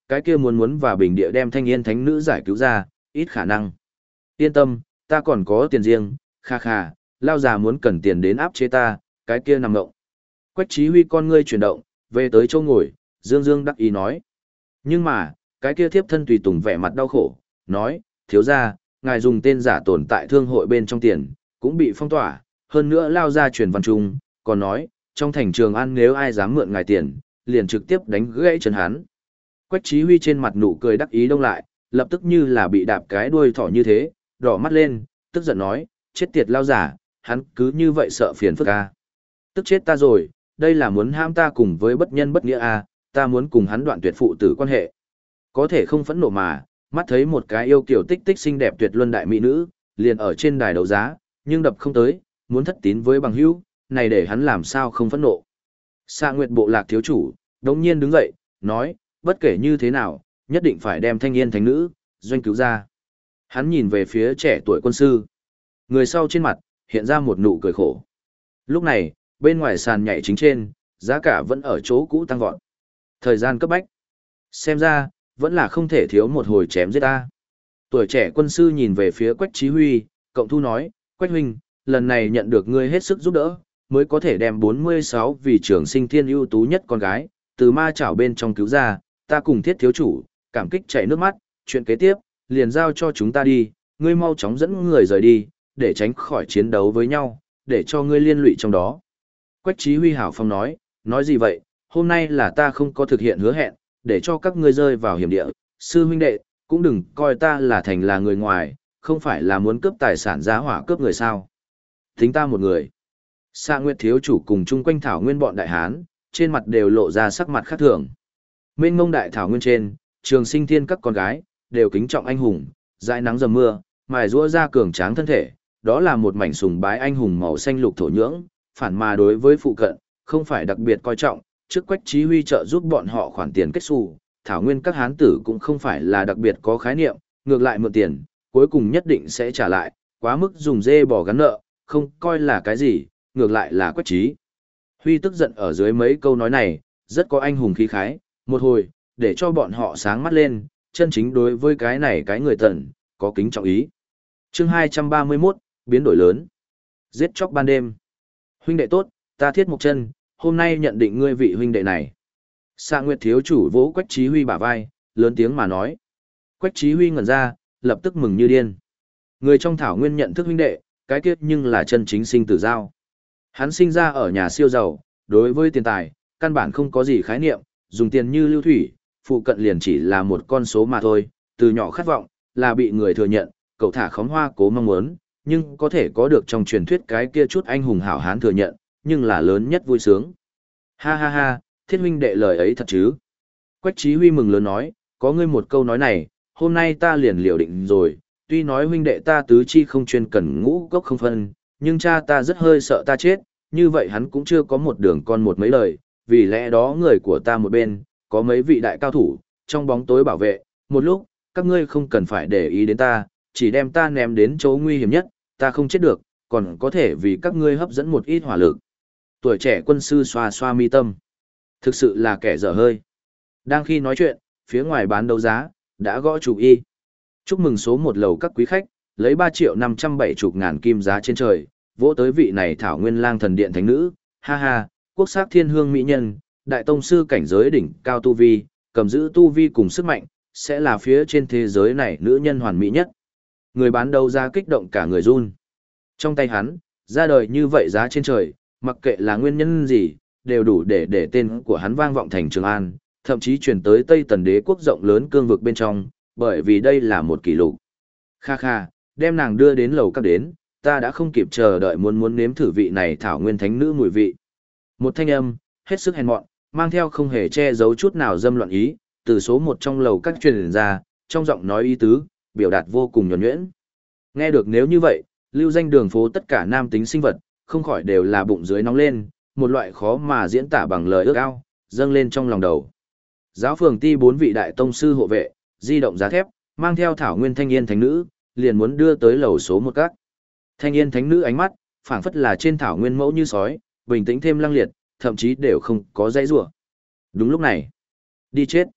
cái kia muốn và bình địa đem thanh yên thánh nữ giải cứu ra, ít khả năng. Yên tâm, ta còn có tiền riêng, kha kha, lao già muốn cần tiền đến áp chế ta, cái kia nằm ngộng. Quách Chí Huy con ngươi chuyển động, về tới chỗ ngồi, dương dương đắc ý nói. Nhưng mà, cái kia thiếp thân tùy tùng vẻ mặt đau khổ, nói, thiếu gia, ngài dùng tên giả tồn tại thương hội bên trong tiền, cũng bị phong tỏa, hơn nữa lao ra truyền văn trung, còn nói, trong thành Trường An nếu ai dám mượn ngài tiền, liền trực tiếp đánh gãy chân hắn. Quách Chí Huy trên mặt nụ cười đắc ý đông lại, lập tức như là bị đạp cái đuôi thỏ như thế, đỏ mắt lên, tức giận nói, chết tiệt lao giả, hắn cứ như vậy sợ phiền phức à. Tức chết ta rồi, đây là muốn ham ta cùng với bất nhân bất nghĩa à, ta muốn cùng hắn đoạn tuyệt phụ tử quan hệ. Có thể không phẫn nộ mà, mắt thấy một cái yêu kiều tích tích xinh đẹp tuyệt luân đại mỹ nữ, liền ở trên đài đấu giá, nhưng đập không tới, muốn thất tín với bằng hữu, này để hắn làm sao không phẫn nộ. Sa Nguyệt bộ lạc thiếu chủ, đống nhiên đứng dậy, nói, bất kể như thế nào, nhất định phải đem thanh yên thánh nữ, doanh cứu ra. Hắn nhìn về phía trẻ tuổi quân sư. Người sau trên mặt, hiện ra một nụ cười khổ. Lúc này, bên ngoài sàn nhảy chính trên, giá cả vẫn ở chỗ cũ tăng vọt. Thời gian cấp bách. Xem ra, vẫn là không thể thiếu một hồi chém giết ta. Tuổi trẻ quân sư nhìn về phía Quách Chí Huy, cộng thu nói, Quách huynh, lần này nhận được ngươi hết sức giúp đỡ, mới có thể đem 46 vì trưởng sinh thiên ưu tú nhất con gái, từ ma chảo bên trong cứu ra, ta cùng thiết thiếu chủ, cảm kích chảy nước mắt, chuyện kế tiếp, liền giao cho chúng ta đi, ngươi mau chóng dẫn người rời đi, để tránh khỏi chiến đấu với nhau, để cho ngươi liên lụy trong đó. Quách Chí Huy hảo phong nói gì vậy, hôm nay là ta không có thực hiện hứa hẹn, để cho các ngươi rơi vào hiểm địa, sư huynh đệ, cũng đừng coi ta là thành là người ngoài, không phải là muốn cướp tài sản giá hỏa cướp người sao. Tính ta một người. Sa Nguyệt thiếu chủ cùng chung quanh thảo nguyên bọn đại hán, trên mặt đều lộ ra sắc mặt khác thường. Mênh mông đại thảo nguyên trên, Trường Sinh Thiên các con gái, đều kính trọng anh hùng, dãi nắng dầm mưa, mài rũa ra cường tráng thân thể, đó là một mảnh sùng bái anh hùng màu xanh lục thổ nhưỡng, phản mà đối với phụ cận, không phải đặc biệt coi trọng, trước Quách Chí Huy trợ giúp bọn họ khoản tiền kết xu, thảo nguyên các hán tử cũng không phải là đặc biệt có khái niệm, ngược lại mượn tiền, cuối cùng nhất định sẽ trả lại, quá mức dùng dê bò gắn nợ, không coi là cái gì, ngược lại là Quách Chí Huy tức giận ở dưới mấy câu nói này, rất có anh hùng khí khái, một hồi, để cho bọn họ sáng mắt lên, chân chính đối với cái này cái người tần, có kính trọng ý. Chương 231, biến đổi lớn. Giết chóc ban đêm. Huynh đệ tốt, ta Thiết Mộc Chân, hôm nay nhận định ngươi vị huynh đệ này. Sa Nguyệt thiếu chủ vỗ Quách Chí Huy bả vai, lớn tiếng mà nói. Quách Chí Huy ngẩn ra, lập tức mừng như điên. Người trong thảo nguyên nhận thức huynh đệ, cái kiếp nhưng là chân chính sinh tử giao. Hắn sinh ra ở nhà siêu giàu, đối với tiền tài, căn bản không có gì khái niệm, dùng tiền như lưu thủy, phụ cận liền chỉ là một con số mà thôi, từ nhỏ khát vọng, là bị người thừa nhận, cậu thả khóm hoa cố mong muốn, nhưng có thể có được trong truyền thuyết cái kia chút anh hùng hảo hán thừa nhận, nhưng là lớn nhất vui sướng. Ha ha ha, Thiết huynh đệ lời ấy thật chứ. Quách Chí Huy mừng lớn nói, có ngươi một câu nói này, hôm nay ta liền liều định rồi, tuy nói huynh đệ ta tứ chi không chuyên cần ngũ cốc không phân, nhưng cha ta rất hơi sợ ta chết, như vậy hắn cũng chưa có một đường con một mấy lời, vì lẽ đó người của ta một bên, có mấy vị đại cao thủ, trong bóng tối bảo vệ, một lúc, các ngươi không cần phải để ý đến ta, chỉ đem ta ném đến chỗ nguy hiểm nhất, ta không chết được, còn có thể vì các ngươi hấp dẫn một ít hỏa lực. Tuổi trẻ quân sư xoa xoa mi tâm. Thực sự là kẻ dở hơi. Đang khi nói chuyện, phía ngoài bán đấu giá, đã gõ chủ y. Chúc mừng số một lầu các quý khách, lấy 3.570.000 kim giá trên trời, vỗ tới vị này thảo nguyên lang thần điện thánh nữ, ha ha, quốc sắc thiên hương mỹ nhân, đại tông sư cảnh giới đỉnh cao tu vi, cầm giữ tu vi cùng sức mạnh, sẽ là phía trên thế giới này nữ nhân hoàn mỹ nhất. Người bán đấu giá kích động cả người run. Trong tay hắn, ra đời như vậy giá trên trời, mặc kệ là nguyên nhân gì, đều đủ để tên của hắn vang vọng thành Trường An, thậm chí truyền tới Tây Tần đế quốc rộng lớn cương vực bên trong, bởi vì đây là một kỷ lục. Kha kha, đem nàng đưa đến lầu các đến, ta đã không kịp chờ đợi muốn nếm thử vị này thảo nguyên thánh nữ mùi vị. Một thanh âm, hết sức hèn mọn, mang theo không hề che giấu chút nào dâm loạn ý, từ số một trong lầu các truyền ra, trong giọng nói ý tứ, biểu đạt vô cùng nhuần nhuyễn. Nghe được nếu như vậy, lưu danh đường phố tất cả nam tính sinh vật, không khỏi đều là bụng dưới nóng lên, một loại khó mà diễn tả bằng lời ước ao, dâng lên trong lòng đầu. Giáo phường ti 4 vị đại tông sư hộ vệ, di động giá thép, mang theo thảo nguyên thanh yên thánh nữ, liền muốn đưa tới lầu số một các. Thanh yên thánh nữ ánh mắt, phảng phất là trên thảo nguyên mẫu như sói, bình tĩnh thêm lăng liệt, thậm chí đều không có dãy rủa. Đúng lúc này, đi chết.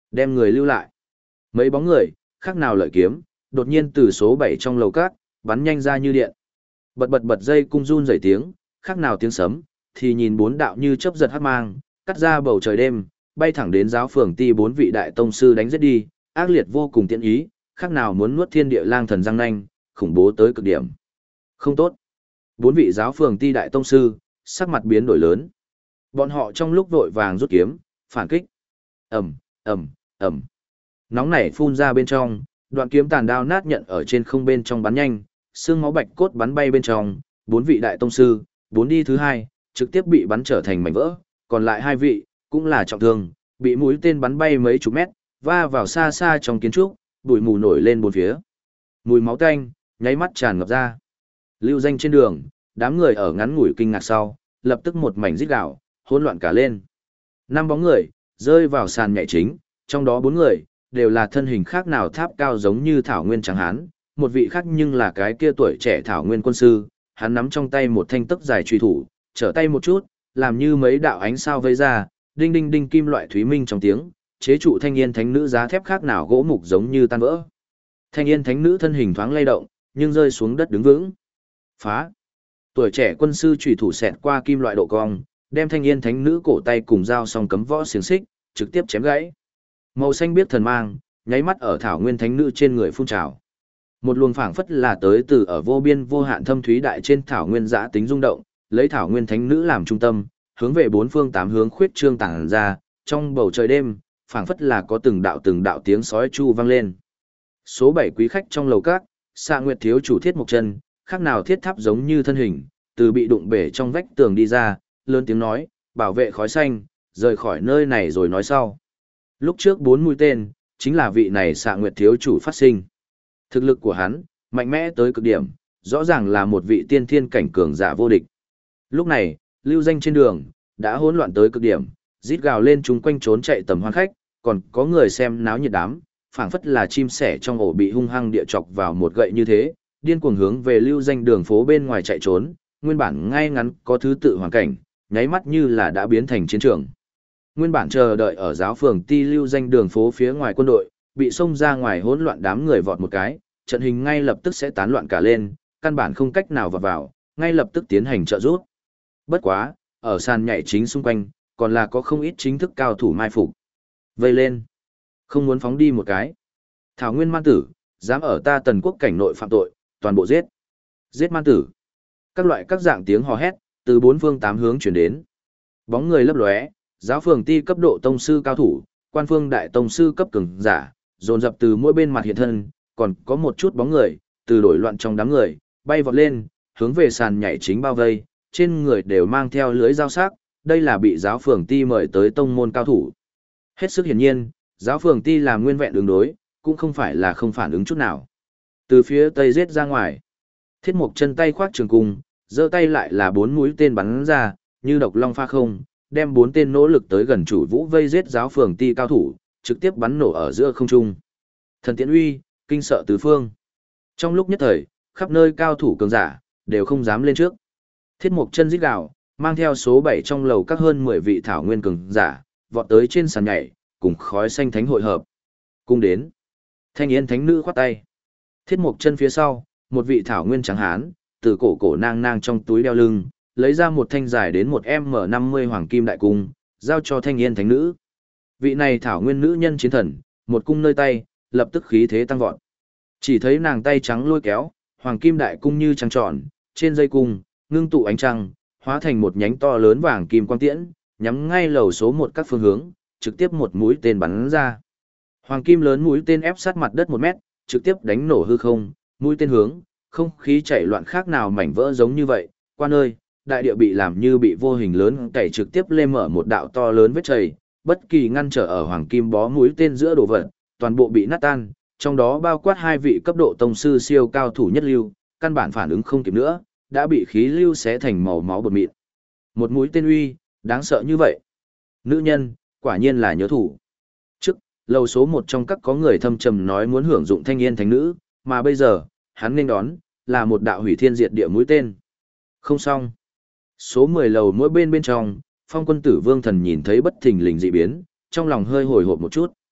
Đem người lưu lại. Mấy bóng người, khác nào lợi kiếm, đột nhiên từ số 7 trong lầu các, bắn nhanh ra như điện. Bật bật bật dây cung run rẩy tiếng, khác nào tiếng sấm, thì nhìn bốn đạo như chớp giật hắc mang, cắt ra bầu trời đêm, bay thẳng đến giáo phường ti bốn vị đại tông sư đánh giết đi, ác liệt vô cùng tiện ý, khác nào muốn nuốt thiên địa lang thần răng nanh, khủng bố tới cực điểm. Không tốt. Bốn vị giáo phường ti đại tông sư, sắc mặt biến đổi lớn. Bọn họ trong lúc vội vàng rút kiếm, phản kích. Ầm, ầm, ầm. Nóng nảy phun ra bên trong, đoạn kiếm tàn đao nát nhận ở trên không bên trong bắn nhanh, xương máu bạch cốt bắn bay bên trong, bốn vị đại tông sư, bốn đi thứ hai, trực tiếp bị bắn trở thành mảnh vỡ, còn lại hai vị, cũng là trọng thương, bị mũi tên bắn bay mấy chục mét, va vào xa xa trong kiến trúc, bụi mù nổi lên bốn phía. Mùi máu tanh, nháy mắt tràn ngập ra. Lưu danh trên đường, đám người ở ngắn ngủi kinh ngạc sau, lập tức một mảnh rít gào, hỗn loạn cả lên. Năm bóng người, rơi vào sàn nhảy chính, trong đó bốn người, đều là thân hình khác nào tháp cao giống như Thảo Nguyên Tráng Hán, một vị khác nhưng là cái kia tuổi trẻ Thảo Nguyên quân sư, hắn nắm trong tay một thanh tấc dài truy thủ, trở tay một chút, làm như mấy đạo ánh sao vây ra, đinh đinh đinh kim loại thúy minh trong tiếng, chế trụ Thanh Yên Thánh Nữ giá thép khác nào gỗ mục giống như tan vỡ. Thanh Yên Thánh Nữ thân hình thoáng lay động, nhưng rơi xuống đất đứng vững. Phá! Tuổi trẻ quân sư chủy thủ xẹt qua kim loại độ cong, đem Thanh Yên Thánh Nữ cổ tay cùng dao song cấm võ xiềng xích, trực tiếp chém gãy. Màu xanh biếc thần mang, nháy mắt ở Thảo Nguyên Thánh Nữ trên người phun trào. Một luồng phảng phất là tới từ ở vô biên vô hạn thâm thúy đại trên Thảo Nguyên dã tính rung động, lấy Thảo Nguyên Thánh Nữ làm trung tâm, hướng về bốn phương tám hướng khuyết trương tản ra, trong bầu trời đêm, phảng phất là có từng đạo tiếng sói chu vang lên. Số 7 quý khách trong lầu các, Xạ Nguyệt thiếu chủ Thiết Mộc Chân, khác nào thiết tháp giống như thân hình, từ bị đụng bể trong vách tường đi ra, lớn tiếng nói, bảo vệ khói xanh, rời khỏi nơi này rồi nói sau. Lúc trước 4 mũi tên, chính là vị này Xạ Nguyệt thiếu chủ phát sinh. Thực lực của hắn, mạnh mẽ tới cực điểm, rõ ràng là một vị tiên thiên cảnh cường giả vô địch. Lúc này, lưu danh trên đường, đã hỗn loạn tới cực điểm, rít gào lên chúng quanh trốn chạy tầm hoan khách, còn có người xem náo nhiệt đám, phảng phất là chim sẻ trong ổ bị hung hăng địa chọc vào một gậy như thế, điên cuồng hướng về lưu danh đường phố bên ngoài chạy trốn, nguyên bản ngay ngắn có thứ tự hoàn cảnh, nháy mắt như là đã biến thành chiến trường. Nguyên bản chờ đợi ở giáo phường ti lưu danh đường phố phía ngoài quân đội, bị xông ra ngoài hỗn loạn đám người vọt một cái, trận hình ngay lập tức sẽ tán loạn cả lên, căn bản không cách nào vào, ngay lập tức tiến hành trợ giúp. Bất quá, ở sàn nhảy chính xung quanh, còn là có không ít chính thức cao thủ mai phục. Vây lên, không muốn phóng đi một cái. Thảo Nguyên man tử, dám ở ta Tần quốc cảnh nội phạm tội, toàn bộ giết. Giết man tử. Các loại các dạng tiếng hò hét, từ bốn phương tám hướng chuyển đến. Bóng người lấp lóe, giáo phường ti cấp độ tông sư cao thủ, quan phương đại tông sư cấp cường giả, dồn dập từ mỗi bên mặt hiện thân, còn có một chút bóng người, từ đổi loạn trong đám người, bay vọt lên, hướng về sàn nhảy chính bao vây, trên người đều mang theo lưới dao sắc, đây là bị giáo phường ti mời tới tông môn cao thủ. Hết sức hiển nhiên, giáo phường ti làm nguyên vẹn ứng đối, cũng không phải là không phản ứng chút nào. Từ phía tây giết ra ngoài, Thiết Mộc Chân tay khoác trường cung, giơ tay lại là 4 mũi tên bắn ra, như độc long pha không, đem 4 tên nỗ lực tới gần chủ vũ vây giết giáo phường ti cao thủ, trực tiếp bắn nổ ở giữa không trung. Thần tiễn uy, kinh sợ tứ phương. Trong lúc nhất thời, khắp nơi cao thủ cường giả đều không dám lên trước. Thiết Mộc Chân rít gào, mang theo số 7 trong lầu các hơn 10 vị thảo nguyên cường giả, vọt tới trên sàn nhảy, cùng khói xanh thánh hội hợp. Cùng đến. Thanh Yên Thánh Nữ khoát tay. Thiết Mộc Chân phía sau, một vị thảo nguyên trắng hán, từ cổ nang nang trong túi đeo lưng, lấy ra một thanh dài đến 1m50 hoàng kim đại cung, giao cho Thanh Yên Thánh Nữ. Vị này thảo nguyên nữ nhân chiến thần, một cung nơi tay, lập tức khí thế tăng vọt. Chỉ thấy nàng tay trắng lôi kéo, hoàng kim đại cung như trăng tròn, trên dây cung, ngưng tụ ánh trăng, hóa thành một nhánh to lớn vàng kim quang tiễn, nhắm ngay lầu số 1 các phương hướng, trực tiếp một mũi tên bắn ra. Hoàng kim lớn mũi tên ép sát mặt đất 1 mét, trực tiếp đánh nổ hư không, mũi tên hướng, không khí chảy loạn khác nào mảnh vỡ giống như vậy. Quan ơi, đại địa bị làm như bị vô hình lớn cày trực tiếp lê mở một đạo to lớn vết chảy, bất kỳ ngăn trở ở hoàng kim bó mũi tên giữa đồ vật, toàn bộ bị nát tan, trong đó bao quát 2 vị cấp độ tông sư siêu cao thủ nhất lưu, căn bản phản ứng không kịp nữa, đã bị khí lưu xé thành màu máu bột mịn. Một mũi tên uy, đáng sợ như vậy. Nữ nhân, quả nhiên là nhớ thủ. Trước, lầu số 1 trong các có người thâm trầm nói muốn hưởng dụng Thanh Yên Thánh Nữ, mà bây giờ, hắn nên đón, là một đạo hủy thiên diệt địa mũi tên. Không xong. Số 10 lầu mỗi bên bên trong, Phong Quân Tử Vương Thần nhìn thấy bất thình lình dị biến, trong lòng hơi hồi hộp một chút.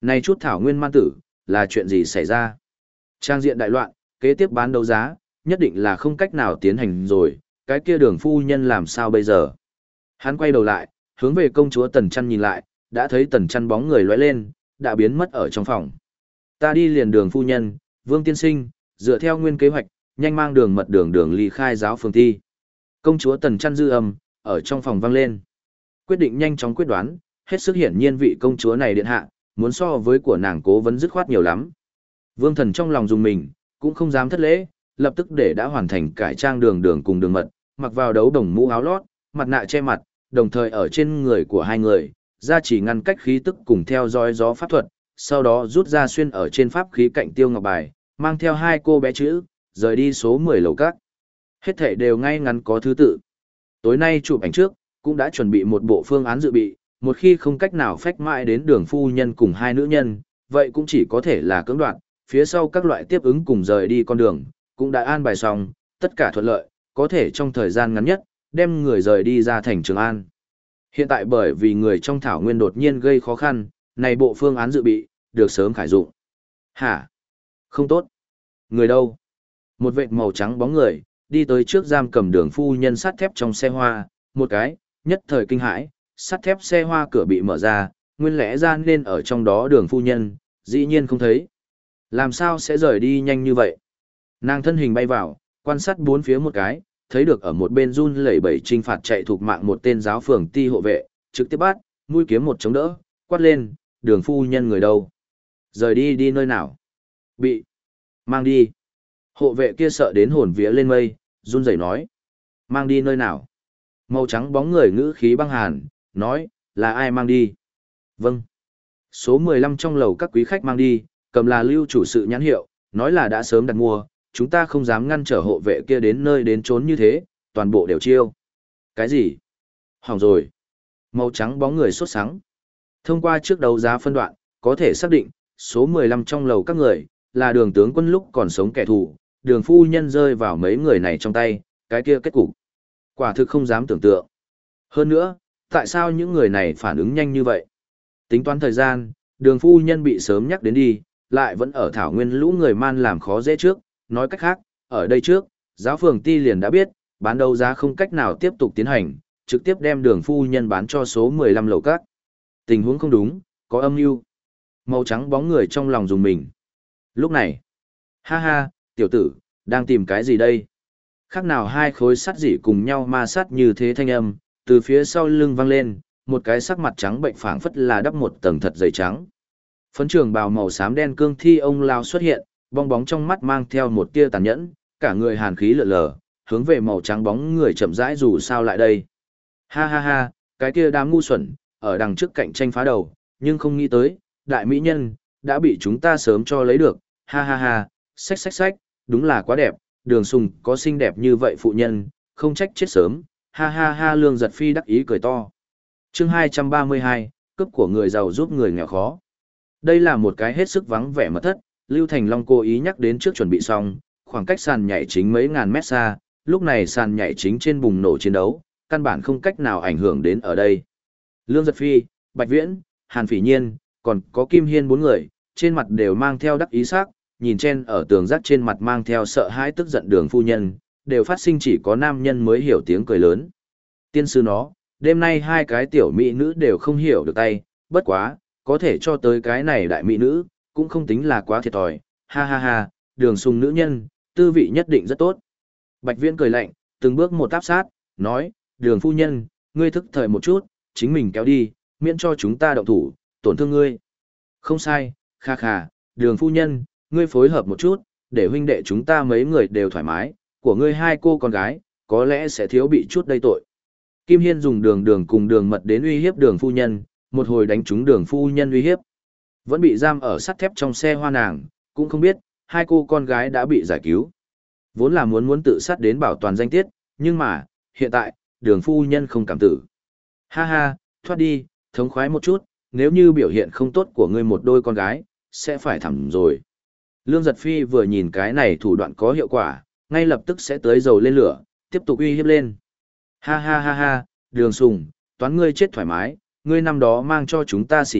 Này chút thảo nguyên man tử, là chuyện gì xảy ra? Trang diện đại loạn, kế tiếp bán đấu giá, nhất định là không cách nào tiến hành rồi, cái kia Đường phu nhân làm sao bây giờ? Hắn quay đầu lại, hướng về công chúa Tần Chăn nhìn lại, đã thấy Tần Chăn bóng người lóe lên, đã biến mất ở trong phòng. Ta đi liền Đường phu nhân, Vương tiên sinh, dựa theo nguyên kế hoạch, nhanh mang Đường Mật Đường ly khai giáo phường thi. Công chúa Tần Chăn dư âm, ở trong phòng vang lên. Quyết định nhanh chóng quyết đoán, hết sức hiển nhiên vị công chúa này điện hạ, muốn so với của nàng Cố Vấn dứt khoát nhiều lắm. Vương Thần trong lòng dùng mình, cũng không dám thất lễ, lập tức để đã hoàn thành cải trang Đường cùng Đường Mật, mặc vào đấu đồng mũ áo lót, mặt nạ che mặt, đồng thời ở trên người của hai người, ra chỉ ngăn cách khí tức cùng theo dõi gió pháp thuật, sau đó rút ra xuyên ở trên pháp khí cạnh tiêu ngọc bài, mang theo hai cô bé chữ, rời đi số 10 lầu các. Hết thể đều ngay ngắn có thứ tự. Tối nay chụp ảnh trước, cũng đã chuẩn bị một bộ phương án dự bị, một khi không cách nào phách mãi đến Đường phu nhân cùng hai nữ nhân, vậy cũng chỉ có thể là cưỡng đoạt, phía sau các loại tiếp ứng cùng rời đi con đường, cũng đã an bài xong, tất cả thuận lợi, có thể trong thời gian ngắn nhất, đem người rời đi ra thành Trường An. Hiện tại bởi vì người trong thảo nguyên đột nhiên gây khó khăn, này bộ phương án dự bị, được sớm khải dụng. Hả? Không tốt. Người đâu? Một vệt màu trắng bóng người, đi tới trước giam cầm Đường phu nhân sắt thép trong xe hoa, một cái, nhất thời kinh hãi, sắt thép xe hoa cửa bị mở ra, nguyên lẽ ra nên ở trong đó Đường phu nhân, dĩ nhiên không thấy. Làm sao sẽ rời đi nhanh như vậy? Nàng thân hình bay vào, quan sát bốn phía một cái, thấy được ở một bên run lẩy bẩy trinh phạt chạy thuộc mạng một tên giáo phường ti hộ vệ, trực tiếp bắt, mũi kiếm một chống đỡ, quát lên, Đường phu nhân người đâu? Rời đi nơi nào? Bị mang đi. Hộ vệ kia sợ đến hồn vía lên mây, run rẩy nói. Mang đi nơi nào? Màu trắng bóng người ngữ khí băng hàn, nói, là ai mang đi? Vâng. Số 15 trong lầu các quý khách mang đi, cầm là lưu chủ sự nhãn hiệu, nói là đã sớm đặt mua, chúng ta không dám ngăn trở hộ vệ kia đến nơi đến trốn như thế, toàn bộ đều chiêu. Cái gì? Hỏng rồi. Màu trắng bóng người sốt sắng. Thông qua trước đấu giá phân đoạn, có thể xác định, số 15 trong lầu các người, là Đường tướng quân lúc còn sống kẻ thù, Đường phu nhân rơi vào mấy người này trong tay, cái kia kết cục. Quả thực không dám tưởng tượng. Hơn nữa, tại sao những người này phản ứng nhanh như vậy? Tính toán thời gian, Đường phu nhân bị sớm nhắc đến đi, lại vẫn ở thảo nguyên lũ người man làm khó dễ trước, nói cách khác, ở đây trước, giáo phường ti liền đã biết, bán đấu giá không cách nào tiếp tục tiến hành, trực tiếp đem Đường phu nhân bán cho số 15 lầu các. Tình huống không đúng, có âm mưu. Màu trắng bóng người trong lòng dùng mình. Lúc này, ha ha, tiểu tử, đang tìm cái gì đây? Khác nào hai khối sắt dỉ cùng nhau ma sát như thế thanh âm, từ phía sau lưng vang lên, một cái sắc mặt trắng bệnh phảng phất là đắp một tầng thật dày trắng. Phấn trường bào màu xám đen cương thi ông lao xuất hiện, bong bóng trong mắt mang theo một tia tàn nhẫn, cả người hàn khí lượn lờ, hướng về màu trắng bóng người chậm rãi dù sao lại đây. Ha ha ha, cái kia đám ngu xuẩn, ở đằng trước cạnh tranh phá đầu, nhưng không nghĩ tới, đại mỹ nhân, đã bị chúng ta sớm cho lấy được, ha ha ha, xách, đúng là quá đẹp, Đường Sùng có xinh đẹp như vậy phụ nhân, không trách chết sớm, ha ha ha. Lương Giật Phi đắc ý cười to. Chương 232, cướp của người giàu giúp người nghèo khó. Đây là một cái hết sức vắng vẻ mật thất, Lưu Thành Long cố ý nhắc đến trước chuẩn bị xong, khoảng cách sàn nhảy chính mấy ngàn mét xa, lúc này sàn nhảy chính trên bùng nổ chiến đấu, căn bản không cách nào ảnh hưởng đến ở đây. Lương Giật Phi, Bạch Viễn, Hàn Phỉ Nhiên, còn có Kim Hiên bốn người, trên mặt đều mang theo đắc ý sắc, nhìn trên ở tường rác trên mặt mang theo sợ hãi tức giận Đường phu nhân, đều phát sinh chỉ có nam nhân mới hiểu tiếng cười lớn. Tiên sư nó, đêm nay hai cái tiểu mỹ nữ đều không hiểu được tay, bất quá, có thể cho tới cái này đại mỹ nữ, cũng không tính là quá thiệt thòi, ha ha ha, Đường Sùng nữ nhân, tư vị nhất định rất tốt. Bạch Viễn cười lạnh, từng bước một áp sát, nói, Đường phu nhân, ngươi thức thời một chút, chính mình kéo đi, miễn cho chúng ta động thủ, tổn thương ngươi. Không sai, kha kha, Đường phu nhân, ngươi phối hợp một chút, để huynh đệ chúng ta mấy người đều thoải mái, của ngươi hai cô con gái, có lẽ sẽ thiếu bị chút đây tội. Kim Hiên dùng đường cùng Đường Mật đến uy hiếp Đường phu nhân, một hồi đánh trúng Đường phu nhân uy hiếp. Vẫn bị giam ở sắt thép trong xe hoa nàng, cũng không biết, hai cô con gái đã bị giải cứu. Vốn là muốn tự sát đến bảo toàn danh tiết, nhưng mà, hiện tại, Đường phu nhân không cảm tử. Ha ha, thoát đi, thống khoái một chút, nếu như biểu hiện không tốt của ngươi một đôi con gái, sẽ phải thẳm rồi. Lương Giật Phi vừa nhìn cái này thủ đoạn có hiệu quả, ngay lập tức sẽ tới dầu lên lửa, tiếp tục uy hiếp lên. Ha ha ha ha, Đường Sùng, toán ngươi chết thoải mái, ngươi năm đó mang cho chúng ta sỉ nhục,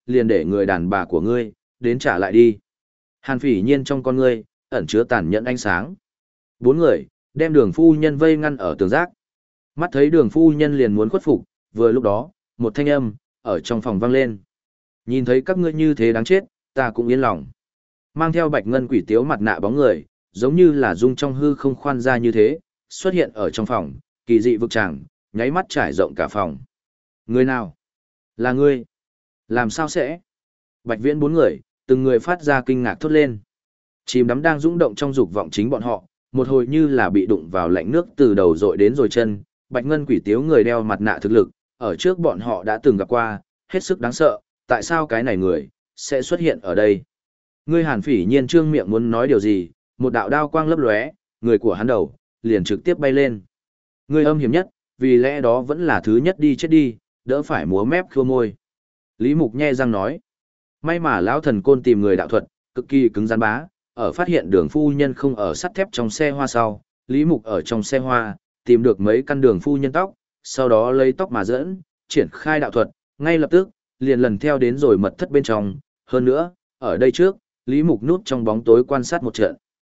liền để người đàn bà của ngươi, đến trả lại đi. Hàn Phỉ Nhiên trong con ngươi, ẩn chứa tàn nhẫn ánh sáng. 4 người, đem đường phu nhân vây ngăn ở tường rác. Mắt thấy đường phu nhân liền muốn khuất phục, vừa lúc đó, một thanh âm, ở trong phòng vang lên. Nhìn thấy các ngươi như thế đáng chết, ta cũng yên lòng. Mang theo bạch ngân quỷ tiếu mặt nạ bóng người, giống như là dung trong hư không khoan ra như thế, xuất hiện ở trong phòng, kỳ dị vực tràng, nháy mắt trải rộng cả phòng. Người nào? Là ngươi. Làm sao sẽ? Bạch Viễn 4 người, từng người phát ra kinh ngạc thốt lên. Chìm đắm đang rung động trong dục vọng chính bọn họ, một hồi như là bị đụng vào lạnh nước từ đầu dội đến rồi chân, bạch ngân quỷ tiếu người đeo mặt nạ thực lực, ở trước bọn họ đã từng gặp qua, hết sức đáng sợ, tại sao cái này người, sẽ xuất hiện ở đây? Ngươi Hàn Phỉ Nhiên trương miệng muốn nói điều gì, một đạo đao quang lấp lóe, người của hắn đầu, liền trực tiếp bay lên. Ngươi âm hiểm nhất, vì lẽ đó vẫn là thứ nhất đi chết đi, đỡ phải múa mép khua môi. Lý Mục nhe răng nói, may mà lão thần côn tìm người đạo thuật, cực kỳ cứng rắn bá, ở phát hiện đường phu nhân không ở sắt thép trong xe hoa sau, Lý Mục ở trong xe hoa, tìm được mấy căn đường phu nhân tóc, sau đó lấy tóc mà dẫn, triển khai đạo thuật, ngay lập tức, liền lần theo đến rồi mật thất bên trong, hơn nữa, ở đây trước, Lý Mục núp trong bóng tối quan sát một trận.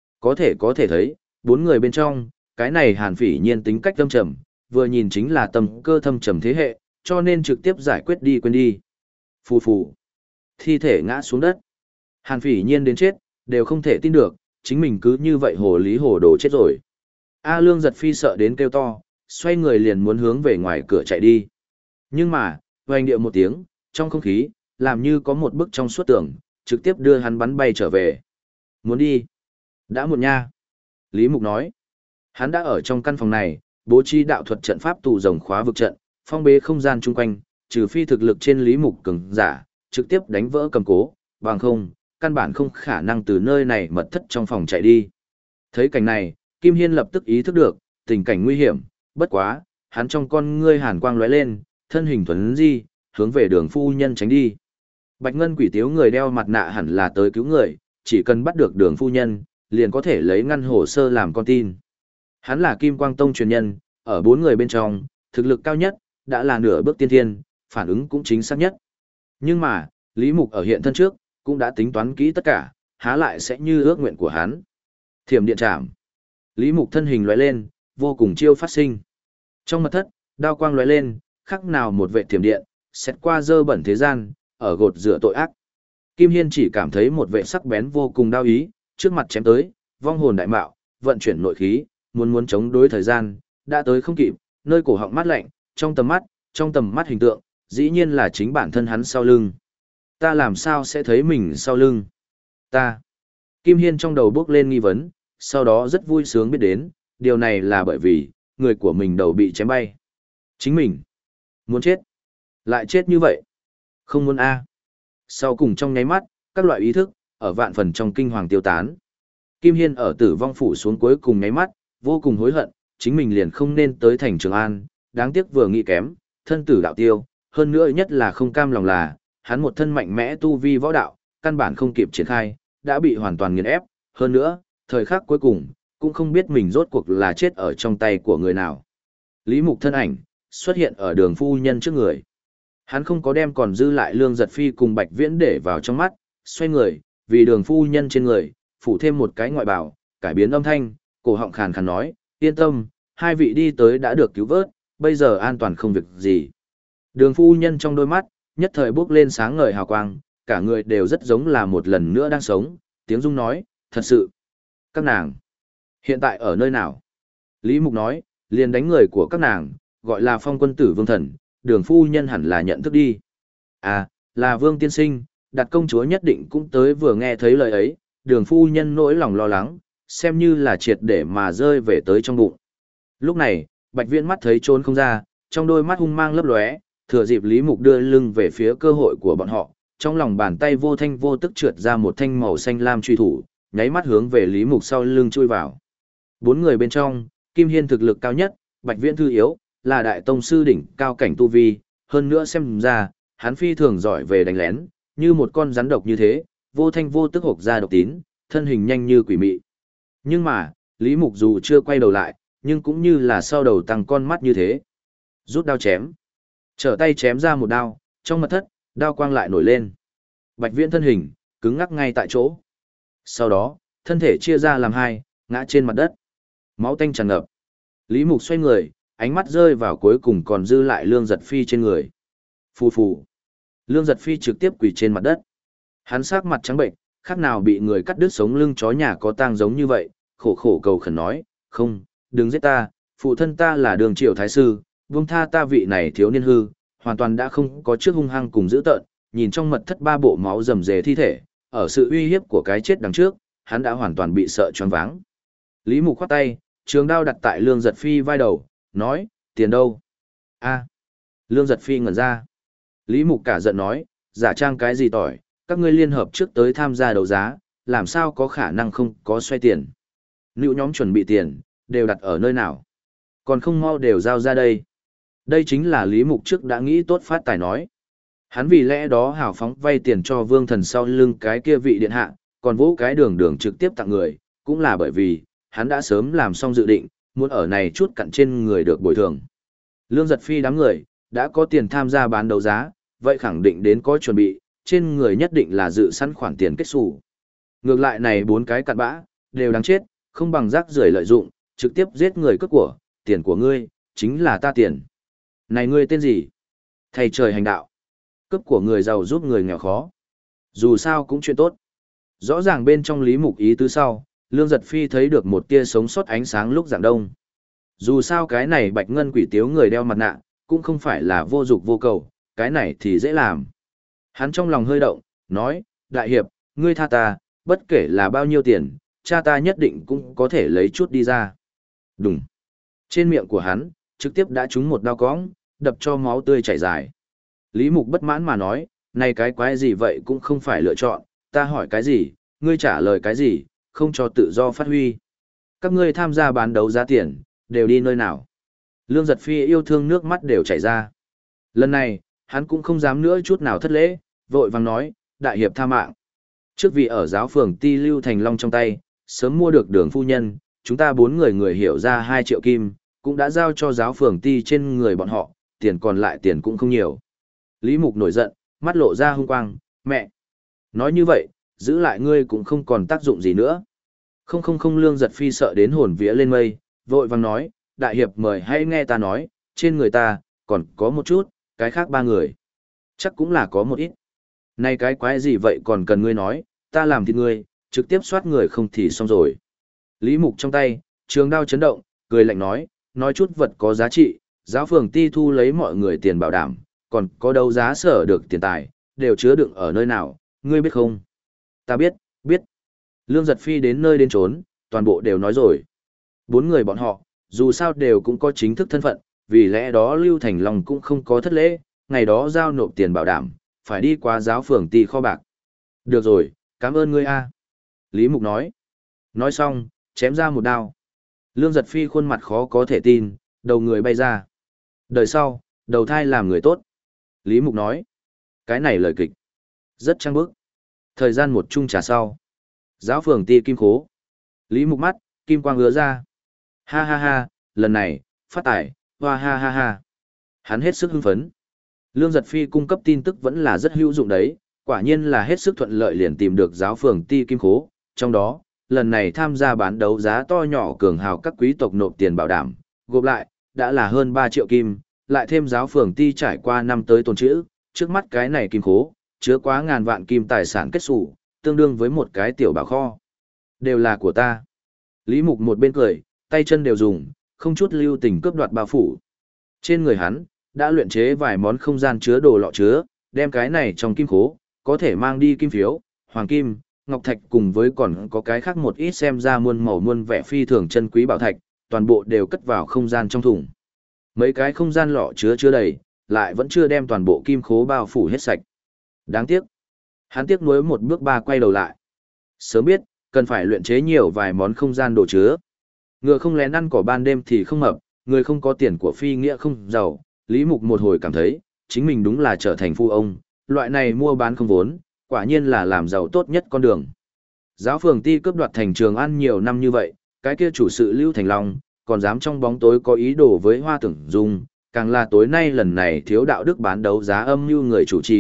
Có thể thấy, 4 người bên trong, cái này Hàn Phỉ Nhiên tính cách thâm trầm, vừa nhìn chính là tâm cơ thâm trầm thế hệ, cho nên trực tiếp giải quyết đi quên đi. Phù phù. Thi thể ngã xuống đất. Hàn Phỉ Nhiên đến chết, đều không thể tin được, chính mình cứ như vậy hồ lý hồ đồ chết rồi. A Lương giật phi sợ đến kêu to, xoay người liền muốn hướng về ngoài cửa chạy đi. Nhưng mà, hoành điệu một tiếng, trong không khí, làm như có một bức trong suốt tường, trực tiếp đưa hắn bắn bay trở về. Muốn đi? Đã muộn nha. Lý Mục nói. Hắn đã ở trong căn phòng này, bố trí đạo thuật trận pháp tù rồng khóa vực trận, phong bế không gian chung quanh, trừ phi thực lực trên Lý Mục cường giả, trực tiếp đánh vỡ cầm cố, bằng không, căn bản không khả năng từ nơi này mật thất trong phòng chạy đi. Thấy cảnh này, Kim Hiên lập tức ý thức được, tình cảnh nguy hiểm, bất quá, hắn trong con ngươi hàn quang lóe lên, thân hình thuần di, hướng về đường phu nhân tránh đi. Bạch ngân quỷ tiếu người đeo mặt nạ hẳn là tới cứu người, chỉ cần bắt được đường phu nhân, liền có thể lấy ngăn hồ sơ làm con tin. Hắn là Kim Quang Tông truyền nhân, ở 4 người bên trong, thực lực cao nhất, đã là nửa bước tiên thiên, phản ứng cũng chính xác nhất. Nhưng mà, Lý Mục ở hiện thân trước, cũng đã tính toán kỹ tất cả, há lại sẽ như ước nguyện của hắn. Thiểm điện trảm. Lý Mục thân hình lóe lên, vô cùng chiêu phát sinh. Trong mật thất, đao quang lóe lên, khắc nào một vệ thiểm điện, xét qua dơ bẩn thế gian, ở gột rửa tội ác. Kim Hiên chỉ cảm thấy một vệ sắc bén vô cùng đau ý, trước mặt chém tới, vong hồn đại mạo, vận chuyển nội khí, muốn chống đối thời gian, đã tới không kịp, nơi cổ họng mát lạnh, trong tầm mắt hình tượng, dĩ nhiên là chính bản thân hắn sau lưng. Ta làm sao sẽ thấy mình sau lưng? Ta. Kim Hiên trong đầu bước lên nghi vấn, sau đó rất vui sướng biết đến, điều này là bởi vì, người của mình đầu bị chém bay. Chính mình. Muốn chết. Lại chết như vậy. Không muốn a. Sau cùng trong nháy mắt, các loại ý thức, ở vạn phần trong kinh hoàng tiêu tán. Kim Hiên ở tử vong phủ xuống cuối cùng nháy mắt, vô cùng hối hận, chính mình liền không nên tới thành Trường An, đáng tiếc vừa nghĩ kém, thân tử đạo tiêu, hơn nữa nhất là không cam lòng là, hắn một thân mạnh mẽ tu vi võ đạo, căn bản không kịp triển khai, đã bị hoàn toàn nghiền ép, hơn nữa, thời khắc cuối cùng, cũng không biết mình rốt cuộc là chết ở trong tay của người nào. Lý Mục thân ảnh, xuất hiện ở đường phu nhân trước người. Hắn không có đem còn dư lại Lương Giật Phi cùng Bạch Viễn để vào trong mắt, xoay người, vì đường phu nhân trên người, phủ thêm một cái ngoại bào, cải biến âm thanh, cổ họng khàn khàn nói, yên tâm, 2 vị đi tới đã được cứu vớt, bây giờ an toàn không việc gì. Đường phu nhân trong đôi mắt, nhất thời bốc lên sáng ngời hào quang, cả người đều rất giống là một lần nữa đang sống, tiếng rung nói, thật sự. Các nàng, hiện tại ở nơi nào? Lý Mục nói, liền đánh người của các nàng, gọi là Phong quân tử Vương Thần, đường phu nhân hẳn là nhận thức đi. À, là Vương Tiên Sinh, đặt công chúa nhất định cũng tới vừa nghe thấy lời ấy, đường phu nhân nỗi lòng lo lắng, xem như là triệt để mà rơi về tới trong bụng. Lúc này, Bạch Viễn mắt thấy trốn không ra, trong đôi mắt hung mang lấp lóe, thừa dịp Lý Mục đưa lưng về phía cơ hội của bọn họ, trong lòng bàn tay vô thanh vô tức trượt ra một thanh màu xanh lam truy thủ, nháy mắt hướng về Lý Mục sau lưng chui vào. 4 người bên trong, Kim Hiên thực lực cao nhất, Bạch Viễn thư yếu, là đại tông sư đỉnh cao cảnh tu vi, hơn nữa xem ra, hắn phi thường giỏi về đánh lén, như một con rắn độc như thế, vô thanh vô tức hộc ra độc tín, thân hình nhanh như quỷ mị. Nhưng mà, Lý Mục dù chưa quay đầu lại, nhưng cũng như là sau đầu tăng con mắt như thế. Rút đao chém. Trở tay chém ra một đao, trong mật thất, Đao quang lại nổi lên. Bạch Viễn thân hình, cứng ngắc ngay tại chỗ. Sau đó, thân thể chia ra làm hai, ngã trên mặt đất. Máu tanh tràn ngập. Lý Mục xoay người, ánh mắt rơi vào cuối cùng còn dư lại Lương Giật Phi trên người. Phù phù. Lương Giật Phi trực tiếp quỳ trên mặt đất. Hắn sắc mặt trắng bệnh, khác nào bị người cắt đứt sống lưng chó nhà có tang giống như vậy, khổ khổ cầu khẩn nói, không, đừng giết ta, phụ thân ta là Đường Triều Thái Sư, buông tha ta vị này thiếu niên hư, hoàn toàn đã không có trước hung hăng cùng dữ tợn, nhìn trong mật thất ba bộ máu rầm rề thi thể, ở sự uy hiếp của cái chết đằng trước, hắn đã hoàn toàn bị sợ choáng váng. Lý Mục khoát tay, trường đao đặt tại Lương Giật Phi vai đầu, nói, tiền đâu? A. Lương Giật Phi ngẩn ra. Lý Mục cả giận nói, giả trang cái gì tỏi, các ngươi liên hợp trước tới tham gia đấu giá, làm sao có khả năng không có xoay tiền. Nữ nhóm chuẩn bị tiền, đều đặt ở nơi nào? Còn không mau đều giao ra đây. Đây chính là Lý Mục trước đã nghĩ tốt phát tài nói. Hắn vì lẽ đó hào phóng vay tiền cho Vương Thần sau lưng cái kia vị điện hạ, còn vỗ cái đường trực tiếp tặng người, cũng là bởi vì, hắn đã sớm làm xong dự định, muốn ở này chút cặn trên người được bồi thường. Lương Giật Phi đám người, đã có tiền tham gia bán đấu giá, vậy khẳng định đến có chuẩn bị, trên người nhất định là dự sẵn khoản tiền kết xù. Ngược lại này bốn cái cặn bã, đều đáng chết, không bằng rác rưởi lợi dụng, trực tiếp giết người cướp của, tiền của ngươi, chính là ta tiền. Này ngươi tên gì? Thầy trời hành đạo. Cướp của người giàu giúp người nghèo khó. Dù sao cũng chuyện tốt. Rõ ràng bên trong Lý Mục ý tứ sau, Lương Giật Phi thấy được một tia sống sót ánh sáng lúc rạng đông. Dù sao cái này bạch ngân quỷ tiếu người đeo mặt nạ, cũng không phải là vô dục vô cầu, cái này thì dễ làm. Hắn trong lòng hơi động, nói, đại hiệp, ngươi tha ta, bất kể là bao nhiêu tiền, cha ta nhất định cũng có thể lấy chút đi ra. Đúng. Trên miệng của hắn, trực tiếp đã trúng một đao cõng, đập cho máu tươi chảy dài. Lý Mục bất mãn mà nói, này cái quái gì vậy cũng không phải lựa chọn, ta hỏi cái gì, ngươi trả lời cái gì, không cho tự do phát huy. Các ngươi tham gia bán đấu giá tiền, đều đi nơi nào. Lương Giật Phi yêu thương nước mắt đều chảy ra. Lần này, hắn cũng không dám nữa chút nào thất lễ, vội vàng nói, đại hiệp tha mạng. Trước vì ở giáo phường Ti Lưu Thành Long trong tay, sớm mua được Đường phu nhân, chúng ta bốn người hiểu ra 2 triệu kim, cũng đã giao cho giáo phường Ti trên người bọn họ, tiền còn lại tiền cũng không nhiều. Lý Mục nổi giận, mắt lộ ra hung quang, mẹ. Nói như vậy, giữ lại ngươi cũng không còn tác dụng gì nữa. Không Lương Giật Phi sợ đến hồn vía lên mây, vội vàng nói, đại hiệp mời hãy nghe ta nói, trên người ta, còn có một chút, cái khác 3 người. Chắc cũng là có một ít. Này cái quái gì vậy còn cần ngươi nói, ta làm thịt ngươi, trực tiếp soát người không thì xong rồi. Lý Mục trong tay, trường đao chấn động, cười lạnh nói chút vật có giá trị, giáo phường Ti thu lấy mọi người tiền bảo đảm, còn có đấu giá sở được tiền tài, đều chứa đựng ở nơi nào, ngươi biết không? Ta biết. Lương Giật Phi đến nơi đến trốn, toàn bộ đều nói rồi. 4 người bọn họ, dù sao đều cũng có chính thức thân phận, vì lẽ đó Lưu Thành Long cũng không có thất lễ, ngày đó giao nộp tiền bảo đảm, phải đi qua giáo phường Ti kho bạc. Được rồi, cảm ơn ngươi a. Lý Mục nói. Nói xong, chém ra một đao. Lương Giật Phi khuôn mặt khó có thể tin, đầu người bay ra. Đời sau, đầu thai làm người tốt. Lý Mục nói. Cái này lời kịch. Rất trang bức. Thời gian một chung trà sau. Giáo phường Ti kim khố. Lý Mục mắt, kim quang ứa ra. Ha ha ha, lần này, phát tài, hoa ha ha ha. Hắn hết sức hưng phấn. Lương Giật Phi cung cấp tin tức vẫn là rất hữu dụng đấy, quả nhiên là hết sức thuận lợi liền tìm được giáo phường Ti kim khố, trong đó, lần này tham gia bán đấu giá to nhỏ cường hào các quý tộc nộp tiền bảo đảm, gộp lại, đã là hơn 3 triệu kim, lại thêm giáo phường Ti trải qua năm tới tồn trữ, trước mắt cái này kim khố, chứa quá ngàn vạn kim tài sản kết sủ, tương đương với một cái tiểu bảo kho. Đều là của ta. Lý Mục một bên cười, tay chân đều dùng, không chút lưu tình cướp đoạt bao phủ. Trên người hắn, đã luyện chế vài món không gian chứa đồ lọ chứa, đem cái này trong kim khố, có thể mang đi kim phiếu, hoàng kim, ngọc thạch cùng với còn có cái khác một ít xem ra muôn màu muôn vẻ phi thường chân quý bảo thạch, toàn bộ đều cất vào không gian trong thùng. Mấy cái không gian lọ chứa đầy, lại vẫn chưa đem toàn bộ kim khố bao phủ hết sạch. Đáng tiếc. Hắn tiếc nuối một bước ba quay đầu lại. Sớm biết, cần phải luyện chế nhiều vài món không gian đồ chứa. Ngựa không lén ăn cỏ ban đêm thì không mập, người không có tiền của phi nghĩa không giàu. Lý Mục một hồi cảm thấy, chính mình đúng là trở thành phu ông, loại này mua bán không vốn, quả nhiên là làm giàu tốt nhất con đường. Giáo phường Ti cướp đoạt thành Trường An nhiều năm như vậy, cái kia chủ sự Lưu Thành Long, còn dám trong bóng tối có ý đồ với Hoa Tưởng Dung, càng là tối nay lần này thiếu đạo đức bán đấu giá âm mưu người chủ trì,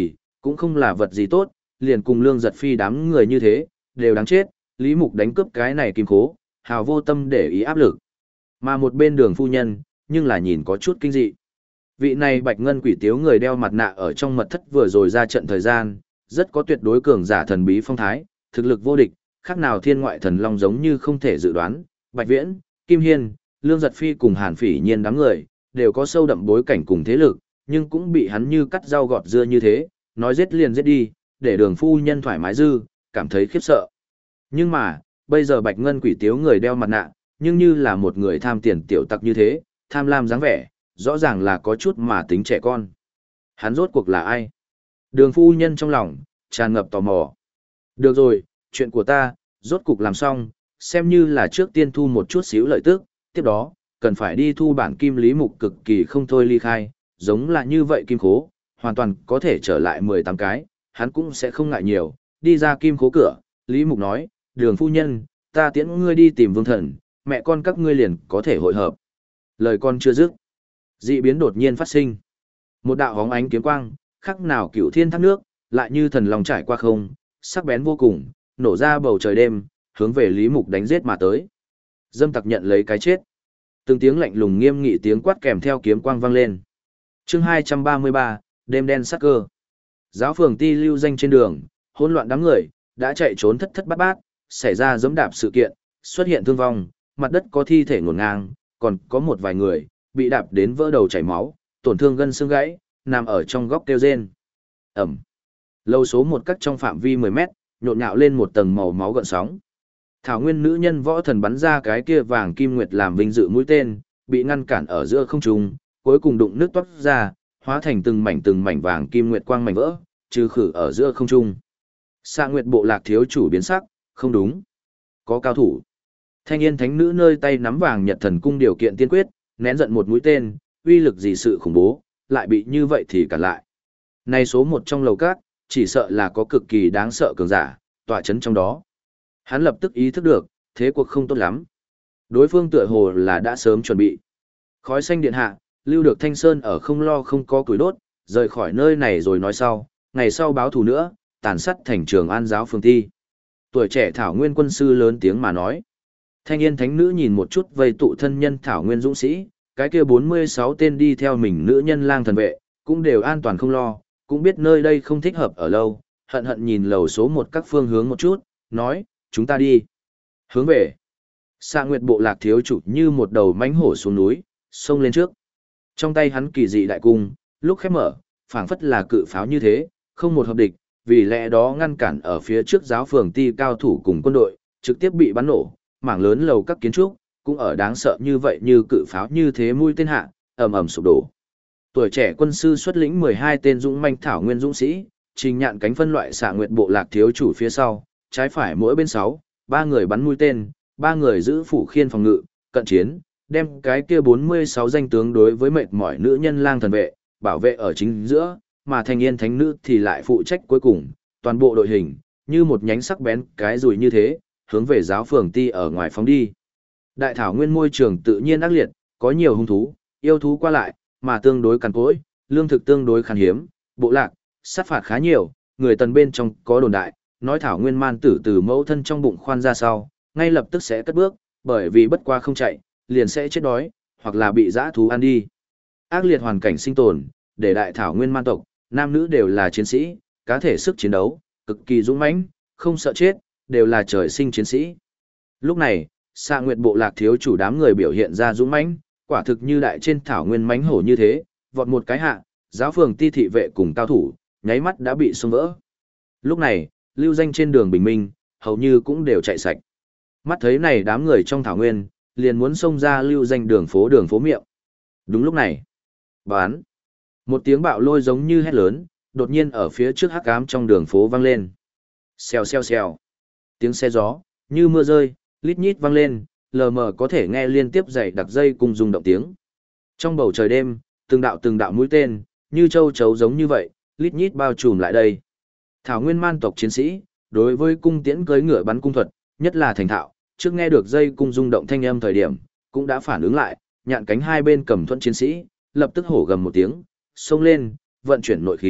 cũng không là vật gì tốt, liền cùng Lương Giật Phi đám người như thế, đều đáng chết, Lý Mục đánh cướp cái này kim khố, hào vô tâm để ý áp lực. Mà một bên Đường phu nhân, nhưng là nhìn có chút kinh dị. Vị này Bạch Ngân Quỷ Tiếu người đeo mặt nạ ở trong mật thất vừa rồi ra trận thời gian, rất có tuyệt đối cường giả thần bí phong thái, thực lực vô địch, khác nào thiên ngoại thần long giống như không thể dự đoán. Bạch Viễn, Kim Hiên, Lương Giật Phi cùng Hàn Phỉ Nhiên đám người, đều có sâu đậm bối cảnh cùng thế lực, nhưng cũng bị hắn như cắt rau gọt dưa như thế, nói giết liền giết đi, để Đường phu nhân thoải mái dư, cảm thấy khiếp sợ. Nhưng mà, bây giờ Bạch Ngân Quỷ Tiếu người đeo mặt nạ, nhưng như là một người tham tiền tiểu tặc như thế, tham lam dáng vẻ, rõ ràng là có chút mà tính trẻ con. Hắn rốt cuộc là ai? Đường phu nhân trong lòng, tràn ngập tò mò. Được rồi, chuyện của ta, rốt cục làm xong, xem như là trước tiên thu một chút xíu lợi tức, tiếp đó, cần phải đi thu bản kim Lý Mục cực kỳ không thôi ly khai, giống là như vậy kim khố, hoàn toàn có thể trở lại 18 cái, hắn cũng sẽ không ngại nhiều, đi ra kim khố cửa, Lý Mục nói, Đường phu nhân, ta tiễn ngươi đi tìm Vương Thần, mẹ con các ngươi liền có thể hội hợp. Lời con chưa dứt, dị biến đột nhiên phát sinh. Một đạo hóng ánh kiếm quang, khắc nào cửu thiên thác nước, lại như thần lòng trải qua không, sắc bén vô cùng, nổ ra bầu trời đêm, hướng về Lý Mục đánh giết mà tới. Dâm tặc nhận lấy cái chết. Từng tiếng lạnh lùng nghiêm nghị tiếng quát kèm theo kiếm quang vang lên. Chương 233, đêm đen sắc cơ. Giáo phường Ti lưu danh trên đường, hỗn loạn đám người đã chạy trốn thất thất bát bát, xảy ra giẫm đạp sự kiện, xuất hiện thương vong, mặt đất có thi thể ngổn ngang, còn có một vài người bị đạp đến vỡ đầu chảy máu, tổn thương gân xương gãy, nằm ở trong góc kêu rên. Ẩm. Lầu số một cắt trong phạm vi 10 mét, nhộn nhạo lên một tầng màu máu gợn sóng. Thảo nguyên nữ nhân võ thần bắn ra cái kia vàng kim nguyệt làm vinh dự mũi tên, bị ngăn cản ở giữa không trung, cuối cùng đụng nước toát ra, hóa thành từng mảnh vàng kim nguyệt quang mảnh vỡ, trừ khử ở giữa không trung. Xạ Nguyệt bộ lạc thiếu chủ biến sắc, không đúng. Có cao thủ. Thanh Yên thánh nữ nơi tay nắm vàng Nhật Thần cung điều kiện tiên quyết, nén giận một mũi tên, uy lực gì sự khủng bố, lại bị như vậy thì cản lại. Này số một trong lầu cát, chỉ sợ là có cực kỳ đáng sợ cường giả, tọa chấn trong đó. Hắn lập tức ý thức được, thế cuộc không tốt lắm. Đối phương tựa hồ là đã sớm chuẩn bị. Khói xanh điện hạ, lưu được Thanh Sơn ở không lo không có củi đốt, rời khỏi nơi này rồi nói sau, ngày sau báo thù nữa, tàn sát thành Trường An giáo phường Ti. Tuổi trẻ Thảo Nguyên quân sư lớn tiếng mà nói. Thanh Yên thánh nữ nhìn một chút vây tụ thân nhân Thảo Nguyên dũng sĩ, cái kia 46 tên đi theo mình nữ nhân lang thần vệ, cũng đều an toàn không lo, cũng biết nơi đây không thích hợp ở lâu, hận hận nhìn lầu số một các phương hướng một chút, nói, chúng ta đi. Hướng về. Xạ Nguyệt bộ lạc thiếu chủ như một đầu mãnh hổ xuống núi, xông lên trước. Trong tay hắn kỳ dị đại cung, lúc khép mở, phảng phất là cự pháo như thế, không một hợp địch, vì lẽ đó ngăn cản ở phía trước giáo phường Ti cao thủ cùng quân đội, trực tiếp bị bắn nổ, mảng lớn lầu các kiến trúc, cũng ở đáng sợ như vậy như cự pháo như thế mũi tên hạ, ầm ầm sụp đổ. Tuổi trẻ quân sư xuất lĩnh 12 tên dũng manh Thảo Nguyên dũng sĩ, trình nhạn cánh phân loại Xạ Nguyệt bộ lạc thiếu chủ phía sau, trái phải mỗi bên 6, 3 người bắn mũi tên, 3 người giữ phủ khiên phòng ngự, cận chiến, đem cái kia 46 danh tướng đối với mệt mỏi nữ nhân lang thần vệ, bảo vệ ở chính giữa, mà Thanh Yên thánh nữ thì lại phụ trách cuối cùng, toàn bộ đội hình, như một nhánh sắc bén cái rùi như thế, hướng về giáo phường Ti ở ngoài phóng đi. Đại Thảo Nguyên môi trường tự nhiên ác liệt, có nhiều hung thú, yêu thú qua lại, mà tương đối cằn cỗi, lương thực tương đối khan hiếm, bộ lạc, sát phạt khá nhiều, người Tần bên trong có đồn đại, nói Thảo Nguyên man tử từ mẫu thân trong bụng khoan ra sau, ngay lập tức sẽ cất bước, bởi vì bất qua không chạy, liền sẽ chết đói, hoặc là bị dã thú ăn đi. Ác liệt hoàn cảnh sinh tồn, để Đại Thảo Nguyên man tộc, nam nữ đều là chiến sĩ, cá thể sức chiến đấu, cực kỳ dũng mãnh, không sợ chết, đều là trời sinh chiến sĩ. Lúc này, Xạ Nguyệt bộ lạc thiếu chủ đám người biểu hiện ra dũng mãnh, quả thực như đại trên thảo nguyên mãnh hổ như thế, vọt một cái hạ, giáo phường Ti thị vệ cùng cao thủ, nháy mắt đã bị xông vỡ. Lúc này, lưu danh trên đường bình minh, hầu như cũng đều chạy sạch. Mắt thấy này đám người trong thảo nguyên, liền muốn xông ra lưu danh đường phố miệng. Đúng lúc này, bán. Một tiếng bạo lôi giống như hét lớn, đột nhiên ở phía trước hắc ám trong đường phố vang lên. Xèo xèo xèo. Tiếng xe gió, như mưa rơi, lít nhít vang lên, lờ mờ có thể nghe liên tiếp dày đặc dây cùng rung động tiếng. Trong bầu trời đêm, từng đạo mũi tên, như châu chấu giống như vậy, lít nhít bao trùm lại đây. Thảo Nguyên man tộc chiến sĩ, đối với cung tiễn cưỡi ngựa bắn cung thuật, nhất là thành thạo, trước nghe được dây cung rung động thanh âm thời điểm, cũng đã phản ứng lại, nhạn cánh hai bên cầm thuẫn chiến sĩ, lập tức hổ gầm một tiếng, xông lên, vận chuyển nội khí,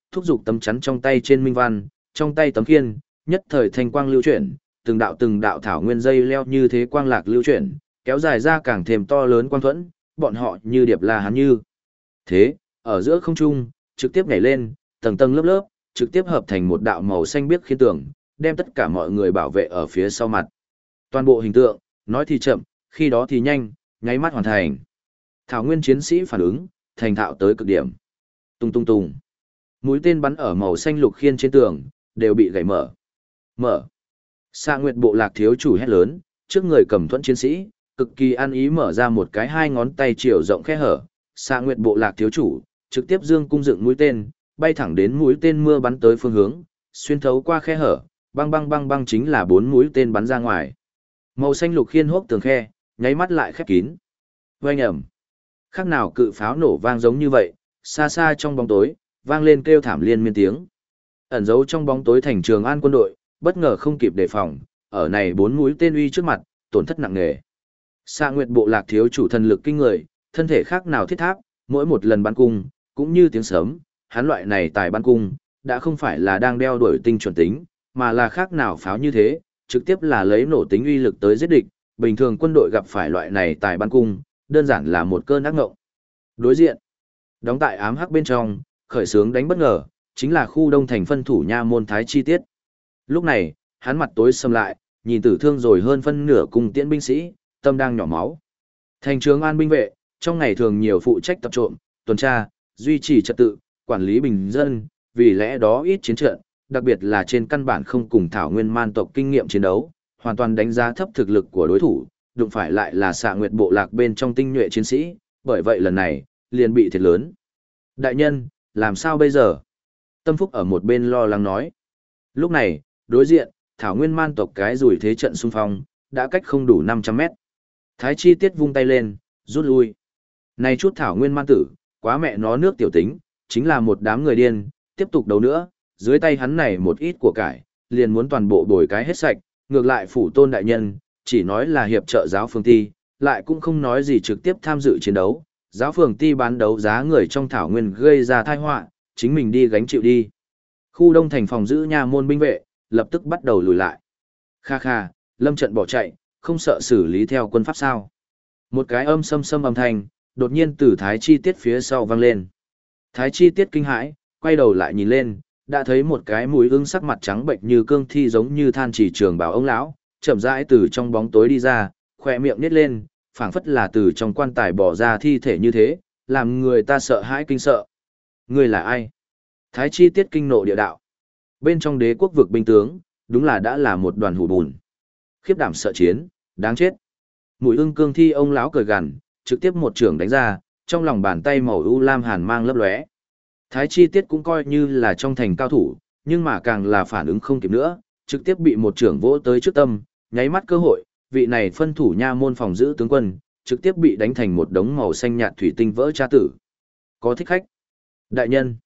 thúc giục tấm chắn trong tay trên minh văn, trong tay tấm khiên, nhất thời thanh quang lưu chuyển, từng đạo thảo nguyên dây leo như thế quang lạc lưu chuyển, kéo dài ra càng thêm to lớn quang thuẫn, bọn họ như điệp la hán như. Thế, ở giữa không trung, trực tiếp nhảy lên, tầng tầng lớp lớp, trực tiếp hợp thành một đạo màu xanh biếc khiến tường, đem tất cả mọi người bảo vệ ở phía sau mặt. Toàn bộ hình tượng, nói thì chậm, khi đó thì nhanh, nháy mắt hoàn thành. Thảo nguyên chiến sĩ phản ứng, thành thạo tới cực điểm. Tung tung tung. Mũi tên bắn ở màu xanh lục khiên trên tường, đều bị gãy mở. Mở. Xạ Nguyệt bộ lạc thiếu chủ hét lớn, trước người cầm thuẫn chiến sĩ, cực kỳ ăn ý mở ra một cái hai ngón tay chiều rộng khe hở. Xạ Nguyệt bộ lạc thiếu chủ, trực tiếp dương cung dựng mũi tên, bay thẳng đến mũi tên mưa bắn tới phương hướng, xuyên thấu qua khe hở, băng băng băng băng chính là 4 mũi tên bắn ra ngoài. Màu xanh lục khiên hốc tường khe, nháy mắt lại khép kín. Oanh ầm. Khác nào cự pháo nổ vang giống như vậy, xa xa trong bóng tối, vang lên kêu thảm liên miên tiếng. Ẩn giấu trong bóng tối thành Trường An quân đội, bất ngờ không kịp đề phòng, ở này 4 mũi tên uy trước mặt, tổn thất nặng nề. Xạ Nguyệt bộ lạc thiếu chủ thần lực kinh người, thân thể khác nào thiết tháp, mỗi một lần bắn cung, cũng như tiếng sấm, hắn loại này tài bắn cung, đã không phải là đang đeo đuổi tinh chuẩn tính, mà là khác nào pháo như thế, trực tiếp là lấy nổ tính uy lực tới giết địch, bình thường quân đội gặp phải loại này tài bắn cung, đơn giản là một cơn ác ngộng. Đối diện, đóng tại ám hắc bên trong, khởi sướng đánh bất ngờ, chính là khu đông thành phân thủ nha môn Thái Chi Tiết. Lúc này, hắn mặt tối sầm lại, nhìn tử thương rồi hơn phân nửa cùng tiễn binh sĩ, tâm đang nhỏ máu. Thành Trường An binh vệ, trong ngày thường nhiều phụ trách tập trộm, tuần tra, duy trì trật tự, quản lý bình dân, vì lẽ đó ít chiến trận, đặc biệt là trên căn bản không cùng thảo nguyên man tộc kinh nghiệm chiến đấu, hoàn toàn đánh giá thấp thực lực của đối thủ, đụng phải lại là Xạ Nguyệt bộ lạc bên trong tinh nhuệ chiến sĩ, bởi vậy lần này, liền bị thiệt lớn. Đại nhân, làm sao bây giờ? Tâm Phúc ở một bên lo lắng nói. Lúc này, đối diện, thảo nguyên man tộc cái rủi thế trận xung phong, đã cách không đủ 500 mét. Thái Chi Tiết vung tay lên, rút lui. Này chút thảo nguyên man tử, quá mẹ nó nước tiểu tính, chính là một đám người điên, tiếp tục đấu nữa, dưới tay hắn này một ít của cải, liền muốn toàn bộ bồi cái hết sạch, ngược lại phủ tôn đại nhân, chỉ nói là hiệp trợ giáo phường ti, lại cũng không nói gì trực tiếp tham dự chiến đấu, giáo phường ti bán đấu giá người trong thảo nguyên gây ra tai họa, chính mình đi gánh chịu đi. Khu đông thành phòng giữ nha môn binh vệ, lập tức bắt đầu lùi lại. Kha kha, lâm trận bỏ chạy, không sợ xử lý theo quân pháp sao. Một cái âm sâm âm thanh, đột nhiên từ Thái Chi Tiết phía sau vang lên. Thái Chi Tiết kinh hãi, quay đầu lại nhìn lên, đã thấy một cái mũi ưng sắc mặt trắng bệnh như cương thi giống như than chỉ trường bảo ông lão, chậm rãi từ trong bóng tối đi ra, khỏe miệng nít lên, phảng phất là từ trong quan tài bỏ ra thi thể như thế, làm người ta sợ hãi kinh sợ. Người là ai? Thái Chi Tiết kinh nộ địa đạo. Bên trong đế quốc vực binh tướng, đúng là đã là một đoàn hủ bùn. Khiếp đảm sợ chiến, đáng chết. Mũi ưng cương thi ông lão cười gằn, trực tiếp một trưởng đánh ra, trong lòng bàn tay màu u lam hàn mang lấp lóe. Thái Chi Tiết cũng coi như là trong thành cao thủ, nhưng mà càng là phản ứng không kịp nữa, trực tiếp bị một trưởng vỗ tới trước tâm, nháy mắt cơ hội, vị này phân thủ nha môn phòng giữ tướng quân, trực tiếp bị đánh thành một đống màu xanh nhạt thủy tinh vỡ cha tử. Có thích khách. Đại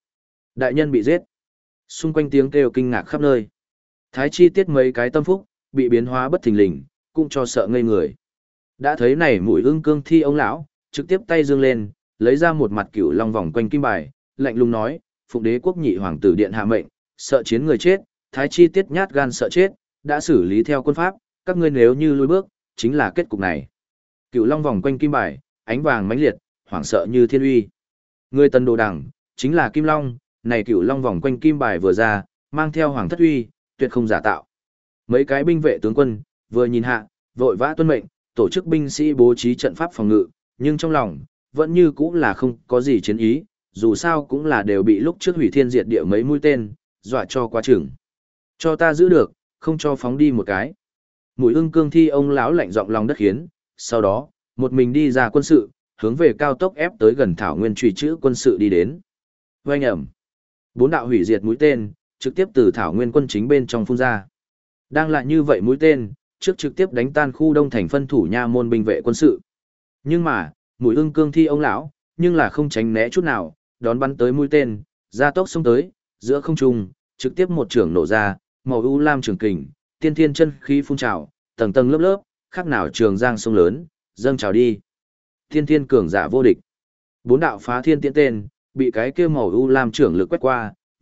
nhân bị giết. Xung quanh tiếng kêu kinh ngạc khắp nơi. Thái Chi Tiết mấy cái tâm phúc, bị biến hóa bất thình lình, cũng cho sợ ngây người. Đã thấy này mũi ưng cương thi ông lão, trực tiếp tay dương lên, lấy ra một mặt cửu long vòng quanh kim bài, lạnh lùng nói, Phụng Đế quốc nhị hoàng tử điện hạ mệnh, sợ chiến người chết, Thái Chi Tiết nhát gan sợ chết, đã xử lý theo quân pháp, các ngươi nếu như lùi bước, chính là kết cục này. Cửu long vòng quanh kim bài, ánh vàng mãnh liệt, hoảng sợ như thiên uy. Người Tần Đồ Đằng, chính là Kim Long, này cửu long vòng quanh kim bài vừa ra, mang theo hoàng thất uy, tuyệt không giả tạo. Mấy cái binh vệ tướng quân, vừa nhìn hạ, vội vã tuân mệnh, tổ chức binh sĩ bố trí trận pháp phòng ngự, nhưng trong lòng, vẫn như cũng là không có gì chiến ý, dù sao cũng là đều bị lúc trước hủy thiên diệt địa mấy mũi tên, dọa cho quá chừng. Cho ta giữ được, không cho phóng đi một cái. Mũi ưng cương thi ông lão lạnh giọng lòng đất khiến, sau đó, một mình đi ra quân sự, hướng về cao tốc ép tới gần thảo nguyên truy chữ quân sự đi đến. Oanh ẩm. 4 đạo hủy diệt mũi tên, trực tiếp từ thảo nguyên quân chính bên trong phun ra. Đang lại như vậy mũi tên, trước trực tiếp đánh tan khu đông thành phân thủ nha môn binh vệ quân sự. Nhưng mà, mũi ưng cương thi ông lão, nhưng là không tránh né chút nào, đón bắn tới mũi tên, ra tốc xông tới, giữa không trung, trực tiếp một trưởng nổ ra, màu u lam trường kình, tiên thiên chân khí phun trào, tầng tầng lớp lớp, khác nào trường giang sông lớn, dâng trào đi. Tiên thiên cường giả vô địch. 4 đạo phá thiên tiễn tên, bị cái kia màu u lam trưởng lực quét qua,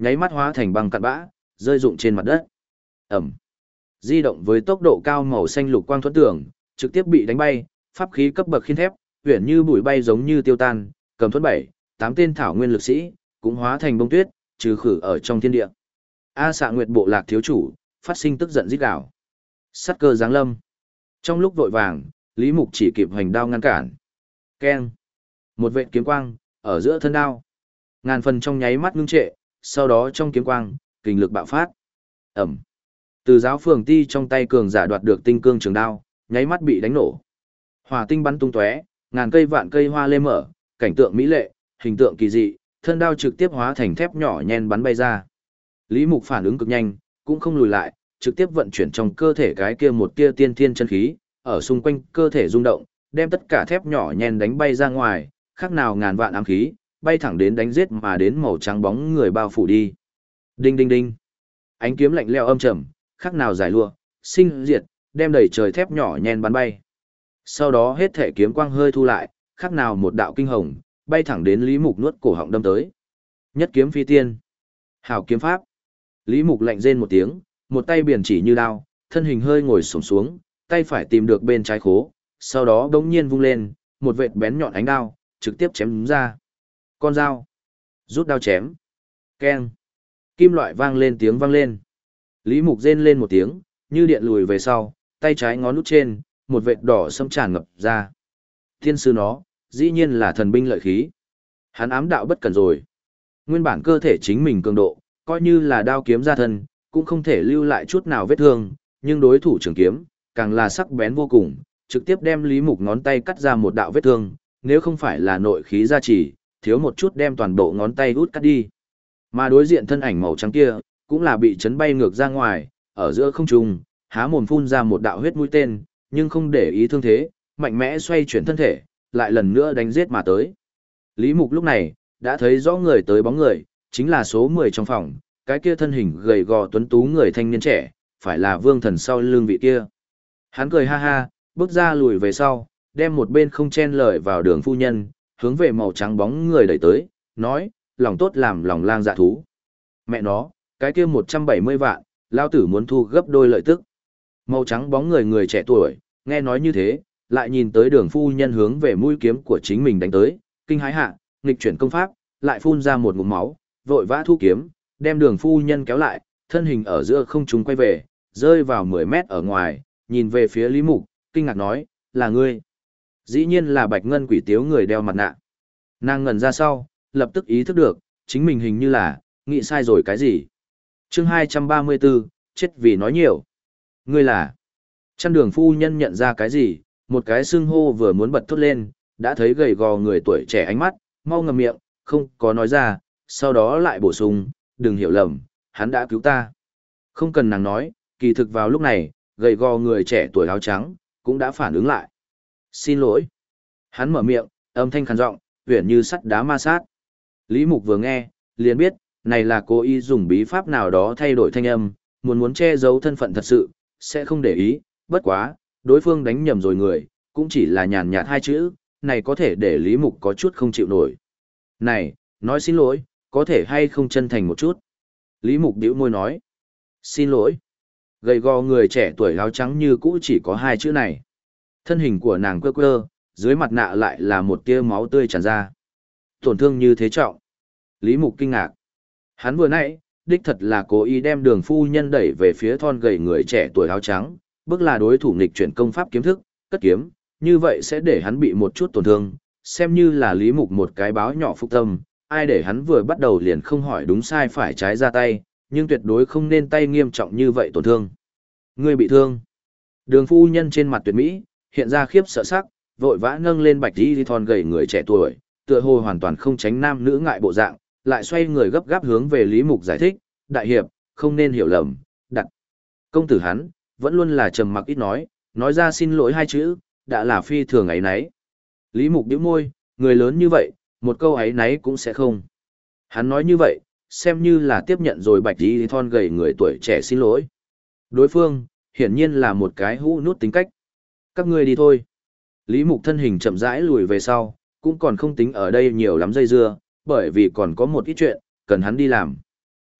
nháy mắt hóa thành băng cặn bã, rơi rụng trên mặt đất. Ẩm. Di động với tốc độ cao màu xanh lục quang thuẫn tưởng, trực tiếp bị đánh bay, pháp khí cấp bậc khiên thép, huyền như bụi bay giống như tiêu tan, cầm thuẫn 7, 8 tên thảo nguyên lực sĩ, cũng hóa thành bông tuyết, trừ khử ở trong thiên địa. A Xạ Nguyệt bộ lạc thiếu chủ, phát sinh tức giận rít gào. Sát cơ giáng lâm. Trong lúc vội vàng, Lý Mục chỉ kịp hoành đao ngăn cản. Keng. Một vệt kiếm quang, ở giữa thân đao. Ngàn phần trong nháy mắt ngưng trệ, sau đó trong kiếm quang, kình lực bạo phát. Ẩm. Từ giáo phường ti trong tay cường giả đoạt được tinh cương trường đao, nháy mắt bị đánh nổ. Hỏa tinh bắn tung tóe, ngàn cây vạn cây hoa lê mở, cảnh tượng mỹ lệ, hình tượng kỳ dị, thân đao trực tiếp hóa thành thép nhỏ nhen bắn bay ra. Lý Mục phản ứng cực nhanh, cũng không lùi lại, trực tiếp vận chuyển trong cơ thể cái kia một tia tiên thiên chân khí, ở xung quanh cơ thể rung động, đem tất cả thép nhỏ nhen đánh bay ra ngoài, khác nào ngàn vạn ám khí, bay thẳng đến đánh giết mà đến màu trắng bóng người bao phủ đi. Đinh đinh đinh. Ánh kiếm lạnh lẽo âm trầm, khác nào giải lụa, sinh diệt, đem đầy trời thép nhỏ nhen bắn bay. Sau đó hết thể kiếm quang hơi thu lại, khác nào một đạo kinh hồng, bay thẳng đến Lý Mục nuốt cổ họng đâm tới. Nhất kiếm phi tiên. Hảo kiếm pháp. Lý Mục lạnh rên một tiếng, một tay biển chỉ như đao, thân hình hơi ngồi xổm xuống, tay phải tìm được bên trái khố, sau đó đống nhiên vung lên, một vệt bén nhọn ánh đao, trực tiếp chém đúng ra. Con dao. Rút đao chém. Keng. Kim loại vang lên tiếng vang lên. Lý Mục rên lên một tiếng, như điện lùi về sau, tay trái ngón nút trên, một vệt đỏ sẫm tràn ngập ra. Thiên sư nó, dĩ nhiên là thần binh lợi khí. Hắn ám đạo bất cần rồi. Nguyên bản cơ thể chính mình cường độ, coi như là đao kiếm ra thân, cũng không thể lưu lại chút nào vết thương, nhưng đối thủ trường kiếm, càng là sắc bén vô cùng, trực tiếp đem Lý Mục ngón tay cắt ra một đạo vết thương, nếu không phải là nội khí gia trì, thiếu một chút đem toàn bộ ngón tay út cắt đi. Mà đối diện thân ảnh màu trắng kia, cũng là bị chấn bay ngược ra ngoài, ở giữa không trung, há mồm phun ra một đạo huyết mũi tên, nhưng không để ý thương thế, mạnh mẽ xoay chuyển thân thể, lại lần nữa đánh giết mà tới. Lý Mục lúc này, đã thấy rõ người tới bóng người, chính là số 10 trong phòng, cái kia thân hình gầy gò tuấn tú người thanh niên trẻ, phải là Vương Thần sau lưng vị kia. Hắn cười ha ha, bước ra lùi về sau, đem một bên không chen lời vào đường phu nhân, hướng về màu trắng bóng người đẩy tới, nói, lòng tốt làm lòng lang dạ thú. Mẹ nó, cái kia 170 vạn, lao tử muốn thu gấp đôi lợi tức. Màu trắng bóng người người trẻ tuổi, nghe nói như thế, lại nhìn tới đường phu nhân hướng về mũi kiếm của chính mình đánh tới, kinh hãi hạ, nghịch chuyển công pháp, lại phun ra một ngụm máu, vội vã thu kiếm, đem đường phu nhân kéo lại, thân hình ở giữa không trung quay về, rơi vào 10 mét ở ngoài, nhìn về phía Lý Mục, kinh ngạc nói, là ngươi. Dĩ nhiên là Bạch Ngân Quỷ Tiếu người đeo mặt nạ. Nàng ngẩn ra sau, lập tức ý thức được, chính mình hình như là, nghĩ sai rồi cái gì. Chương 234, chết vì nói nhiều. Ngươi là. Chăn đường phu nhân nhận ra cái gì, một cái xưng hô vừa muốn bật thốt lên, đã thấy gầy gò người tuổi trẻ ánh mắt, mau ngậm miệng, không có nói ra, sau đó lại bổ sung, đừng hiểu lầm, hắn đã cứu ta. Không cần nàng nói, kỳ thực vào lúc này, gầy gò người trẻ tuổi áo trắng, cũng đã phản ứng lại. Xin lỗi. Hắn mở miệng, âm thanh khàn giọng, huyền như sắt đá ma sát. Lý Mục vừa nghe, liền biết, này là cố ý dùng bí pháp nào đó thay đổi thanh âm, muốn che giấu thân phận thật sự, sẽ không để ý, bất quá, đối phương đánh nhầm rồi người, cũng chỉ là nhàn nhạt hai chữ, này có thể để Lý Mục có chút không chịu nổi. Này, nói xin lỗi, có thể hay không chân thành một chút. Lý Mục bĩu môi nói. Xin lỗi. Gầy gò người trẻ tuổi áo trắng như cũ chỉ có hai chữ này. Thân hình của nàng quơ quơ, dưới mặt nạ lại là một tia máu tươi tràn ra. Tổn thương như thế trọng. Lý Mục kinh ngạc. Hắn vừa nãy, đích thật là cố ý đem đường phu nhân đẩy về phía thon gầy người trẻ tuổi áo trắng, bước là đối thủ nghịch chuyển công pháp kiếm thức, cất kiếm, như vậy sẽ để hắn bị một chút tổn thương, xem như là Lý Mục một cái báo nhỏ phục tâm, ai để hắn vừa bắt đầu liền không hỏi đúng sai phải trái ra tay, nhưng tuyệt đối không nên tay nghiêm trọng như vậy tổn thương. Ngươi bị thương. Đường phu nhân trên mặt tuyệt mỹ, hiện ra khiếp sợ sắc, vội vã nâng lên bạch y thon gầy người trẻ tuổi, tựa hồ hoàn toàn không tránh nam nữ ngại bộ dạng, lại xoay người gấp gáp hướng về Lý Mục giải thích, đại hiệp, không nên hiểu lầm, đặt. Công tử hắn, vẫn luôn là trầm mặc ít nói ra xin lỗi hai chữ, đã là phi thường ấy nấy. Lý Mục nhíu môi, người lớn như vậy, một câu ấy nấy cũng sẽ không. Hắn nói như vậy, xem như là tiếp nhận rồi bạch y thon gầy người tuổi trẻ xin lỗi. Đối phương, hiển nhiên là một cái hũ nút tính cách. Các ngươi đi thôi. Lý Mục thân hình chậm rãi lùi về sau, cũng còn không tính ở đây nhiều lắm dây dưa, bởi vì còn có một ít chuyện, cần hắn đi làm.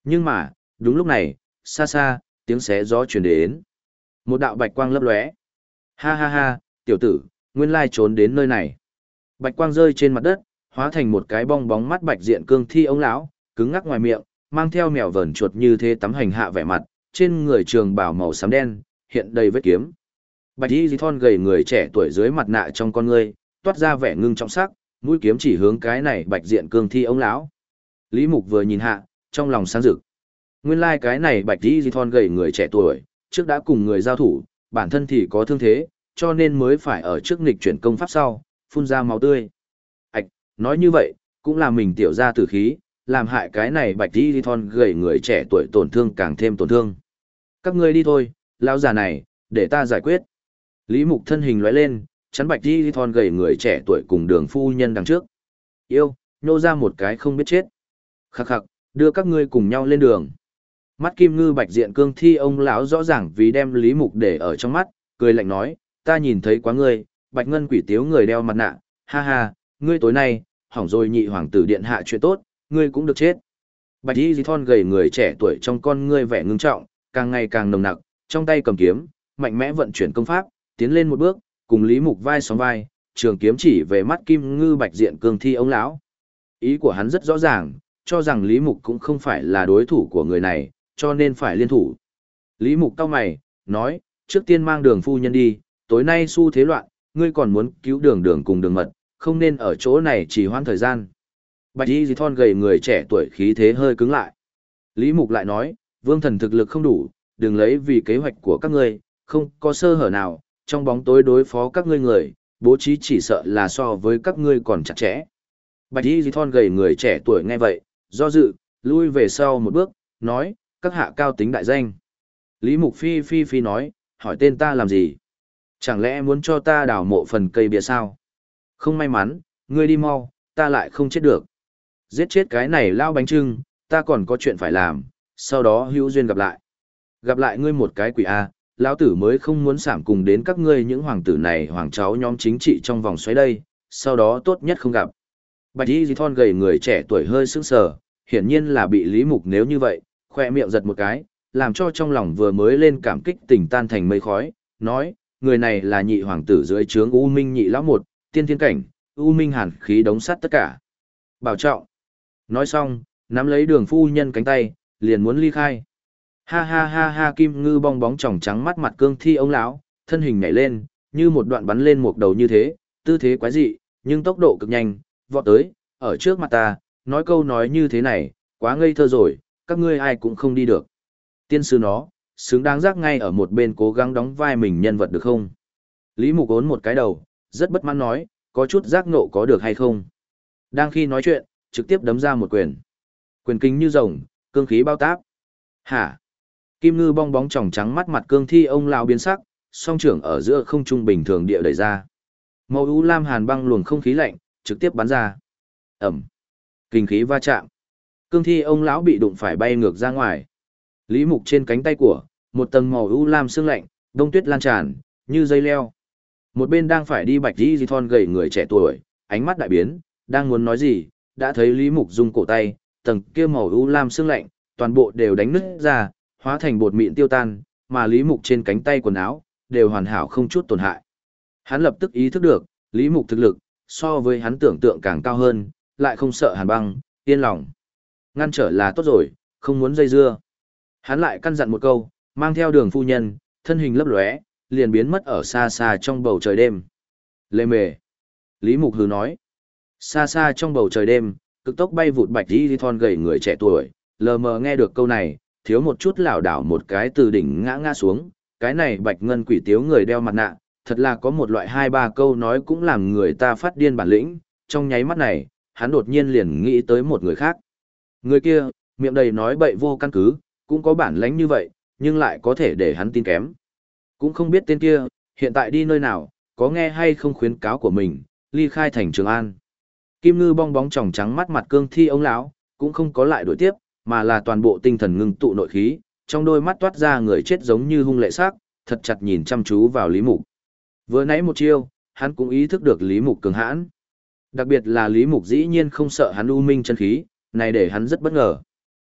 Nhưng mà, đúng lúc này, xa xa, tiếng xé gió truyền đến. Một đạo bạch quang lấp lóe. Ha ha ha, tiểu tử, nguyên lai trốn đến nơi này. Bạch quang rơi trên mặt đất, hóa thành một cái bong bóng mắt bạch diện cương thi ông lão, cứng ngắc ngoài miệng, mang theo mèo vờn chuột như thế tắm hành hạ vẻ mặt, trên người trường bào màu xám đen, hiện đầy vết kiếm. Bạch y thon gầy người trẻ tuổi dưới mặt nạ trong con ngươi, toát ra vẻ ngưng trọng sắc, mũi kiếm chỉ hướng cái này bạch diện cương thi ông lão. Lý Mục vừa nhìn hạ, trong lòng sáng rực. Nguyên lai cái này bạch y thon gầy người trẻ tuổi, trước đã cùng người giao thủ, bản thân thì có thương thế, cho nên mới phải ở trước nghịch chuyển công pháp sau, phun ra máu tươi. Ảch, nói như vậy, cũng là mình tiểu ra tử khí, làm hại cái này bạch y thon gầy người trẻ tuổi tổn thương càng thêm tổn thương. Các ngươi đi thôi, lão già này, để ta giải quyết. Lý Mục thân hình lóe lên, chắn bạch y thon gầy người trẻ tuổi cùng đường phu nhân đằng trước. Yêu, nhô ra một cái không biết chết. Khắc khắc, đưa các ngươi cùng nhau lên đường. Mắt kim ngư bạch diện cương thi ông lão rõ ràng vì đem Lý Mục để ở trong mắt, cười lạnh nói, ta nhìn thấy quá ngươi, bạch ngân quỷ tiếu người đeo mặt nạ, ha ha, ngươi tối nay, hỏng rồi nhị hoàng tử điện hạ chuyện tốt, ngươi cũng được chết. Bạch y thon gầy người trẻ tuổi trong con ngươi vẻ ngưng trọng, càng ngày càng nồng nặc, trong tay cầm kiếm, mạnh mẽ vận chuyển công pháp, tiến lên một bước, cùng Lý Mục vai sóng vai, trường kiếm chỉ về mắt kim ngư bạch diện cương thi ông lão. Ý của hắn rất rõ ràng, cho rằng Lý Mục cũng không phải là đối thủ của người này, cho nên phải liên thủ. Lý Mục cau mày, nói, trước tiên mang đường phu nhân đi, tối nay xu thế loạn, ngươi còn muốn cứu đường đường cùng đường mật, không nên ở chỗ này chỉ hoãn thời gian. Bạch y thon gầy người trẻ tuổi khí thế hơi cứng lại. Lý Mục lại nói, vương thần thực lực không đủ, đừng lấy vì kế hoạch của các ngươi, không có sơ hở nào, trong bóng tối đối phó các ngươi người, bố trí chỉ sợ là so với các ngươi còn chặt chẽ. Bạch y thon gầy người trẻ tuổi nghe vậy, do dự, lui về sau một bước, nói, các hạ cao tính đại danh. Lý Mục phi nói, hỏi tên ta làm gì? Chẳng lẽ muốn cho ta đào mộ phần cây bia sao? Không may mắn, ngươi đi mau, ta lại không chết được. Giết chết cái này lao bánh trưng, ta còn có chuyện phải làm, sau đó hữu duyên gặp lại. Gặp lại ngươi một cái quỷ A, lão tử mới không muốn sảm cùng đến các ngươi những hoàng tử này hoàng cháu nhóm chính trị trong vòng xoáy đây, sau đó tốt nhất không gặp. Bạch y thon gầy người trẻ tuổi hơi sững sờ, hiển nhiên là bị Lý Mục nếu như vậy, khoe miệng giật một cái, làm cho trong lòng vừa mới lên cảm kích tình tan thành mây khói, nói, người này là nhị hoàng tử dưới trướng U Minh nhị lão một, tiên thiên cảnh, U Minh hàn khí đống sắt tất cả. Bảo trọng. Nói xong, nắm lấy đường phu nhân cánh tay, liền muốn ly khai. Ha ha ha ha kim ngư bong bóng tròng trắng mắt mặt cương thi ông lão, thân hình nhảy lên, như một đoạn bắn lên một đầu như thế, tư thế quái dị, nhưng tốc độ cực nhanh, vọt tới, ở trước mặt ta, nói câu nói như thế này, quá ngây thơ rồi, các ngươi ai cũng không đi được. Tiên sư nó, xứng đáng giác ngay ở một bên cố gắng đóng vai mình nhân vật được không? Lý Mục ốn một cái đầu, rất bất mãn nói, có chút giác nộ có được hay không? Đang khi nói chuyện, trực tiếp đấm ra một quyền. Quyền kinh như rồng, cương khí bao táp. Hả? Kim ngư bong bóng tròng trắng mắt mặt cương thi ông lão biến sắc, song trưởng ở giữa không trung bình thường địa đẩy ra. Màu u lam hàn băng luồng không khí lạnh, trực tiếp bắn ra. Ẩm. Kinh khí va chạm. Cương thi ông lão bị đụng phải bay ngược ra ngoài. Lý Mục trên cánh tay của, một tầng màu u lam sương lạnh, đông tuyết lan tràn, như dây leo. Một bên đang phải đi bạch y thon gầy người trẻ tuổi, ánh mắt đại biến, đang muốn nói gì, đã thấy Lý Mục rung cổ tay, tầng kia màu u lam sương lạnh, toàn bộ đều đánh nứt ra, hóa thành bột mịn tiêu tan, mà Lý Mục trên cánh tay quần áo, đều hoàn hảo không chút tổn hại. Hắn lập tức ý thức được, Lý Mục thực lực, so với hắn tưởng tượng càng cao hơn, lại không sợ hàn băng, yên lòng. Ngăn trở là tốt rồi, không muốn dây dưa. Hắn lại căn dặn một câu, mang theo đường phu nhân, thân hình lấp lóe, liền biến mất ở xa xa trong bầu trời đêm. Lê mề. Lý Mục hừ nói. Xa xa trong bầu trời đêm, cực tốc bay vụt bạch đi thon gầy người trẻ tuổi, lờ mờ nghe được câu này, thiếu một chút lảo đảo một cái từ đỉnh ngã ngã xuống. Cái này bạch ngân quỷ tiếu người đeo mặt nạ, thật là có một loại hai ba câu nói cũng làm người ta phát điên bản lĩnh. Trong nháy mắt này, hắn đột nhiên liền nghĩ tới một người khác. Người kia, miệng đầy nói bậy vô căn cứ, cũng có bản lãnh như vậy, nhưng lại có thể để hắn tin kém. Cũng không biết tên kia, hiện tại đi nơi nào, có nghe hay không khuyến cáo của mình, ly khai thành Trường An. Kim ngư bong bóng tròng trắng mắt mặt cương thi ông lão, cũng không có lại đuổi tiếp, mà là toàn bộ tinh thần ngưng tụ nội khí, trong đôi mắt toát ra người chết giống như hung lệ sắc, thật chặt nhìn chăm chú vào Lý Mục. Vừa nãy một chiêu, hắn cũng ý thức được Lý Mục cường hãn. Đặc biệt là Lý Mục dĩ nhiên không sợ hắn u minh chân khí, này để hắn rất bất ngờ.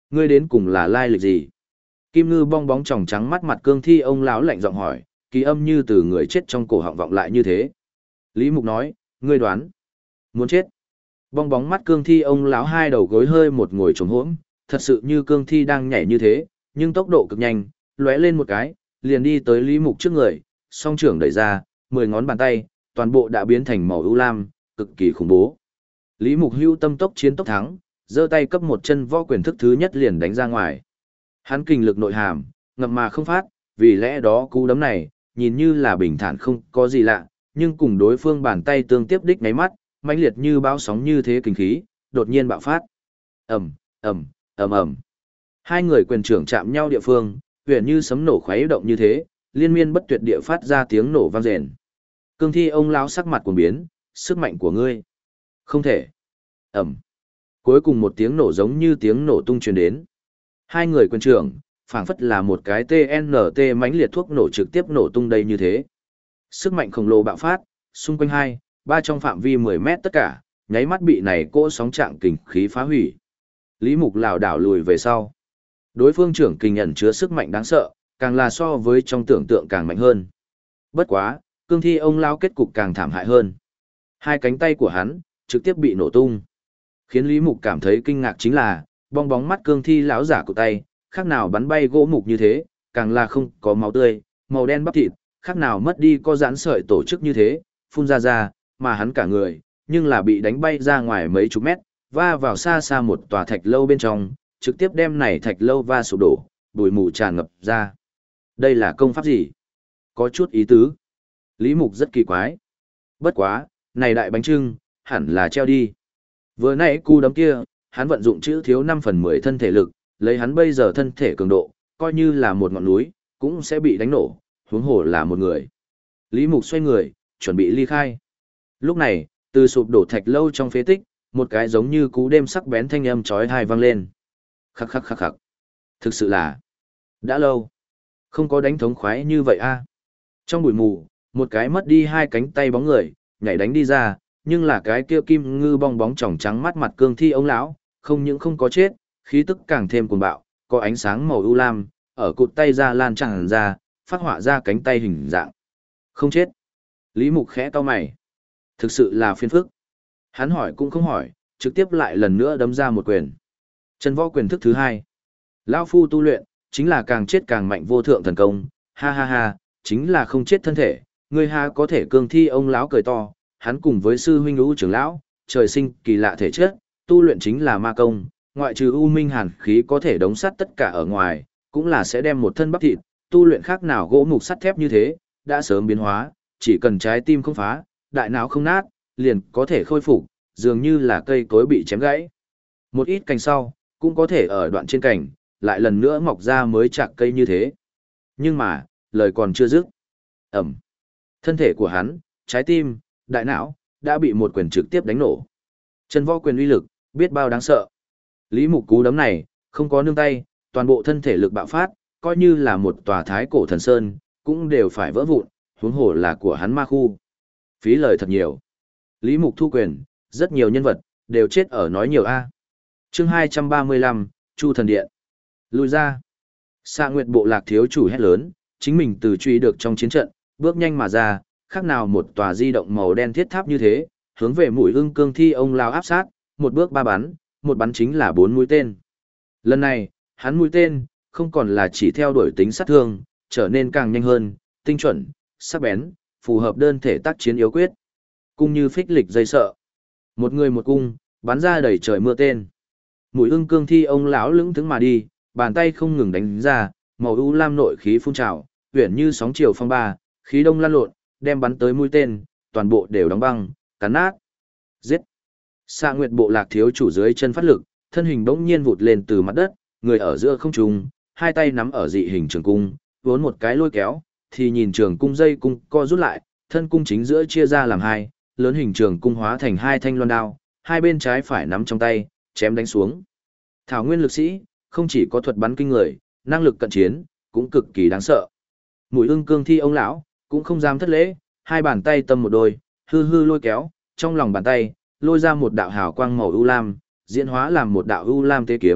Ngươi đến cùng là lai lịch gì? Kim Ngư bong bóng tròng trắng mắt mặt cương thi ông lão lạnh giọng hỏi, kỳ âm như từ người chết trong cổ họng vọng lại như thế. Lý Mục nói, ngươi đoán. Muốn chết. Bong bóng mắt cương thi ông lão hai đầu gối hơi một ngồi trống hỗn, thật sự như cương thi đang nhảy như thế, nhưng tốc độ cực nhanh, lóe lên một cái, liền đi tới Lý Mục trước người, song trưởng đẩy ra, 10 ngón bàn tay, toàn bộ đã biến thành màu ưu lam, cực kỳ khủng bố. Lý Mục hưu tâm tốc chiến tốc thắng, giơ tay cấp một chân võ quyền thức thứ nhất liền đánh ra ngoài. Hắn kinh lực nội hàm, ngậm mà không phát, vì lẽ đó cú đấm này, nhìn như là bình thản không có gì lạ, nhưng cùng đối phương bàn tay tương tiếp đích ngáy mắt, mãnh liệt như bão sóng như thế kinh khí, đột nhiên bạo phát. Ầm, ầm, ầm ầm. Hai người quyền trưởng chạm nhau địa phương, huyền như sấm nổ khuấy động như thế, liên miên bất tuyệt địa phát ra tiếng nổ vang rền. Cương thi ông lão sắc mặt cuồng biến, sức mạnh của ngươi. Không thể. Ầm. Cuối cùng một tiếng nổ giống như tiếng nổ tung truyền đến. Hai người quyền trưởng, phảng phất là một cái TNT mãnh liệt thuốc nổ trực tiếp nổ tung đây như thế. Sức mạnh khổng lồ bạo phát, xung quanh hai, ba trong phạm vi 10 mét tất cả, nháy mắt bị này cỗ sóng trạng kình khí phá hủy. Lý Mục lảo đảo lùi về sau. Đối phương trưởng kình ẩn chứa sức mạnh đáng sợ, càng là so với trong tưởng tượng càng mạnh hơn. Bất quá, cương thi ông lão kết cục càng thảm hại hơn. Hai cánh tay của hắn trực tiếp bị nổ tung. Khiến Lý Mục cảm thấy kinh ngạc chính là, bong bóng mắt cương thi lão giả của tay, khác nào bắn bay gỗ mục như thế, càng là không có máu tươi, màu đen bắp thịt, khác nào mất đi có giãn sợi tổ chức như thế, phun ra ra, mà hắn cả người, nhưng là bị đánh bay ra ngoài mấy chục mét, va vào xa xa một tòa thạch lâu bên trong, trực tiếp đem này thạch lâu va sụp đổ, bụi mù tràn ngập ra. Đây là công pháp gì? Có chút ý tứ. Lý Mục rất kỳ quái. Bất quá, này đại bánh trưng, hẳn là treo đi. Vừa nãy cú đấm kia, hắn vận dụng chữ thiếu 5/10 thân thể lực, lấy hắn bây giờ thân thể cường độ, coi như là một ngọn núi, cũng sẽ bị đánh nổ, huống hồ là một người. Lý Mục xoay người, chuẩn bị ly khai. Lúc này, từ sụp đổ thạch lâu trong phế tích, một cái giống như cú đêm sắc bén thanh âm chói tai vang lên. Khắc khắc khắc khắc. Thực sự là đã lâu không có đánh thống khoái như vậy a. Trong bụi mù, một cái mất đi hai cánh tay bóng người, nhảy đánh đi ra, nhưng là cái kia Kim Ngư bong bóng tròng trắng mắt mặt cương thi ông lão, không những không có chết, khí tức càng thêm cuồng bạo, có ánh sáng màu u lam, ở cụt tay ra lan tràn ra, phát họa ra cánh tay hình dạng. Không chết. Lý Mục khẽ cau mày. Thực sự là phiền phức. Hắn hỏi cũng không hỏi, trực tiếp lại lần nữa đấm ra một quyền. Chân võ quyền thức thứ hai. Lão phu tu luyện, chính là càng chết càng mạnh vô thượng thần công, ha ha ha, chính là không chết thân thể, ngươi ha có thể cương thi ông lão cười to, hắn cùng với sư huynh lũ trưởng lão, trời sinh kỳ lạ thể chất, tu luyện chính là ma công, ngoại trừ u minh hàn khí có thể đống sắt tất cả ở ngoài, cũng là sẽ đem một thân bắp thịt, tu luyện khác nào gỗ mục sắt thép như thế, đã sớm biến hóa, chỉ cần trái tim không phá, đại não không nát, liền có thể khôi phục, dường như là cây cối bị chém gãy. Một ít cành sau, cũng có thể ở đoạn trên cành, lại lần nữa mọc ra mới chạc cây như thế. Nhưng mà, lời còn chưa dứt. Ẩm. Thân thể của hắn, trái tim, đại não, đã bị một quyền trực tiếp đánh nổ. Chân võ quyền uy lực, biết bao đáng sợ. Lý Mục cú đấm này, không có nương tay, toàn bộ thân thể lực bạo phát, coi như là một tòa thái cổ thần sơn, cũng đều phải vỡ vụn, huống hồ là của hắn ma khu. Phí lời thật nhiều. Lý Mục thu quyền, rất nhiều nhân vật, đều chết ở nói nhiều a. Chương 235, Chu Thần Điện. Lùi ra. Xạ Nguyệt bộ lạc thiếu chủ hét lớn, chính mình từ truy được trong chiến trận, bước nhanh mà ra, khác nào một tòa di động màu đen thiết tháp như thế, hướng về mũi ưng cương thi ông lao áp sát, một bước ba bắn, một bắn chính là 4 mũi tên. Lần này, hắn mũi tên, không còn là chỉ theo đuổi tính sát thương, trở nên càng nhanh hơn, tinh chuẩn, sắc bén, phù hợp đơn thể tác chiến yếu quyết. Cung như phích lịch dây sợ. Một người một cung, bắn ra đầy trời mưa tên. Mũi ưng cương thi ông lão lững thững mà đi, bàn tay không ngừng đánh ra, màu u lam nội khí phun trào, uyển như sóng chiều phong ba, khí đông lan lộn, đem bắn tới mũi tên, toàn bộ đều đóng băng, cắn nát. Giết! Xạ Nguyệt bộ lạc thiếu chủ dưới chân phát lực, thân hình bỗng nhiên vụt lên từ mặt đất, người ở giữa không trung, hai tay nắm ở dị hình trường cung, vốn một cái lôi kéo, thì nhìn trường cung dây cung co rút lại, thân cung chính giữa chia ra làm hai, lớn hình trường cung hóa thành hai thanh loan đao, hai bên trái phải nắm trong tay, chém đánh xuống. Thảo nguyên lực sĩ, không chỉ có thuật bắn kinh người, năng lực cận chiến, cũng cực kỳ đáng sợ. Mũi ưng cương thi ông lão, cũng không dám thất lễ, hai bàn tay tâm một đôi, hư hư lôi kéo, trong lòng bàn tay, lôi ra một đạo hào quang màu u lam, diễn hóa làm một đạo u lam tế kiếm,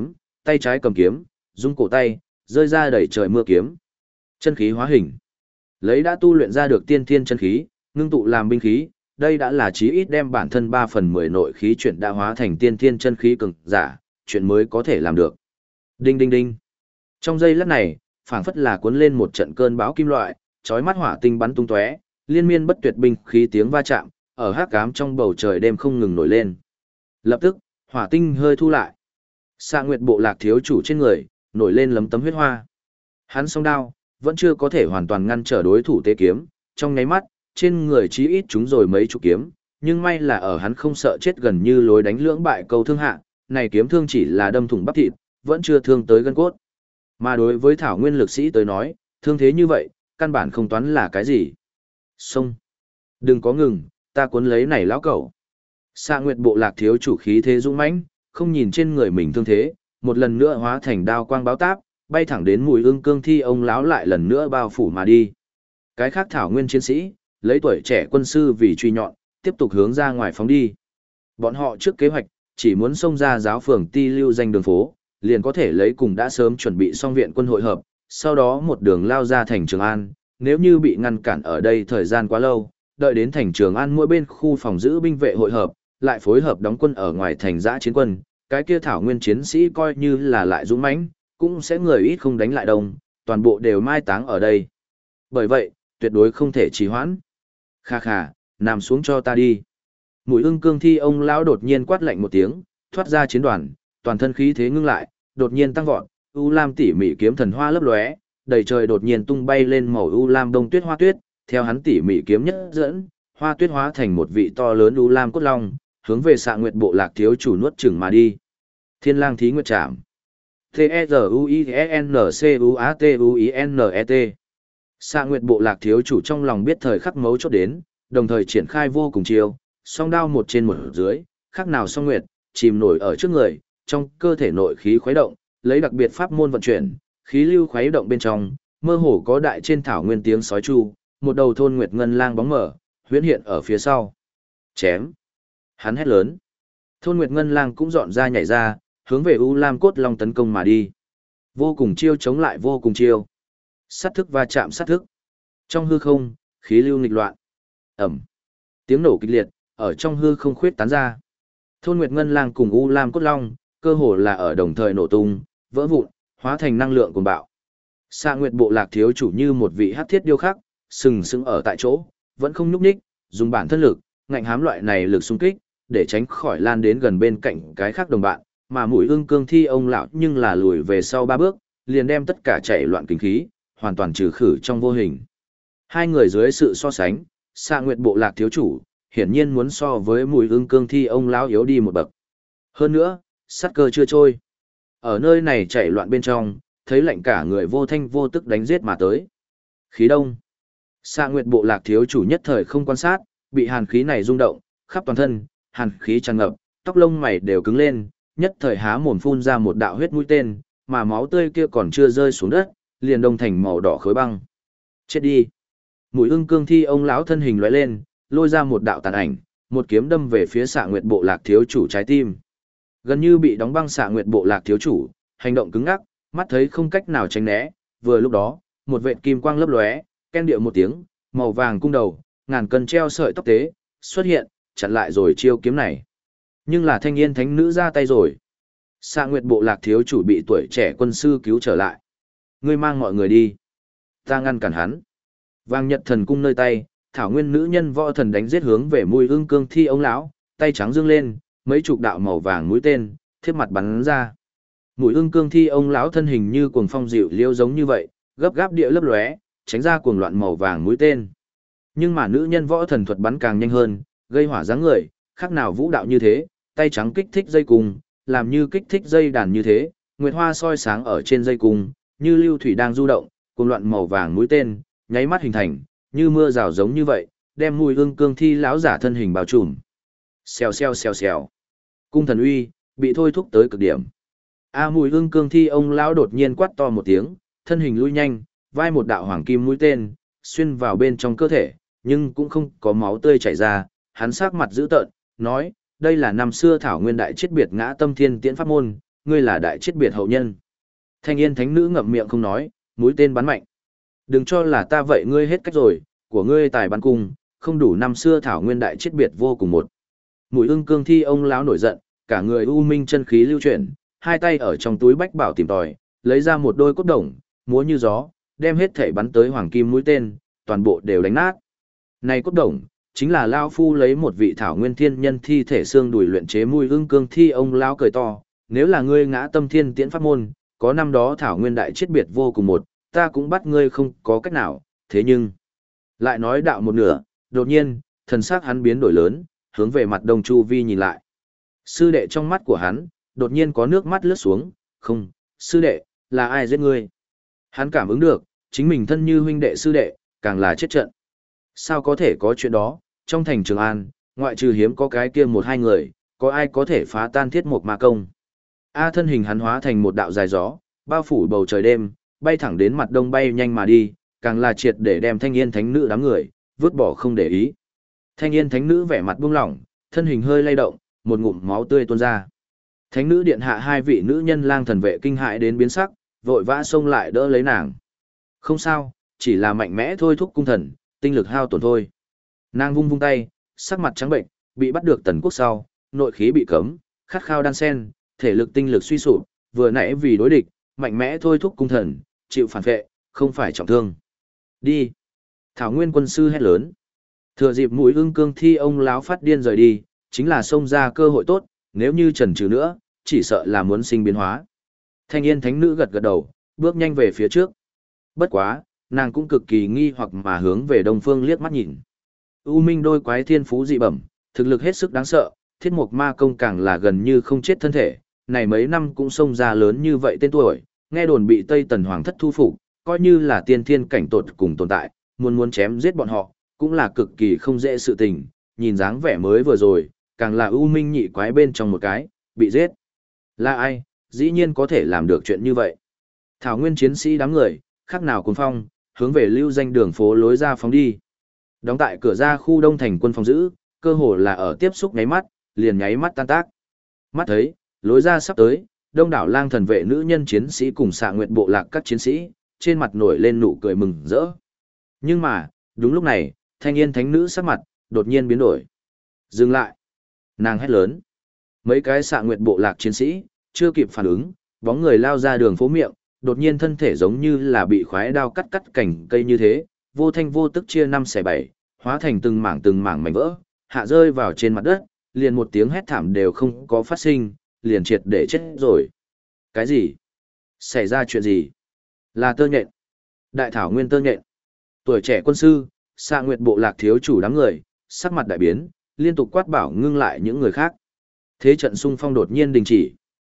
tay trái cầm kiếm, rung cổ tay, rơi ra đẩy trời mưa kiếm. Chân khí hóa hình. Lấy đã tu luyện ra được tiên thiên chân khí, ngưng tụ làm binh khí, đây đã là chí ít đem bản thân 3/10 nội khí chuyển đã hóa thành tiên thiên chân khí cường giả, chuyện mới có thể làm được. Đinh đinh đinh. Trong giây lát này, phảng phất là cuốn lên một trận cơn bão kim loại, chói mắt hỏa tinh bắn tung tóe, liên miên bất tuyệt binh khí tiếng va chạm, ở hắc ám trong bầu trời đêm không ngừng nổi lên. Lập tức, hỏa tinh hơi thu lại. Xạ Nguyệt bộ lạc thiếu chủ trên người, nổi lên lấm tấm huyết hoa. Hắn song đao, vẫn chưa có thể hoàn toàn ngăn trở đối thủ tế kiếm, trong nháy mắt, trên người chí ít chúng rồi mấy chục kiếm, nhưng may là ở hắn không sợ chết gần như lối đánh lưỡng bại câu thương hạ, này kiếm thương chỉ là đâm thủng bắp thịt, vẫn chưa thương tới gân cốt. Mà đối với Thảo Nguyên lực sĩ tới nói, thương thế như vậy, căn bản không toán là cái gì. Xông! Đừng có ngừng, ta cuốn lấy này lão cẩu. Xạ Nguyệt bộ lạc thiếu chủ khí thế dũng mãnh, không nhìn trên người mình thương thế, một lần nữa hóa thành đao quang báo táp, bay thẳng đến Mùi Ưng Cương Thi ông lão lại lần nữa bao phủ mà đi. Cái khác Thảo Nguyên chiến sĩ, lấy tuổi trẻ quân sư vì truy nhọn, tiếp tục hướng ra ngoài phóng đi. Bọn họ trước kế hoạch, chỉ muốn xông ra giáo phường Ti Lưu danh đường phố, liền có thể lấy cùng đã sớm chuẩn bị xong viện quân hội hợp, sau đó một đường lao ra thành Trường An, nếu như bị ngăn cản ở đây thời gian quá lâu, đợi đến thành Trường An mỗi bên khu phòng giữ binh vệ hội hợp, lại phối hợp đóng quân ở ngoài thành giã chiến quân, cái kia Thảo Nguyên chiến sĩ coi như là lại dũng mãnh, cũng sẽ người ít không đánh lại đông, toàn bộ đều mai táng ở đây. Bởi vậy, tuyệt đối không thể trì hoãn. Kha kha, nằm xuống cho ta đi. Mùi Ưng Cương Thi ông lão đột nhiên quát lạnh một tiếng, thoát ra chiến đoàn, toàn thân khí thế ngưng lại, đột nhiên tăng vọt, u lam tỉ mỉ kiếm thần hoa lấp lóe, đầy trời đột nhiên tung bay lên màu u lam đông tuyết hoa tuyết, theo hắn tỉ mỉ kiếm nhất dẫn, hoa tuyết hóa thành một vị to lớn u lam cốt long, hướng về Xạ Nguyệt bộ lạc thiếu chủ nuốt chửng mà đi. Thiên Lang Thí Nguyệt Trảm. T-E-Z-U-I-N-C-U-A-T-U-I-N-E-T. Xạ Nguyệt bộ lạc thiếu chủ trong lòng biết thời khắc mấu chốt đến, đồng thời triển khai vô cùng chiêu, song đao một trên một dưới, khác nào song nguyệt, chìm nổi ở trước người, trong cơ thể nội khí khuấy động, lấy đặc biệt pháp môn vận chuyển, khí lưu khuấy động bên trong, mơ hồ có đại trên thảo nguyên tiếng sói chu, một đầu thôn nguyệt ngân lang bóng mở, huyễn hiện ở phía sau. Chém! Hắn hét lớn. Thôn nguyệt ngân lang cũng dọn ra nhảy ra, hướng về U Lam cốt long tấn công mà đi. Vô cùng chiêu chống lại vô cùng chiêu. Sát thức va chạm sát thức. Trong hư không, khí lưu nghịch loạn. Ẩm. Tiếng nổ kịch liệt, ở trong hư không khuyết tán ra. Thôn Nguyệt Ngân Lang cùng U Lam Cốt Long, cơ hồ là ở đồng thời nổ tung, vỡ vụn, hóa thành năng lượng cuồng bạo. Xạ Nguyệt bộ lạc thiếu chủ như một vị hắc thiết điêu khắc, sừng sững ở tại chỗ, vẫn không nhúc nhích, dùng bản thân lực, ngạnh hám loại này lực xung kích, để tránh khỏi lan đến gần bên cạnh cái khác đồng bạn, mà Mũi Ưng Cương Thi ông lão nhưng là lùi về sau 3 bước, liền đem tất cả chạy loạn kinh khí, hoàn toàn trừ khử trong vô hình. Hai người dưới sự so sánh, Xạ Nguyệt bộ lạc thiếu chủ, hiển nhiên muốn so với Mũi Ưng Cương Thi ông lão yếu đi một bậc. Hơn nữa, sát cơ chưa trôi. Ở nơi này chạy loạn bên trong, thấy lạnh cả người vô thanh vô tức đánh giết mà tới. Khí đông. Xạ Nguyệt bộ lạc thiếu chủ nhất thời không quan sát, bị hàn khí này rung động, khắp toàn thân, hàn khí tràn ngập, tóc lông mày đều cứng lên, nhất thời há mồm phun ra một đạo huyết mũi tên, mà máu tươi kia còn chưa rơi xuống đất, liền đông thành màu đỏ khối băng. Chết đi. Mũi Ưng Cương Thi ông lão thân hình lóe lên, lôi ra một đạo tàn ảnh, một kiếm đâm về phía Xạ Nguyệt bộ lạc thiếu chủ trái tim. Gần như bị đóng băng Xạ Nguyệt bộ lạc thiếu chủ, hành động cứng ngắc, mắt thấy không cách nào tránh né, vừa lúc đó, một vệt kim quang lấp lóe, ken điệu một tiếng, màu vàng cung đầu, ngàn cân treo sợi tóc tế, xuất hiện, chặn lại rồi chiêu kiếm này. Nhưng là thanh niên thánh nữ ra tay rồi. Xạ Nguyệt bộ lạc thiếu chủ bị tuổi trẻ quân sư cứu trở lại. Ngươi mang mọi người đi. Ta ngăn cản hắn. Vàng Nhật thần cung nơi tay, thảo nguyên nữ nhân võ thần đánh giết hướng về Mũi Ưng Cương Thi ông lão, tay trắng dương lên, mấy chục đạo màu vàng mũi tên, thiếp mặt bắn ra. Mũi Ưng Cương Thi ông lão thân hình như cuồng phong dịu liêu giống như vậy, gấp gáp địa lấp lóe, tránh ra cuồng loạn màu vàng mũi tên. Nhưng mà nữ nhân võ thần thuật bắn càng nhanh hơn, gây hỏa dáng người, khác nào vũ đạo như thế, tay trắng kích thích dây cung, làm như kích thích dây đàn như thế, nguyệt hoa soi sáng ở trên dây cung, như lưu thủy đang du động, cuồng loạn màu vàng mũi tên, nháy mắt hình thành, như mưa rào giống như vậy, đem Mũi Ưng Cương Thi lão giả thân hình bao trùm. Xèo xèo xèo xèo. Cung thần uy bị thôi thúc tới cực điểm. Mũi Ưng Cương Thi ông lão đột nhiên quát to một tiếng, thân hình lui nhanh, vai một đạo hoàng kim mũi tên, xuyên vào bên trong cơ thể, nhưng cũng không có máu tươi chảy ra, hắn sắc mặt dữ tợn, nói, đây là năm xưa thảo nguyên đại chết biệt ngã tâm thiên tiễn pháp môn, ngươi là đại chết biệt hậu nhân. Thanh Yên Thánh Nữ ngậm miệng không nói, mũi tên bắn mạnh. Đừng cho là ta vậy, ngươi hết cách rồi, của ngươi tài bắn cung, không đủ năm xưa thảo nguyên đại chết biệt vô cùng một. Mùi ưng cương thi ông lão nổi giận, cả người u minh chân khí lưu chuyển, hai tay ở trong túi bách bảo tìm tòi, lấy ra một đôi cốt đồng, múa như gió, đem hết thể bắn tới hoàng kim mũi tên, toàn bộ đều đánh nát. Này cốt đồng, chính là lao phu lấy một vị thảo nguyên thiên nhân thi thể xương đùi luyện chế mùi ưng cương thi. Ông lão cười to, nếu là ngươi ngã tâm thiên tiễn pháp môn, có năm đó thảo nguyên đại chết biệt vô cùng một, ta cũng bắt ngươi không có cách nào, thế nhưng... Lại nói đạo một nửa, đột nhiên, thần sắc hắn biến đổi lớn, hướng về mặt đông chu vi nhìn lại. Sư đệ trong mắt của hắn, đột nhiên có nước mắt lướt xuống, không, sư đệ, là ai giết ngươi? Hắn cảm ứng được, chính mình thân như huynh đệ sư đệ, càng là chết trận. Sao có thể có chuyện đó, trong thành Trường An, ngoại trừ hiếm có cái kia một hai người, có ai có thể phá tan thiết mục ma công? A thân hình hắn hóa thành một đạo dài gió, bao phủ bầu trời đêm, bay thẳng đến mặt đông bay nhanh mà đi, càng là triệt để đem Thanh Yên Thánh Nữ đám người, vứt bỏ không để ý. Thanh Yên Thánh Nữ vẻ mặt buông lỏng, thân hình hơi lay động, một ngụm máu tươi tuôn ra. Thánh Nữ điện hạ hai vị nữ nhân lang thần vệ kinh hãi đến biến sắc, vội vã xông lại đỡ lấy nàng. Không sao, chỉ là mạnh mẽ thôi thúc cung thần, tinh lực hao tổn thôi. Nàng vung vung tay, sắc mặt trắng bệnh, bị bắt được Tần Quốc sau, nội khí bị cấm, khát khao đan sen, thể lực tinh lực suy sụp, vừa nãy vì đối địch, mạnh mẽ thôi thúc cung thần, chịu phản vệ, không phải trọng thương. Đi. Thảo Nguyên quân sư hét lớn. Thừa dịp mũi ưng cương thi ông láo phát điên rời đi, chính là xông ra cơ hội tốt, nếu như chần chừ nữa, chỉ sợ là muốn sinh biến hóa. Thanh Yên Thánh Nữ gật gật đầu, bước nhanh về phía trước. Bất quá, nàng cũng cực kỳ nghi hoặc mà hướng về đông phương liếc mắt nhìn. U Minh đôi quái thiên phú dị bẩm, thực lực hết sức đáng sợ, thiết mục ma công càng là gần như không chết thân thể, này mấy năm cũng xông ra lớn như vậy tên tuổi, nghe đồn bị Tây Tần Hoàng thất thu phục, coi như là tiên thiên cảnh tột cùng tồn tại, muốn chém giết bọn họ, cũng là cực kỳ không dễ sự tình, nhìn dáng vẻ mới vừa rồi, càng là U Minh nhị quái bên trong một cái, bị giết. Là ai, dĩ nhiên có thể làm được chuyện như vậy. Thảo Nguyên chiến sĩ đám người, khác nào cuồng phong, hướng về lưu danh đường phố lối ra phóng đi. Đóng tại cửa ra khu đông thành quân phòng giữ, cơ hồ là ở tiếp xúc nháy mắt, liền nháy mắt tan tác. Mắt thấy, lối ra sắp tới, đông đảo lang thần vệ nữ nhân chiến sĩ cùng xạ nguyện bộ lạc các chiến sĩ, trên mặt nổi lên nụ cười mừng rỡ. Nhưng mà, đúng lúc này, Thanh Yên Thánh Nữ sắc mặt, đột nhiên biến đổi. Dừng lại. Nàng hét lớn. Mấy cái xạ nguyện bộ lạc chiến sĩ, chưa kịp phản ứng, bóng người lao ra đường phố miệng, đột nhiên thân thể giống như là bị khoái đao cắt cành cây như thế, vô thanh vô tức chia 5/7, hóa thành từng mảng mảnh vỡ, hạ rơi vào trên mặt đất, liền một tiếng hét thảm đều không có phát sinh, liền triệt để chết rồi. Cái gì? Xảy ra chuyện gì? Là tơ nhện. Đại thảo nguyên tơ nhện. Tuổi trẻ quân sư, xạ nguyệt bộ lạc thiếu chủ đám người, sắc mặt đại biến, liên tục quát bảo ngưng lại những người khác. Thế trận xung phong đột nhiên đình chỉ.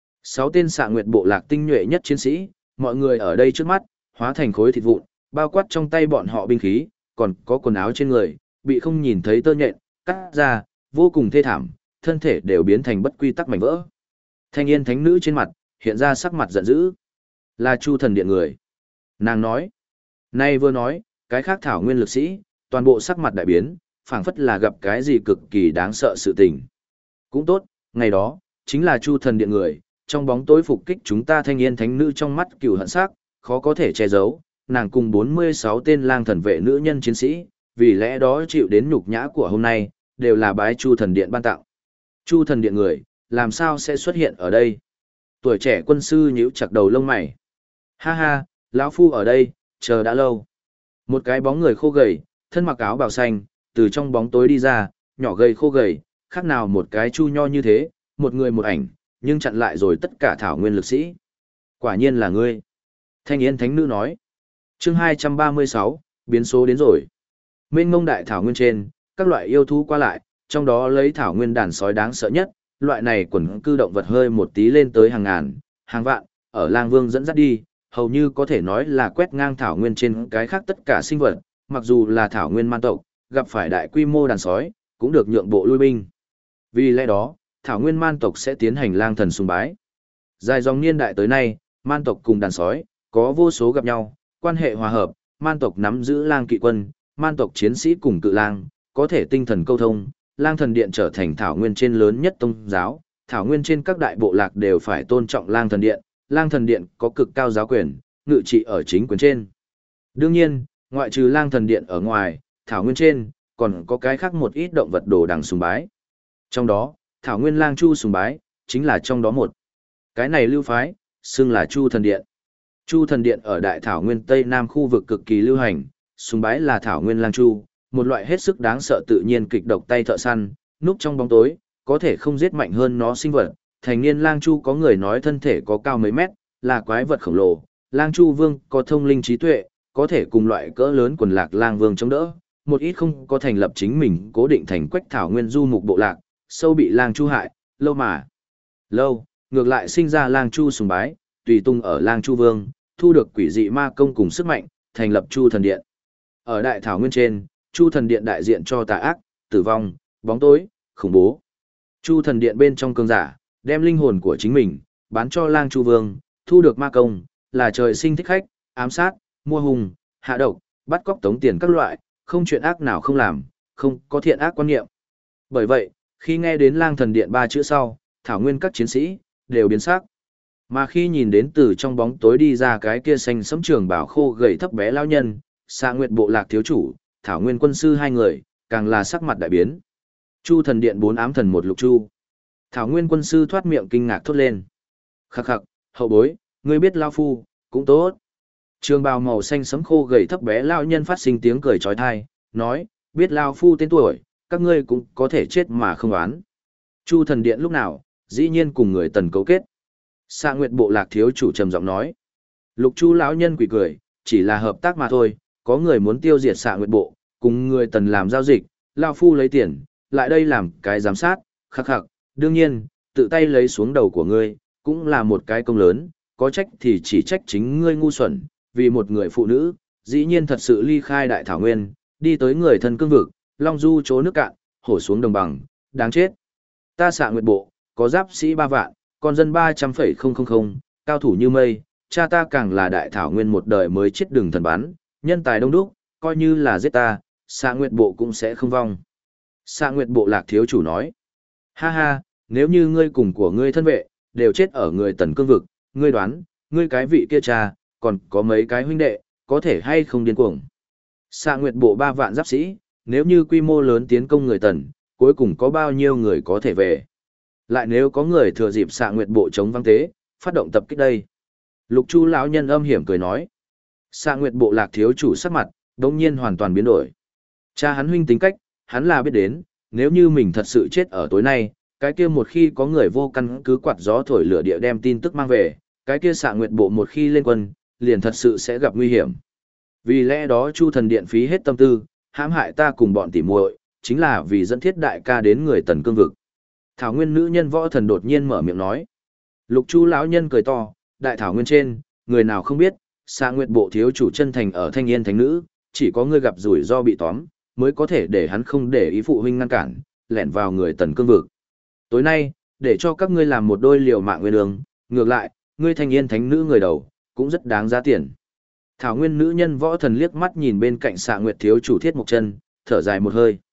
6 tên xạ nguyệt bộ lạc tinh nhuệ nhất chiến sĩ, mọi người ở đây trước mắt, hóa thành khối thịt vụn, bao quát trong tay bọn họ binh khí, còn có quần áo trên người, bị không nhìn thấy tơ nhện, cắt ra, vô cùng thê thảm, thân thể đều biến thành bất quy tắc mảnh vỡ. Thanh Yên Thánh Nữ trên mặt, hiện ra sắc mặt giận dữ. Là Chu Thần Điện người. Nàng nói. Nay vừa nói, cái khác thảo nguyên lực sĩ, toàn bộ sắc mặt đại biến, phảng phất là gặp cái gì cực kỳ đáng sợ sự tình. Cũng tốt, ngày đó, chính là Chu Thần Điện người, trong bóng tối phục kích chúng ta. Thanh Yên Thánh Nữ trong mắt cừu hận sắc, khó có thể che giấu, nàng cùng 46 tên lang thần vệ nữ nhân chiến sĩ, vì lẽ đó chịu đến nhục nhã của hôm nay, đều là bái Chu Thần Điện ban tặng. Chu Thần Điện người, làm sao sẽ xuất hiện ở đây? Tuổi trẻ quân sư nhíu chặt đầu lông mày. Ha ha, lão phu ở đây, chờ đã lâu. Một cái bóng người khô gầy, thân mặc áo bào xanh, từ trong bóng tối đi ra, nhỏ gầy khô gầy, khác nào một cái chu nho như thế, một người một ảnh, nhưng chặn lại rồi tất cả thảo nguyên lực sĩ. Quả nhiên là ngươi. Thanh Yên Thánh Nữ nói. Chương 236, biến số đến rồi. Mênh mông đại thảo nguyên trên, các loại yêu thú qua lại, trong đó lấy thảo nguyên đàn sói đáng sợ nhất, loại này quần cư động vật hơi một tí lên tới hàng ngàn, hàng vạn, ở Lang Vương dẫn dắt đi, hầu như có thể nói là quét ngang thảo nguyên trên cái khác tất cả sinh vật, mặc dù là thảo nguyên man tộc, gặp phải đại quy mô đàn sói, cũng được nhượng bộ lui binh. Vì lẽ đó, thảo nguyên man tộc sẽ tiến hành lang thần sùng bái. Dài dòng niên đại tới nay, man tộc cùng đàn sói, có vô số gặp nhau, quan hệ hòa hợp, man tộc nắm giữ lang kỵ quân, man tộc chiến sĩ cùng cự lang, có thể tinh thần câu thông, lang thần điện trở thành thảo nguyên trên lớn nhất tôn giáo, thảo nguyên trên các đại bộ lạc đều phải tôn trọng lang thần điện, lang thần điện có cực cao giáo quyền, ngự trị ở chính quyền trên. Đương nhiên, ngoại trừ lang thần điện ở ngoài, thảo nguyên trên, còn có cái khác một ít động vật đồ đằng sùng bái. Trong đó, thảo nguyên lang chu sùng bái, chính là trong đó một. Cái này lưu phái, xưng là Chu thần điện. Chu thần điện ở đại thảo nguyên Tây Nam khu vực cực kỳ lưu hành, sùng bái là thảo nguyên lang chu, một loại hết sức đáng sợ tự nhiên kịch độc tay thợ săn, núp trong bóng tối, có thể không giết mạnh hơn nó sinh vật. Thành niên lang chu có người nói thân thể có cao mấy mét, là quái vật khổng lồ. Lang chu vương có thông linh trí tuệ, có thể cùng loại cỡ lớn quần lạc lang vương chống đỡ. Một ít không có thành lập chính mình cố định thành quách thảo nguyên du mục bộ lạc, sâu bị lang chu hại, lâu, ngược lại sinh ra lang chu sùng bái, tùy tung ở lang chu vương, thu được quỷ dị ma công cùng sức mạnh, thành lập Chu thần điện. Ở đại thảo nguyên trên, Chu thần điện đại diện cho tà ác, tử vong, bóng tối, khủng bố. Chu thần điện bên trong cường giả, đem linh hồn của chính mình bán cho lang chu vương, thu được ma công, là trời sinh thích khách, ám sát, mua hùng, hạ độc, bắt cóc tống tiền các loại, không chuyện ác nào không làm, không có thiện ác quan niệm. Bởi vậy, khi nghe đến lang thần điện 3 chữ sau, thảo nguyên các chiến sĩ đều biến sắc. Mà khi nhìn đến từ trong bóng tối đi ra cái kia xanh sẫm trường bảo khô gầy thấp bé lão nhân, Xạ Nguyệt bộ lạc thiếu chủ, Thảo Nguyên quân sư hai người, càng là sắc mặt đại biến. Chu thần điện 4 ám thần một lục chu. Thảo Nguyên quân sư thoát miệng kinh ngạc thốt lên. Khắc khắc, hậu bối, ngươi biết lao phu, cũng tốt. Trường bào màu xanh sẫm khô gầy thấp bé lão nhân phát sinh tiếng cười chói tai, nói, biết lao phu tên tuổi, các ngươi cũng có thể chết mà không oán. Chu thần điện lúc nào, dĩ nhiên cùng người Tần cấu kết. Xạ Nguyệt bộ lạc thiếu chủ trầm giọng nói. Lục Chu lão nhân quỷ cười, chỉ là hợp tác mà thôi, có người muốn tiêu diệt Xạ Nguyệt bộ, cùng người Tần làm giao dịch, lao phu lấy tiền, lại đây làm cái giám sát, khắc khắc, đương nhiên, tự tay lấy xuống đầu của ngươi, cũng là một cái công lớn, có trách thì chỉ trách chính ngươi ngu xuẩn, vì một người phụ nữ, dĩ nhiên thật sự ly khai đại thảo nguyên, đi tới người thân cương vực, long du chỗ nước cạn, hổ xuống đồng bằng, đáng chết. Ta Xạ Nguyệt bộ, có giáp sĩ 3 vạn, con dân 300,000, cao thủ như mây, cha ta càng là đại thảo nguyên một đời mới chết đường thần bắn, nhân tài đông đúc, coi như là giết ta, Xạ Nguyệt bộ cũng sẽ không vong. Xạ Nguyệt bộ lạc thiếu chủ nói, ha ha, nếu như ngươi cùng của ngươi thân vệ, đều chết ở người Tần cương vực, ngươi đoán, ngươi cái vị kia cha, còn có mấy cái huynh đệ, có thể hay không điên cuồng. Xạ Nguyệt bộ 3 vạn giáp sĩ, nếu như quy mô lớn tiến công người Tần, cuối cùng có bao nhiêu người có thể về. Lại nếu có người thừa dịp Xạ Nguyệt bộ chống vắng tế, phát động tập kích đây. Lục Chu lão nhân âm hiểm cười nói. Xạ Nguyệt bộ lạc thiếu chủ sắc mặt, đống nhiên hoàn toàn biến đổi. Cha hắn huynh tính cách, hắn là biết đến, nếu như mình thật sự chết ở tối nay, cái kia một khi có người vô căn cứ quạt gió thổi lửa địa đem tin tức mang về, cái kia Xạ Nguyệt bộ một khi lên quân, liền thật sự sẽ gặp nguy hiểm. Vì lẽ đó Chu thần điện phí hết tâm tư, hãm hại ta cùng bọn tỉ muội, chính là vì dẫn thiết đại ca đến người Tần cương vực. Thảo nguyên nữ nhân võ thần đột nhiên mở miệng nói. Lục Chu lão nhân cười to, đại thảo nguyên trên, người nào không biết, Xạ Nguyệt bộ thiếu chủ chân thành ở thanh yên thánh nữ, chỉ có người gặp rủi ro bị tóm, mới có thể để hắn không để ý phụ huynh ngăn cản, lẻn vào người Tần cương vực. Tối nay, để cho các ngươi làm một đôi liều mạng nguyên đường, ngược lại, ngươi thanh yên thánh nữ người đầu, cũng rất đáng giá tiền. Thảo nguyên nữ nhân võ thần liếc mắt nhìn bên cạnh Xạ Nguyệt thiếu chủ Thiết Mộc Chân, thở dài một hơi.